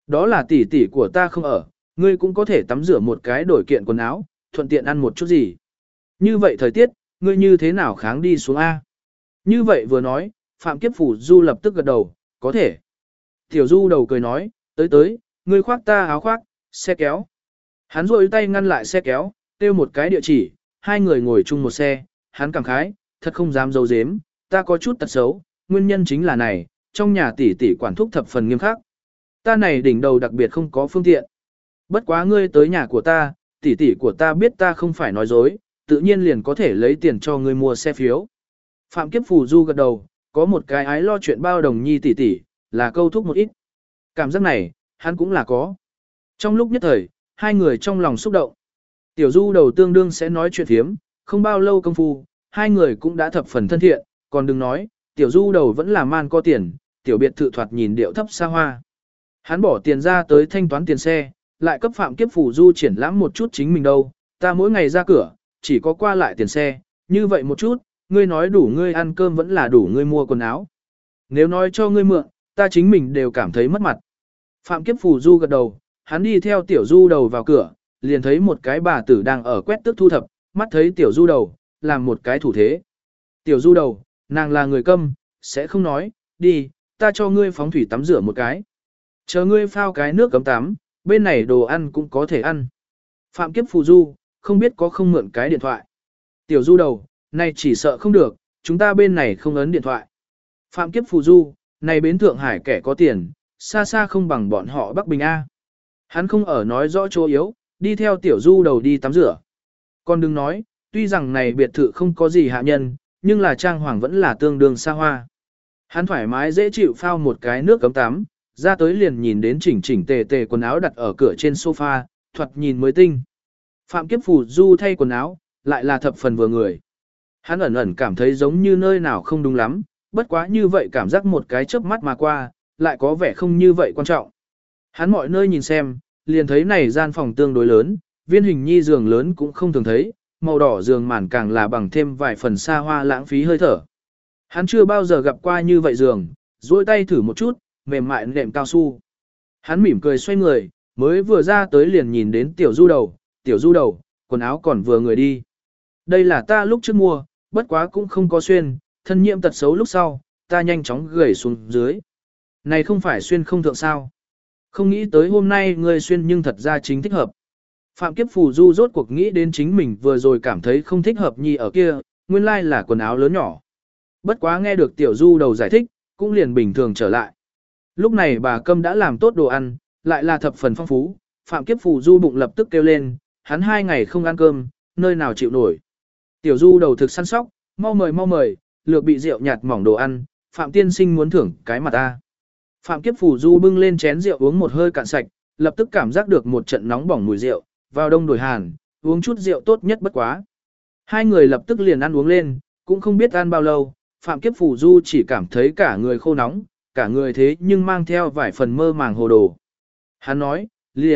Đó là tỷ tỷ của ta không ở, ngươi cũng có thể tắm rửa một cái đổi kiện quần áo, thuận tiện ăn một chút gì. Như vậy thời tiết, ngươi như thế nào kháng đi xuống A? Như vậy vừa nói, Phạm Kiếp Phủ Du lập tức gật đầu, có thể. Tiểu Du đầu cười nói, tới, ngươi khoác ta áo khoác, xe kéo. Hắn rôi tay ngăn lại xe kéo, kêu một cái địa chỉ, hai người ngồi chung một xe, hắn cảm khái, thật không dám giấu giếm, ta có chút tật xấu, nguyên nhân chính là này, trong nhà tỷ tỷ quản thúc thập phần nghiêm khắc. Ta này đỉnh đầu đặc biệt không có phương tiện. Bất quá ngươi tới nhà của ta, tỷ tỷ của ta biết ta không phải nói dối, tự nhiên liền có thể lấy tiền cho ngươi mua xe phiếu. Phạm Kiếp Phù Du gật đầu, có một cái ái lo chuyện bao đồng nhi tỷ tỷ, là câu thúc một ít. Cảm giác này, hắn cũng là có. Trong lúc nhất thời, hai người trong lòng xúc động. Tiểu Du đầu tương đương sẽ nói chuyện thiếm, không bao lâu công phu, hai người cũng đã thập phần thân thiện, còn đừng nói, Tiểu Du đầu vẫn là man có tiền, tiểu biệt thự thoạt nhìn điệu thấp xa hoa. Hắn bỏ tiền ra tới thanh toán tiền xe, lại cấp Phạm Kiếp Phù Du triển lãm một chút chính mình đâu, ta mỗi ngày ra cửa, chỉ có qua lại tiền xe, như vậy một chút, ngươi nói đủ ngươi ăn cơm vẫn là đủ ngươi mua quần áo. Nếu nói cho ngươi mượn, ta chính mình đều cảm thấy mất mặt. Phạm Kiếp Phù Du gật đầu, hắn đi theo Tiểu Du đầu vào cửa, liền thấy một cái bà tử đang ở quét tước thu thập, mắt thấy Tiểu Du đầu, làm một cái thủ thế. Tiểu Du đầu, nàng là người câm, sẽ không nói, đi, ta cho ngươi phóng thủy tắm rửa một cái. Chờ ngươi phao cái nước cấm tắm, bên này đồ ăn cũng có thể ăn. Phạm Kiếp Phù Du, không biết có không mượn cái điện thoại. Tiểu Du đầu, này chỉ sợ không được, chúng ta bên này không ấn điện thoại. Phạm Kiếp Phù Du, này bến Thượng Hải kẻ có tiền, xa xa không bằng bọn họ Bắc Bình A. Hắn không ở nói rõ chỗ yếu, đi theo Tiểu Du đầu đi tắm rửa. Còn đừng nói, tuy rằng này biệt thự không có gì hạ nhân, nhưng là trang hoàng vẫn là tương đương xa hoa. Hắn thoải mái dễ chịu phao một cái nước cấm tắm, ra tới liền nhìn đến chỉnh chỉnh tề tề quần áo đặt ở cửa trên sofa, thoạt nhìn mới tinh. Phạm Kiếp Phù Du thay quần áo, lại là thập phần vừa người. Hắn ẩn ẩn cảm thấy giống như nơi nào không đúng lắm, bất quá như vậy cảm giác một cái chớp mắt mà qua, lại có vẻ không như vậy quan trọng. Hắn mọi nơi nhìn xem, liền thấy này gian phòng tương đối lớn, viên hình nhi giường lớn cũng không thường thấy, màu đỏ giường màn càng là bằng thêm vài phần xa hoa lãng phí hơi thở. Hắn chưa bao giờ gặp qua như vậy giường, duỗi tay thử một chút, mềm mại nệm cao su. Hắn mỉm cười xoay người, mới vừa ra tới liền nhìn đến Tiểu Du đầu, quần áo còn vừa người đi. Đây là ta lúc trước mua, bất quá cũng không có xuyên, thân nhiễm tật xấu lúc sau, ta nhanh chóng gửi xuống dưới. Này không phải xuyên không thượng sao. Không nghĩ tới hôm nay ngươi xuyên nhưng thật ra chính thích hợp. Phạm Kiếp Phù Du rốt cuộc nghĩ đến chính mình vừa rồi cảm thấy không thích hợp nhi ở kia, nguyên lai là quần áo lớn nhỏ. Bất quá nghe được Tiểu Du đầu giải thích, cũng liền bình thường trở lại. Lúc này bà Câm đã làm tốt đồ ăn, lại là thập phần phong phú, Phạm Kiếp Phù Du bụng lập tức kêu lên, hắn 2 ngày không ăn cơm, nơi nào chịu nổi. Tiểu Du đầu thực săn sóc, mau mời, lược bị rượu nhạt mỏng đồ ăn, Phạm tiên sinh muốn thưởng cái mặt ta. Phạm Kiếp Phù Du bưng lên chén rượu uống một hơi cạn sạch, lập tức cảm giác được một trận nóng bỏng mùi rượu, vào đông đổi hàn, uống chút rượu tốt nhất bất quá. Hai người lập tức liền ăn uống lên, cũng không biết ăn bao lâu, Phạm Kiếp Phù Du chỉ cảm thấy cả người khô nóng, cả người thế nhưng mang theo vài phần mơ màng hồ đồ. Hắn nói,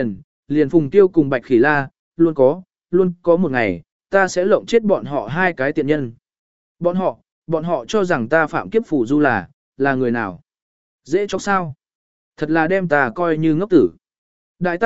liền Phùng Tiêu cùng Bạch Khỉ La, luôn có một ngày, ta sẽ lộng chết bọn họ hai cái tiện nhân. Bọn họ cho rằng ta Phạm Kiếp Phù Du là người nào? Dễ chọc sao? Thật là đem ta coi như ngốc tử. Đại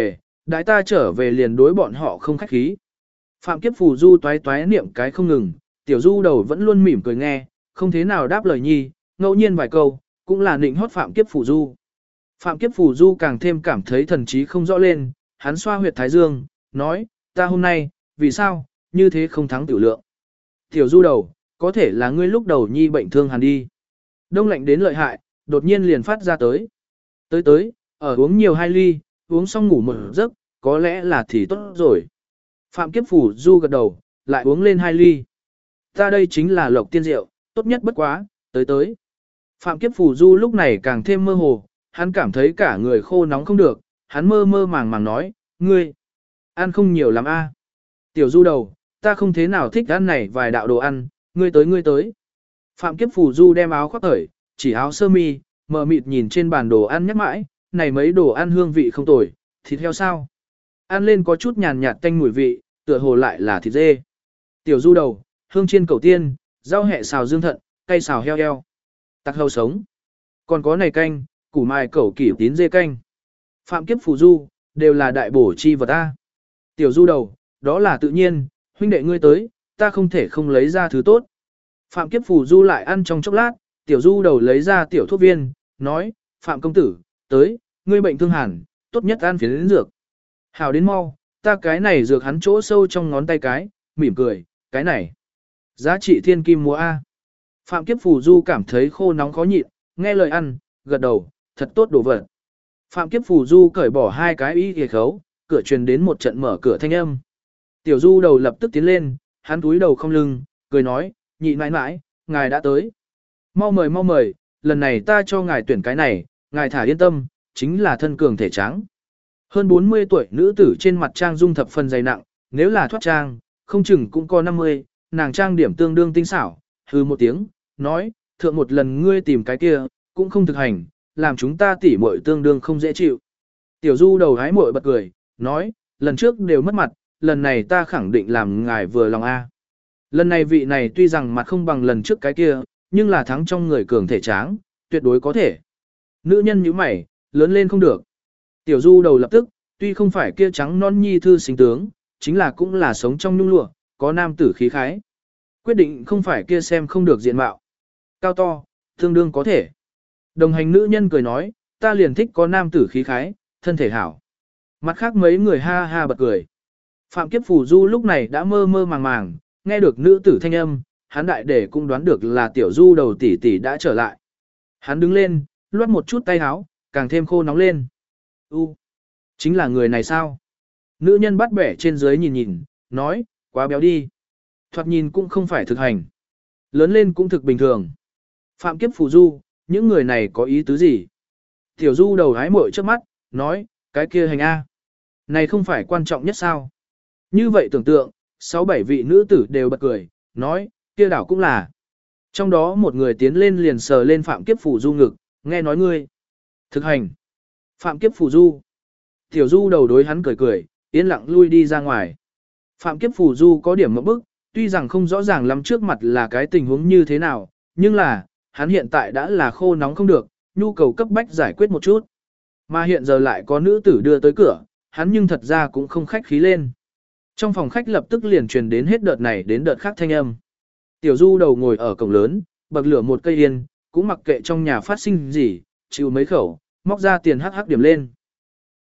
ta trở về liền đối bọn họ không khách khí. Phạm Kiếp Phù Du toái niệm cái không ngừng, Tiểu Du đầu vẫn luôn mỉm cười nghe, không thế nào đáp lời nhi, ngẫu nhiên vài câu, cũng là nịnh hót Phạm Kiếp Phù Du. Phạm Kiếp Phù Du càng thêm cảm thấy thần trí không rõ lên, hắn xoa huyệt thái dương, nói, ta hôm nay, vì sao, như thế không thắng tiểu lượng. Tiểu Du đầu, có thể là ngươi lúc đầu nhi bệnh thương hàn đi. Đông lạnh đến lợi hại, đột nhiên liền phát ra tới. Tới, ở uống nhiều 2 ly, uống xong ngủ một giấc, có lẽ là thì tốt rồi. Phạm Kiếp Phù Du gật đầu, lại uống lên 2 ly. Ta đây chính là lộc tiên rượu, tốt nhất bất quá, tới. Phạm Kiếp Phù Du lúc này càng thêm mơ hồ, hắn cảm thấy cả người khô nóng không được, hắn mơ màng nói, ngươi, ăn không nhiều lắm a. Tiểu Du đầu, ta không thế nào thích ăn này vài đạo đồ ăn, ngươi tới. Phạm Kiếp Phù Du đem áo khoác khởi, chỉ áo sơ mi, mờ mịt nhìn trên bàn đồ ăn nhắc mãi, này mấy đồ ăn hương vị không tồi, thịt heo sao? Ăn lên có chút nhàn nhạt tanh mùi vị, tựa hồ lại là thịt dê. Tiểu Du đầu, hương chiên cẩu tiên, rau hẹ xào dương thận, cay xào heo. Tắc hầu sống. Còn có này canh, củ mài cẩu kỷ tín dê canh. Phạm kiếp phù du, đều là đại bổ chi vật ta. Tiểu du đầu, đó là tự nhiên, huynh đệ ngươi tới, ta không thể không lấy ra thứ tốt. Phạm kiếp phù du lại ăn trong chốc lát, tiểu du đầu lấy ra tiểu thuốc viên, nói, Phạm công tử, tới, ngươi bệnh thương hàn, tốt nhất ăn phiến dược. Hảo đến mau, ta cái này dược hắn chỗ sâu trong ngón tay cái, mỉm cười, cái này. Giá trị thiên kim múa A. Phạm kiếp phù du cảm thấy khô nóng khó nhịn, nghe lời ăn, gật đầu, thật tốt đồ vật. Phạm kiếp phù du cởi bỏ hai cái y ghề khấu, cửa truyền đến một trận mở cửa thanh âm. Tiểu du đầu lập tức tiến lên, hắn túi đầu không lưng, cười nói, nhị nãi nãi, ngài đã tới. Mau mời, lần này ta cho ngài tuyển cái này, ngài thả yên tâm, chính là thân cường thể trắng. Hơn 40 tuổi nữ tử trên mặt trang dung thập phần dày nặng, nếu là thoát trang, không chừng cũng có 50, nàng trang điểm tương đương tinh xảo, hừ một tiếng, nói, thượng một lần ngươi tìm cái kia, cũng không thực hành, làm chúng ta tỉ muội tương đương không dễ chịu. Tiểu du đầu hái muội bật cười, nói, lần trước đều mất mặt, lần này ta khẳng định làm ngài vừa lòng a. Lần này vị này tuy rằng mặt không bằng lần trước cái kia, nhưng là thắng trong người cường thể tráng, tuyệt đối có thể. Nữ nhân như mày, lớn lên không được. Tiểu du đầu lập tức, tuy không phải kia trắng non nhi thư sinh tướng, chính là cũng là sống trong nhung lụa, có nam tử khí khái. Quyết định không phải kia xem không được diện mạo. Cao to, tương đương có thể. Đồng hành nữ nhân cười nói, ta liền thích có nam tử khí khái, thân thể hảo. Mặt khác mấy người ha ha bật cười. Phạm kiếp phù du lúc này đã mơ mơ màng màng, nghe được nữ tử thanh âm, hắn đại để cũng đoán được là tiểu du đầu tỷ tỷ đã trở lại. Hắn đứng lên, loát một chút tay áo, càng thêm khô nóng lên. Chính là người này sao? Nữ nhân bắt bẻ trên dưới nhìn nhìn, nói, quá béo đi. Thoạt nhìn cũng không phải thực hành. Lớn lên cũng thực bình thường. Phạm kiếp phù du, những người này có ý tứ gì? Tiểu du đầu hái muội trước mắt, nói, cái kia hành A. Này không phải quan trọng nhất sao? Như vậy tưởng tượng, 6-7 vị nữ tử đều bật cười, nói, kia đảo cũng là. Trong đó một người tiến lên liền sờ lên phạm kiếp phù du ngực, nghe nói ngươi. Thực hành. Phạm kiếp phù du. Tiểu du đầu đối hắn cười cười, yên lặng lui đi ra ngoài. Phạm kiếp phù du có điểm mẫu bức, tuy rằng không rõ ràng lắm trước mặt là cái tình huống như thế nào, nhưng là, hắn hiện tại đã là khô nóng không được, nhu cầu cấp bách giải quyết một chút. Mà hiện giờ lại có nữ tử đưa tới cửa, hắn nhưng thật ra cũng không khách khí lên. Trong phòng khách lập tức liền truyền đến hết đợt này đến đợt khác thanh âm. Tiểu du đầu ngồi ở cổng lớn, bậc lửa một cây yên, cũng mặc kệ trong nhà phát sinh gì, chịu mấy khẩu, móc ra tiền hắc hắc điểm lên.